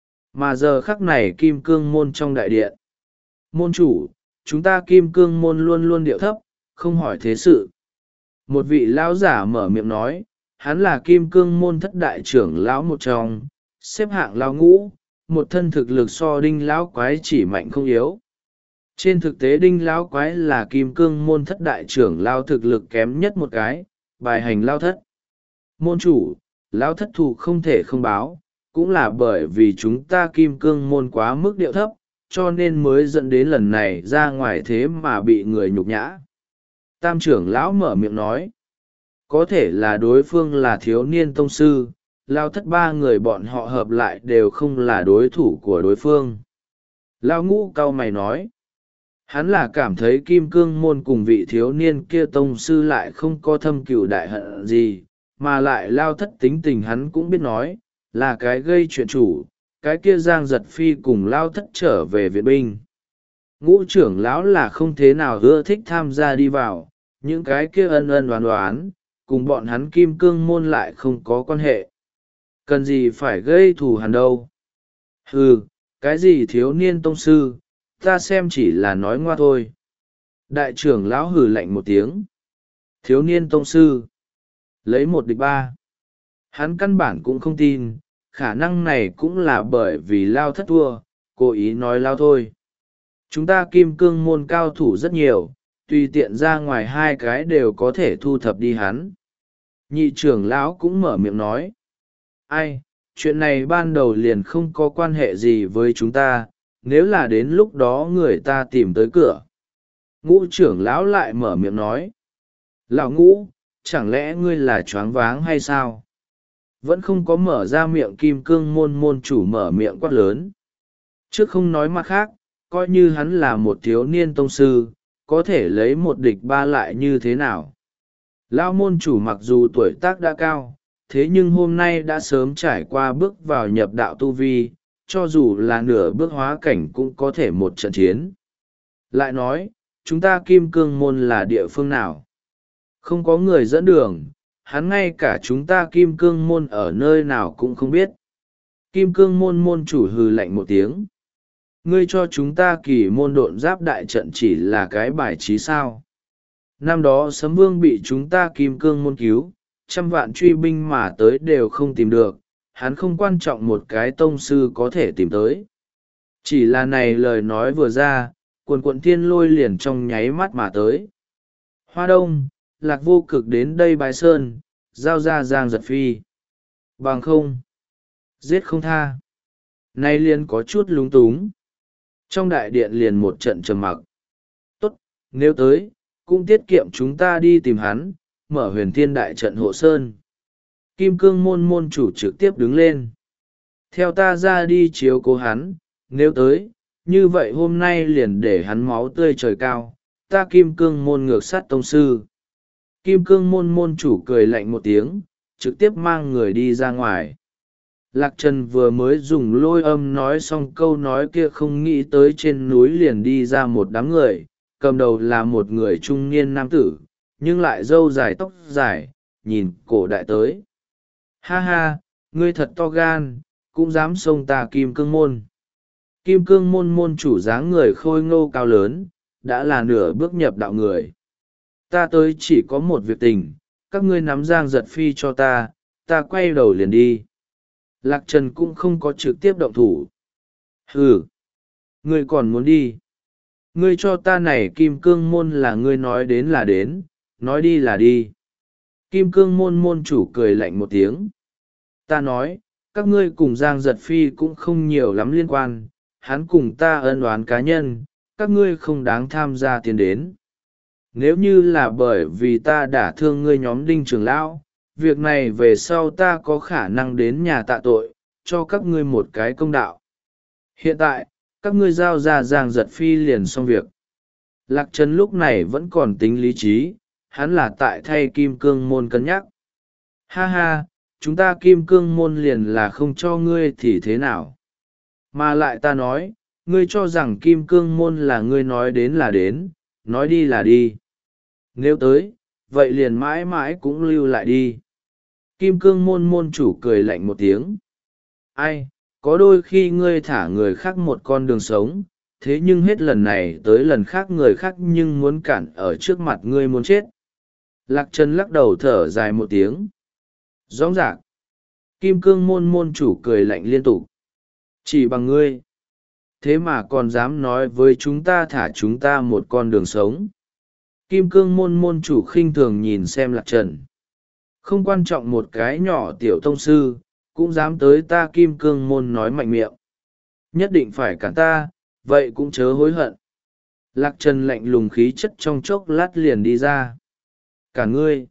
Mà giờ khắc này kim cương môn trong đại điện. Môn chủ, chúng ta kim cương môn luôn luôn điệu thấp, không hỏi thế sự. Một vị lão giả mở miệng nói, hắn là kim cương môn thất đại trưởng lão một trong, xếp hạng lão ngũ, một thân thực lực so đinh lão quái chỉ mạnh không yếu. Trên thực tế đinh lão quái là kim cương môn thất đại trưởng lão thực lực kém nhất một cái, bài hành lão thất. Môn chủ, lão thất thù không thể không báo, cũng là bởi vì chúng ta kim cương môn quá mức điệu thấp, cho nên mới dẫn đến lần này ra ngoài thế mà bị người nhục nhã. Tam trưởng lão mở miệng nói, có thể là đối phương là thiếu niên tông sư, lao thất ba người bọn họ hợp lại đều không là đối thủ của đối phương. Lao ngũ cau mày nói, hắn là cảm thấy kim cương môn cùng vị thiếu niên kia tông sư lại không có thâm cừu đại hận gì, mà lại lao thất tính tình hắn cũng biết nói, là cái gây chuyện chủ, cái kia giang giật phi cùng lao thất trở về viện binh. Ngũ trưởng lão là không thế nào ưa thích tham gia đi vào, những cái kia ân ân đoán đoán, cùng bọn hắn kim cương môn lại không có quan hệ. Cần gì phải gây thù hằn đâu. Ừ, cái gì thiếu niên tông sư, ta xem chỉ là nói ngoa thôi. Đại trưởng lão hừ lạnh một tiếng. Thiếu niên tông sư. Lấy một địch ba. Hắn căn bản cũng không tin, khả năng này cũng là bởi vì lao thất thua, cố ý nói lao thôi. Chúng ta kim cương môn cao thủ rất nhiều, tùy tiện ra ngoài hai cái đều có thể thu thập đi hắn. Nhị trưởng lão cũng mở miệng nói. Ai, chuyện này ban đầu liền không có quan hệ gì với chúng ta, nếu là đến lúc đó người ta tìm tới cửa. Ngũ trưởng lão lại mở miệng nói. Lão ngũ, chẳng lẽ ngươi là choáng váng hay sao? Vẫn không có mở ra miệng kim cương môn môn chủ mở miệng quát lớn. Trước không nói mặt khác, coi như hắn là một thiếu niên tông sư, có thể lấy một địch ba lại như thế nào? Lão môn chủ mặc dù tuổi tác đã cao, thế nhưng hôm nay đã sớm trải qua bước vào nhập đạo tu vi, cho dù là nửa bước hóa cảnh cũng có thể một trận chiến. Lại nói, chúng ta kim cương môn là địa phương nào? Không có người dẫn đường, hắn ngay cả chúng ta kim cương môn ở nơi nào cũng không biết. Kim cương môn môn chủ hừ lạnh một tiếng. Ngươi cho chúng ta kỳ môn độn giáp đại trận chỉ là cái bài trí sao? Năm đó Sấm Vương bị chúng ta kim cương môn cứu, trăm vạn truy binh mà tới đều không tìm được, hắn không quan trọng một cái tông sư có thể tìm tới. Chỉ là này lời nói vừa ra, quần quận thiên lôi liền trong nháy mắt mà tới. Hoa Đông, Lạc Vô Cực đến đây bái sơn, giao ra Giang Giật Phi. Bằng không, giết không tha. Nay liền có chút lúng túng. Trong đại điện liền một trận trầm mặc. Tốt, nếu tới, cũng tiết kiệm chúng ta đi tìm hắn, mở huyền thiên đại trận hộ sơn. Kim cương môn môn chủ trực tiếp đứng lên. Theo ta ra đi chiếu cố hắn, nếu tới, như vậy hôm nay liền để hắn máu tươi trời cao, ta kim cương môn ngược sát tông sư. Kim cương môn môn chủ cười lạnh một tiếng, trực tiếp mang người đi ra ngoài. Lạc Trần vừa mới dùng lôi âm nói xong câu nói kia không nghĩ tới trên núi liền đi ra một đám người, cầm đầu là một người trung niên nam tử, nhưng lại râu dài tóc dài, nhìn cổ đại tới. Ha ha, ngươi thật to gan, cũng dám xông ta kim cương môn. Kim cương môn môn chủ dáng người khôi ngô cao lớn, đã là nửa bước nhập đạo người. Ta tới chỉ có một việc tình, các ngươi nắm Giang Giật Phi cho ta, ta quay đầu liền đi. Lạc Trần cũng không có trực tiếp động thủ. Hừ, ngươi còn muốn đi. Ngươi cho ta này kim cương môn là ngươi nói đến là đến, nói đi là đi. Kim cương môn môn chủ cười lạnh một tiếng. Ta nói, các ngươi cùng Giang Giật Phi cũng không nhiều lắm liên quan, hắn cùng ta ân oán cá nhân, các ngươi không đáng tham gia tiến đến. Nếu như là bởi vì ta đã thương ngươi nhóm đinh trưởng lão, việc này về sau ta có khả năng đến nhà tạ tội, cho các ngươi một cái công đạo. Hiện tại, các ngươi giao ra Giang Giật Phi liền xong việc. Lạc Trần lúc này vẫn còn tính lý trí, hắn là tại thay kim cương môn cân nhắc. Ha ha, chúng ta kim cương môn liền là không cho ngươi thì thế nào? Mà lại ta nói, ngươi cho rằng kim cương môn là ngươi nói đến là đến, nói đi là đi. Nếu tới, vậy liền mãi mãi cũng lưu lại đi. Kim cương môn môn chủ cười lạnh một tiếng. Ai, có đôi khi ngươi thả người khác một con đường sống, thế nhưng hết lần này tới lần khác người khác nhưng muốn cản ở trước mặt ngươi muốn chết. Lạc Trần lắc đầu thở dài một tiếng. Rõ ràng. Kim cương môn môn chủ cười lạnh liên tục. Chỉ bằng ngươi. Thế mà còn dám nói với chúng ta thả chúng ta một con đường sống. Kim cương môn môn chủ khinh thường nhìn xem Lạc Trần. Không quan trọng một cái nhỏ tiểu tông sư, cũng dám tới ta kim cương môn nói mạnh miệng. Nhất định phải cản ta, vậy cũng chớ hối hận. Lạc Trần lạnh lùng khí chất trong chốc lát liền đi ra. Cả ngươi.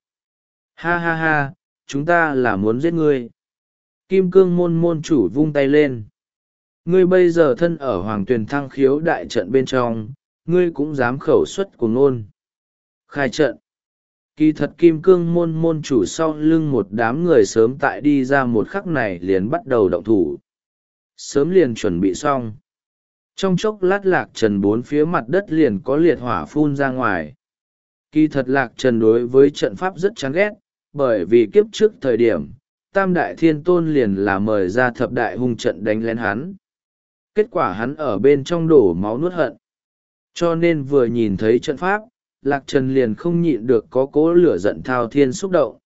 Ha ha ha, chúng ta là muốn giết ngươi. Kim cương môn môn chủ vung tay lên. Ngươi bây giờ thân ở hoàng tuyền thăng khiếu đại trận bên trong, ngươi cũng dám khẩu xuất của ngôn. Khai trận. Kỳ thật kim cương môn môn chủ sau lưng một đám người sớm tại đi ra một khắc này liền bắt đầu động thủ. Sớm liền chuẩn bị xong. Trong chốc lát Lạc Trần bốn phía mặt đất liền có liệt hỏa phun ra ngoài. Kỳ thật Lạc Trần đối với trận pháp rất chán ghét, bởi vì kiếp trước thời điểm, Tam Đại Thiên Tôn liền là mời ra thập đại hung trận đánh lén hắn. Kết quả hắn ở bên trong đổ máu nuốt hận. Cho nên vừa nhìn thấy trận pháp, Lạc Trần liền không nhịn được có cố lửa giận thao thiên xúc động.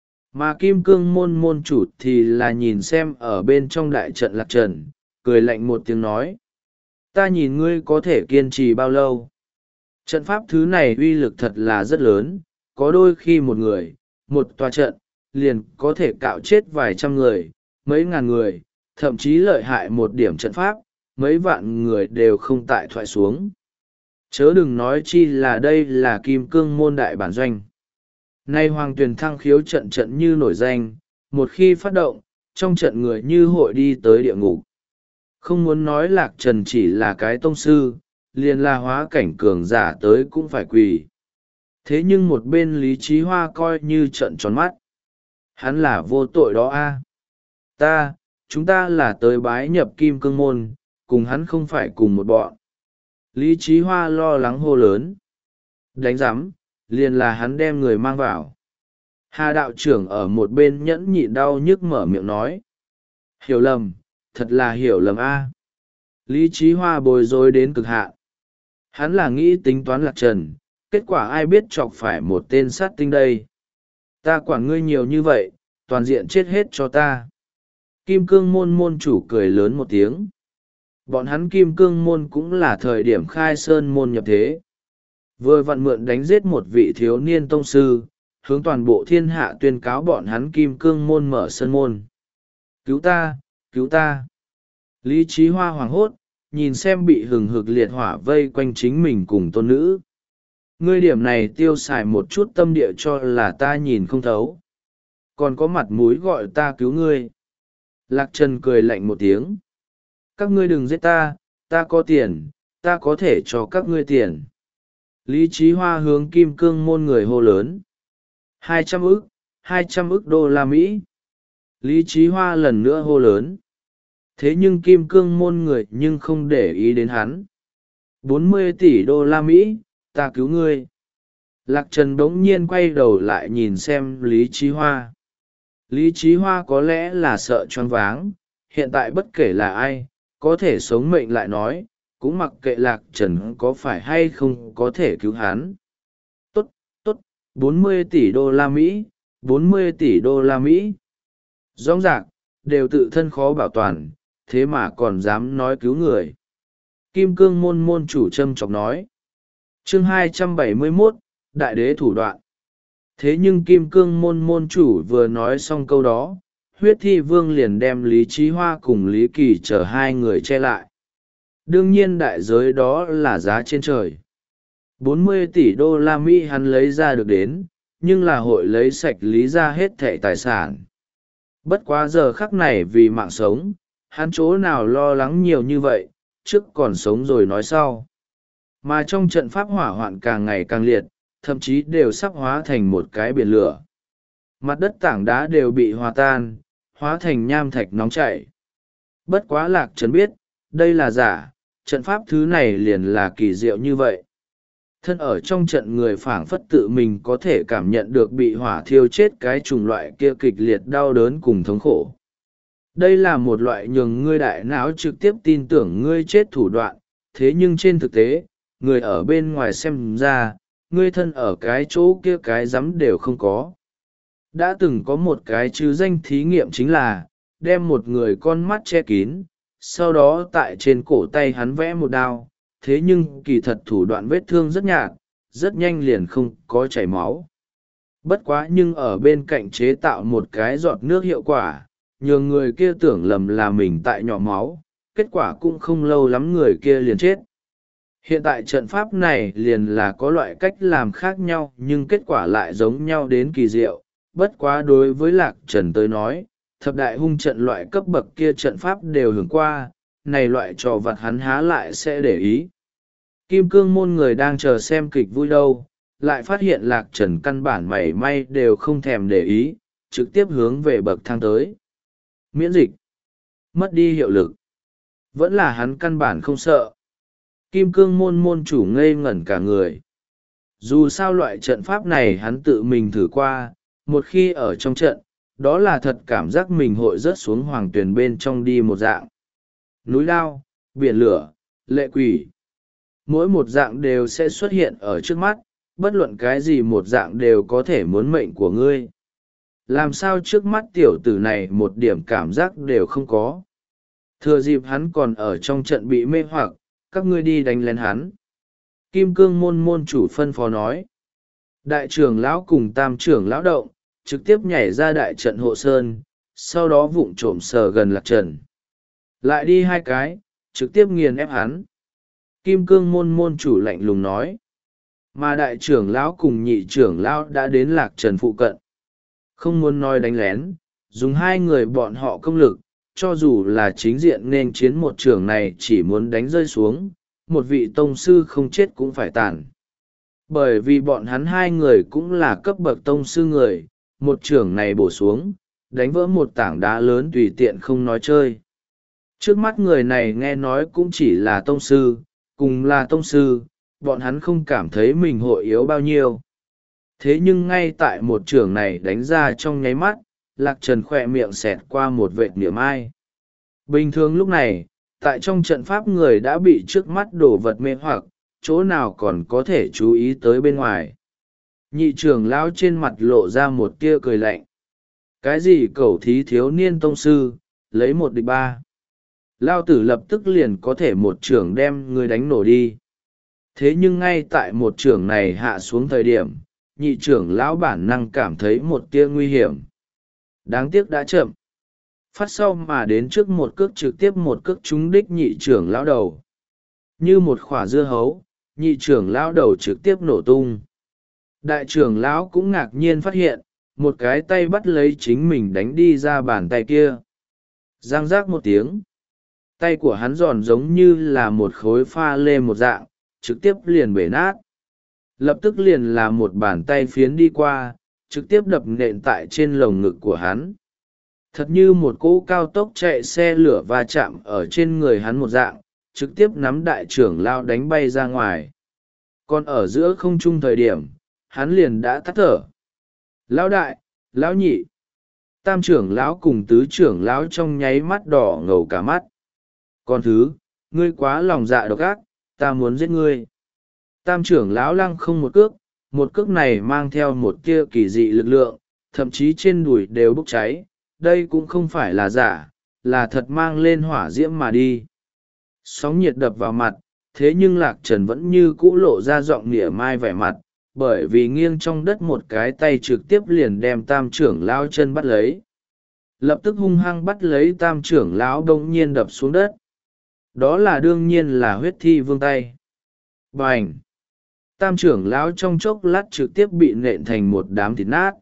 Mà Kim Cương môn môn chủ thì là nhìn xem ở bên trong đại trận Lạc Trần, cười lạnh một tiếng nói. Ta nhìn ngươi có thể kiên trì bao lâu. Trận pháp thứ này uy lực thật là rất lớn, có đôi khi một người, một tòa trận, liền có thể cạo chết vài trăm người, mấy ngàn người, thậm chí lợi hại một điểm trận pháp, mấy vạn người đều không tại thoại xuống. Chớ đừng nói chi là đây là kim cương môn đại bản doanh. Nay hoàng tuyền thăng khiếu trận trận như nổi danh, một khi phát động, trong trận người như hội đi tới địa ngục. Không muốn nói Lạc Trần chỉ là cái tông sư, liền là hóa cảnh cường giả tới cũng phải quỳ. Thế nhưng một bên Lý Chí Hoa coi như trận tròn mắt. Hắn là vô tội đó a. Ta, chúng ta là tới bái nhập kim cương môn, cùng hắn không phải cùng một bọn. Lý Chí Hoa lo lắng hô lớn. Đánh giám, liền là hắn đem người mang vào. Hà đạo trưởng ở một bên nhẫn nhịn đau nhức mở miệng nói. Hiểu lầm, thật là hiểu lầm a. Lý Chí Hoa bối rối đến cực hạn. Hắn là nghĩ tính toán Lạc Trần, kết quả ai biết chọc phải một tên sát tinh đây. Ta quản ngươi nhiều như vậy, toàn diện chết hết cho ta. Kim cương môn môn chủ cười lớn một tiếng. Bọn hắn kim cương môn cũng là thời điểm khai sơn môn nhập thế. Vừa vặn mượn đánh giết một vị thiếu niên tông sư, hướng toàn bộ thiên hạ tuyên cáo bọn hắn kim cương môn mở sơn môn. Cứu ta, cứu ta. Lý Chí Hoa hoảng hốt, nhìn xem bị hừng hực liệt hỏa vây quanh chính mình cùng tôn nữ. Ngươi điểm này tiêu xài một chút tâm địa cho là ta nhìn không thấu. Còn có mặt mũi gọi ta cứu ngươi. Lạc Trần cười lạnh một tiếng. Các ngươi đừng giết ta, ta có tiền, ta có thể cho các ngươi tiền. Lý Chí Hoa hướng kim cương môn người hô lớn. Hai trăm ức, hai trăm ức đô la Mỹ. Lý Chí Hoa lần nữa hô lớn. Thế nhưng kim cương môn người nhưng không để ý đến hắn. Bốn mươi tỷ đô la Mỹ, ta cứu ngươi. Lạc Trần bỗng nhiên quay đầu lại nhìn xem Lý Chí Hoa. Lý Chí Hoa có lẽ là sợ choáng váng, hiện tại bất kể là ai, có thể sống mệnh lại nói, cũng mặc kệ Lạc Trần có phải hay không có thể cứu hắn. Tốt, tốt, bốn mươi tỷ đô la Mỹ, bốn mươi tỷ đô la Mỹ. Rõ ràng, đều tự thân khó bảo toàn, thế mà còn dám nói cứu người. Kim cương môn môn chủ châm chọc nói. Chương hai trăm bảy mươi mốt, Đại đế thủ đoạn. Thế nhưng kim cương môn môn chủ vừa nói xong câu đó, huyết thi vương liền đem Lý Chí Hoa cùng Lý Kỳ chở hai người che lại. Đương nhiên đại giới đó là giá trên trời. bốn mươi tỷ đô la Mỹ hắn lấy ra được đến, nhưng là hội lấy sạch Lý ra hết thảy tài sản. Bất quá giờ khắc này vì mạng sống, hắn chỗ nào lo lắng nhiều như vậy, trước còn sống rồi nói sau. Mà trong trận pháp hỏa hoạn càng ngày càng liệt, thậm chí đều sắp hóa thành một cái biển lửa. Mặt đất tảng đá đều bị hòa tan, hóa thành nham thạch nóng chảy. Bất quá Lạc Trần biết, đây là giả, trận pháp thứ này liền là kỳ diệu như vậy. Thân ở trong trận người phảng phất tự mình có thể cảm nhận được bị hỏa thiêu chết cái chủng loại kia kịch liệt đau đớn cùng thống khổ. Đây là một loại nhường ngươi đại não trực tiếp tin tưởng ngươi chết thủ đoạn, thế nhưng trên thực tế, người ở bên ngoài xem ra, ngươi thân ở cái chỗ kia cái rắm đều không có. Đã từng có một cái chứ danh thí nghiệm chính là, đem một người con mắt che kín, sau đó tại trên cổ tay hắn vẽ một đao, thế nhưng kỳ thật thủ đoạn vết thương rất nhạt, rất nhanh liền không có chảy máu. Bất quá nhưng ở bên cạnh chế tạo một cái giọt nước hiệu quả, nhường người kia tưởng lầm là mình tại nhỏ máu, kết quả cũng không lâu lắm người kia liền chết. Hiện tại trận pháp này liền là có loại cách làm khác nhau nhưng kết quả lại giống nhau đến kỳ diệu, bất quá đối với Lạc Trần tới nói, thập đại hung trận loại cấp bậc kia trận pháp đều hưởng qua, này loại trò vặt hắn há lại sẽ để ý. Kim cương môn người đang chờ xem kịch vui đâu, lại phát hiện Lạc Trần căn bản mảy may đều không thèm để ý, trực tiếp hướng về bậc thang tới. Miễn dịch. Mất đi hiệu lực. Vẫn là hắn căn bản không sợ. Kim cương môn môn chủ ngây ngẩn cả người. Dù sao loại trận pháp này hắn tự mình thử qua, một khi ở trong trận, đó là thật cảm giác mình hội rớt xuống hoàng tuyền bên trong đi một dạng. Núi lao, biển lửa, lệ quỷ. Mỗi một dạng đều sẽ xuất hiện ở trước mắt, bất luận cái gì một dạng đều có thể muốn mệnh của ngươi. Làm sao trước mắt tiểu tử này một điểm cảm giác đều không có. Thừa dịp hắn còn ở trong trận bị mê hoặc, các ngươi đi đánh lén hắn. Kim cương môn môn chủ phân phó nói. Đại trưởng lão cùng tam trưởng lão động, trực tiếp nhảy ra đại trận hộ sơn, sau đó vụng trộm sờ gần Lạc Trần. Lại đi hai cái, trực tiếp nghiền ép hắn. Kim cương môn môn chủ lạnh lùng nói. Mà đại trưởng lão cùng nhị trưởng lão đã đến Lạc Trần phụ cận. Không muốn nói đánh lén, dùng hai người bọn họ công lực, cho dù là chính diện nên chiến một trưởng này chỉ muốn đánh rơi xuống, một vị tông sư không chết cũng phải tàn. Bởi vì bọn hắn hai người cũng là cấp bậc tông sư người, một trưởng này bổ xuống, đánh vỡ một tảng đá lớn tùy tiện không nói chơi. Trước mắt người này nghe nói cũng chỉ là tông sư, cùng là tông sư, bọn hắn không cảm thấy mình hội yếu bao nhiêu. Thế nhưng ngay tại một trường này đánh ra trong nháy mắt, Lạc Trần khỏe miệng xẹt qua một vệt niệm ai. Bình thường lúc này, tại trong trận pháp người đã bị trước mắt đổ vật mê hoặc, chỗ nào còn có thể chú ý tới bên ngoài. Nhị trưởng lão trên mặt lộ ra một tia cười lạnh. Cái gì cẩu thí thiếu niên tông sư, lấy một địch ba. Lao tử lập tức liền có thể một trưởng đem người đánh nổ đi. Thế nhưng ngay tại một trưởng này hạ xuống thời điểm, nhị trưởng lão bản năng cảm thấy một tia nguy hiểm. Đáng tiếc đã chậm. Phát sau mà đến trước một cước trực tiếp một cước trúng đích nhị trưởng lão đầu. Như một khỏa dưa hấu, nhị trưởng lão đầu trực tiếp nổ tung. Đại trưởng lão cũng ngạc nhiên phát hiện, một cái tay bắt lấy chính mình đánh đi ra bàn tay kia. Giang giác một tiếng. Tay của hắn giòn giống như là một khối pha lê một dạng, trực tiếp liền bể nát. Lập tức liền là một bàn tay phiến đi qua, trực tiếp đập nện tại trên lồng ngực của hắn. Thật như một cỗ cao tốc chạy xe lửa va chạm ở trên người hắn một dạng, trực tiếp nắm đại trưởng lão đánh bay ra ngoài. Còn ở giữa không trung thời điểm, hắn liền đã tắt thở. Lão đại, lão nhị, tam trưởng lão cùng tứ trưởng lão trong nháy mắt đỏ ngầu cả mắt. Con thứ, ngươi quá lòng dạ độc ác, ta muốn giết ngươi. Tam trưởng lão lăng không một cước, một cước này mang theo một tia kỳ dị lực lượng, thậm chí trên đùi đều bốc cháy, đây cũng không phải là giả, là thật mang lên hỏa diễm mà đi. Sóng nhiệt đập vào mặt, thế nhưng Lạc Trần vẫn như cũ lộ ra giọng nghĩa mai vẻ mặt, bởi vì nghiêng trong đất một cái tay trực tiếp liền đem tam trưởng lão chân bắt lấy. Lập tức hung hăng bắt lấy tam trưởng lão đông nhiên đập xuống đất. Đó là đương nhiên là huyết thi vương tay. Bành! Tam trưởng lão trong chốc lát trực tiếp bị nện thành một đám thịt nát.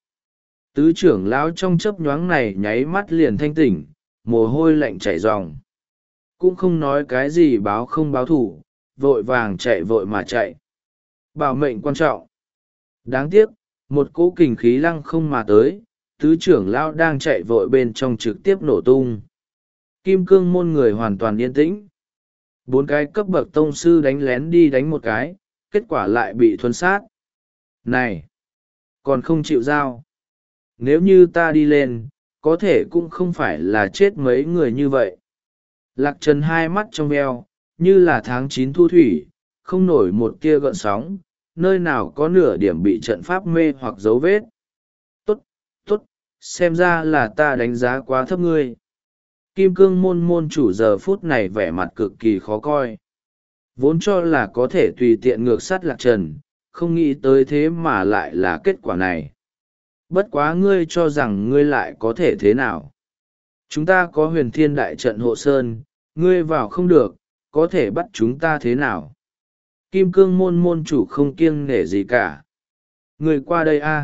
Tứ trưởng lão trong chớp nhoáng này nháy mắt liền thanh tỉnh, mồ hôi lạnh chảy ròng. Cũng không nói cái gì báo không báo thủ, vội vàng chạy vội mà chạy. Bảo mệnh quan trọng. Đáng tiếc, một cỗ kình khí lăng không mà tới, tứ trưởng lão đang chạy vội bên trong trực tiếp nổ tung. Kim cương môn người hoàn toàn yên tĩnh. Bốn cái cấp bậc tông sư đánh lén đi đánh một cái, kết quả lại bị thuần sát. Này! Còn không chịu giao. Nếu như ta đi lên, có thể cũng không phải là chết mấy người như vậy. Lạc Trần hai mắt trong veo, như là tháng chín thu thủy, không nổi một tia gợn sóng, nơi nào có nửa điểm bị trận pháp mê hoặc dấu vết. Tốt, tốt, xem ra là ta đánh giá quá thấp ngươi. Kim cương môn môn chủ giờ phút này vẻ mặt cực kỳ khó coi. Vốn cho là có thể tùy tiện ngược sát Lạc Trần, không nghĩ tới thế mà lại là kết quả này. Bất quá ngươi cho rằng ngươi lại có thể thế nào? Chúng ta có huyền thiên đại trận hộ sơn, ngươi vào không được, có thể bắt chúng ta thế nào? Kim cương môn môn chủ không kiêng nể gì cả. Ngươi qua đây a.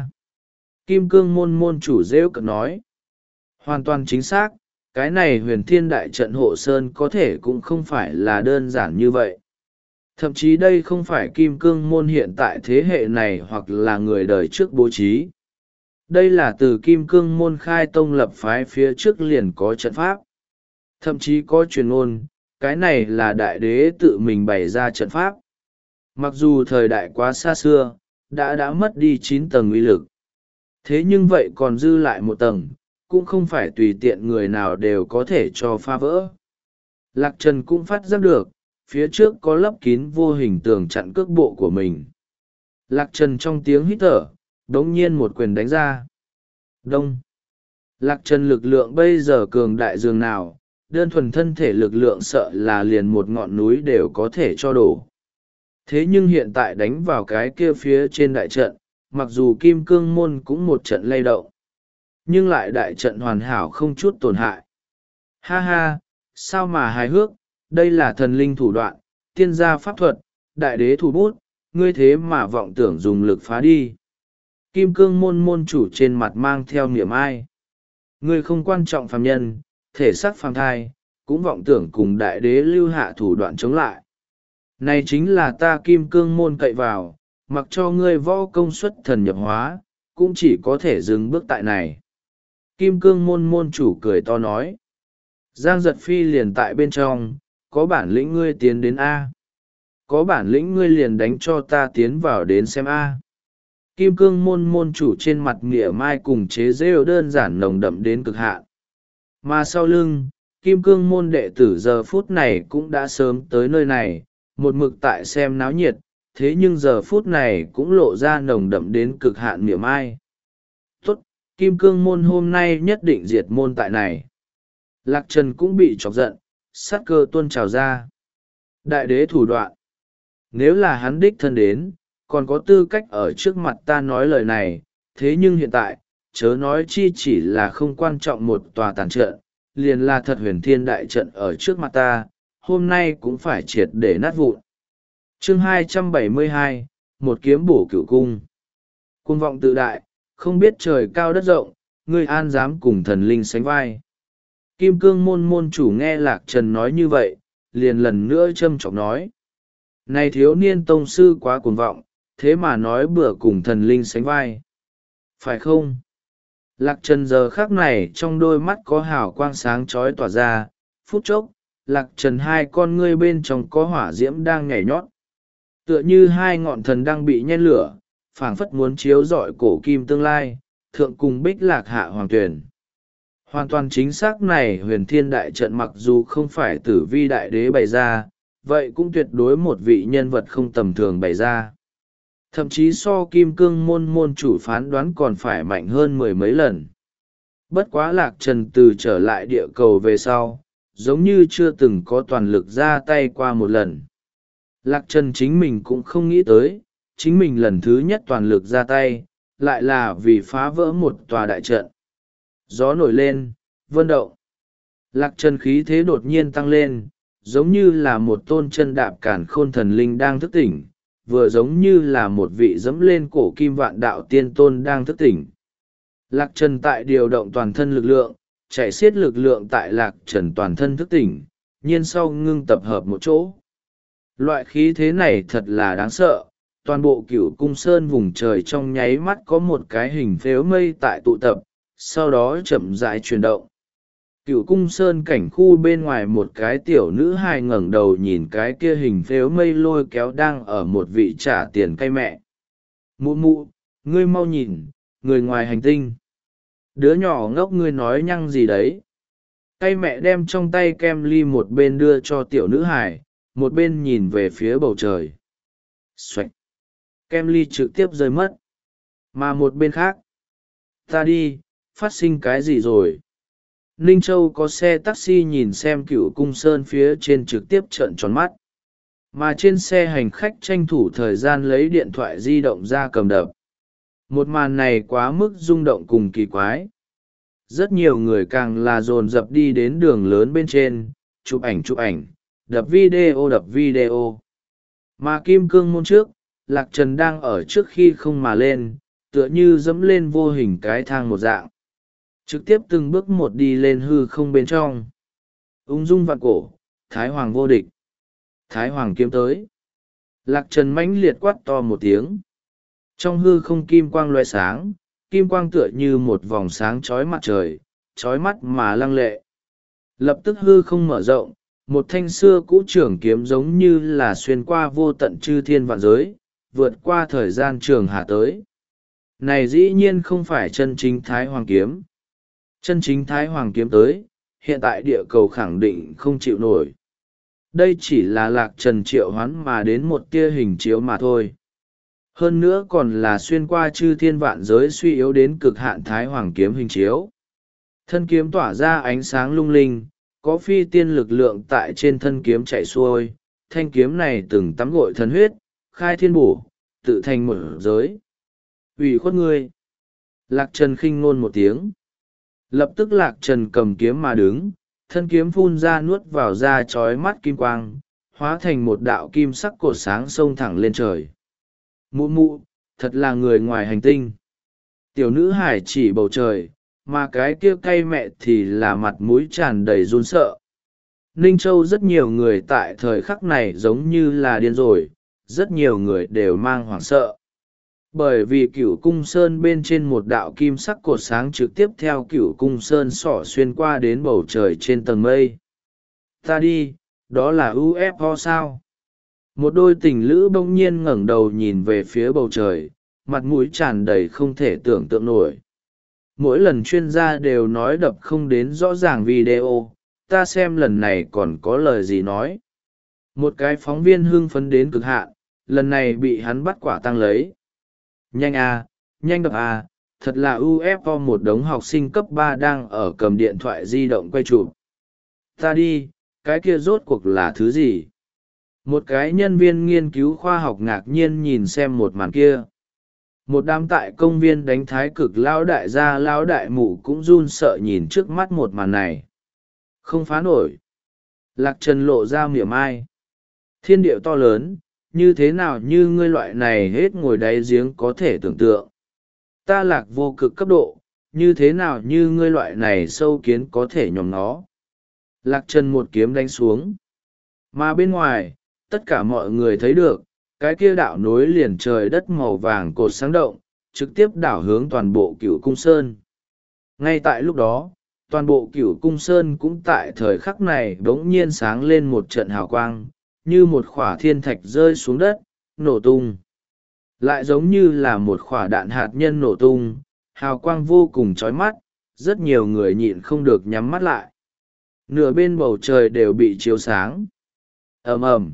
Kim cương môn môn chủ rêu cợt nói. Hoàn toàn chính xác, cái này huyền thiên đại trận hộ sơn có thể cũng không phải là đơn giản như vậy. Thậm chí đây không phải kim cương môn hiện tại thế hệ này hoặc là người đời trước bố trí. Đây là từ kim cương môn khai tông lập phái phía trước liền có trận pháp. Thậm chí có truyền ngôn, cái này là đại đế tự mình bày ra trận pháp. Mặc dù thời đại quá xa xưa, đã đã mất đi chín tầng uy lực. Thế nhưng vậy còn dư lại một tầng, cũng không phải tùy tiện người nào đều có thể cho phá vỡ. Lạc Trần cũng phát giác được, phía trước có lấp kín vô hình tường chặn cước bộ của mình. Lạc Trần trong tiếng hít thở, đống nhiên một quyền đánh ra. Đông. Lạc Trần lực lượng bây giờ cường đại dường nào, đơn thuần thân thể lực lượng sợ là liền một ngọn núi đều có thể cho đổ. Thế nhưng hiện tại đánh vào cái kia phía trên đại trận, mặc dù kim cương môn cũng một trận lay động, nhưng lại đại trận hoàn hảo không chút tổn hại. Ha ha, sao mà hài hước, đây là thần linh thủ đoạn, tiên gia pháp thuật, đại đế thủ bút, ngươi thế mà vọng tưởng dùng lực phá đi. Kim cương môn môn chủ trên mặt mang theo niềm ai. Ngươi không quan trọng phàm nhân, thể xác phàm thai, cũng vọng tưởng cùng đại đế lưu hạ thủ đoạn chống lại. Này chính là ta kim cương môn cậy vào, mặc cho ngươi võ công xuất thần nhập hóa, cũng chỉ có thể dừng bước tại này. Kim cương môn môn chủ cười to nói. Giang giật phi liền tại bên trong, có bản lĩnh ngươi tiến đến A. Có bản lĩnh ngươi liền đánh cho ta tiến vào đến xem A. Kim cương môn môn chủ trên mặt mỉa mai cùng chế rêu đơn giản nồng đậm đến cực hạn. Mà sau lưng, kim cương môn đệ tử giờ phút này cũng đã sớm tới nơi này, một mực tại xem náo nhiệt, thế nhưng giờ phút này cũng lộ ra nồng đậm đến cực hạn mỉa mai. Tốt, kim cương môn hôm nay nhất định diệt môn tại này. Lạc Trần cũng bị chọc giận, sát cơ tuôn trào ra. Đại đế thủ đoạn. Nếu là hắn đích thân đến, còn có tư cách ở trước mặt ta nói lời này, thế nhưng hiện tại, chớ nói chi chỉ là không quan trọng một tòa tàn trận, liền là thật huyền thiên đại trận ở trước mặt ta, hôm nay cũng phải triệt để nát vụn. Chương hai trăm bảy mươi hai, một kiếm bổ cửu cung. Cuồng vọng tự đại, không biết trời cao đất rộng, ngươi an dám cùng thần linh sánh vai. Kim cương môn môn chủ nghe Lạc Trần nói như vậy, liền lần nữa châm chọc nói. Này thiếu niên tông sư quá cuồng vọng, thế mà nói bừa cùng thần linh sánh vai. Phải không? Lạc Trần giờ khắc này trong đôi mắt có hào quang sáng chói tỏa ra, phút chốc, Lạc Trần hai con ngươi bên trong có hỏa diễm đang nhảy nhót. Tựa như hai ngọn thần đang bị nhen lửa, phảng phất muốn chiếu rọi cổ kim tương lai, thượng cùng bích lạc hạ hoàng tuyển. Hoàn toàn chính xác này huyền thiên đại trận mặc dù không phải tử vi đại đế bày ra, vậy cũng tuyệt đối một vị nhân vật không tầm thường bày ra. Thậm chí so kim cương môn môn chủ phán đoán còn phải mạnh hơn mười mấy lần. Bất quá Lạc Trần từ trở lại địa cầu về sau, giống như chưa từng có toàn lực ra tay qua một lần. Lạc Trần chính mình cũng không nghĩ tới, chính mình lần thứ nhất toàn lực ra tay, lại là vì phá vỡ một tòa đại trận. Gió nổi lên, vân động. Lạc Trần khí thế đột nhiên tăng lên, giống như là một tôn chân đạp cản khôn thần linh đang thức tỉnh, vừa giống như là một vị dẫm lên cổ kim vạn đạo tiên tôn đang thức tỉnh. Lạc Trần tại điều động toàn thân lực lượng, chạy xiết lực lượng tại Lạc Trần toàn thân thức tỉnh, nhiên sau ngưng tập hợp một chỗ. Loại khí thế này thật là đáng sợ, toàn bộ cửu cung sơn vùng trời trong nháy mắt có một cái hình phếu mây tại tụ tập, sau đó chậm rãi chuyển động. Cựu cung sơn cảnh khu bên ngoài, một cái tiểu nữ hài ngẩng đầu nhìn cái kia hình phếu mây lôi kéo đang ở một vị trả tiền cây mẹ. Mụ mụ, ngươi mau nhìn, người ngoài hành tinh. Đứa nhỏ ngốc, ngươi nói nhăng gì đấy? Cây mẹ đem trong tay kem ly một bên đưa cho tiểu nữ hài, một bên nhìn về phía bầu trời. Xoạch! Kem ly trực tiếp rơi mất. Mà một bên khác, ta đi, phát sinh cái gì rồi? Ninh Châu có xe taxi nhìn xem Cựu cung sơn phía trên trực tiếp trợn tròn mắt. Mà trên xe hành khách tranh thủ thời gian lấy điện thoại di động ra cầm đập. Một màn này quá mức rung động cùng kỳ quái. Rất nhiều người càng là dồn dập đi đến đường lớn bên trên, chụp ảnh chụp ảnh, đập video đập video. Mà kim cương môn trước, Lạc Trần đang ở trước khi không mà lên, tựa như dẫm lên vô hình cái thang một dạng. Trực tiếp từng bước một đi lên hư không bên trong. Ung dung vạn cổ, Thái Hoàng vô địch. Thái Hoàng kiếm tới. Lạc Trần mãnh liệt quát to một tiếng. Trong hư không kim quang loe sáng, kim quang tựa như một vòng sáng chói mặt trời, chói mắt mà lăng lệ. Lập tức hư không mở rộng, một thanh xưa cũ trường kiếm giống như là xuyên qua vô tận chư thiên vạn giới, vượt qua thời gian trường hạ tới. Này dĩ nhiên không phải chân chính Thái Hoàng kiếm. Chân chính Thái Hoàng kiếm tới, hiện tại địa cầu khẳng định không chịu nổi. Đây chỉ là Lạc Trần triệu hoán mà đến một tia hình chiếu mà thôi. Hơn nữa còn là xuyên qua chư thiên vạn giới suy yếu đến cực hạn Thái Hoàng kiếm hình chiếu. Thân kiếm tỏa ra ánh sáng lung linh, có phi tiên lực lượng tại trên thân kiếm chạy xuôi. Thanh kiếm này từng tắm gội thần huyết, khai thiên bổ, tự thành một giới. Ủy khuất ngươi! Lạc Trần khinh ngôn một tiếng. Lập tức Lạc Trần cầm kiếm mà đứng, thân kiếm phun ra nuốt vào da chói mắt kim quang, hóa thành một đạo kim sắc cột sáng xông thẳng lên trời. Mụ mụ, thật là người ngoài hành tinh. Tiểu nữ hải chỉ bầu trời, mà cái kia cay mẹ thì là mặt mũi tràn đầy run sợ. Ninh Châu rất nhiều người tại thời khắc này giống như là điên rồi, rất nhiều người đều mang hoảng sợ. Bởi vì Cửu cung sơn bên trên một đạo kim sắc cột sáng trực tiếp theo Cửu cung sơn xỏ xuyên qua đến bầu trời trên tầng mây. Ta đi, đó là u ép o sao? Một đôi tình lữ bỗng nhiên ngẩng đầu nhìn về phía bầu trời, mặt mũi tràn đầy không thể tưởng tượng nổi. Mỗi lần chuyên gia đều nói đập không đến rõ ràng video, ta xem lần này còn có lời gì nói. Một cái phóng viên hưng phấn đến cực hạn, lần này bị hắn bắt quả tang lấy. Nhanh à, nhanh đập à, thật là u ép o một đống học sinh cấp ba đang ở cầm điện thoại di động quay chụp. Ta đi, cái kia rốt cuộc là thứ gì? Một cái nhân viên nghiên cứu khoa học ngạc nhiên nhìn xem một màn kia. Một đám tại công viên đánh thái cực lão đại gia lão đại mụ cũng run sợ nhìn trước mắt một màn này. Không phá nổi. Lạc Trần lộ ra mỉa mai. Thiên điệu to lớn, như thế nào như ngươi loại này hết ngồi đáy giếng có thể tưởng tượng. Ta lạc vô cực cấp độ, như thế nào như ngươi loại này sâu kiến có thể nhòm nó. Lạc Trần một kiếm đánh xuống. Mà bên ngoài, tất cả mọi người thấy được, cái kia đạo nối liền trời đất màu vàng cột sáng động, trực tiếp đảo hướng toàn bộ Cửu cung sơn. Ngay tại lúc đó, toàn bộ Cửu cung sơn cũng tại thời khắc này bỗng nhiên sáng lên một trận hào quang, như một khỏa thiên thạch rơi xuống đất, nổ tung. Lại giống như là một khỏa đạn hạt nhân nổ tung, hào quang vô cùng chói mắt, rất nhiều người nhịn không được nhắm mắt lại. Nửa bên bầu trời đều bị chiếu sáng. Ầm ầm,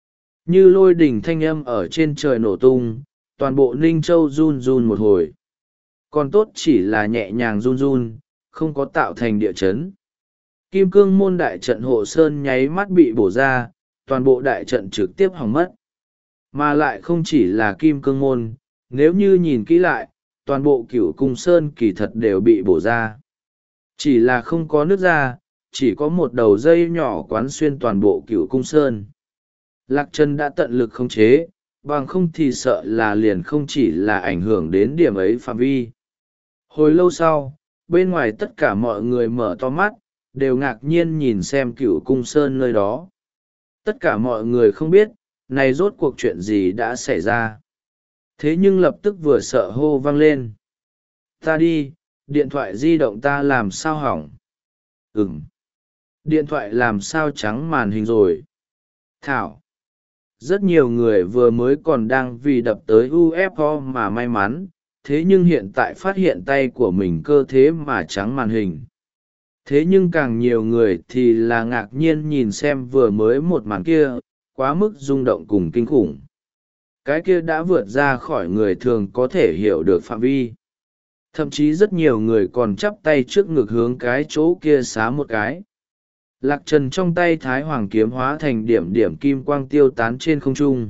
như lôi đỉnh thanh âm ở trên trời nổ tung, toàn bộ Ninh Châu run run một hồi. Còn tốt chỉ là nhẹ nhàng run run, không có tạo thành địa chấn. Kim cương môn đại trận hộ sơn nháy mắt bị bổ ra, toàn bộ đại trận trực tiếp hỏng mất. Mà lại không chỉ là kim cương môn, nếu như nhìn kỹ lại, toàn bộ Cửu cung sơn kỳ thật đều bị bổ ra. Chỉ là không có nước ra, chỉ có một đầu dây nhỏ quán xuyên toàn bộ Cửu cung sơn. Lạc Trần đã tận lực khống chế, bằng không thì sợ là liền không chỉ là ảnh hưởng đến điểm ấy phạm vi. Hồi lâu sau, bên ngoài tất cả mọi người mở to mắt, đều ngạc nhiên nhìn xem Cửu cung sơn nơi đó. Tất cả mọi người không biết, này rốt cuộc chuyện gì đã xảy ra. Thế nhưng lập tức vừa sợ hô vang lên. Ta đi, điện thoại di động ta làm sao hỏng. Ừm. Điện thoại làm sao trắng màn hình rồi? Thảo. Rất nhiều người vừa mới còn đang vì đập tới u ép o mà may mắn, thế nhưng hiện tại phát hiện tay của mình cơ thế mà trắng màn hình. Thế nhưng càng nhiều người thì là ngạc nhiên nhìn xem vừa mới một màn kia, quá mức rung động cùng kinh khủng. Cái kia đã vượt ra khỏi người thường có thể hiểu được phạm vi. Thậm chí rất nhiều người còn chắp tay trước ngực hướng cái chỗ kia xá một cái. Lạc trần trong tay thái hoàng kiếm hóa thành điểm điểm kim quang tiêu tán trên không trung.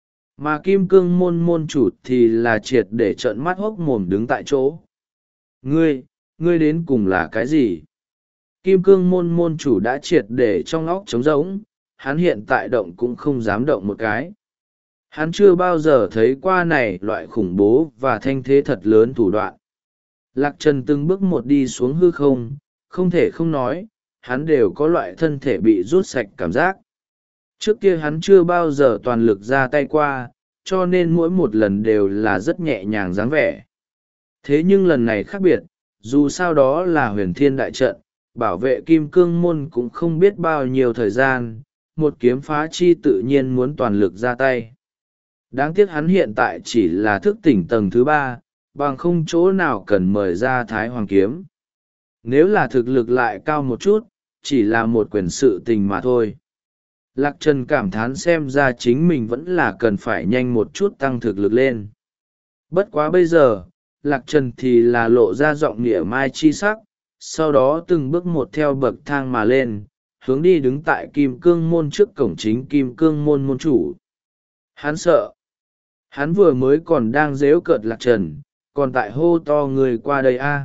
Mà kim cương môn môn chủ thì là triệt để trợn mắt hốc mồm đứng tại chỗ. Ngươi, ngươi đến cùng là cái gì? Kim cương môn môn chủ đã triệt để trong óc trống rỗng, hắn hiện tại động cũng không dám động một cái. Hắn chưa bao giờ thấy qua này loại khủng bố và thanh thế thật lớn thủ đoạn. Lạc trần từng bước một đi xuống hư không, không thể không nói, hắn đều có loại thân thể bị rút sạch cảm giác. Trước kia hắn chưa bao giờ toàn lực ra tay qua, cho nên mỗi một lần đều là rất nhẹ nhàng dáng vẻ. Thế nhưng lần này khác biệt, dù sao đó là huyền thiên đại trận, bảo vệ kim cương môn cũng không biết bao nhiêu thời gian, một kiếm phá chi tự nhiên muốn toàn lực ra tay. Đáng tiếc hắn hiện tại chỉ là thức tỉnh tầng thứ ba, bằng không chỗ nào cần mời ra thái hoàng kiếm. Nếu là thực lực lại cao một chút, chỉ là một quyền sự tình mà thôi. Lạc Trần cảm thán xem ra chính mình vẫn là cần phải nhanh một chút tăng thực lực lên. Bất quá bây giờ, Lạc Trần thì là lộ ra giọng nghĩa mai chi sắc, sau đó từng bước một theo bậc thang mà lên, hướng đi đứng tại kim cương môn trước cổng chính kim cương môn môn chủ. Hắn sợ. Hắn vừa mới còn đang dếu cợt Lạc Trần, còn tại hô to người qua đây a.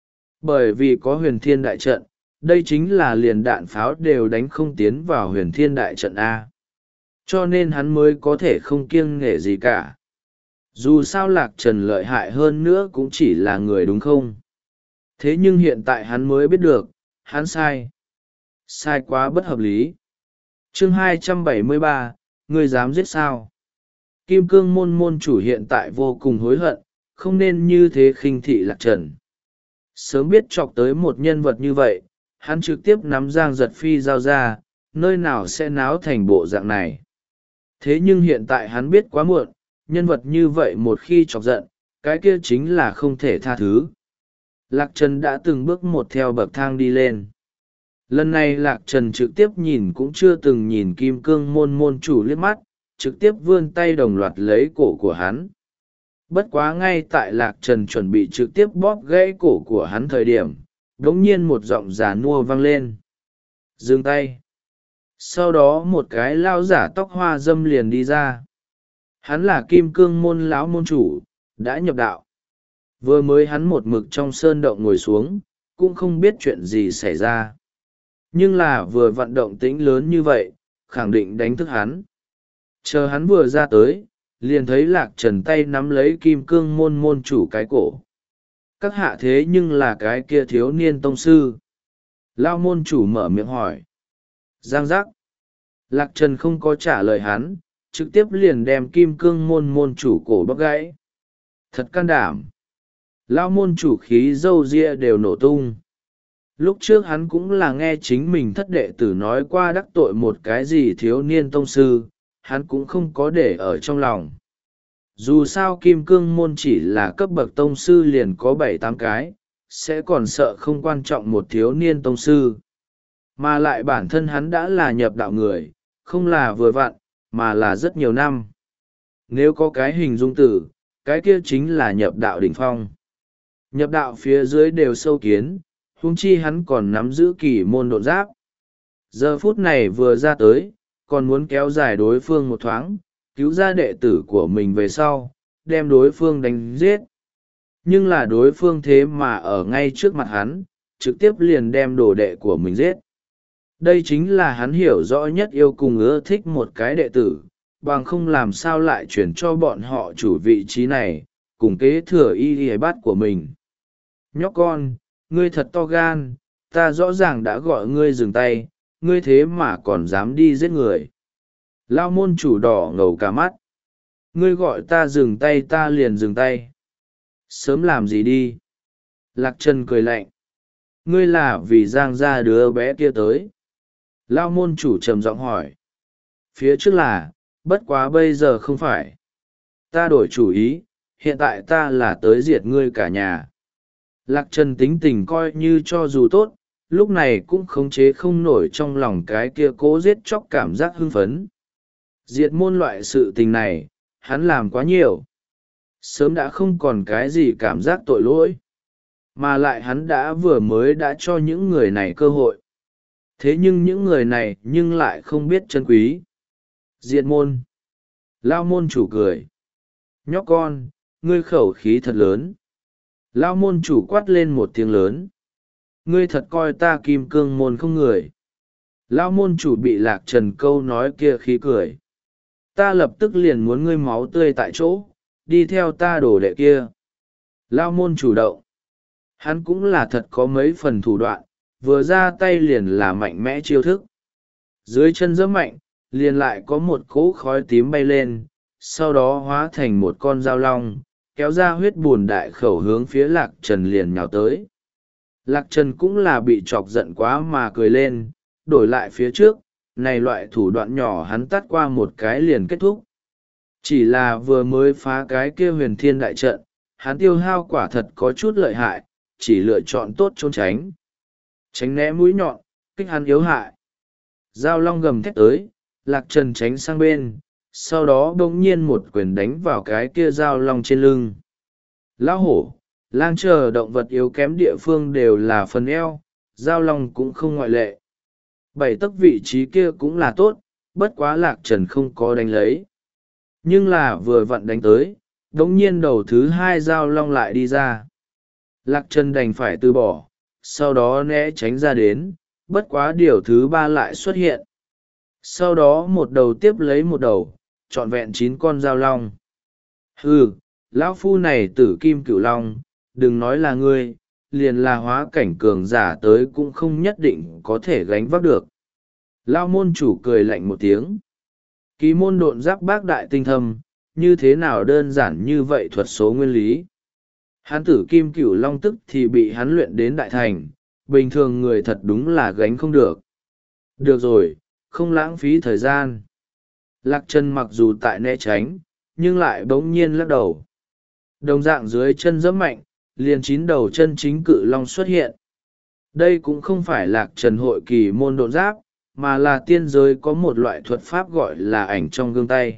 Bởi vì có huyền thiên đại trận, đây chính là liền đạn pháo đều đánh không tiến vào huyền thiên đại trận A. Cho nên hắn mới có thể không kiêng nể gì cả. Dù sao Lạc Trần lợi hại hơn nữa cũng chỉ là người đúng không? Thế nhưng hiện tại hắn mới biết được, hắn sai. Sai quá bất hợp lý. Chương hai trăm bảy mươi ba, ngươi dám giết sao? Kim cương môn môn chủ hiện tại vô cùng hối hận, không nên như thế khinh thị Lạc Trần. Sớm biết chọc tới một nhân vật như vậy, hắn trực tiếp nắm Giang Giật Phi giao ra, nơi nào sẽ náo thành bộ dạng này. Thế nhưng hiện tại hắn biết quá muộn, nhân vật như vậy một khi chọc giận, cái kia chính là không thể tha thứ. Lạc Trần đã từng bước một theo bậc thang đi lên. Lần này Lạc Trần trực tiếp nhìn cũng chưa từng nhìn kim cương môn môn chủ liếc mắt, trực tiếp vươn tay đồng loạt lấy cổ của hắn. Bất quá ngay tại Lạc Trần chuẩn bị trực tiếp bóp gãy cổ của hắn thời điểm, đống nhiên một giọng già nua vang lên. Dừng tay. Sau đó một cái lao giả tóc hoa dâm liền đi ra. Hắn là kim cương môn lão môn chủ, đã nhập đạo. Vừa mới hắn một mực trong sơn động ngồi xuống, cũng không biết chuyện gì xảy ra. Nhưng là vừa vận động tĩnh lớn như vậy, khẳng định đánh thức hắn. Chờ hắn vừa ra tới, liền thấy Lạc Trần tay nắm lấy kim cương môn môn chủ cái cổ. Các hạ thế nhưng là cái kia thiếu niên tông sư. Lao môn chủ mở miệng hỏi. Giang giác. Lạc Trần không có trả lời hắn, trực tiếp liền đem kim cương môn môn chủ cổ bóc gãy. Thật can đảm. Lao môn chủ khí râu ria đều nổ tung. Lúc trước hắn cũng là nghe chính mình thất đệ tử nói qua đắc tội một cái gì thiếu niên tông sư, hắn cũng không có để ở trong lòng. Dù sao kim cương môn chỉ là cấp bậc tông sư liền có bảy tám cái, sẽ còn sợ không quan trọng một thiếu niên tông sư. Mà lại bản thân hắn đã là nhập đạo người, không là vừa vặn, mà là rất nhiều năm. Nếu có cái hình dung tử, cái kia chính là nhập đạo đỉnh phong. Nhập đạo phía dưới đều sâu kiến, huống chi hắn còn nắm giữ kỳ môn độn giáp. Giờ phút này vừa ra tới, còn muốn kéo dài đối phương một thoáng, cứu ra đệ tử của mình về sau, đem đối phương đánh giết. Nhưng là đối phương thế mà ở ngay trước mặt hắn, trực tiếp liền đem đồ đệ của mình giết. Đây chính là hắn hiểu rõ nhất yêu cùng ưa thích một cái đệ tử, bằng không làm sao lại chuyển cho bọn họ chủ vị trí này, cùng kế thừa y y bát của mình. Nhóc con, ngươi thật to gan, ta rõ ràng đã gọi ngươi dừng tay, ngươi thế mà còn dám đi giết người. Lao môn chủ đỏ ngầu cả mắt. Ngươi gọi ta dừng tay ta liền dừng tay. Sớm làm gì đi. Lạc Trần cười lạnh. ngươi là vì giang ra đứa bé kia tới? Lao môn chủ trầm giọng hỏi. Phía trước là, bất quá bây giờ không phải. Ta đổi chủ ý, hiện tại ta là tới diệt ngươi cả nhà. Lạc Trần tính tình coi như cho dù tốt, lúc này cũng khống chế không nổi trong lòng cái kia cố giết chóc cảm giác hưng phấn. Diệt môn loại sự tình này, hắn làm quá nhiều. Sớm đã không còn cái gì cảm giác tội lỗi. Mà lại hắn đã vừa mới đã cho những người này cơ hội. Thế nhưng những người này nhưng lại không biết trân quý. Diệt môn. Lao môn chủ cười. Nhóc con, ngươi khẩu khí thật lớn. Lao môn chủ quát lên một tiếng lớn. Ngươi thật coi ta kim cương môn không người. Lao môn chủ bị Lạc Trần câu nói kia khí cười. Ta lập tức liền muốn ngươi máu tươi tại chỗ, đi theo ta đổ đệ kia. Lao môn chủ động. Hắn cũng là thật có mấy phần thủ đoạn, vừa ra tay liền là mạnh mẽ chiêu thức. Dưới chân giẫm mạnh, liền lại có một cỗ khói tím bay lên, sau đó hóa thành một con dao long, kéo ra huyết bùn đại khẩu hướng phía Lạc Trần liền nhào tới. Lạc Trần cũng là bị chọc giận quá mà cười lên, đổi lại phía trước, này loại thủ đoạn nhỏ hắn tắt qua một cái liền kết thúc. Chỉ là vừa mới phá cái kia huyền thiên đại trận, hắn tiêu hao quả thật có chút lợi hại, chỉ lựa chọn tốt trốn tránh. Tránh né mũi nhọn, kích hắn yếu hại. Dao long gầm thét tới, Lạc Trần tránh sang bên, sau đó bỗng nhiên một quyền đánh vào cái kia dao long trên lưng. Lão hổ, lang chờ động vật yếu kém địa phương đều là phần eo, dao long cũng không ngoại lệ. Bảy tấc vị trí kia cũng là tốt, bất quá Lạc Trần không có đánh lấy. Nhưng là vừa vặn đánh tới, đống nhiên đầu thứ hai dao long lại đi ra. Lạc Trần đành phải từ bỏ, sau đó né tránh ra đến, bất quá điều thứ ba lại xuất hiện. Sau đó một đầu tiếp lấy một đầu, trọn vẹn chín con dao long. Hừ, lão phu này tử kim cửu long, đừng nói là ngươi, liền là hóa cảnh cường giả tới cũng không nhất định có thể gánh vác được. Lao môn chủ cười lạnh một tiếng. Ký môn độn giáp bác đại tinh thâm, như thế nào đơn giản như vậy thuật số nguyên lý. Hán tử kim cửu long tức thì bị hắn luyện đến đại thành, bình thường người thật đúng là gánh không được. Được rồi, không lãng phí thời gian. Lạc Trần mặc dù tại né tránh, nhưng lại bỗng nhiên lắc đầu. Đồng dạng dưới chân giẫm mạnh, liền chín đầu chân chính cự long xuất hiện. Đây cũng không phải Lạc Trần hội kỳ môn độn giáp, mà là tiên giới có một loại thuật pháp gọi là ảnh trong gương tay.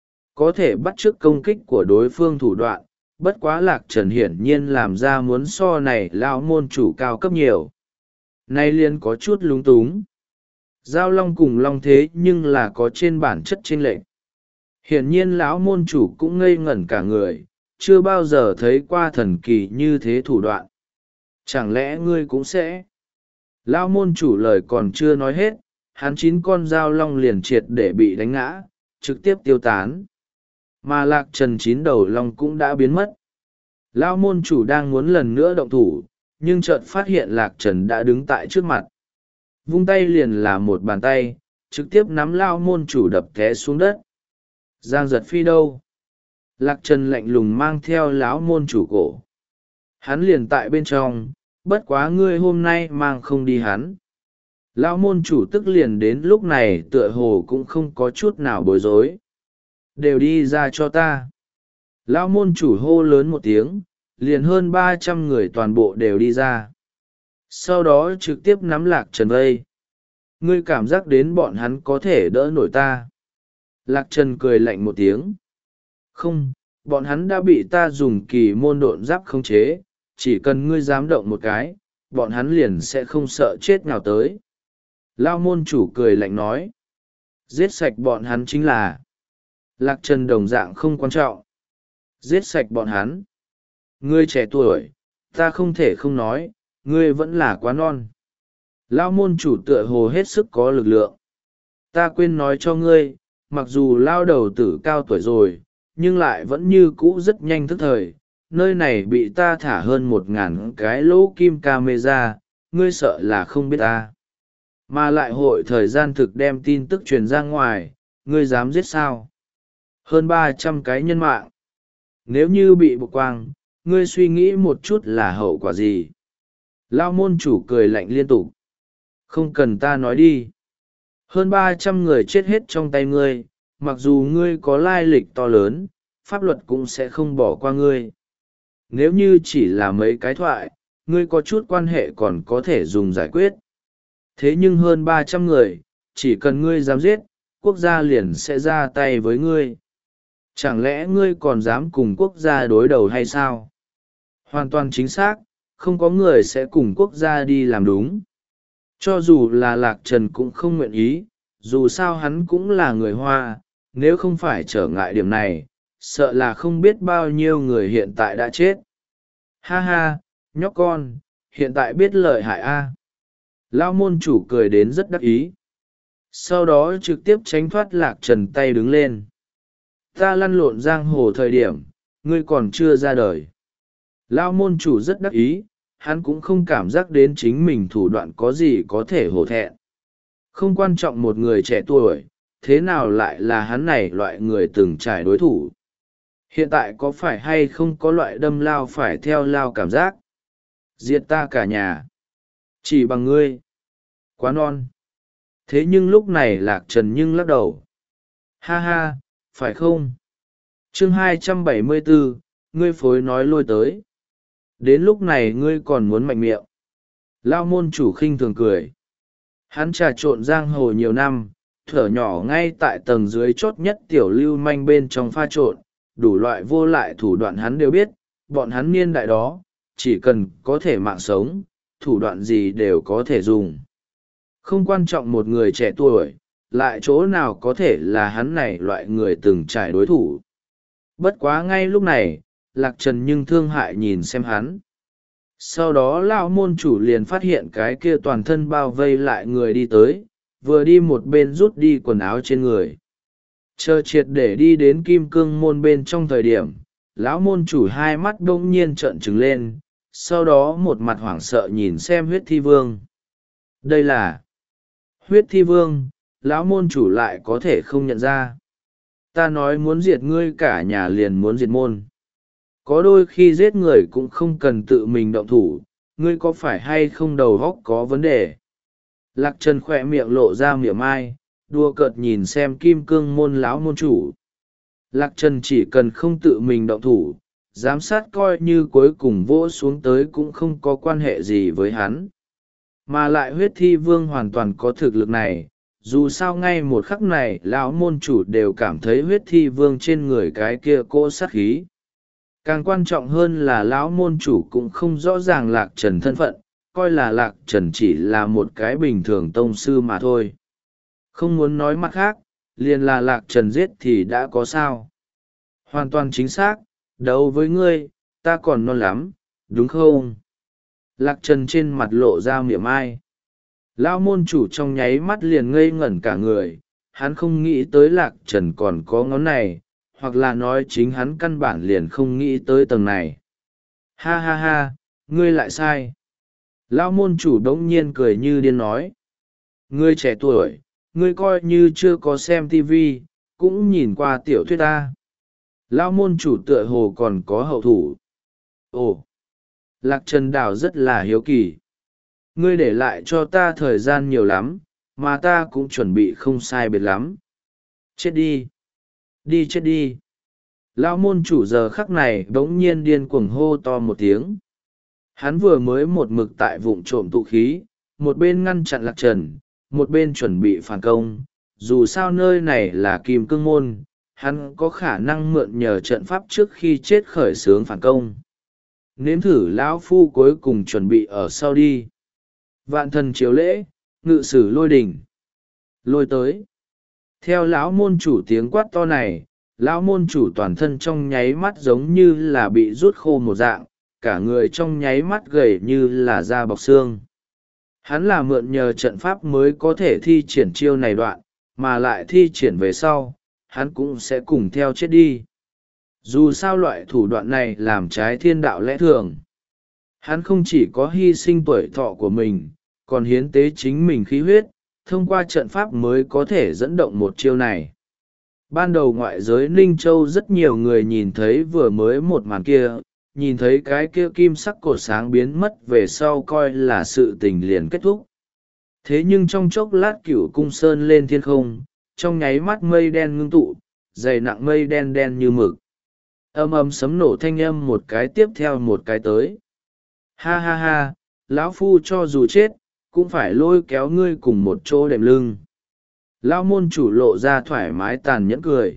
Có thể bắt chước công kích của đối phương thủ đoạn, bất quá Lạc Trần hiển nhiên làm ra muốn so này lão môn chủ cao cấp nhiều. Nay liền có chút lúng túng. Giao long cùng long thế nhưng là có trên bản chất chênh lệch. Hiển nhiên lão môn chủ cũng ngây ngẩn cả người, chưa bao giờ thấy qua thần kỳ như thế thủ đoạn. Chẳng lẽ ngươi cũng sẽ? Lão môn chủ lời còn chưa nói hết, hắn chín con dao long liền triệt để bị đánh ngã, trực tiếp tiêu tán. Mà Lạc Trần chín đầu long cũng đã biến mất. Lão môn chủ đang muốn lần nữa động thủ, nhưng chợt phát hiện Lạc Trần đã đứng tại trước mặt. Vung tay liền là một bàn tay, trực tiếp nắm Lão môn chủ đập té xuống đất. Giang giật phi đâu? Lạc Trần lạnh lùng mang theo lão môn chủ cổ. Hắn liền tại bên trong, bất quá ngươi hôm nay mang không đi hắn. Lão môn chủ tức liền đến lúc này tựa hồ cũng không có chút nào bối rối. Đều đi ra cho ta. Lão môn chủ hô lớn một tiếng, liền hơn ba trăm người toàn bộ đều đi ra. Sau đó trực tiếp nắm Lạc Trần vây. Ngươi cảm giác đến bọn hắn có thể đỡ nổi ta. Lạc Trần cười lạnh một tiếng. Không, bọn hắn đã bị ta dùng kỳ môn độn giáp khống chế, chỉ cần ngươi dám động một cái, bọn hắn liền sẽ không sợ chết nào tới. Lao môn chủ cười lạnh nói. Giết sạch bọn hắn chính là. Lạc Trần đồng dạng không quan trọng. Giết sạch bọn hắn. Ngươi trẻ tuổi, ta không thể không nói, ngươi vẫn là quá non. Lao môn chủ tựa hồ hết sức có lực lượng. Ta quên nói cho ngươi, mặc dù lao đầu tử cao tuổi rồi, nhưng lại vẫn như cũ rất nhanh thức thời. Nơi này bị ta thả hơn một ngàn cái lỗ kim camera, ngươi sợ là không biết ta. Mà lại hội thời gian thực đem tin tức truyền ra ngoài, ngươi dám giết sao? Hơn ba trăm cái nhân mạng. Nếu như bị bộc quang, ngươi suy nghĩ một chút là hậu quả gì? Lao môn chủ cười lạnh liên tục. Không cần ta nói đi. Hơn ba trăm người chết hết trong tay ngươi, mặc dù ngươi có lai lịch to lớn, pháp luật cũng sẽ không bỏ qua ngươi. Nếu như chỉ là mấy cái thoại, ngươi có chút quan hệ còn có thể dùng giải quyết. Thế nhưng hơn ba trăm người, chỉ cần ngươi dám giết, quốc gia liền sẽ ra tay với ngươi. Chẳng lẽ ngươi còn dám cùng quốc gia đối đầu hay sao? Hoàn toàn chính xác, không có người sẽ cùng quốc gia đi làm đúng. Cho dù là Lạc Trần cũng không nguyện ý, dù sao hắn cũng là người Hoa, nếu không phải trở ngại điểm này, sợ là không biết bao nhiêu người hiện tại đã chết. Ha ha, nhóc con, hiện tại biết lợi hại a. Lao môn chủ cười đến rất đắc ý. Sau đó trực tiếp tránh thoát Lạc Trần tay đứng lên. Ta lăn lộn giang hồ thời điểm, ngươi còn chưa ra đời. Lao môn chủ rất đắc ý, hắn cũng không cảm giác đến chính mình thủ đoạn có gì có thể hổ thẹn. Không quan trọng một người trẻ tuổi, thế nào lại là hắn này loại người từng trải đối thủ. Hiện tại có phải hay không có loại đâm lao phải theo lao cảm giác? Diệt ta cả nhà. Chỉ bằng ngươi. Quá non. Thế nhưng lúc này Lạc Trần nhưng lắc đầu. Ha ha, phải không? Chương hai trăm bảy mươi bốn, ngươi phối nói lôi tới. Đến lúc này ngươi còn muốn mạnh miệng. Lao môn chủ khinh thường cười. Hắn trà trộn giang hồ nhiều năm, thở nhỏ ngay tại tầng dưới chót nhất tiểu lưu manh bên trong pha trộn, đủ loại vô lại thủ đoạn hắn đều biết, bọn hắn niên đại đó, chỉ cần có thể mạng sống, thủ đoạn gì đều có thể dùng. Không quan trọng một người trẻ tuổi, lại chỗ nào có thể là hắn này loại người từng trải đối thủ. Bất quá ngay lúc này, Lạc Trần nhưng thương hại nhìn xem hắn. Sau đó lão môn chủ liền phát hiện cái kia toàn thân bao vây lại người đi tới, vừa đi một bên rút đi quần áo trên người. Chờ triệt để đi đến kim cương môn bên trong thời điểm, lão môn chủ hai mắt đ ỗ n g nhiên trợn trừng lên, sau đó một mặt hoảng sợ nhìn xem huyết thi vương. Đây là huyết thi vương, lão môn chủ lại có thể không nhận ra. Ta nói muốn diệt ngươi cả nhà liền muốn diệt môn. Có đôi khi giết người cũng không cần tự mình động thủ, ngươi có phải hay không đầu óc có vấn đề. Lạc Trần khỏe miệng lộ ra mỉa mai, đùa cợt nhìn xem kim cương môn lão môn chủ. Lạc Trần chỉ cần không tự mình động thủ, giám sát coi như cuối cùng vỗ xuống tới cũng không có quan hệ gì với hắn. Mà lại huyết thi vương hoàn toàn có thực lực này, dù sao ngay một khắc này lão môn chủ đều cảm thấy huyết thi vương trên người cái kia cỗ sát khí. Càng quan trọng hơn là lão môn chủ cũng không rõ ràng Lạc Trần thân phận, coi là Lạc Trần chỉ là một cái bình thường tông sư mà thôi. Không muốn nói mặt khác, liền là Lạc Trần giết thì đã có sao. Hoàn toàn chính xác, đấu với ngươi, ta còn non lắm, đúng không? Lạc Trần trên mặt lộ ra mỉa mai. Lão môn chủ trong nháy mắt liền ngây ngẩn cả người, hắn không nghĩ tới Lạc Trần còn có ngón này, hoặc là nói chính hắn căn bản liền không nghĩ tới tầng này. Ha ha ha, ngươi lại sai. Lão môn chủ đống nhiên cười như điên nói. Ngươi trẻ tuổi, ngươi coi như chưa có xem tivi, cũng nhìn qua tiểu thuyết ta. Lão môn chủ tựa hồ còn có hậu thủ. Ồ, Lạc Trần Đào rất là hiếu kỳ. Ngươi để lại cho ta thời gian nhiều lắm, mà ta cũng chuẩn bị không sai biệt lắm. Chết đi. Đi chết đi. Lão môn chủ giờ khắc này bỗng nhiên điên cuồng hô to một tiếng. Hắn vừa mới một mực tại vụng trộm tụ khí, một bên ngăn chặn Lạc Trần, một bên chuẩn bị phản công. Dù sao nơi này là kim cương môn, hắn có khả năng mượn nhờ trận pháp trước khi chết khởi xướng phản công. Nếm thử lão phu cuối cùng chuẩn bị ở sau đi. Vạn thần chiếu lễ, ngự sử lôi đỉnh. Lôi tới. Theo lão môn chủ tiếng quát to này, lão môn chủ toàn thân trong nháy mắt giống như là bị rút khô một dạng, cả người trong nháy mắt gầy như là da bọc xương. Hắn là mượn nhờ trận pháp mới có thể thi triển chiêu này đoạn, mà lại thi triển về sau, hắn cũng sẽ cùng theo chết đi. Dù sao loại thủ đoạn này làm trái thiên đạo lẽ thường. Hắn không chỉ có hy sinh tuổi thọ của mình, còn hiến tế chính mình khí huyết, thông qua trận pháp mới có thể dẫn động một chiêu này. Ban đầu ngoại giới Ninh Châu rất nhiều người nhìn thấy vừa mới một màn kia, nhìn thấy cái kia kim sắc cột sáng biến mất về sau coi là sự tình liền kết thúc. Thế nhưng trong chốc lát Cửu Cung Sơn lên thiên không, trong nháy mắt mây đen ngưng tụ, dày nặng mây đen đen như mực. Âm ầm sấm nổ thanh âm một cái tiếp theo một cái tới. Ha ha ha, lão phu cho dù chết cũng phải lôi kéo ngươi cùng một chỗ đệm lưng. Lão môn chủ lộ ra thoải mái tàn nhẫn cười.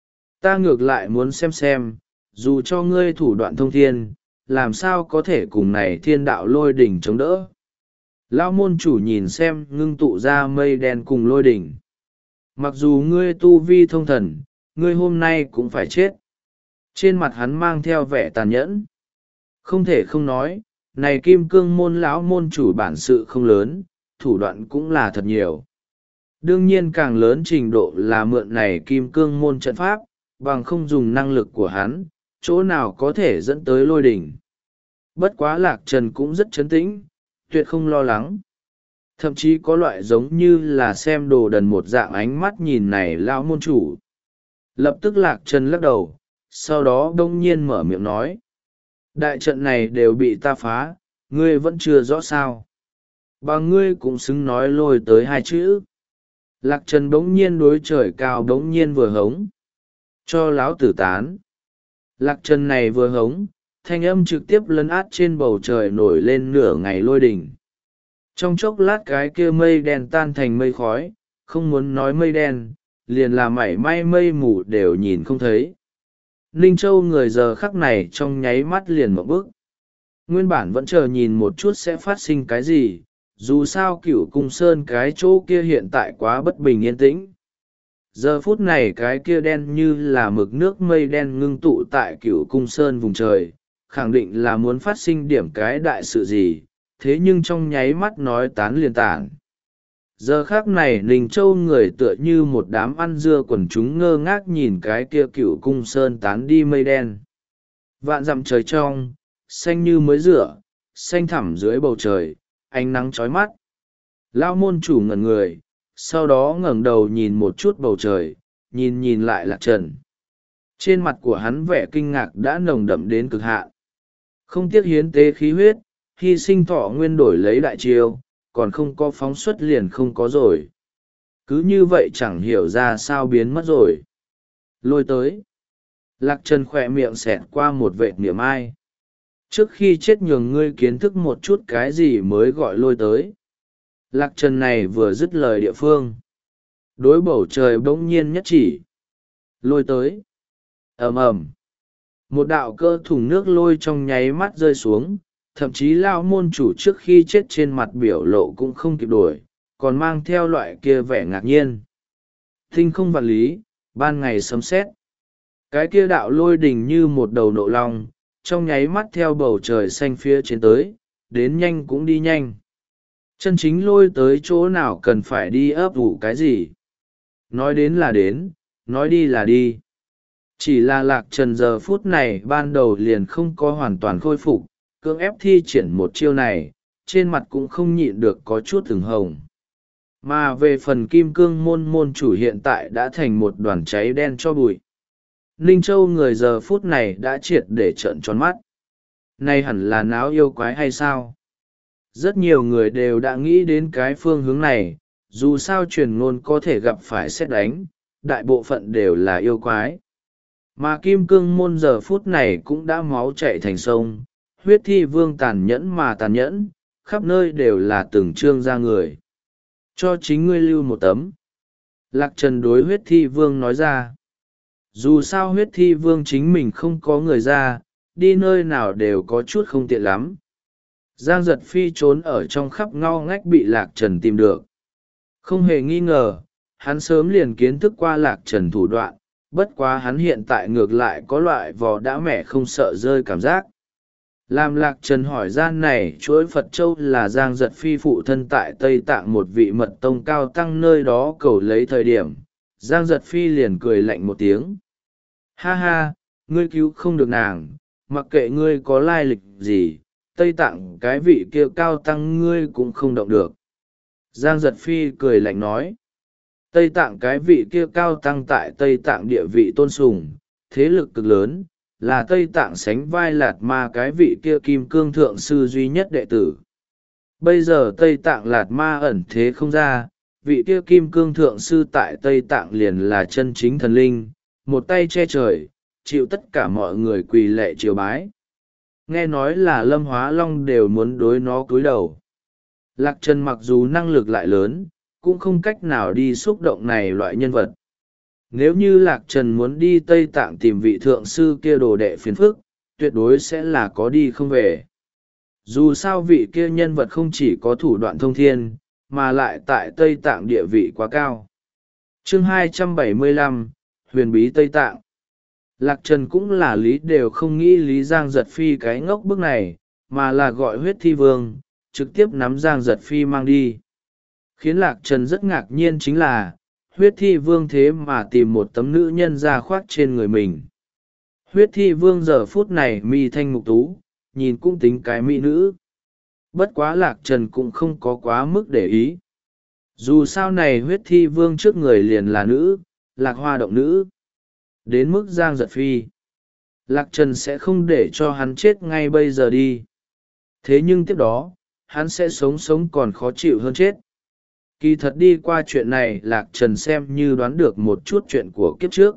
Ta ngược lại muốn xem xem, dù cho ngươi thủ đoạn thông thiên, làm sao có thể cùng này thiên đạo lôi đỉnh chống đỡ. Lão môn chủ nhìn xem ngưng tụ ra mây đen cùng lôi đỉnh. Mặc dù ngươi tu vi thông thần, ngươi hôm nay cũng phải chết. Trên mặt hắn mang theo vẻ tàn nhẫn. Không thể không nói, này kim cương môn lão môn chủ bản sự không lớn, thủ đoạn cũng là thật nhiều. Đương nhiên càng lớn trình độ là mượn này kim cương môn trận pháp, bằng không dùng năng lực của hắn, chỗ nào có thể dẫn tới lôi đỉnh. Bất quá Lạc Trần cũng rất trấn tĩnh, tuyệt không lo lắng. Thậm chí có loại giống như là xem đồ đần một dạng ánh mắt nhìn này lão môn chủ. Lập tức Lạc Trần lắc đầu, sau đó đông nhiên mở miệng nói. Đại trận này đều bị ta phá, ngươi vẫn chưa rõ sao. Bằng ngươi cũng xứng nói lôi tới hai chữ. Lạc Trần bỗng nhiên đối trời cao bỗng nhiên vừa hống. Cho láo tử tán. Lạc Trần này vừa hống, thanh âm trực tiếp lấn át trên bầu trời nổi lên nửa ngày lôi đỉnh. Trong chốc lát cái kia mây đen tan thành mây khói, không muốn nói mây đen, liền là mảy may mây mù đều nhìn không thấy. Ninh Châu người giờ khắc này trong nháy mắt liền một bước. Nguyên bản vẫn chờ nhìn một chút sẽ phát sinh cái gì, dù sao Cửu Cung Sơn cái chỗ kia hiện tại quá bất bình yên tĩnh. Giờ phút này cái kia đen như là mực nước mây đen ngưng tụ tại Cửu Cung Sơn vùng trời, khẳng định là muốn phát sinh điểm cái đại sự gì, thế nhưng trong nháy mắt nói tán liền tản. Giờ khác này Ninh Châu người tựa như một đám ăn dưa quần chúng ngơ ngác nhìn cái kia Cửu Cung Sơn tán đi mây đen. Vạn dặm trời trong, xanh như mới rửa, xanh thẳm dưới bầu trời, ánh nắng chói mắt. Lão môn chủ ngẩn người, sau đó ngẩng đầu nhìn một chút bầu trời, nhìn nhìn lại Lạc Trần. Trên mặt của hắn vẻ kinh ngạc đã nồng đậm đến cực hạn. Không tiếc hiến tế khí huyết, hy sinh thọ nguyên đổi lấy đại chiêu, còn không có phóng xuất liền không có rồi. Cứ như vậy chẳng hiểu ra sao biến mất rồi. Lôi tới. Lạc Trần khỏe miệng xẹt qua một vệt niềm ai. Trước khi chết nhường ngươi kiến thức một chút cái gì mới gọi lôi tới. Lạc Trần này vừa dứt lời địa phương. Đối bầu trời bỗng nhiên nhất chỉ. Lôi tới. Ầm ầm. Một đạo cơ thùng nước lôi trong nháy mắt rơi xuống, thậm chí lao môn chủ trước khi chết trên mặt biểu lộ cũng không kịp đuổi, còn mang theo loại kia vẻ ngạc nhiên. Tinh không vật lý, ban ngày sấm sét. Cái kia đạo lôi đình như một đầu nộ long, trong nháy mắt theo bầu trời xanh phía trên tới, đến nhanh cũng đi nhanh. Chân chính lôi tới chỗ nào cần phải đi ấp ủ cái gì. Nói đến là đến, nói đi là đi. Chỉ là Lạc Trần giờ phút này ban đầu liền không có hoàn toàn khôi phục, cưỡng ép thi triển một chiêu này, trên mặt cũng không nhịn được có chút từng hồng. Mà về phần kim cương môn môn chủ hiện tại đã thành một đoàn cháy đen cho bụi. Ninh Châu người giờ phút này đã triệt để trợn tròn mắt. Này hẳn là náo yêu quái hay sao? Rất nhiều người đều đã nghĩ đến cái phương hướng này, dù sao truyền ngôn có thể gặp phải sét đánh, đại bộ phận đều là yêu quái. Mà kim cương môn giờ phút này cũng đã máu chảy thành sông, huyết thi vương tàn nhẫn mà tàn nhẫn, khắp nơi đều là từng trương ra người. Cho chính ngươi lưu một tấm. Lạc Trần đối huyết thi vương nói ra. Dù sao huyết thi vương chính mình không có người ra, đi nơi nào đều có chút không tiện lắm. Giang Giật Phi trốn ở trong khắp ngao ngách bị Lạc Trần tìm được. Không hề nghi ngờ, hắn sớm liền kiến thức qua Lạc Trần thủ đoạn, bất quá hắn hiện tại ngược lại có loại vò đã mẹ không sợ rơi cảm giác. Làm Lạc Trần hỏi gian này chuỗi Phật Châu là Giang Giật Phi phụ thân tại Tây Tạng một vị mật tông cao tăng nơi đó cầu lấy thời điểm, Giang Giật Phi liền cười lạnh một tiếng. Ha ha, ngươi cứu không được nàng, mặc kệ ngươi có lai lịch gì, Tây Tạng cái vị kia cao tăng ngươi cũng không động được. Giang Giật Phi cười lạnh nói. Tây Tạng cái vị kia cao tăng tại Tây Tạng địa vị tôn sùng, thế lực cực lớn, là Tây Tạng sánh vai Lạt Ma cái vị kia kim cương thượng sư duy nhất đệ tử. Bây giờ Tây Tạng Lạt Ma ẩn thế không ra, vị kia kim cương thượng sư tại Tây Tạng liền là chân chính thần linh, một tay che trời, chịu tất cả mọi người quỳ lệ triều bái. Nghe nói là Lâm Hóa Long đều muốn đối nó cúi đầu. Lạc Trần mặc dù năng lực lại lớn, cũng không cách nào đi xúc động này loại nhân vật. Nếu như Lạc Trần muốn đi Tây Tạng tìm vị thượng sư kia đồ đệ phiền phức, tuyệt đối sẽ là có đi không về. Dù sao vị kia nhân vật không chỉ có thủ đoạn thông thiên, mà lại tại Tây Tạng địa vị quá cao. Chương hai trăm bảy mươi lăm, Huyền bí Tây Tạng. Lạc Trần cũng là lý đều không nghĩ Lý Giang Giật Phi cái ngốc bức này, mà là gọi Huyết Thi Vương, trực tiếp nắm Giang Giật Phi mang đi. Khiến Lạc Trần rất ngạc nhiên chính là, Huyết Thi Vương thế mà tìm một tấm nữ nhân ra khoác trên người mình. Huyết Thi Vương giờ phút này mi thanh mục tú, nhìn cũng tính cái mỹ nữ. Bất quá Lạc Trần cũng không có quá mức để ý. Dù sao này Huyết Thi Vương trước người liền là nữ, Lạc Hoa động nữ. Đến mức Giang Giật Phi, Lạc Trần sẽ không để cho hắn chết ngay bây giờ đi. Thế nhưng tiếp đó, hắn sẽ sống sống còn khó chịu hơn chết. Kỳ thật đi qua chuyện này Lạc Trần xem như đoán được một chút chuyện của kiếp trước.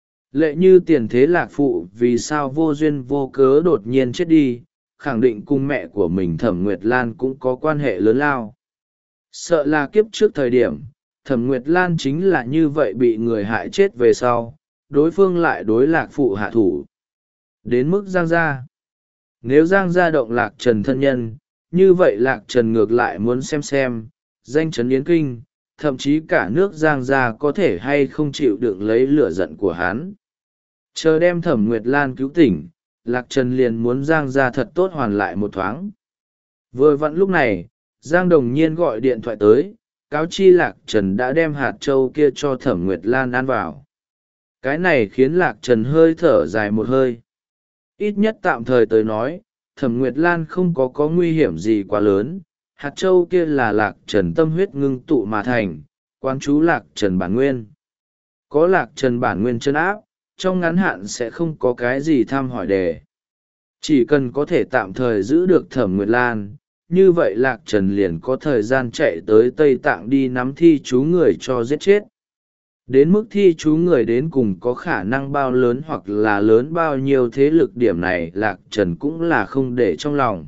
Lệ như tiền thế Lạc Phụ vì sao vô duyên vô cớ đột nhiên chết đi, khẳng định cùng mẹ của mình Thẩm Nguyệt Lan cũng có quan hệ lớn lao. Sợ là kiếp trước thời điểm, Thẩm Nguyệt Lan chính là như vậy bị người hại chết về sau, đối phương lại đối Lạc Phụ hạ thủ. Đến mức Giang gia. Nếu Giang gia động Lạc Trần thân nhân, như vậy Lạc Trần ngược lại muốn xem xem, danh chấn yến kinh, thậm chí cả nước Giang gia có thể hay không chịu đựng lấy lửa giận của hắn. Chờ đem Thẩm Nguyệt Lan cứu tỉnh, Lạc Trần liền muốn Giang gia thật tốt hoàn lại một thoáng. Vừa vặn lúc này, Giang Đồng Nhiên gọi điện thoại tới, cáo chi Lạc Trần đã đem hạt châu kia cho Thẩm Nguyệt Lan ăn vào. Cái này khiến Lạc Trần hơi thở dài một hơi. Ít nhất tạm thời tới nói, Thẩm Nguyệt Lan không có có nguy hiểm gì quá lớn. Hạt châu kia là Lạc Trần tâm huyết ngưng tụ mà thành, quán chú Lạc Trần bản nguyên. Có Lạc Trần bản nguyên chân áp, trong ngắn hạn sẽ không có cái gì thăm hỏi đề. Chỉ cần có thể tạm thời giữ được Thẩm Nguyệt Lan, như vậy Lạc Trần liền có thời gian chạy tới Tây Tạng đi nắm thi chú người cho giết chết. Đến mức thi chú người đến cùng có khả năng bao lớn hoặc là lớn bao nhiêu thế lực điểm này Lạc Trần cũng là không để trong lòng.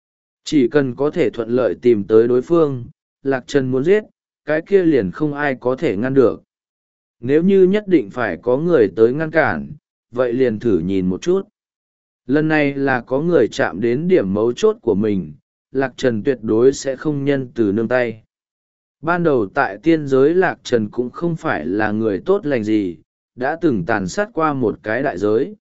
Chỉ cần có thể thuận lợi tìm tới đối phương, Lạc Trần muốn giết, cái kia liền không ai có thể ngăn được. Nếu như nhất định phải có người tới ngăn cản, vậy liền thử nhìn một chút. Lần này là có người chạm đến điểm mấu chốt của mình, Lạc Trần tuyệt đối sẽ không nhân từ nương tay. Ban đầu tại tiên giới Lạc Trần cũng không phải là người tốt lành gì, đã từng tàn sát qua một cái đại giới.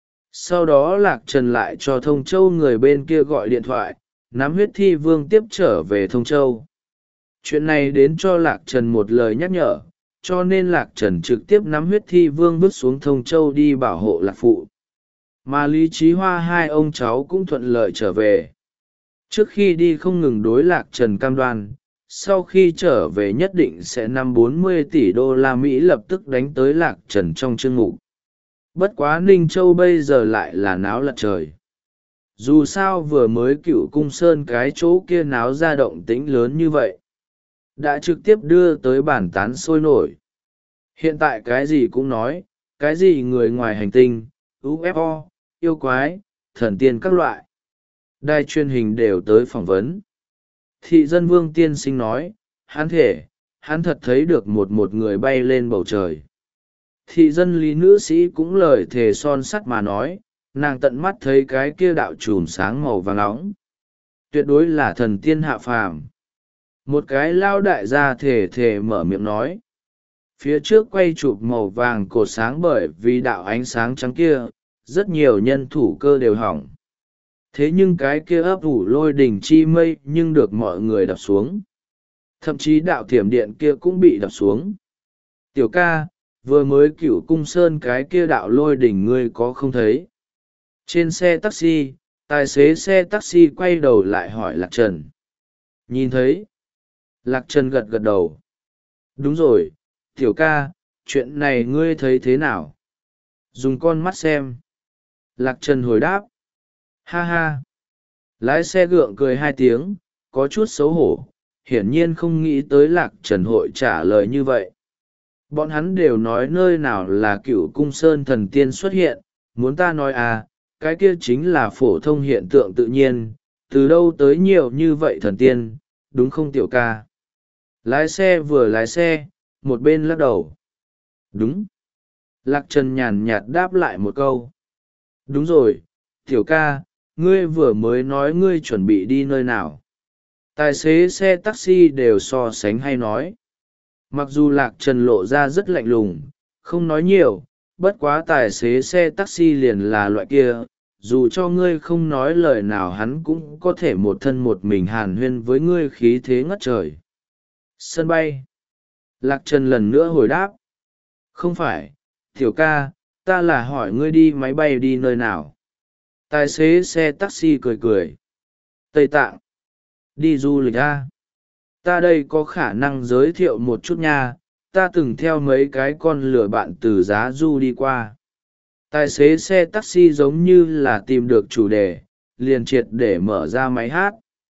Sau đó Lạc Trần lại cho Thông Châu người bên kia gọi điện thoại, nắm Huyết Thi Vương tiếp trở về Thông Châu. Chuyện này đến cho Lạc Trần một lời nhắc nhở, cho nên Lạc Trần trực tiếp nắm Huyết Thi Vương vứt xuống Thông Châu đi bảo hộ Lạc Phụ. Mà Lý Chí Hoa hai ông cháu cũng thuận lợi trở về. Trước khi đi không ngừng đối Lạc Trần cam đoan, sau khi trở về nhất định sẽ năm bốn mươi tỷ đô la Mỹ lập tức đánh tới Lạc Trần trong chương mục. Bất quá Ninh Châu bây giờ lại là náo lật trời. Dù sao vừa mới Cựu Cung Sơn cái chỗ kia náo ra động tĩnh lớn như vậy, đã trực tiếp đưa tới bản tán sôi nổi. Hiện tại cái gì cũng nói, cái gì người ngoài hành tinh, u ép o, yêu quái, thần tiên các loại. Đài truyền hình đều tới phỏng vấn. Thị dân Vương Tiên Sinh nói, hắn thể, hắn thật thấy được một một người bay lên bầu trời. Thị dân Lý nữ sĩ cũng lời thề son sắt mà nói, nàng tận mắt thấy cái kia đạo chùm sáng màu vàng nóng. Tuyệt đối là thần tiên hạ phàm. Một cái lao đại gia thể thể mở miệng nói. Phía trước quay chụp màu vàng cột sáng bởi vì đạo ánh sáng trắng kia, rất nhiều nhân thủ cơ đều hỏng. Thế nhưng cái kia ấp ủ lôi đỉnh chi mây nhưng được mọi người đập xuống. Thậm chí đạo thiểm điện kia cũng bị đập xuống. Tiểu ca, vừa mới Cửu Cung Sơn cái kia đạo lôi đỉnh ngươi có không thấy? Trên xe taxi, tài xế xe taxi quay đầu lại hỏi Lạc Trần. Nhìn thấy. Lạc Trần gật gật đầu. Đúng rồi, tiểu ca, chuyện này ngươi thấy thế nào? Dùng con mắt xem. Lạc Trần hồi đáp. Ha ha. Lái xe gượng cười hai tiếng, có chút xấu hổ, hiển nhiên không nghĩ tới Lạc Trần hội trả lời như vậy. Bọn hắn đều nói nơi nào là Cửu Cung Sơn thần tiên xuất hiện, muốn ta nói à, cái kia chính là phổ thông hiện tượng tự nhiên, từ đâu tới nhiều như vậy thần tiên, đúng không tiểu ca? Lái xe vừa lái xe, một bên lắc đầu. Đúng. Lạc Trần nhàn nhạt đáp lại một câu. Đúng rồi, tiểu ca, ngươi vừa mới nói ngươi chuẩn bị đi nơi nào? Tài xế xe taxi đều so sánh hay nói. Mặc dù Lạc Trần lộ ra rất lạnh lùng, không nói nhiều, bất quá tài xế xe taxi liền là loại kia, dù cho ngươi không nói lời nào hắn cũng có thể một thân một mình hàn huyên với ngươi khí thế ngất trời. Sân bay. Lạc Trần lần nữa hồi đáp. Không phải, tiểu ca, ta là hỏi ngươi đi máy bay đi nơi nào? Tài xế xe taxi cười cười. Tây Tạng. Đi du lịch à? Ta đây có khả năng giới thiệu một chút nha, ta từng theo mấy cái con lửa bạn từ Giá Du đi qua. Tài xế xe taxi giống như là tìm được chủ đề, liền triệt để mở ra máy hát.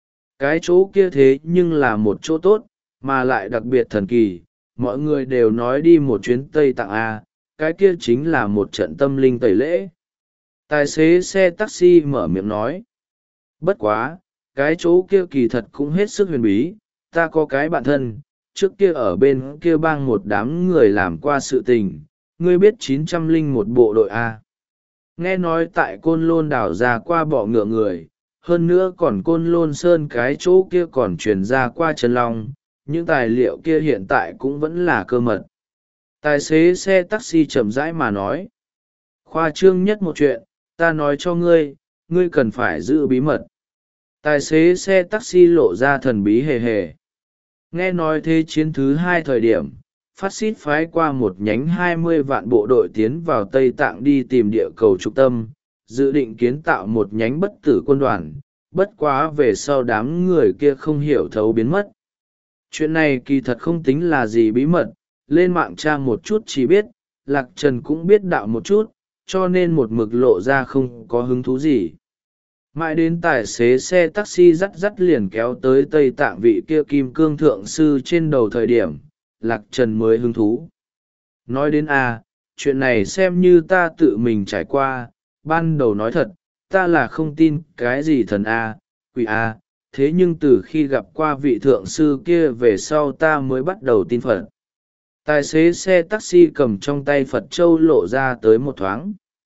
Cái chỗ kia thế nhưng là một chỗ tốt, mà lại đặc biệt thần kỳ, mọi người đều nói đi một chuyến Tây Tạng A, cái kia chính là một trận tâm linh tẩy lễ. Tài xế xe taxi mở miệng nói. Bất quá, cái chỗ kia kỳ thật cũng hết sức huyền bí, ta có cái bạn thân, trước kia ở bên kia bang một đám người làm qua sự tình, ngươi biết chín trăm lẻ một bộ đội A. Nghe nói tại Côn Lôn đảo ra qua bỏ ngựa người, hơn nữa còn Côn Lôn Sơn cái chỗ kia còn truyền ra qua Trần Long, những tài liệu kia hiện tại cũng vẫn là cơ mật. Tài xế xe taxi chậm rãi mà nói. Khoa trương nhất một chuyện, ta nói cho ngươi, ngươi cần phải giữ bí mật. Tài xế xe taxi lộ ra thần bí hề hề. Nghe nói thế chiến thứ hai thời điểm, phát xít phái qua một nhánh hai mươi vạn bộ đội tiến vào Tây Tạng đi tìm địa cầu trục tâm, dự định kiến tạo một nhánh bất tử quân đoàn, bất quá về sau đám người kia không hiểu thấu biến mất. Chuyện này kỳ thật không tính là gì bí mật, lên mạng tra một chút chỉ biết, Lạc Trần cũng biết đạo một chút, cho nên một mực lộ ra không có hứng thú gì. Mãi đến tài xế xe taxi dắt dắt liền kéo tới Tây Tạng vị kia kim cương thượng sư trên đầu thời điểm, Lạc Trần mới hứng thú. Nói đến a, chuyện này xem như ta tự mình trải qua, ban đầu nói thật, ta là không tin cái gì thần a, quỷ a, thế nhưng từ khi gặp qua vị thượng sư kia về sau ta mới bắt đầu tin Phật. Tài xế xe taxi cầm trong tay Phật Châu lộ ra tới một thoáng.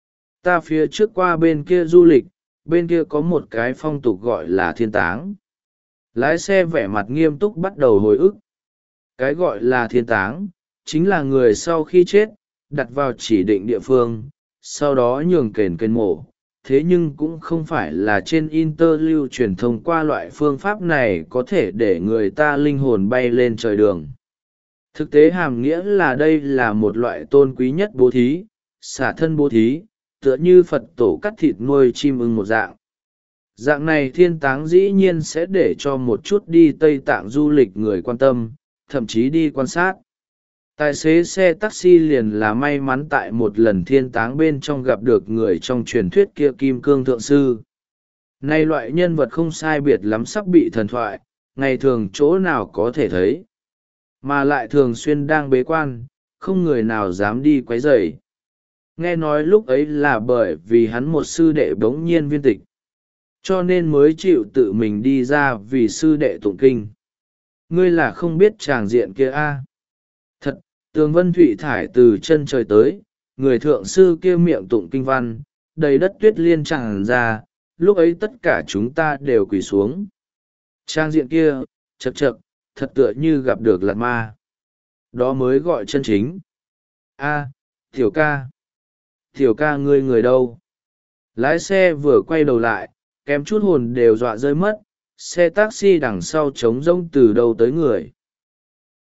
Ta phía trước qua bên kia du lịch, bên kia có một cái phong tục gọi là thiên táng. Lái xe vẻ mặt nghiêm túc bắt đầu hồi ức. Cái gọi là thiên táng, chính là người sau khi chết, đặt vào chỉ định địa phương, sau đó nhường kền kền mổ. Thế nhưng cũng không phải là trên interview truyền thông qua loại phương pháp này có thể để người ta linh hồn bay lên trời đường. Thực tế hàm nghĩa là đây là một loại tôn quý nhất bố thí, xả thân bố thí, tựa như Phật tổ cắt thịt nuôi chim ưng một dạng. Dạng này thiên táng dĩ nhiên sẽ để cho một chút đi Tây Tạng du lịch người quan tâm, thậm chí đi quan sát. Tài xế xe taxi liền là may mắn tại một lần thiên táng bên trong gặp được người trong truyền thuyết kia kim cương thượng sư. Nay loại nhân vật không sai biệt lắm sắp bị thần thoại, ngày thường chỗ nào có thể thấy. Mà lại thường xuyên đang bế quan, không người nào dám đi quấy rầy. Nghe nói lúc ấy là bởi vì hắn một sư đệ bỗng nhiên viên tịch, cho nên mới chịu tự mình đi ra vì sư đệ tụng kinh. Ngươi là không biết tràng diện kia a? Thật, tường vân thụy thải từ chân trời tới, người thượng sư kia miệng tụng kinh văn, đầy đất tuyết liên tràn ra, lúc ấy tất cả chúng ta đều quỳ xuống. Trang diện kia, chật chật, thật tựa như gặp được lạt ma. Đó mới gọi chân chính. A, tiểu ca. Tiểu ca ngươi người đâu? Lái xe vừa quay đầu lại, kém chút hồn đều dọa rơi mất, xe taxi đằng sau trống rỗng từ đâu tới người.